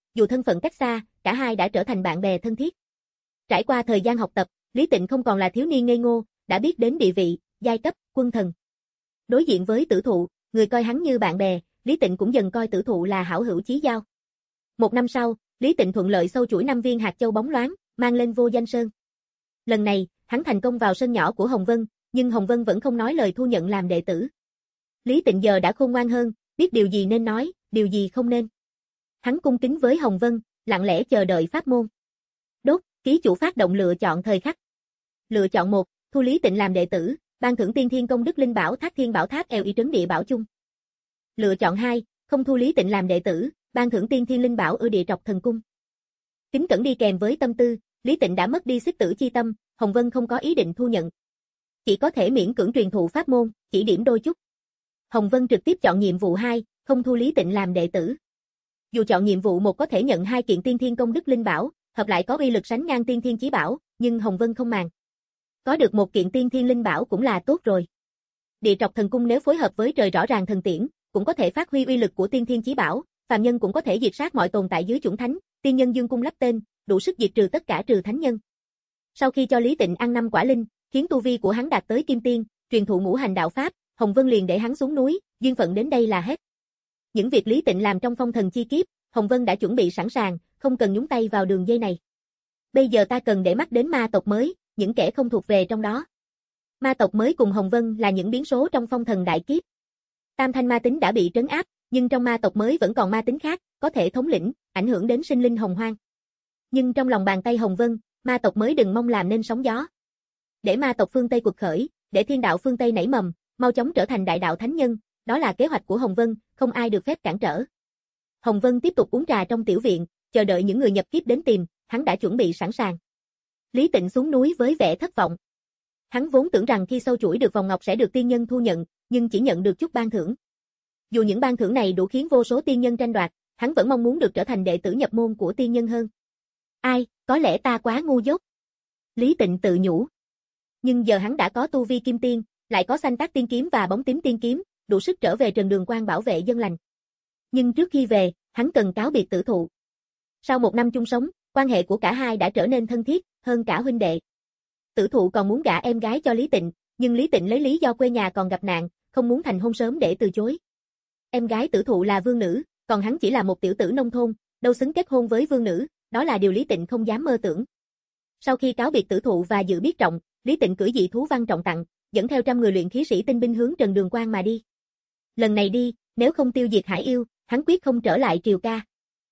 dù thân phận cách xa, cả hai đã trở thành bạn bè thân thiết. Trải qua thời gian học tập, Lý Tịnh không còn là thiếu niên ngây ngô, đã biết đến địa vị, giai cấp, quân thần. Đối diện với Tử Thụ, người coi hắn như bạn bè, Lý Tịnh cũng dần coi Tử Thụ là hảo hữu chí giao. Một năm sau, Lý Tịnh thuận lợi sâu chuỗi năm viên hạt châu bóng loáng, mang lên Vô Danh Sơn. Lần này, hắn thành công vào sân nhỏ của Hồng Vân, nhưng Hồng Vân vẫn không nói lời thu nhận làm đệ tử. Lý Tịnh giờ đã khôn ngoan hơn, biết điều gì nên nói, điều gì không nên. Hắn cung kính với Hồng Vân, lặng lẽ chờ đợi pháp môn. Đốt, ký chủ phát động lựa chọn thời khắc. Lựa chọn một, thu Lý Tịnh làm đệ tử, ban thưởng tiên thiên công đức linh bảo Thác Thiên Bảo Tháp eo y trấn địa bảo chung. Lựa chọn hai, không thu Lý Tịnh làm đệ tử, ban thưởng tiên thiên linh bảo ở địa trọc thần cung. Kính cẩn đi kèm với tâm tư, Lý Tịnh đã mất đi xích tử chi tâm, Hồng Vân không có ý định thu nhận. Chỉ có thể miễn cưỡng truyền thụ pháp môn, chỉ điểm đôi chút. Hồng Vân trực tiếp chọn nhiệm vụ hai, không thu Lý Tịnh làm đệ tử. Dù chọn nhiệm vụ một có thể nhận hai kiện tiên thiên công đức linh bảo, hợp lại có uy lực sánh ngang tiên thiên chí bảo, nhưng Hồng Vân không màng. Có được một kiện tiên thiên linh bảo cũng là tốt rồi. Địa trọc thần cung nếu phối hợp với trời rõ ràng thần tiễn, cũng có thể phát huy uy lực của tiên thiên chí bảo, phàm nhân cũng có thể diệt sát mọi tồn tại dưới chủng thánh, tiên nhân dương cung lắp tên, đủ sức diệt trừ tất cả trừ thánh nhân. Sau khi cho Lý Tịnh ăn năm quả linh, khiến tu vi của hắn đạt tới kim tiên, truyền thụ ngũ hành đạo pháp, Hồng Vân liền để hắn xuống núi, duyên phận đến đây là hết. Những việc Lý Tịnh làm trong phong thần chi kiếp, Hồng Vân đã chuẩn bị sẵn sàng, không cần nhúng tay vào đường dây này. Bây giờ ta cần để mắt đến ma tộc mới, những kẻ không thuộc về trong đó. Ma tộc mới cùng Hồng Vân là những biến số trong phong thần đại kiếp. Tam thanh ma tính đã bị trấn áp, nhưng trong ma tộc mới vẫn còn ma tính khác, có thể thống lĩnh, ảnh hưởng đến sinh linh hồng hoang. Nhưng trong lòng bàn tay Hồng Vân, ma tộc mới đừng mong làm nên sóng gió. Để ma tộc phương Tây quật khởi, để thiên đạo phương Tây nảy mầm, mau chóng trở thành đại đạo thánh nhân, đó là kế hoạch của Hồng Vân, không ai được phép cản trở. Hồng Vân tiếp tục uống trà trong tiểu viện, chờ đợi những người nhập kiếp đến tìm, hắn đã chuẩn bị sẵn sàng. Lý Tịnh xuống núi với vẻ thất vọng. Hắn vốn tưởng rằng khi sâu chuỗi được vòng ngọc sẽ được tiên nhân thu nhận, nhưng chỉ nhận được chút ban thưởng. Dù những ban thưởng này đủ khiến vô số tiên nhân tranh đoạt, hắn vẫn mong muốn được trở thành đệ tử nhập môn của tiên nhân hơn. Ai, có lẽ ta quá ngu dốt. Lý Tịnh tự nhủ. Nhưng giờ hắn đã có tu vi kim tiên, lại có sanh tác tiên kiếm và bóng tím tiên kiếm, đủ sức trở về Trần Đường Quan bảo vệ dân lành. Nhưng trước khi về, hắn cần cáo biệt Tử Thụ. Sau một năm chung sống, quan hệ của cả hai đã trở nên thân thiết, hơn cả huynh đệ. Tử Thụ còn muốn gả em gái cho Lý Tịnh, nhưng Lý Tịnh lấy lý do quê nhà còn gặp nạn, không muốn thành hôn sớm để từ chối. Em gái Tử Thụ là vương nữ, còn hắn chỉ là một tiểu tử nông thôn, đâu xứng kết hôn với vương nữ, đó là điều Lý Tịnh không dám mơ tưởng. Sau khi cáo biệt Tử Thụ và dự biết trọng, Lý Tịnh cưỡi dị thú văn trọng tặng, dẫn theo trăm người luyện khí sĩ tinh binh hướng Trần Đường Quan mà đi. Lần này đi, nếu không tiêu diệt Hải Yêu, hắn quyết không trở lại Triều Ca.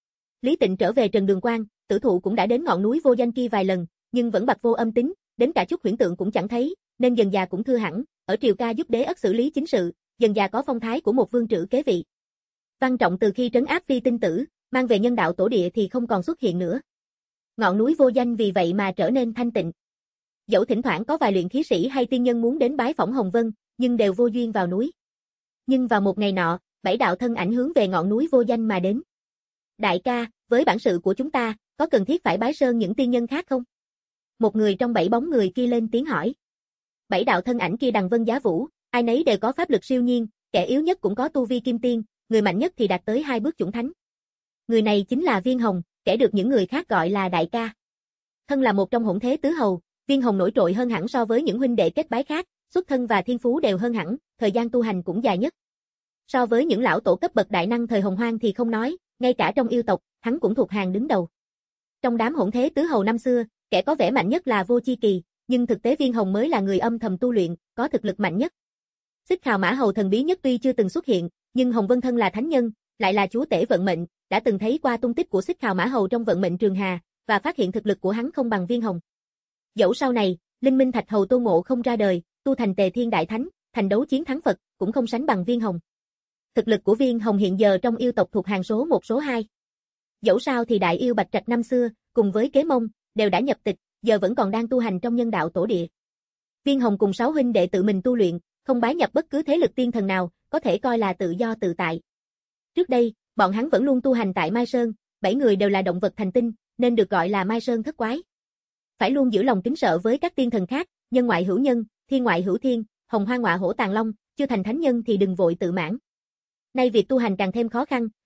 Lý Tịnh trở về Trần Đường Quan, Tử Thụ cũng đã đến ngọn núi vô danh kia vài lần, nhưng vẫn bặt vô âm tính, đến cả chút huyễn tượng cũng chẳng thấy, nên dần già cũng thưa hẳn, ở Triều Ca giúp đế ất xử lý chính sự, dần già có phong thái của một vương trữ kế vị. Văn Trọng từ khi trấn áp Phi Tinh Tử, mang về nhân đạo tổ địa thì không còn xuất hiện nữa. Ngọn núi vô danh vì vậy mà trở nên thanh tịnh. Dẫu thỉnh thoảng có vài luyện khí sĩ hay tiên nhân muốn đến bái phỏng Hồng Vân, nhưng đều vô duyên vào núi. Nhưng vào một ngày nọ, bảy đạo thân ảnh hướng về ngọn núi vô danh mà đến. Đại ca, với bản sự của chúng ta, có cần thiết phải bái sơn những tiên nhân khác không? Một người trong bảy bóng người kia lên tiếng hỏi. Bảy đạo thân ảnh kia đằng vân giá vũ, ai nấy đều có pháp lực siêu nhiên, kẻ yếu nhất cũng có tu vi kim tiên, người mạnh nhất thì đạt tới hai bước chủng thánh. Người này chính là Viên Hồng, kẻ được những người khác gọi là đại ca. Thân là một trong hỗn thế tứ hầu, Viên Hồng nổi trội hơn hẳn so với những huynh đệ kết bái khác, xuất thân và thiên phú đều hơn hẳn, thời gian tu hành cũng dài nhất. So với những lão tổ cấp bậc đại năng thời Hồng Hoang thì không nói, ngay cả trong yêu tộc, hắn cũng thuộc hàng đứng đầu. Trong đám hỗn thế tứ hầu năm xưa, kẻ có vẻ mạnh nhất là Vô Chi Kỳ, nhưng thực tế Viên Hồng mới là người âm thầm tu luyện, có thực lực mạnh nhất. Xích Khào Mã Hầu thần bí nhất tuy chưa từng xuất hiện, nhưng Hồng Vân thân là thánh nhân, lại là chúa tể vận mệnh, đã từng thấy qua tung tích của Xích Khào Mã Hầu trong vận mệnh Trường Hà, và phát hiện thực lực của hắn không bằng Viên Hồng. Dẫu sau này, Linh Minh Thạch Hầu Tô Ngộ không ra đời, tu thành Tề Thiên Đại Thánh, thành đấu chiến thắng Phật, cũng không sánh bằng Viên Hồng. Thực lực của Viên Hồng hiện giờ trong yêu tộc thuộc hàng số một số hai. Dẫu sao thì đại yêu Bạch Trạch năm xưa, cùng với Kế Mông, đều đã nhập tịch, giờ vẫn còn đang tu hành trong nhân đạo tổ địa. Viên Hồng cùng sáu huynh đệ tự mình tu luyện, không bái nhập bất cứ thế lực tiên thần nào, có thể coi là tự do tự tại. Trước đây, bọn hắn vẫn luôn tu hành tại Mai Sơn, bảy người đều là động vật thành tinh, nên được gọi là Mai Sơn thất quái. Phải luôn giữ lòng kính sợ với các tiên thần khác, nhân ngoại hữu nhân, thiên ngoại hữu thiên, hồng hoang ngọa hổ tàng long, chưa thành thánh nhân thì đừng vội tự mãn. Nay việc tu hành càng thêm khó khăn,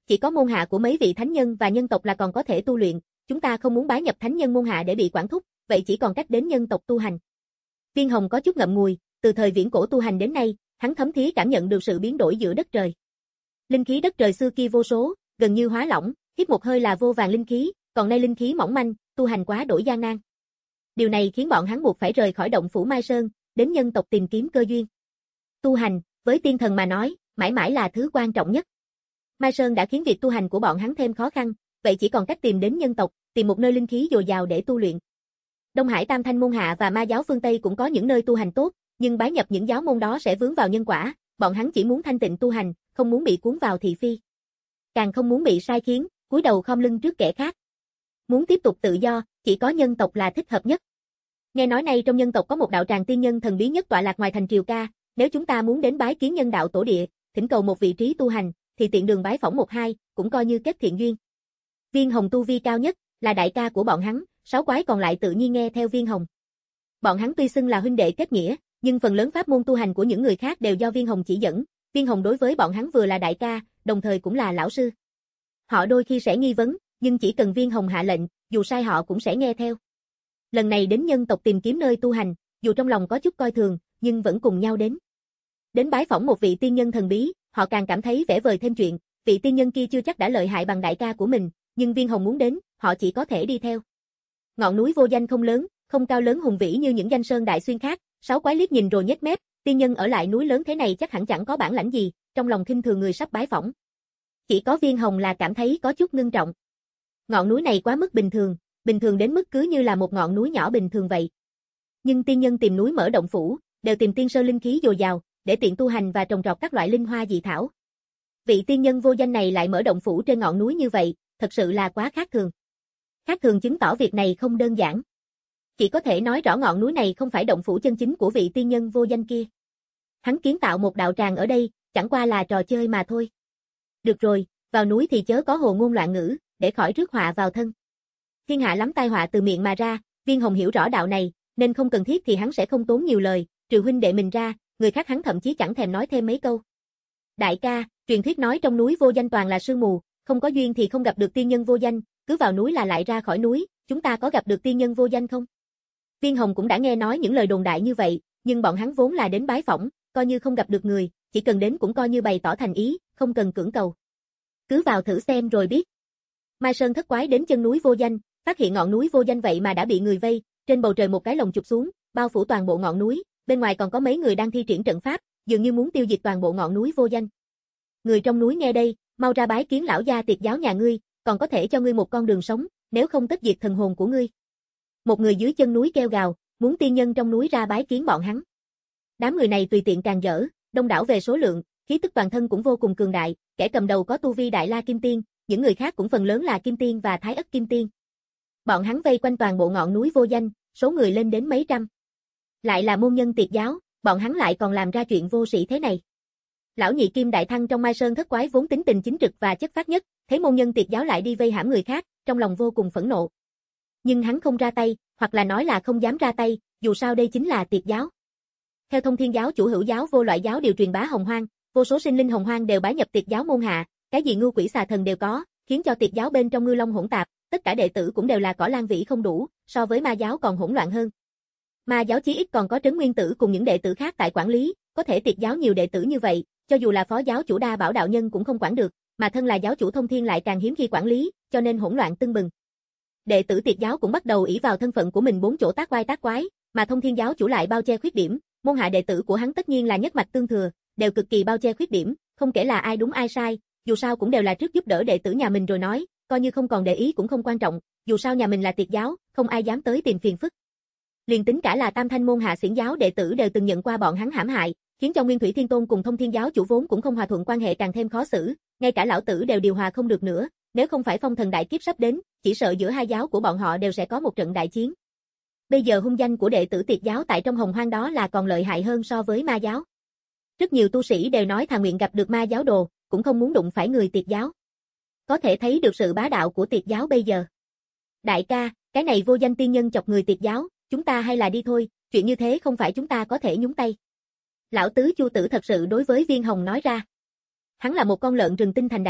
chỉ có môn hạ của mấy vị thánh nhân và nhân tộc là còn có thể tu luyện, chúng ta không muốn bái nhập thánh nhân môn hạ để bị quản thúc, vậy chỉ còn cách đến nhân tộc tu hành. Viên Hồng có chút ngậm ngùi, từ thời viễn cổ tu hành đến nay, hắn thấm thía cảm nhận được sự biến đổi giữa đất trời. Linh khí đất trời xưa kia vô số, gần như hóa lỏng, hít một hơi là vô vàng linh khí, còn nay linh khí mỏng manh, tu hành quá đổi gian nan. Điều này khiến bọn hắn buộc phải rời khỏi động phủ Mai Sơn, đến nhân tộc tìm kiếm cơ duyên. Tu hành, với tiên thần mà nói, mãi mãi là thứ quan trọng nhất. Mai Sơn đã khiến việc tu hành của bọn hắn thêm khó khăn, vậy chỉ còn cách tìm đến nhân tộc, tìm một nơi linh khí dồi dào để tu luyện. Đông Hải Tam Thanh môn hạ và ma giáo phương Tây cũng có những nơi tu hành tốt, nhưng bái nhập những giáo môn đó sẽ vướng vào nhân quả, bọn hắn chỉ muốn thanh tịnh tu hành, không muốn bị cuốn vào thị phi. Càng không muốn bị sai khiến, cúi đầu khom lưng trước kẻ khác. Muốn tiếp tục tự do, chỉ có nhân tộc là thích hợp nhất. Nghe nói nay trong nhân tộc có một đạo tràng tiên nhân thần bí nhất tọa lạc ngoài thành Triều Ca, nếu chúng ta muốn đến bái kiến nhân đạo tổ địa, thỉnh cầu một vị trí tu hành, thì tiện đường bái phỏng một hai, cũng coi như kết thiện duyên. Viên Hồng tu vi cao nhất, là đại ca của bọn hắn, sáu quái còn lại tự nhiên nghe theo Viên Hồng. Bọn hắn tuy xưng là huynh đệ kết nghĩa, nhưng phần lớn pháp môn tu hành của những người khác đều do Viên Hồng chỉ dẫn, Viên Hồng đối với bọn hắn vừa là đại ca, đồng thời cũng là lão sư. Họ đôi khi sẽ nghi vấn, nhưng chỉ cần Viên Hồng hạ lệnh, dù sai họ cũng sẽ nghe theo. Lần này đến nhân tộc tìm kiếm nơi tu hành, dù trong lòng có chút coi thường, nhưng vẫn cùng nhau đến. Đến bái phỏng một vị tiên nhân thần bí, họ càng cảm thấy vẻ vời thêm chuyện, vị tiên nhân kia chưa chắc đã lợi hại bằng đại ca của mình, nhưng Viên Hồng muốn đến, họ chỉ có thể đi theo. Ngọn núi vô danh không lớn, không cao lớn hùng vĩ như những danh sơn đại xuyên khác, sáu quái liếc nhìn rồi nhếch mép, tiên nhân ở lại núi lớn thế này chắc hẳn chẳng có bản lãnh gì, trong lòng khinh thường người sắp bái phỏng. Chỉ có Viên Hồng là cảm thấy có chút ngưng trọng. Ngọn núi này quá mức bình thường, bình thường đến mức cứ như là một ngọn núi nhỏ bình thường vậy. Nhưng tiên nhân tìm núi mở động phủ, đều tìm tiên sơn linh khí dồi dào, để tiện tu hành và trồng trọt các loại linh hoa dị thảo. Vị tiên nhân vô danh này lại mở động phủ trên ngọn núi như vậy, thật sự là quá khác thường. Khác thường chứng tỏ việc này không đơn giản. Chỉ có thể nói rõ ngọn núi này không phải động phủ chân chính của vị tiên nhân vô danh kia. Hắn kiến tạo một đạo tràng ở đây, chẳng qua là trò chơi mà thôi. Được rồi, vào núi thì chớ có hồ ngôn loạn ngữ, để khỏi rước họa vào thân. Thiên hạ lắm tai họa từ miệng mà ra, Viên Hồng hiểu rõ đạo này, nên không cần thiết thì hắn sẽ không tốn nhiều lời, trừ huynh đệ mình ra, người khác hắn thậm chí chẳng thèm nói thêm mấy câu. Đại ca, truyền thuyết nói trong núi vô danh toàn là sương mù, không có duyên thì không gặp được tiên nhân vô danh, cứ vào núi là lại ra khỏi núi, chúng ta có gặp được tiên nhân vô danh không? Viên Hồng cũng đã nghe nói những lời đồn đại như vậy, nhưng bọn hắn vốn là đến bái phỏng, coi như không gặp được người, chỉ cần đến cũng coi như bày tỏ thành ý, không cần cưỡng cầu. Cứ vào thử xem rồi biết. Mai Sơn thất quái đến chân núi vô danh, phát hiện ngọn núi vô danh vậy mà đã bị người vây, trên bầu trời một cái lồng chụp xuống, bao phủ toàn bộ ngọn núi, bên ngoài còn có mấy người đang thi triển trận pháp, dường như muốn tiêu diệt toàn bộ ngọn núi vô danh. Người trong núi nghe đây, mau ra bái kiến lão gia tiệt giáo nhà ngươi, còn có thể cho ngươi một con đường sống, nếu không tất diệt thần hồn của ngươi. Một người dưới chân núi kêu gào, muốn tiên nhân trong núi ra bái kiến bọn hắn. Đám người này tùy tiện càng dở, đông đảo về số lượng, khí tức toàn thân cũng vô cùng cường đại, kẻ cầm đầu có tu vi đại la kim tiên, những người khác cũng phần lớn là kim tiên và thái ất kim tiên. Bọn hắn vây quanh toàn bộ ngọn núi vô danh, số người lên đến mấy trăm. Lại là môn nhân tiệt giáo, bọn hắn lại còn làm ra chuyện vô sĩ thế này. Lão nhị kim đại thăng trong Mai Sơn thất quái vốn tính tình chính trực và chất phác nhất, thấy môn nhân tiệt giáo lại đi vây hãm người khác, trong lòng vô cùng phẫn nộ. Nhưng hắn không ra tay, hoặc là nói là không dám ra tay, dù sao đây chính là tiệt giáo. Theo Thông Thiên giáo chủ hữu giáo vô loại giáo điều truyền bá hồng hoang, vô số sinh linh hồng hoang đều bái nhập tiệt giáo môn hạ, cái gì ngưu quỷ xà thần đều có, khiến cho tiệt giáo bên trong ngư long hỗn tạp, tất cả đệ tử cũng đều là cỏ lan vĩ không đủ, so với ma giáo còn hỗn loạn hơn. Ma giáo chí ít còn có Trấn Nguyên Tử cùng những đệ tử khác tại quản lý, có thể tiệt giáo nhiều đệ tử như vậy, cho dù là phó giáo chủ Đa Bảo đạo nhân cũng không quản được, mà thân là giáo chủ Thông Thiên lại càng hiếm khi quản lý, cho nên hỗn loạn tưng bừng. Đệ tử tiệt giáo cũng bắt đầu ỷ vào thân phận của mình bốn chỗ tác oai tác quái, mà Thông Thiên giáo chủ lại bao che khuyết điểm, môn hạ đệ tử của hắn tất nhiên là nhất mạch tương thừa, đều cực kỳ bao che khuyết điểm, không kể là ai đúng ai sai, dù sao cũng đều là trước giúp đỡ đệ tử nhà mình rồi nói, coi như không còn để ý cũng không quan trọng, dù sao nhà mình là tiệt giáo, không ai dám tới tìm phiền phức. Liền tính cả là Tam Thanh môn hạ xiển giáo đệ tử đều từng nhận qua bọn hắn hãm hại, khiến cho Nguyên Thủy Thiên Tôn cùng Thông Thiên giáo chủ vốn cũng không hòa thuận quan hệ càng thêm khó xử, ngay cả lão tử đều điều hòa không được nữa, nếu không phải phong thần đại kiếp sắp đến, chỉ sợ giữa hai giáo của bọn họ đều sẽ có một trận đại chiến. Bây giờ hung danh của đệ tử tiệt giáo tại trong hồng hoang đó là còn lợi hại hơn so với ma giáo. Rất nhiều tu sĩ đều nói thà nguyện gặp được ma giáo đồ, cũng không muốn đụng phải người tiệt giáo. Có thể thấy được sự bá đạo của tiệt giáo bây giờ. Đại ca, cái này vô danh tiên nhân chọc người tiệt giáo, chúng ta hay là đi thôi, chuyện như thế không phải chúng ta có thể nhúng tay. Lão tứ Chu Tử thật sự đối với Viên Hồng nói ra. Hắn là một con lợn rừng tinh thành đạo,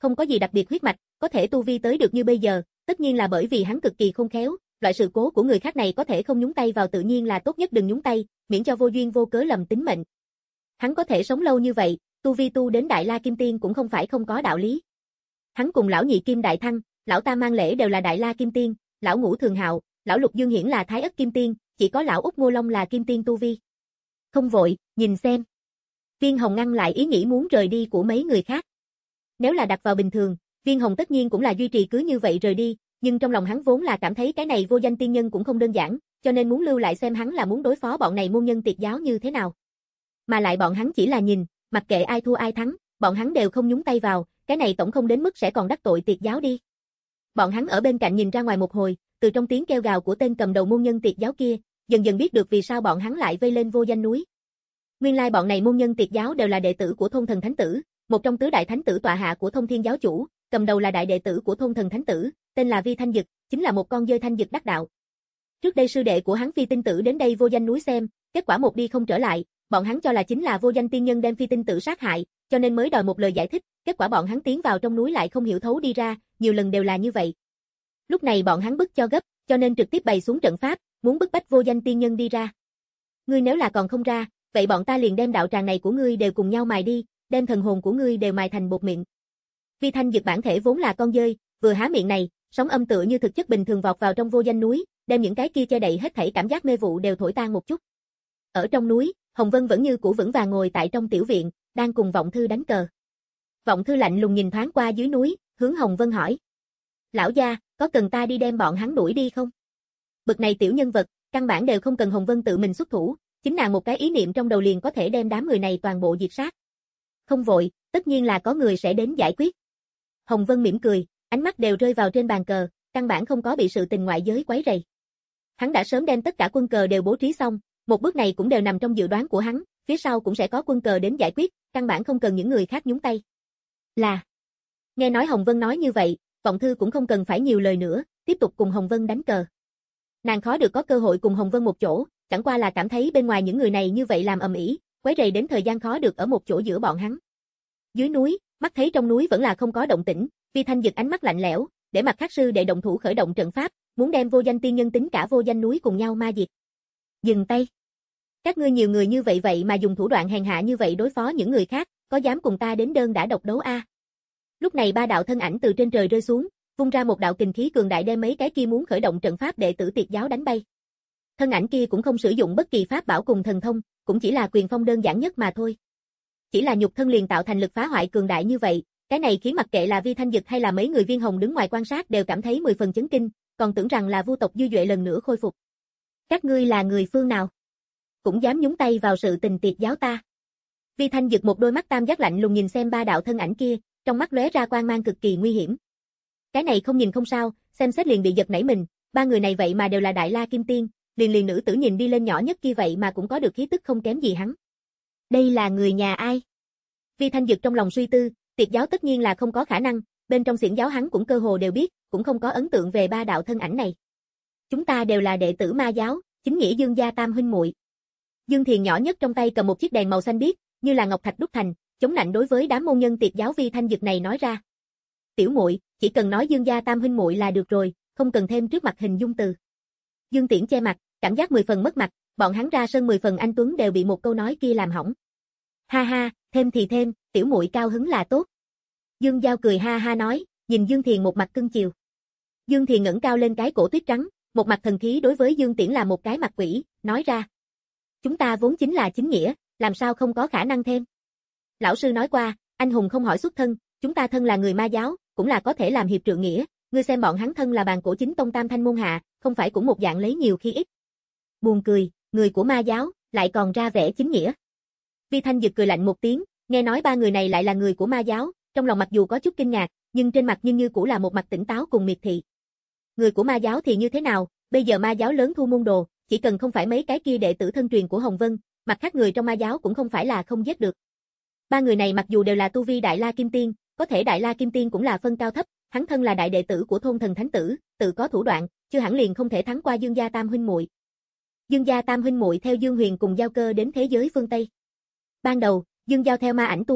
không có gì đặc biệt huyết mạch, có thể tu vi tới được như bây giờ, tất nhiên là bởi vì hắn cực kỳ khôn khéo, loại sự cố của người khác này có thể không nhúng tay vào tự nhiên là tốt nhất đừng nhúng tay, miễn cho vô duyên vô cớ lầm tính mệnh. Hắn có thể sống lâu như vậy, tu vi tu đến Đại La Kim Tiên cũng không phải không có đạo lý. Hắn cùng lão nhị Kim Đại Thăng, lão Tam Mang Lễ đều là Đại La Kim Tiên, lão Ngũ Thường Hạo, lão Lục Dương Hiển là Thái Ất Kim Tiên, chỉ có lão Úc Ngô Long là Kim Tiên tu vi. Không vội, nhìn xem. Viên Hồng ngăn lại ý nghĩ muốn rời đi của mấy người khác. Nếu là đặt vào bình thường, Viên Hồng tất nhiên cũng là duy trì cứ như vậy rời đi, nhưng trong lòng hắn vốn là cảm thấy cái này vô danh tiên nhân cũng không đơn giản, cho nên muốn lưu lại xem hắn là muốn đối phó bọn này môn nhân tiệt giáo như thế nào. Mà lại bọn hắn chỉ là nhìn, mặc kệ ai thua ai thắng, bọn hắn đều không nhúng tay vào, cái này tổng không đến mức sẽ còn đắc tội tiệt giáo đi. Bọn hắn ở bên cạnh nhìn ra ngoài một hồi, từ trong tiếng kêu gào của tên cầm đầu môn nhân tiệt giáo kia, dần dần biết được vì sao bọn hắn lại vây lên vô danh núi. Nguyên lai bọn này môn nhân tiệt giáo đều là đệ tử của thôn thần thánh tử, một trong tứ đại thánh tử tọa hạ của Thông Thiên giáo chủ, cầm đầu là đại đệ tử của thôn thần thánh tử, tên là Vi Thanh Dực, chính là một con dơi thanh dực đắc đạo. Trước đây sư đệ của hắn Phi Tinh Tử đến đây vô danh núi xem, kết quả một đi không trở lại, bọn hắn cho là chính là vô danh tiên nhân đem Phi Tinh Tử sát hại, cho nên mới đòi một lời giải thích, kết quả bọn hắn tiến vào trong núi lại không hiểu thấu đi ra, nhiều lần đều là như vậy. Lúc này bọn hắn bức cho gấp, cho nên trực tiếp bày xuống trận pháp, muốn bức bách vô danh tiên nhân đi ra. Ngươi nếu là còn không ra, vậy bọn ta liền đem đạo tràng này của ngươi đều cùng nhau mài đi, đem thần hồn của ngươi đều mài thành bột mịn. Vi Thanh Dực bản thể vốn là con dơi, vừa há miệng này, sóng âm tựa như thực chất bình thường vọt vào trong vô danh núi, đem những cái kia che đậy hết thảy cảm giác mê vụ đều thổi tan một chút. Ở trong núi, Hồng Vân vẫn như cũ vững vàng ngồi tại trong tiểu viện, đang cùng Vọng Thư đánh cờ. Vọng Thư lạnh lùng nhìn thoáng qua dưới núi, hướng Hồng Vân hỏi: "Lão gia, có cần ta đi đem bọn hắn đuổi đi không?" Bực này tiểu nhân vật, căn bản đều không cần Hồng Vân tự mình xuất thủ, chính nàng một cái ý niệm trong đầu liền có thể đem đám người này toàn bộ diệt sát. Không vội, tất nhiên là có người sẽ đến giải quyết. Hồng Vân mỉm cười, ánh mắt đều rơi vào trên bàn cờ, căn bản không có bị sự tình ngoại giới quấy rầy. Hắn đã sớm đem tất cả quân cờ đều bố trí xong, một bước này cũng đều nằm trong dự đoán của hắn, phía sau cũng sẽ có quân cờ đến giải quyết, căn bản không cần những người khác nhúng tay. Là. Nghe nói Hồng Vân nói như vậy, Vọng Thư cũng không cần phải nhiều lời nữa, tiếp tục cùng Hồng Vân đánh cờ. Nàng khó được có cơ hội cùng Hồng Vân một chỗ, chẳng qua là cảm thấy bên ngoài những người này như vậy làm ầm ĩ, quấy rầy đến thời gian khó được ở một chỗ giữa bọn hắn. Dưới núi, mắt thấy trong núi vẫn là không có động tĩnh, Vi Thanh Dực ánh mắt lạnh lẽo, để Mặt Khắc sư đệ động thủ khởi động trận pháp, muốn đem vô danh tiên nhân tính cả vô danh núi cùng nhau ma diệt. Dừng tay. Các ngươi nhiều người như vậy vậy mà dùng thủ đoạn hèn hạ như vậy đối phó những người khác, có dám cùng ta đến đơn đã độc đấu a? À? Lúc này ba đạo thân ảnh từ trên trời rơi xuống, vung ra một đạo kình khí cường đại đem mấy cái kia muốn khởi động trận pháp đệ tử tiệt giáo đánh bay. Thân ảnh kia cũng không sử dụng bất kỳ pháp bảo cùng thần thông, cũng chỉ là quyền phong đơn giản nhất mà thôi. Chỉ là nhục thân liền tạo thành lực phá hoại cường đại như vậy, cái này khiến mặc kệ là Vi Thanh Dực hay là mấy người Viên Hồng đứng ngoài quan sát đều cảm thấy mười phần chấn kinh, còn tưởng rằng là vu tộc Dư Duệ lần nữa khôi phục. Các ngươi là người phương nào? Cũng dám nhúng tay vào sự tình tiệt giáo ta. Vi Thanh Dực một đôi mắt tam giác lạnh lùng nhìn xem ba đạo thân ảnh kia, trong mắt lóe ra quang mang cực kỳ nguy hiểm. Cái này không nhìn không sao, xem xét liền bị giật nảy mình, ba người này vậy mà đều là Đại La Kim Tiên, liền liền nữ tử nhìn đi lên nhỏ nhất kia vậy mà cũng có được khí tức không kém gì hắn. Đây là người nhà ai? Vi Thanh Dực trong lòng suy tư, tiệt giáo tất nhiên là không có khả năng, bên trong xiển giáo hắn cũng cơ hồ đều biết, cũng không có ấn tượng về ba đạo thân ảnh này. Chúng ta đều là đệ tử Ma giáo, chính nghĩa Dương gia tam huynh muội. Dương Thiền nhỏ nhất trong tay cầm một chiếc đèn màu xanh biếc, như là ngọc thạch đúc thành, chống nạnh đối với đám môn nhân tiệt giáo Vi Thanh Dực này nói ra. Tiểu muội, chỉ cần nói Dương gia tam huynh muội là được rồi, không cần thêm trước mặt hình dung từ. Dương Tiễn che mặt, cảm giác mười phần mất mặt, bọn hắn ra sân mười phần anh tuấn đều bị một câu nói kia làm hỏng. Ha ha, thêm thì thêm, tiểu muội cao hứng là tốt. Dương Giao cười ha ha nói, nhìn Dương Thiền một mặt cưng chiều. Dương Thiền ngẩng cao lên cái cổ tuyết trắng, một mặt thần khí đối với Dương Tiễn là một cái mặt quỷ, nói ra. Chúng ta vốn chính là chính nghĩa, làm sao không có khả năng thêm. Lão sư nói qua, anh hùng không hỏi xuất thân, chúng ta thân là người Ma giáo, cũng là có thể làm hiệp trượng nghĩa, ngươi xem bọn hắn thân là bàn cổ chính tông tam thanh môn hạ, không phải cũng một dạng lấy nhiều khi ít. Buồn cười, người của Ma giáo, lại còn ra vẻ chính nghĩa. Vi Thanh Dực cười lạnh một tiếng, nghe nói ba người này lại là người của Ma giáo, trong lòng mặc dù có chút kinh ngạc, nhưng trên mặt nhưng như cũ là một mặt tỉnh táo cùng miệt thị. Người của Ma giáo thì như thế nào, bây giờ Ma giáo lớn thu môn đồ, chỉ cần không phải mấy cái kia đệ tử thân truyền của Hồng Vân, mặt khác người trong Ma giáo cũng không phải là không giết được. Ba người này mặc dù đều là tu vi Đại La Kim Tiên, có thể Đại La Kim Tiên cũng là phân cao thấp, hắn thân là đại đệ tử của thôn thần thánh tử, tự có thủ đoạn, chưa hẳn liền không thể thắng qua Dương gia tam huynh muội. Dương gia tam huynh muội theo Dương Huyền cùng Giao Cơ đến thế giới phương Tây. Ban đầu, Dương Giao theo ma ảnh tu hành,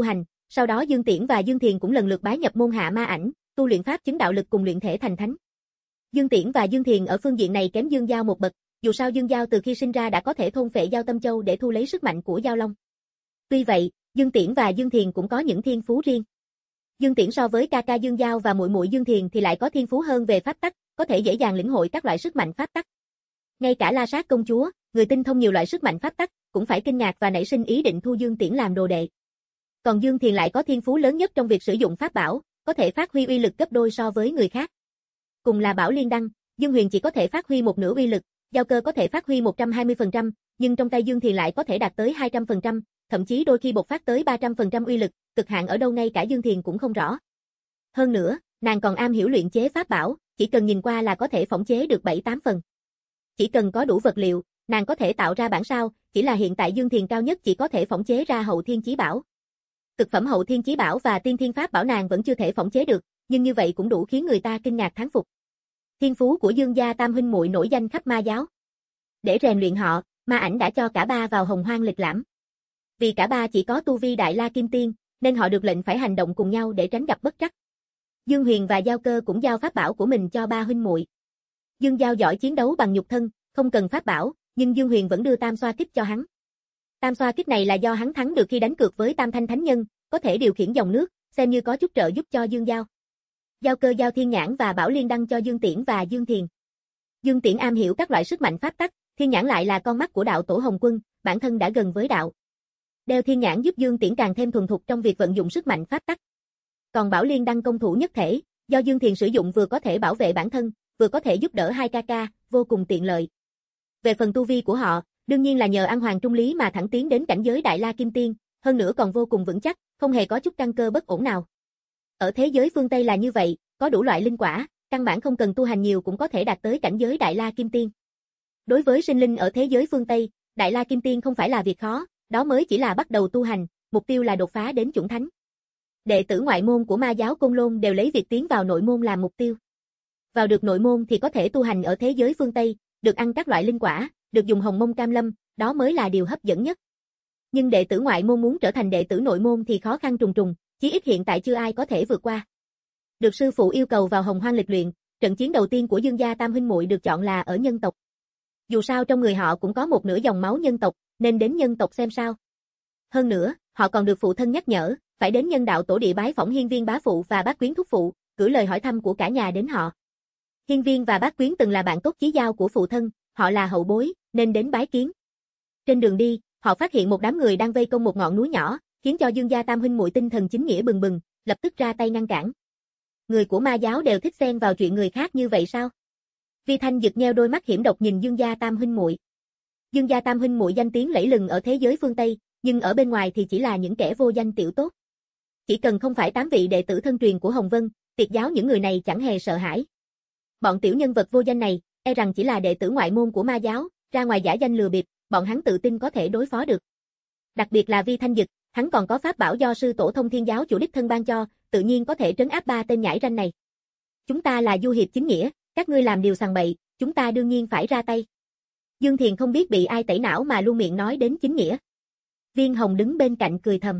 sau đó Dương Tiễn và Dương Thiền cũng lần lượt bái nhập môn Hạ Ma Ảnh, tu luyện pháp chứng đạo lực cùng luyện thể thành thánh. Dương Tiễn và Dương Thiền ở phương diện này kém Dương Giao một bậc, dù sao Dương Giao từ khi sinh ra đã có thể thôn phệ Giao Tâm Châu để thu lấy sức mạnh của Giao Long. Tuy vậy, Dương Tiễn và Dương Thiền cũng có những thiên phú riêng. Dương Tiễn so với ca ca Dương Giao và muội muội Dương Thiền thì lại có thiên phú hơn về pháp tắc, có thể dễ dàng lĩnh hội các loại sức mạnh pháp tắc. Ngay cả La Sát công chúa, người tinh thông nhiều loại sức mạnh pháp tắc, cũng phải kinh ngạc và nảy sinh ý định thu Dương Tiễn làm đồ đệ. Còn Dương Thiền lại có thiên phú lớn nhất trong việc sử dụng pháp bảo, có thể phát huy uy lực gấp đôi so với người khác. Cùng là Bảo Liên Đăng, Dương Huyền chỉ có thể phát huy một nửa uy lực, Giao Cơ có thể phát huy một trăm hai mươi phần trăm, nhưng trong tay Dương Thiền lại có thể đạt tới hai trăm phần trăm, thậm chí đôi khi bộc phát tới ba trăm phần trăm uy lực, cực hạn ở đâu ngay cả Dương Thiền cũng không rõ. Hơn nữa, nàng còn am hiểu luyện chế pháp bảo, chỉ cần nhìn qua là có thể phỏng chế được bảy tám phần. Chỉ cần có đủ vật liệu, nàng có thể tạo ra bản sao, chỉ là hiện tại Dương Thiền cao nhất chỉ có thể phỏng chế ra hậu thiên chí bảo. Cực phẩm hậu thiên chí bảo và tiên thiên pháp bảo nàng vẫn chưa thể phỏng chế được, nhưng như vậy cũng đủ khiến người ta kinh ngạc thán phục. Thiên phú của Dương gia tam huynh muội nổi danh khắp ma giáo. Để rèn luyện họ, Ma Ảnh đã cho cả ba vào Hồng Hoang lịch lãm. Vì cả ba chỉ có tu vi Đại La Kim Tiên, nên họ được lệnh phải hành động cùng nhau để tránh gặp bất trắc. Dương Huyền và Giao Cơ cũng giao pháp bảo của mình cho ba huynh muội. Dương Giao giỏi chiến đấu bằng nhục thân, không cần pháp bảo, nhưng Dương Huyền vẫn đưa Tam Xoa Kích cho hắn. Tam Xoa Kích này là do hắn thắng được khi đánh cược với Tam Thanh Thánh Nhân, có thể điều khiển dòng nước, xem như có chút trợ giúp cho Dương Giao. Giao Cơ giao Thiên Nhãn và Bảo Liên Đăng cho Dương Tiễn và Dương Thiền. Dương Tiễn am hiểu các loại sức mạnh pháp tắc, Thiên Nhãn lại là con mắt của đạo tổ Hồng Quân, bản thân đã gần với đạo. Đeo Thiên Nhãn giúp Dương Tiễn càng thêm thuần thục trong việc vận dụng sức mạnh pháp tắc. Còn Bảo Liên Đăng công thủ nhất thể, do Dương Thiền sử dụng vừa có thể bảo vệ bản thân, vừa có thể giúp đỡ hai ca ca, vô cùng tiện lợi. Về phần tu vi của họ, đương nhiên là nhờ ăn hoàng trung lý mà thẳng tiến đến cảnh giới Đại La Kim Tiên, hơn nữa còn vô cùng vững chắc, không hề có chút căn cơ bất ổn nào. Ở thế giới phương Tây là như vậy, có đủ loại linh quả, căn bản không cần tu hành nhiều cũng có thể đạt tới cảnh giới Đại La Kim Tiên. Đối với sinh linh ở thế giới phương Tây, Đại La Kim Tiên không phải là việc khó, đó mới chỉ là bắt đầu tu hành, mục tiêu là đột phá đến chuẩn thánh. Đệ tử ngoại môn của ma giáo Côn Lôn đều lấy việc tiến vào nội môn làm mục tiêu. Vào được nội môn thì có thể tu hành ở thế giới phương Tây, được ăn các loại linh quả, được dùng hồng mông cam lâm, đó mới là điều hấp dẫn nhất. Nhưng đệ tử ngoại môn muốn trở thành đệ tử nội môn thì khó khăn trùng trùng, chí ít hiện tại chưa ai có thể vượt qua. Được sư phụ yêu cầu vào Hồng Hoang lịch luyện, trận chiến đầu tiên của Dương gia tam huynh muội được chọn là ở nhân tộc. Dù sao trong người họ cũng có một nửa dòng máu nhân tộc, nên đến nhân tộc xem sao. Hơn nữa, họ còn được phụ thân nhắc nhở, phải đến nhân đạo tổ địa bái phỏng Hiên Viên bá phụ và Bác Quyến thúc phụ, gửi lời hỏi thăm của cả nhà đến họ. Hiên Viên và Bác Quyến từng là bạn tốt chí giao của phụ thân, họ là hậu bối, nên đến bái kiến. Trên đường đi, họ phát hiện một đám người đang vây công một ngọn núi nhỏ, khiến cho Dương gia tam huynh muội tinh thần chính nghĩa bừng bừng, lập tức ra tay ngăn cản. Người của ma giáo đều thích xen vào chuyện người khác như vậy sao? Vi Thanh giật nheo đôi mắt hiểm độc nhìn Dương gia tam huynh muội. Dương gia tam huynh muội danh tiếng lẫy lừng ở thế giới phương Tây, nhưng ở bên ngoài thì chỉ là những kẻ vô danh tiểu tốt. Chỉ cần không phải tám vị đệ tử thân truyền của Hồng Vân, Tiệt giáo những người này chẳng hề sợ hãi. Bọn tiểu nhân vật vô danh này, e rằng chỉ là đệ tử ngoại môn của ma giáo, ra ngoài giả danh lừa bịp, bọn hắn tự tin có thể đối phó được. Đặc biệt là Vi Thanh Dực, hắn còn có pháp bảo do sư tổ Thông Thiên giáo chủ đích thân ban cho, tự nhiên có thể trấn áp ba tên nhãi ranh này. Chúng ta là du hiệp chính nghĩa, các ngươi làm điều sằng bậy, chúng ta đương nhiên phải ra tay. Dương Thiền không biết bị ai tẩy não mà luôn miệng nói đến chính nghĩa. Viên Hồng đứng bên cạnh cười thầm.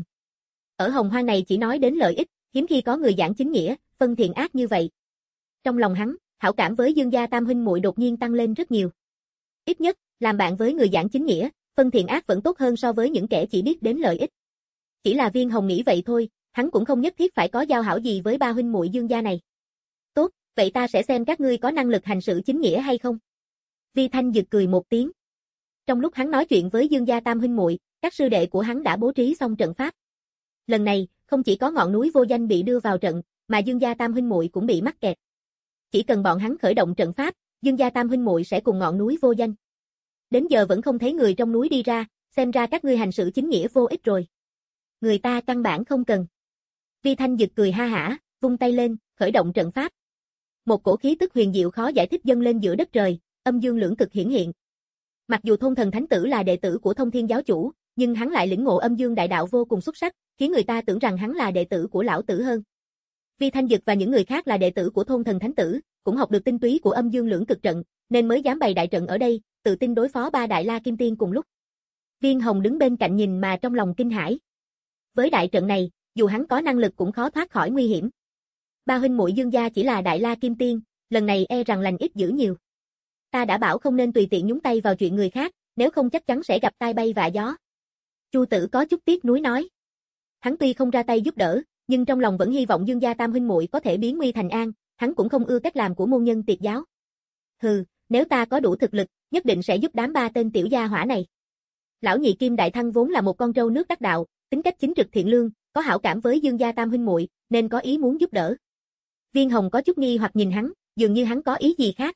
Ở Hồng Hoang này chỉ nói đến lợi ích, hiếm khi có người giảng chính nghĩa, phân thiện ác như vậy. Trong lòng hắn, hảo cảm với Dương gia tam huynh muội đột nhiên tăng lên rất nhiều. Ít nhất, làm bạn với người giảng chính nghĩa, phân thiện ác vẫn tốt hơn so với những kẻ chỉ biết đến lợi ích. Chỉ là Viên Hồng nghĩ vậy thôi, hắn cũng không nhất thiết phải có giao hảo gì với ba huynh muội Dương gia này. Tốt, vậy ta sẽ xem các ngươi có năng lực hành sự chính nghĩa hay không. Vi Thanh giật cười một tiếng. Trong lúc hắn nói chuyện với Dương gia tam huynh muội, các sư đệ của hắn đã bố trí xong trận pháp. Lần này, không chỉ có ngọn núi vô danh bị đưa vào trận, mà Dương gia tam huynh muội cũng bị mắc kẹt. Chỉ cần bọn hắn khởi động trận pháp, Dương gia tam huynh muội sẽ cùng ngọn núi vô danh. Đến giờ vẫn không thấy người trong núi đi ra, xem ra các ngươi hành sự chính nghĩa vô ích rồi. Người ta căn bản không cần. Vi Thanh giật cười ha hả, vung tay lên, khởi động trận pháp. Một cổ khí tức huyền diệu khó giải thích dâng lên giữa đất trời, âm dương lưỡng cực hiển hiện. Mặc dù Thôn Thần Thánh Tử là đệ tử của Thông Thiên giáo chủ, nhưng hắn lại lĩnh ngộ âm dương đại đạo vô cùng xuất sắc, khiến người ta tưởng rằng hắn là đệ tử của lão tử hơn. Vi Thanh Dực và những người khác là đệ tử của Thôn Thần Thánh Tử, cũng học được tinh túy của âm dương lưỡng cực trận, nên mới dám bày đại trận ở đây, tự tin đối phó ba đại la kim tiên cùng lúc. Viên Hồng đứng bên cạnh nhìn mà trong lòng kinh hãi. Với đại trận này, dù hắn có năng lực cũng khó thoát khỏi nguy hiểm. Ba huynh muội Dương gia chỉ là Đại La Kim Tiên, lần này e rằng lành ít dữ nhiều. Ta đã bảo không nên tùy tiện nhúng tay vào chuyện người khác, nếu không chắc chắn sẽ gặp tai bay vạ gió. Chu Tử có chút tiếc nuối nói. Hắn tuy không ra tay giúp đỡ, nhưng trong lòng vẫn hy vọng Dương gia tam huynh muội có thể biến nguy thành an, hắn cũng không ưa cách làm của môn nhân Tiệt giáo. Hừ, nếu ta có đủ thực lực, nhất định sẽ giúp đám ba tên tiểu gia hỏa này. Lão nhị Kim Đại Thăng vốn là một con trâu nước đắc đạo, tính cách chính trực thiện lương, có hảo cảm với Dương gia tam huynh muội, nên có ý muốn giúp đỡ. Viên Hồng có chút nghi hoặc nhìn hắn, dường như hắn có ý gì khác.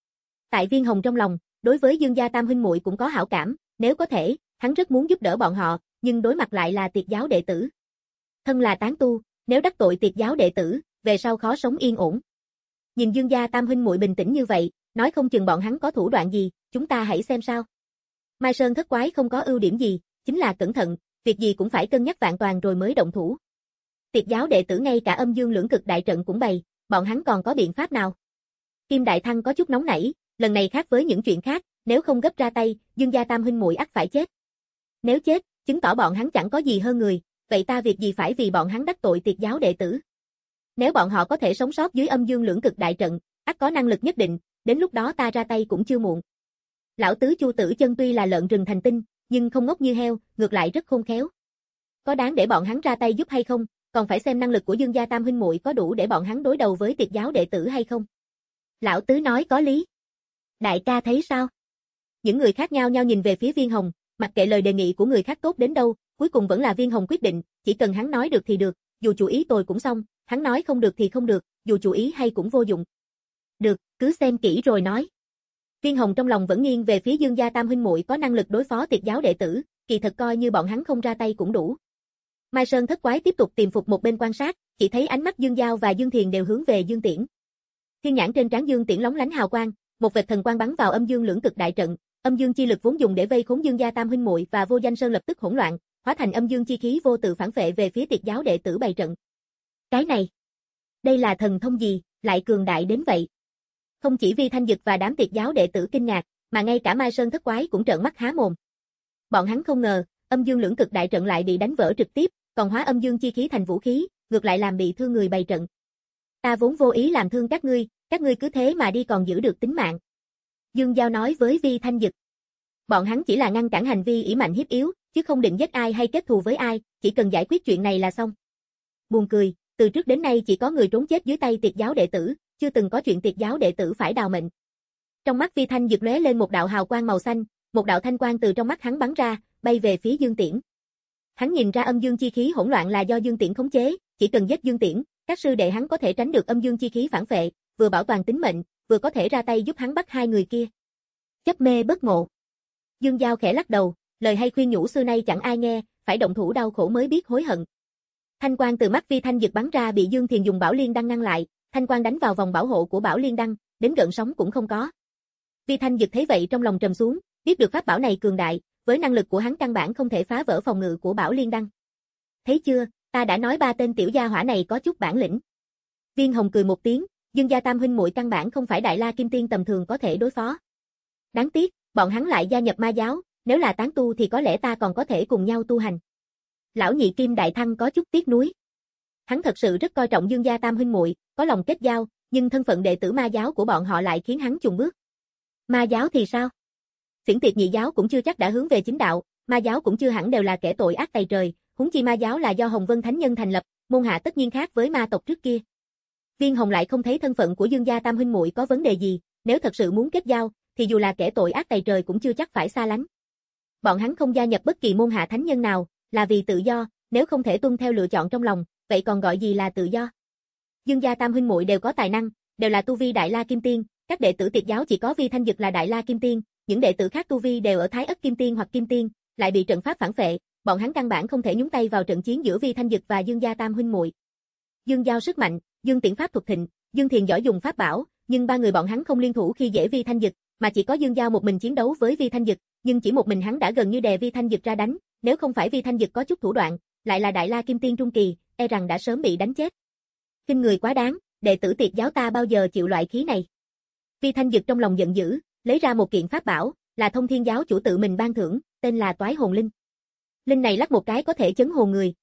Tại Viên Hồng trong lòng, đối với Dương gia tam huynh muội cũng có hảo cảm, nếu có thể, hắn rất muốn giúp đỡ bọn họ, nhưng đối mặt lại là Tiệt giáo đệ tử. Thân là tán tu, nếu đắc tội Tiệt giáo đệ tử, về sau khó sống yên ổn. Nhìn Dương gia tam huynh muội bình tĩnh như vậy, nói không chừng bọn hắn có thủ đoạn gì, chúng ta hãy xem sao. Mai Sơn thất quái không có ưu điểm gì, chính là cẩn thận, việc gì cũng phải cân nhắc vạn toàn rồi mới động thủ. Tiệt giáo đệ tử ngay cả âm dương lưỡng cực đại trận cũng bày, bọn hắn còn có biện pháp nào? Kim Đại Thăng có chút nóng nảy, lần này khác với những chuyện khác, nếu không gấp ra tay, Dương gia tam huynh muội ắt phải chết. Nếu chết, chứng tỏ bọn hắn chẳng có gì hơn người, vậy ta việc gì phải vì bọn hắn đắc tội Tiệt giáo đệ tử? Nếu bọn họ có thể sống sót dưới âm dương lưỡng cực đại trận, ắt có năng lực nhất định, đến lúc đó ta ra tay cũng chưa muộn. Lão tứ Chu Tử Chân tuy là lợn rừng thành tinh, nhưng không ngốc như heo, ngược lại rất khôn khéo. Có đáng để bọn hắn ra tay giúp hay không, còn phải xem năng lực của Dương gia tam huynh muội có đủ để bọn hắn đối đầu với Tiệt giáo đệ tử hay không. Lão tứ nói có lý. Đại ca thấy sao? Những người khác nhau nhau nhìn về phía Viên Hồng, mặc kệ lời đề nghị của người khác tốt đến đâu, cuối cùng vẫn là Viên Hồng quyết định, chỉ cần hắn nói được thì được, dù chủ ý tồi cũng xong, hắn nói không được thì không được, dù chủ ý hay cũng vô dụng. Được, cứ xem kỹ rồi nói. Viên Hồng trong lòng vẫn nghiêng về phía Dương gia tam huynh muội có năng lực đối phó Tiệt giáo đệ tử, kỳ thật coi như bọn hắn không ra tay cũng đủ. Mai Sơn thất quái tiếp tục tìm phục một bên quan sát, chỉ thấy ánh mắt Dương Giao và Dương Thiền đều hướng về Dương Tiễn. Thiên nhãn trên trán Dương Tiễn lóng lánh hào quang, một vệt thần quang bắn vào âm dương lưỡng cực đại trận, âm dương chi lực vốn dùng để vây khốn Dương gia tam huynh muội và Vô Danh Sơn lập tức hỗn loạn, hóa thành âm dương chi khí vô tự phản phệ về phía Tiệt giáo đệ tử bày trận. Cái này, đây là thần thông gì, lại cường đại đến vậy? Không chỉ Vi Thanh Dực và đám Tiệt giáo đệ tử kinh ngạc, mà ngay cả Mai Sơn thất quái cũng trợn mắt há mồm. Bọn hắn không ngờ, âm dương lưỡng cực đại trận lại bị đánh vỡ trực tiếp, còn hóa âm dương chi khí thành vũ khí, ngược lại làm bị thương người bày trận. Ta vốn vô ý làm thương các ngươi, các ngươi cứ thế mà đi còn giữ được tính mạng. Dương Giao nói với Vi Thanh Dực. Bọn hắn chỉ là ngăn cản hành vi ỷ mạnh hiếp yếu, chứ không định giết ai hay kết thù với ai, chỉ cần giải quyết chuyện này là xong. Buồn cười, từ trước đến nay chỉ có người trốn chết dưới tay Tiệt giáo đệ tử, chưa từng có chuyện Tiệt giáo đệ tử phải đào mệnh. Trong mắt Vi Thanh Dực lóe lên một đạo hào quang màu xanh, một đạo thanh quang từ trong mắt hắn bắn ra, bay về phía Dương Tiễn. Hắn nhìn ra âm dương chi khí hỗn loạn là do Dương Tiễn khống chế, chỉ cần giết Dương Tiễn, các sư đệ hắn có thể tránh được âm dương chi khí phản phệ, vừa bảo toàn tính mệnh, vừa có thể ra tay giúp hắn bắt hai người kia. Chấp mê bất ngộ. Dương Giao khẽ lắc đầu, lời hay khuyên nhủ xưa nay chẳng ai nghe, phải động thủ đau khổ mới biết hối hận. Thanh quang từ mắt Vi Thanh Dực bắn ra bị Dương Thiền dùng Bảo Liên Đăng ngăn lại, thanh quang đánh vào vòng bảo hộ của Bảo Liên Đăng, đến gợn sóng cũng không có. Vi Thanh Dực thấy vậy trong lòng trầm xuống, biết được pháp bảo này cường đại, với năng lực của hắn căn bản không thể phá vỡ phòng ngự của Bảo Liên Đăng. Thấy chưa, ta đã nói ba tên tiểu gia hỏa này có chút bản lĩnh. Viên Hồng cười một tiếng, Dương gia tam huynh muội căn bản không phải Đại La Kim Tiên tầm thường có thể đối phó. Đáng tiếc, bọn hắn lại gia nhập ma giáo, nếu là tán tu thì có lẽ ta còn có thể cùng nhau tu hành. Lão nhị Kim Đại Thăng có chút tiếc nuối. Hắn thật sự rất coi trọng Dương gia tam huynh muội, có lòng kết giao, nhưng thân phận đệ tử ma giáo của bọn họ lại khiến hắn chùn bước. Ma giáo thì sao? Xiển Tiệt nhị giáo cũng chưa chắc đã hướng về chính đạo, ma giáo cũng chưa hẳn đều là kẻ tội ác tày trời, huống chi ma giáo là do Hồng Vân Thánh Nhân thành lập, môn hạ tất nhiên khác với ma tộc trước kia. Viên Hồng lại không thấy thân phận của Dương gia tam huynh muội có vấn đề gì, nếu thật sự muốn kết giao, thì dù là kẻ tội ác tày trời cũng chưa chắc phải xa lánh. Bọn hắn không gia nhập bất kỳ môn hạ thánh nhân nào, là vì tự do, nếu không thể tuân theo lựa chọn trong lòng, vậy còn gọi gì là tự do? Dương gia tam huynh muội đều có tài năng, đều là tu vi Đại La Kim Tiên, các đệ tử Tiệt giáo chỉ có Vi Thanh Dực là Đại La Kim Tiên, những đệ tử khác tu vi đều ở Thái Ất Kim Tiên hoặc Kim Tiên, lại bị trận pháp phản phệ, bọn hắn căn bản không thể nhúng tay vào trận chiến giữa Vi Thanh Dực và Dương gia tam huynh muội. Dương Giao sức mạnh, Dương Tiễn pháp thuật thịnh, Dương Thiền giỏi dùng pháp bảo, nhưng ba người bọn hắn không liên thủ khi dễ Vi Thanh Dực, mà chỉ có Dương Giao một mình chiến đấu với Vi Thanh Dực, nhưng chỉ một mình hắn đã gần như đè Vi Thanh Dực ra đánh, nếu không phải Vi Thanh Dực có chút thủ đoạn, lại là Đại La Kim Tiên trung kỳ, e rằng đã sớm bị đánh chết. Khinh người quá đáng, đệ tử Tiệt giáo ta bao giờ chịu loại khí này. Vi Thanh Dực trong lòng giận dữ, lấy ra một kiện pháp bảo, là Thông Thiên giáo chủ tự mình ban thưởng, tên là Toái Hồn Linh. Linh này lắc một cái có thể chấn hồn người,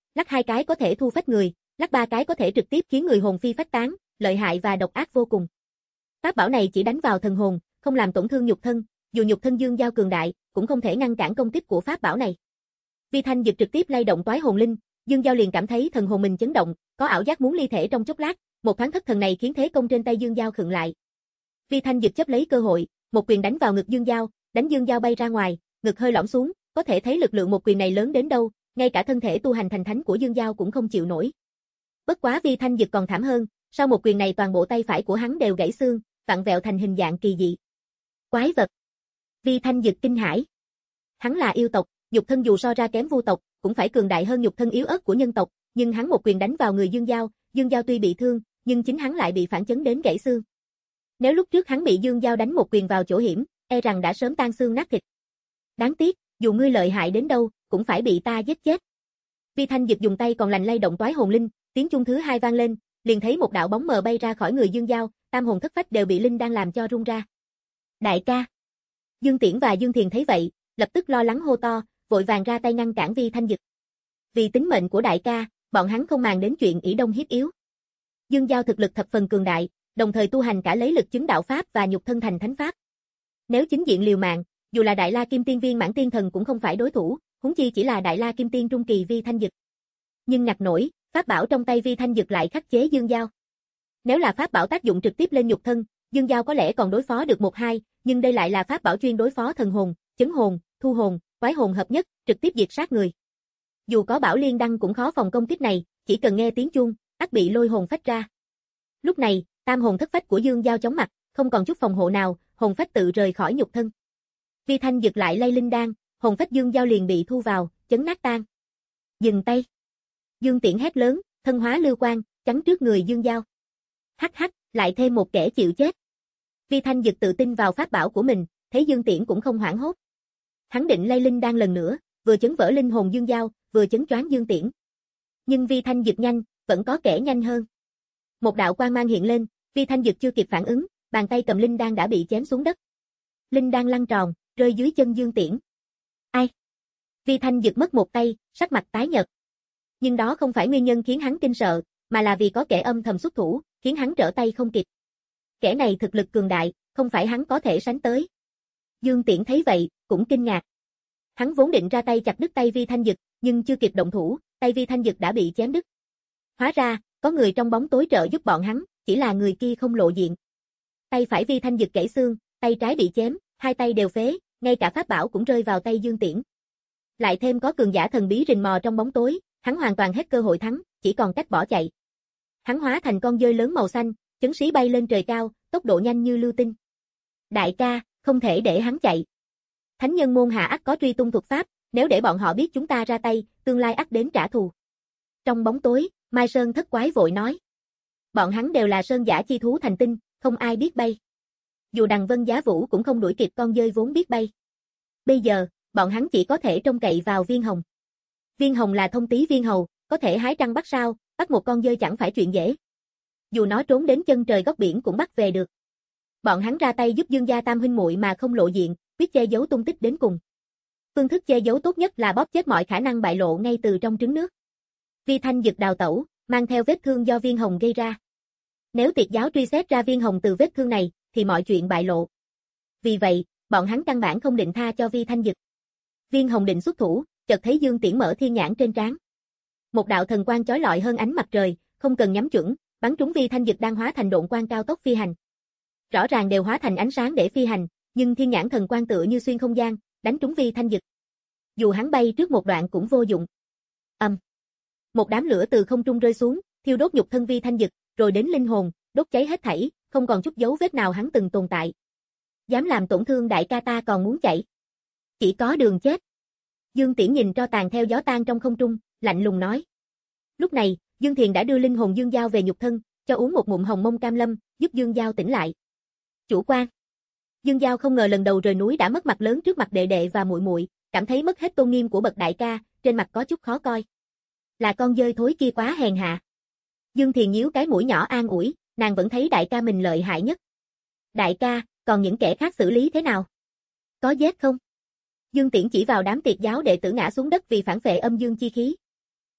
Lắc hai cái có thể thu phách người, lắc ba cái có thể trực tiếp khiến người hồn phi phách tán, lợi hại và độc ác vô cùng. Pháp bảo này chỉ đánh vào thần hồn, không làm tổn thương nhục thân, dù nhục thân Dương Giao cường đại, cũng không thể ngăn cản công kích của pháp bảo này. Vi thanh dực trực tiếp lay động toái hồn linh, Dương Giao liền cảm thấy thần hồn mình chấn động, có ảo giác muốn ly thể trong chốc lát, một thoáng thất thần này khiến thế công trên tay Dương Giao khựng lại. Vi thanh dực chấp lấy cơ hội, một quyền đánh vào ngực Dương Giao, đánh Dương Giao bay ra ngoài, ngực hơi lõm xuống, có thể thấy lực lượng một quyền này lớn đến đâu, ngay cả thân thể tu hành thành thánh của Dương Giao cũng không chịu nổi. Bất quá Vi thanh dực còn thảm hơn, sau một quyền này toàn bộ tay phải của hắn đều gãy xương, vặn vẹo thành hình dạng kỳ dị. Quái vật. Vi thanh dực kinh hãi. Hắn là yêu tộc, nhục thân dù so ra kém vu tộc, cũng phải cường đại hơn nhục thân yếu ớt của nhân tộc, nhưng hắn một quyền đánh vào người Dương Giao, Dương Giao tuy bị thương, nhưng chính hắn lại bị phản chấn đến gãy xương. Nếu lúc trước hắn bị Dương Giao đánh một quyền vào chỗ hiểm, e rằng đã sớm tan xương nát thịt. Đáng tiếc, dù ngươi lợi hại đến đâu, cũng phải bị ta giết chết. Vi thanh dực dùng tay còn lành lay động toái hồn linh, tiếng chuông thứ hai vang lên, liền thấy một đạo bóng mờ bay ra khỏi người Dương Giao, tam hồn thất phách đều bị linh đang làm cho rung ra. Đại ca. Dương Tiễn và Dương Thiền thấy vậy, lập tức lo lắng hô to, vội vàng ra tay ngăn cản Vi thanh dực. Vì tính mệnh của đại ca, bọn hắn không màng đến chuyện ỷ đông hiếp yếu. Dương Giao thực lực thập phần cường đại, đồng thời tu hành cả lấy lực chứng đạo pháp và nhục thân thành thánh pháp. Nếu chính diện liều mạng, dù là Đại La Kim Tiên viên mãn tiên thần cũng không phải đối thủ, huống chi chỉ là Đại La Kim Tiên trung kỳ Vi thanh dực. Nhưng ngặt nổi, pháp bảo trong tay Vi thanh dực lại khắc chế Dương Giao. Nếu là pháp bảo tác dụng trực tiếp lên nhục thân, Dương Giao có lẽ còn đối phó được một hai, nhưng đây lại là pháp bảo chuyên đối phó thần hồn, chấn hồn, thu hồn, quái hồn hợp nhất, trực tiếp diệt sát người. Dù có bảo liên đăng cũng khó phòng công kích này, chỉ cần nghe tiếng chuông, ắt bị lôi hồn phách ra. Lúc này, tam hồn thất phách của Dương Giao chóng mặt, không còn chút phòng hộ nào, hồn phách tự rời khỏi nhục thân. Vi thanh dực lại lay linh đan, hồn phách Dương Giao liền bị thu vào, chấn nát tan. Dừng tay. Dương Tiễn hét lớn, thân hóa lưu quang, chắn trước người Dương Giao. Hắc hắc, lại thêm một kẻ chịu chết. Vi thanh dực tự tin vào pháp bảo của mình, thấy Dương Tiễn cũng không hoảng hốt. Hắn định lay linh đan lần nữa, vừa chấn vỡ linh hồn Dương Giao, vừa chấn choáng Dương Tiễn. Nhưng Vi thanh dực nhanh, vẫn có kẻ nhanh hơn. Một đạo quang mang hiện lên, Vi thanh dực chưa kịp phản ứng, bàn tay cầm linh đan đã bị chém xuống đất. Linh đan lăn tròn, rơi dưới chân Dương Tiễn. Ai? Vi thanh dực mất một tay, sắc mặt tái nhợt. Nhưng đó không phải nguyên nhân khiến hắn kinh sợ, mà là vì có kẻ âm thầm xuất thủ, khiến hắn trở tay không kịp. Kẻ này thực lực cường đại, không phải hắn có thể sánh tới. Dương Tiễn thấy vậy, cũng kinh ngạc. Hắn vốn định ra tay chặt đứt tay Vi thanh dực, nhưng chưa kịp động thủ, tay Vi thanh dực đã bị chém đứt. Hóa ra, có người trong bóng tối trợ giúp bọn hắn, chỉ là người kia không lộ diện. Tay phải Vi thanh dực gãy xương, tay trái bị chém, hai tay đều phế, ngay cả pháp bảo cũng rơi vào tay Dương Tiễn. Lại thêm có cường giả thần bí rình mò trong bóng tối, hắn hoàn toàn hết cơ hội thắng, chỉ còn cách bỏ chạy. Hắn hóa thành con dơi lớn màu xanh, chấn xí bay lên trời cao, tốc độ nhanh như lưu tinh. Đại ca, không thể để hắn chạy. Thánh nhân môn hạ ắt có truy tung thuật pháp, nếu để bọn họ biết chúng ta ra tay, tương lai ắt đến trả thù. Trong bóng tối, Mai Sơn thất quái vội nói. Bọn hắn đều là sơn giả chi thú thành tinh, không ai biết bay. Dù Đằng Vân Giá Vũ cũng không đuổi kịp con dơi vốn biết bay. Bây giờ, bọn hắn chỉ có thể trông cậy vào Viên Hồng. Viên Hồng là thông tí viên hầu, có thể hái trăng bắt sao, bắt một con dơi chẳng phải chuyện dễ. Dù nó trốn đến chân trời góc biển cũng bắt về được. Bọn hắn ra tay giúp Dương gia tam huynh muội mà không lộ diện, biết che giấu tung tích đến cùng. Phương thức che giấu tốt nhất là bóp chết mọi khả năng bại lộ ngay từ trong trứng nước. Vi thanh dực đào tẩu, mang theo vết thương do Viên Hồng gây ra. Nếu tiệt giáo truy xét ra Viên Hồng từ vết thương này, thì mọi chuyện bại lộ. Vì vậy, bọn hắn căn bản không định tha cho Vi thanh dực. Viên Hồng định xuất thủ, chợt thấy Dương Tiễn mở thiên nhãn trên trán. Một đạo thần quang chói lọi hơn ánh mặt trời, không cần nhắm chuẩn, bắn trúng Vi thanh dực đang hóa thành độn quang cao tốc phi hành. Rõ ràng đều hóa thành ánh sáng để phi hành, nhưng thiên nhãn thần quang tựa như xuyên không gian, đánh trúng Vi thanh dực. Dù hắn bay trước một đoạn cũng vô dụng. Ầm. Um. Một đám lửa từ không trung rơi xuống, thiêu đốt nhục thân Vi thanh dực, rồi đến linh hồn, đốt cháy hết thảy, không còn chút dấu vết nào hắn từng tồn tại. Dám làm tổn thương đại ca ta còn muốn chạy. Chỉ có đường chết. Dương Tiễn nhìn tro tàn theo gió tan trong không trung, lạnh lùng nói. Lúc này, Dương Thiền đã đưa linh hồn Dương Giao về nhục thân, cho uống một ngụm hồng mông cam lâm, giúp Dương Giao tỉnh lại. Chủ quan. Dương Giao không ngờ lần đầu rời núi đã mất mặt lớn trước mặt đệ đệ và muội muội, cảm thấy mất hết tôn nghiêm của bậc đại ca, trên mặt có chút khó coi. Là con dơi thối kia quá hèn hạ. Dương Thiền nhíu cái mũi nhỏ an ủi, nàng vẫn thấy đại ca mình lợi hại nhất. Đại ca, còn những kẻ khác xử lý thế nào? Có giết không? Dương Tiễn chỉ vào đám tiệt giáo đệ tử ngã xuống đất vì phản phệ âm dương chi khí.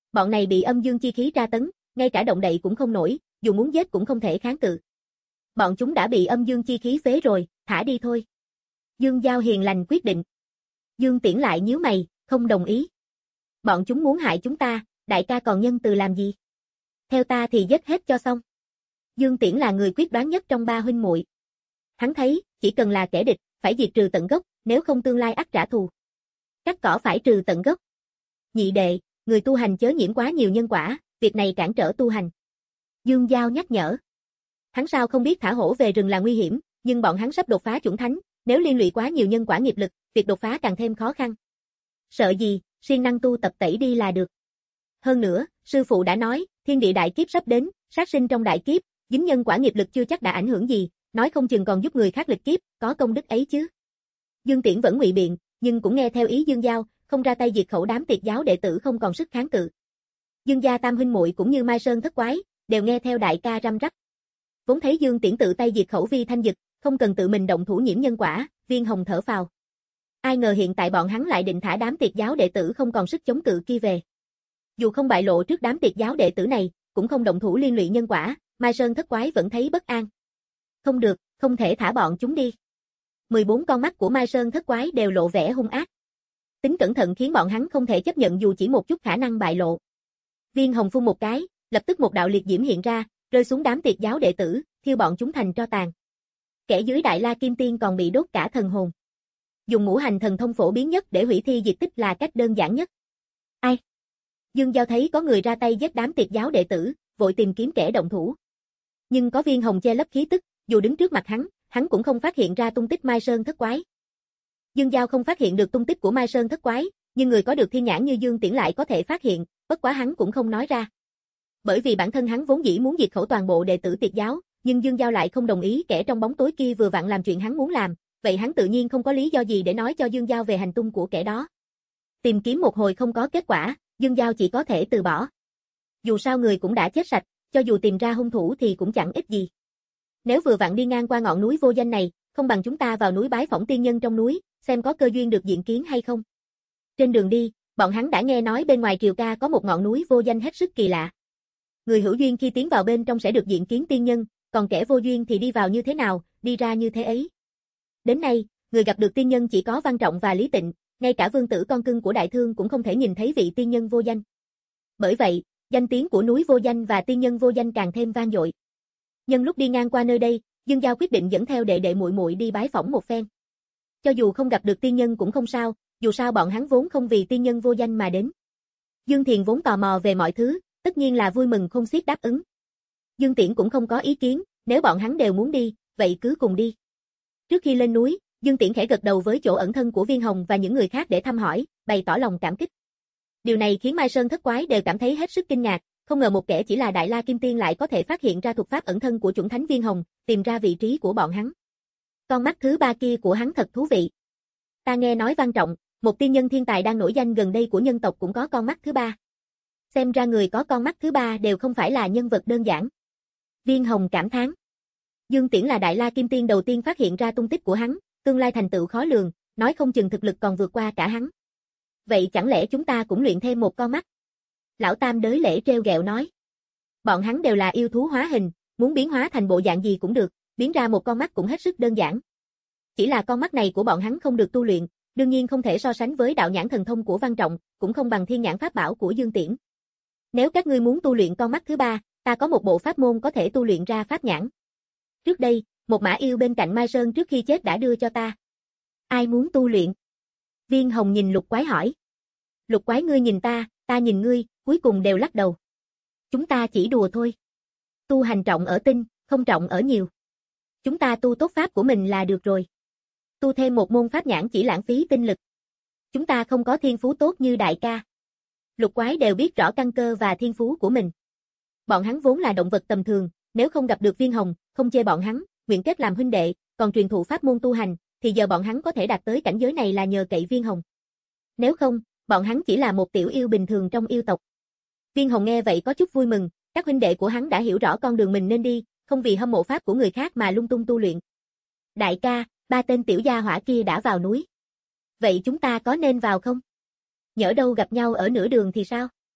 Bọn này bị âm dương chi khí tra tấn, ngay cả động đậy cũng không nổi, dù muốn giết cũng không thể kháng cự. Bọn chúng đã bị âm dương chi khí phế rồi, thả đi thôi. Dương Giao hiền lành quyết định. Dương Tiễn lại nhíu mày, không đồng ý. Bọn chúng muốn hại chúng ta, đại ca còn nhân từ làm gì? Theo ta thì giết hết cho xong. Dương Tiễn là người quyết đoán nhất trong ba huynh muội. Hắn thấy, chỉ cần là kẻ địch, phải diệt trừ tận gốc, nếu không tương lai ắt trả thù. Cắt cỏ phải trừ tận gốc. Nhị đệ, người tu hành chớ nhiễm quá nhiều nhân quả, việc này cản trở tu hành. Dương Giao nhắc nhở. Hắn sao không biết thả hổ về rừng là nguy hiểm, nhưng bọn hắn sắp đột phá chuẩn thánh, nếu liên lụy quá nhiều nhân quả nghiệp lực, việc đột phá càng thêm khó khăn. Sợ gì, siêng năng tu tập tẩy đi là được. Hơn nữa, sư phụ đã nói, thiên địa đại kiếp sắp đến, sát sinh trong đại kiếp, dính nhân quả nghiệp lực chưa chắc đã ảnh hưởng gì, nói không chừng còn giúp người khác lịch kiếp, có công đức ấy chứ. Dương Tiễn vẫn ngụy biện, nhưng cũng nghe theo ý Dương Giao, không ra tay diệt khẩu đám tiệt giáo đệ tử không còn sức kháng cự. Dương gia tam huynh muội cũng như Mai Sơn thất quái, đều nghe theo đại ca răm rắp. Vốn thấy Dương Tiễn tự tay diệt khẩu Vi Thanh Dực, không cần tự mình động thủ nhiễm nhân quả, Viên Hồng thở phào. Ai ngờ hiện tại bọn hắn lại định thả đám tiệt giáo đệ tử không còn sức chống cự kia về. Dù không bại lộ trước đám tiệt giáo đệ tử này, cũng không động thủ liên lụy nhân quả, Mai Sơn thất quái vẫn thấy bất an. Không được, không thể thả bọn chúng đi. mười bốn con mắt của Mai Sơn thất quái đều lộ vẻ hung ác. Tính cẩn thận khiến bọn hắn không thể chấp nhận dù chỉ một chút khả năng bại lộ. Viên Hồng phun một cái, lập tức một đạo liệt diễm hiện ra, rơi xuống đám tiệt giáo đệ tử, thiêu bọn chúng thành tro tàn. Kẻ dưới Đại La Kim Tiên còn bị đốt cả thần hồn. Dùng ngũ hành thần thông phổ biến nhất để hủy thi diệt tích là cách đơn giản nhất. Ai? Dương Giao thấy có người ra tay giết đám tiệt giáo đệ tử, vội tìm kiếm kẻ động thủ. Nhưng có Viên Hồng che lấp khí tức, dù đứng trước mặt hắn, hắn cũng không phát hiện ra tung tích Mai Sơn thất quái. Dương Giao không phát hiện được tung tích của Mai Sơn thất quái, nhưng người có được thiên nhãn như Dương Tiễn lại có thể phát hiện, bất quá hắn cũng không nói ra. Bởi vì bản thân hắn vốn dĩ muốn diệt khẩu toàn bộ đệ tử tiệt giáo, nhưng Dương Giao lại không đồng ý kẻ trong bóng tối kia vừa vặn làm chuyện hắn muốn làm, vậy hắn tự nhiên không có lý do gì để nói cho Dương Giao về hành tung của kẻ đó. Tìm kiếm một hồi không có kết quả, Dương Giao chỉ có thể từ bỏ. Dù sao người cũng đã chết sạch, cho dù tìm ra hung thủ thì cũng chẳng ích gì. Nếu vừa vặn đi ngang qua ngọn núi vô danh này, không bằng chúng ta vào núi bái phỏng tiên nhân trong núi, xem có cơ duyên được diện kiến hay không. Trên đường đi, bọn hắn đã nghe nói bên ngoài Triều Ca có một ngọn núi vô danh hết sức kỳ lạ. Người hữu duyên khi tiến vào bên trong sẽ được diện kiến tiên nhân, còn kẻ vô duyên thì đi vào như thế nào, đi ra như thế ấy. Đến nay, người gặp được tiên nhân chỉ có Văn Trọng và Lý Tịnh, ngay cả vương tử con cưng của Đại Thương cũng không thể nhìn thấy vị tiên nhân vô danh. Bởi vậy, danh tiếng của núi vô danh và tiên nhân vô danh càng thêm vang dội. Nhân lúc đi ngang qua nơi đây, Dương Giao quyết định dẫn theo đệ đệ muội muội đi bái phỏng một phen. Cho dù không gặp được tiên nhân cũng không sao, dù sao bọn hắn vốn không vì tiên nhân vô danh mà đến. Dương Thiền vốn tò mò về mọi thứ, tất nhiên là vui mừng không xiết đáp ứng. Dương Tiễn cũng không có ý kiến, nếu bọn hắn đều muốn đi, vậy cứ cùng đi. Trước khi lên núi, Dương Tiễn khẽ gật đầu với chỗ ẩn thân của Viên Hồng và những người khác để thăm hỏi, bày tỏ lòng cảm kích. Điều này khiến Mai Sơn thất quái đều cảm thấy hết sức kinh ngạc, không ngờ một kẻ chỉ là Đại La Kim Tiên lại có thể phát hiện ra thuật pháp ẩn thân của chuẩn thánh Viên Hồng, tìm ra vị trí của bọn hắn. Con mắt thứ ba kia của hắn thật thú vị. Ta nghe nói Văn Trọng, một tiên nhân thiên tài đang nổi danh gần đây của nhân tộc cũng có con mắt thứ ba. Xem ra người có con mắt thứ ba đều không phải là nhân vật đơn giản. Viên Hồng cảm thán. Dương Tiễn là Đại La Kim Tiên đầu tiên phát hiện ra tung tích của hắn, tương lai thành tựu khó lường, nói không chừng thực lực còn vượt qua cả hắn. Vậy chẳng lẽ chúng ta cũng luyện thêm một con mắt? Lão Tam đới lễ treo gẹo nói. Bọn hắn đều là yêu thú hóa hình, muốn biến hóa thành bộ dạng gì cũng được, biến ra một con mắt cũng hết sức đơn giản. Chỉ là con mắt này của bọn hắn không được tu luyện, đương nhiên không thể so sánh với đạo nhãn thần thông của Văn Trọng, cũng không bằng thiên nhãn pháp bảo của Dương Tiễn. Nếu các ngươi muốn tu luyện con mắt thứ ba, ta có một bộ pháp môn có thể tu luyện ra pháp nhãn. Trước đây, một mã yêu bên cạnh Mai Sơn trước khi chết đã đưa cho ta. Ai muốn tu luyện? Viên Hồng nhìn Lục Quái hỏi. Lục Quái ngươi nhìn ta, ta nhìn ngươi, cuối cùng đều lắc đầu. Chúng ta chỉ đùa thôi. Tu hành trọng ở tinh, không trọng ở nhiều. Chúng ta tu tốt pháp của mình là được rồi. Tu thêm một môn pháp nhãn chỉ lãng phí tinh lực. Chúng ta không có thiên phú tốt như đại ca. Lục Quái đều biết rõ căn cơ và thiên phú của mình. Bọn hắn vốn là động vật tầm thường, nếu không gặp được Viên Hồng, không chê bọn hắn, nguyện kết làm huynh đệ, còn truyền thụ pháp môn tu hành, thì giờ bọn hắn có thể đạt tới cảnh giới này là nhờ cậy Viên Hồng. Nếu không, bọn hắn chỉ là một tiểu yêu bình thường trong yêu tộc. Viên Hồng nghe vậy có chút vui mừng, các huynh đệ của hắn đã hiểu rõ con đường mình nên đi, không vì hâm mộ pháp của người khác mà lung tung tu luyện. Đại ca, ba tên tiểu gia hỏa kia đã vào núi. Vậy chúng ta có nên vào không? Nhỡ đâu gặp nhau ở nửa đường thì sao?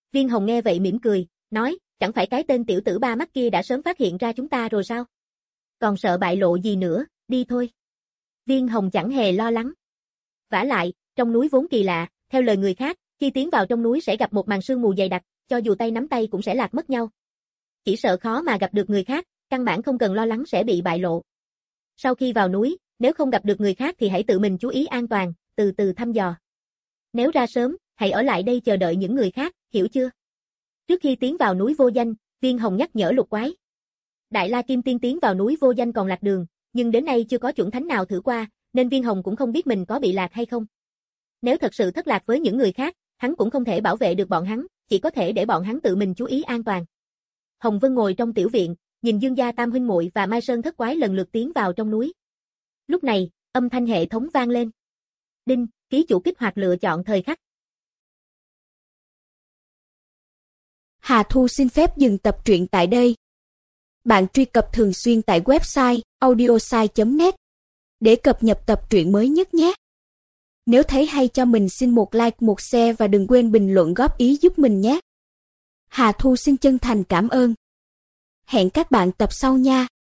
Viên Hồng nghe vậy mỉm cười, nói, chẳng phải cái tên tiểu tử ba mắt kia đã sớm phát hiện ra chúng ta rồi sao? Còn sợ bại lộ gì nữa, đi thôi. Viên Hồng chẳng hề lo lắng. Vả lại, trong núi vốn kỳ lạ, theo lời người khác, khi tiến vào trong núi sẽ gặp một màn sương mù dày đặc, cho dù tay nắm tay cũng sẽ lạc mất nhau. Chỉ sợ khó mà gặp được người khác, căn bản không cần lo lắng sẽ bị bại lộ. Sau khi vào núi, nếu không gặp được người khác thì hãy tự mình chú ý an toàn, từ từ thăm dò. Nếu ra sớm, hãy ở lại đây chờ đợi những người khác, hiểu chưa? Trước khi tiến vào núi vô danh, Viên Hồng nhắc nhở Lục Quái. Đại La Kim Tiên tiến vào núi vô danh còn lạc đường, nhưng đến nay chưa có chuẩn thánh nào thử qua, nên Viên Hồng cũng không biết mình có bị lạc hay không. Nếu thật sự thất lạc với những người khác, hắn cũng không thể bảo vệ được bọn hắn, chỉ có thể để bọn hắn tự mình chú ý an toàn. Hồng Vân ngồi trong tiểu viện, nhìn Dương gia tam huynh muội và Mai Sơn thất quái lần lượt tiến vào trong núi. Lúc này, âm thanh hệ thống vang lên. Đinh, ký chủ kích hoạt lựa chọn thời khắc. Hà Thu xin phép dừng tập truyện tại đây. Bạn truy cập thường xuyên tại website audiosai chấm net để cập nhật tập truyện mới nhất nhé. Nếu thấy hay cho mình xin một like, một share và đừng quên bình luận góp ý giúp mình nhé. Hà Thu xin chân thành cảm ơn. Hẹn các bạn tập sau nha.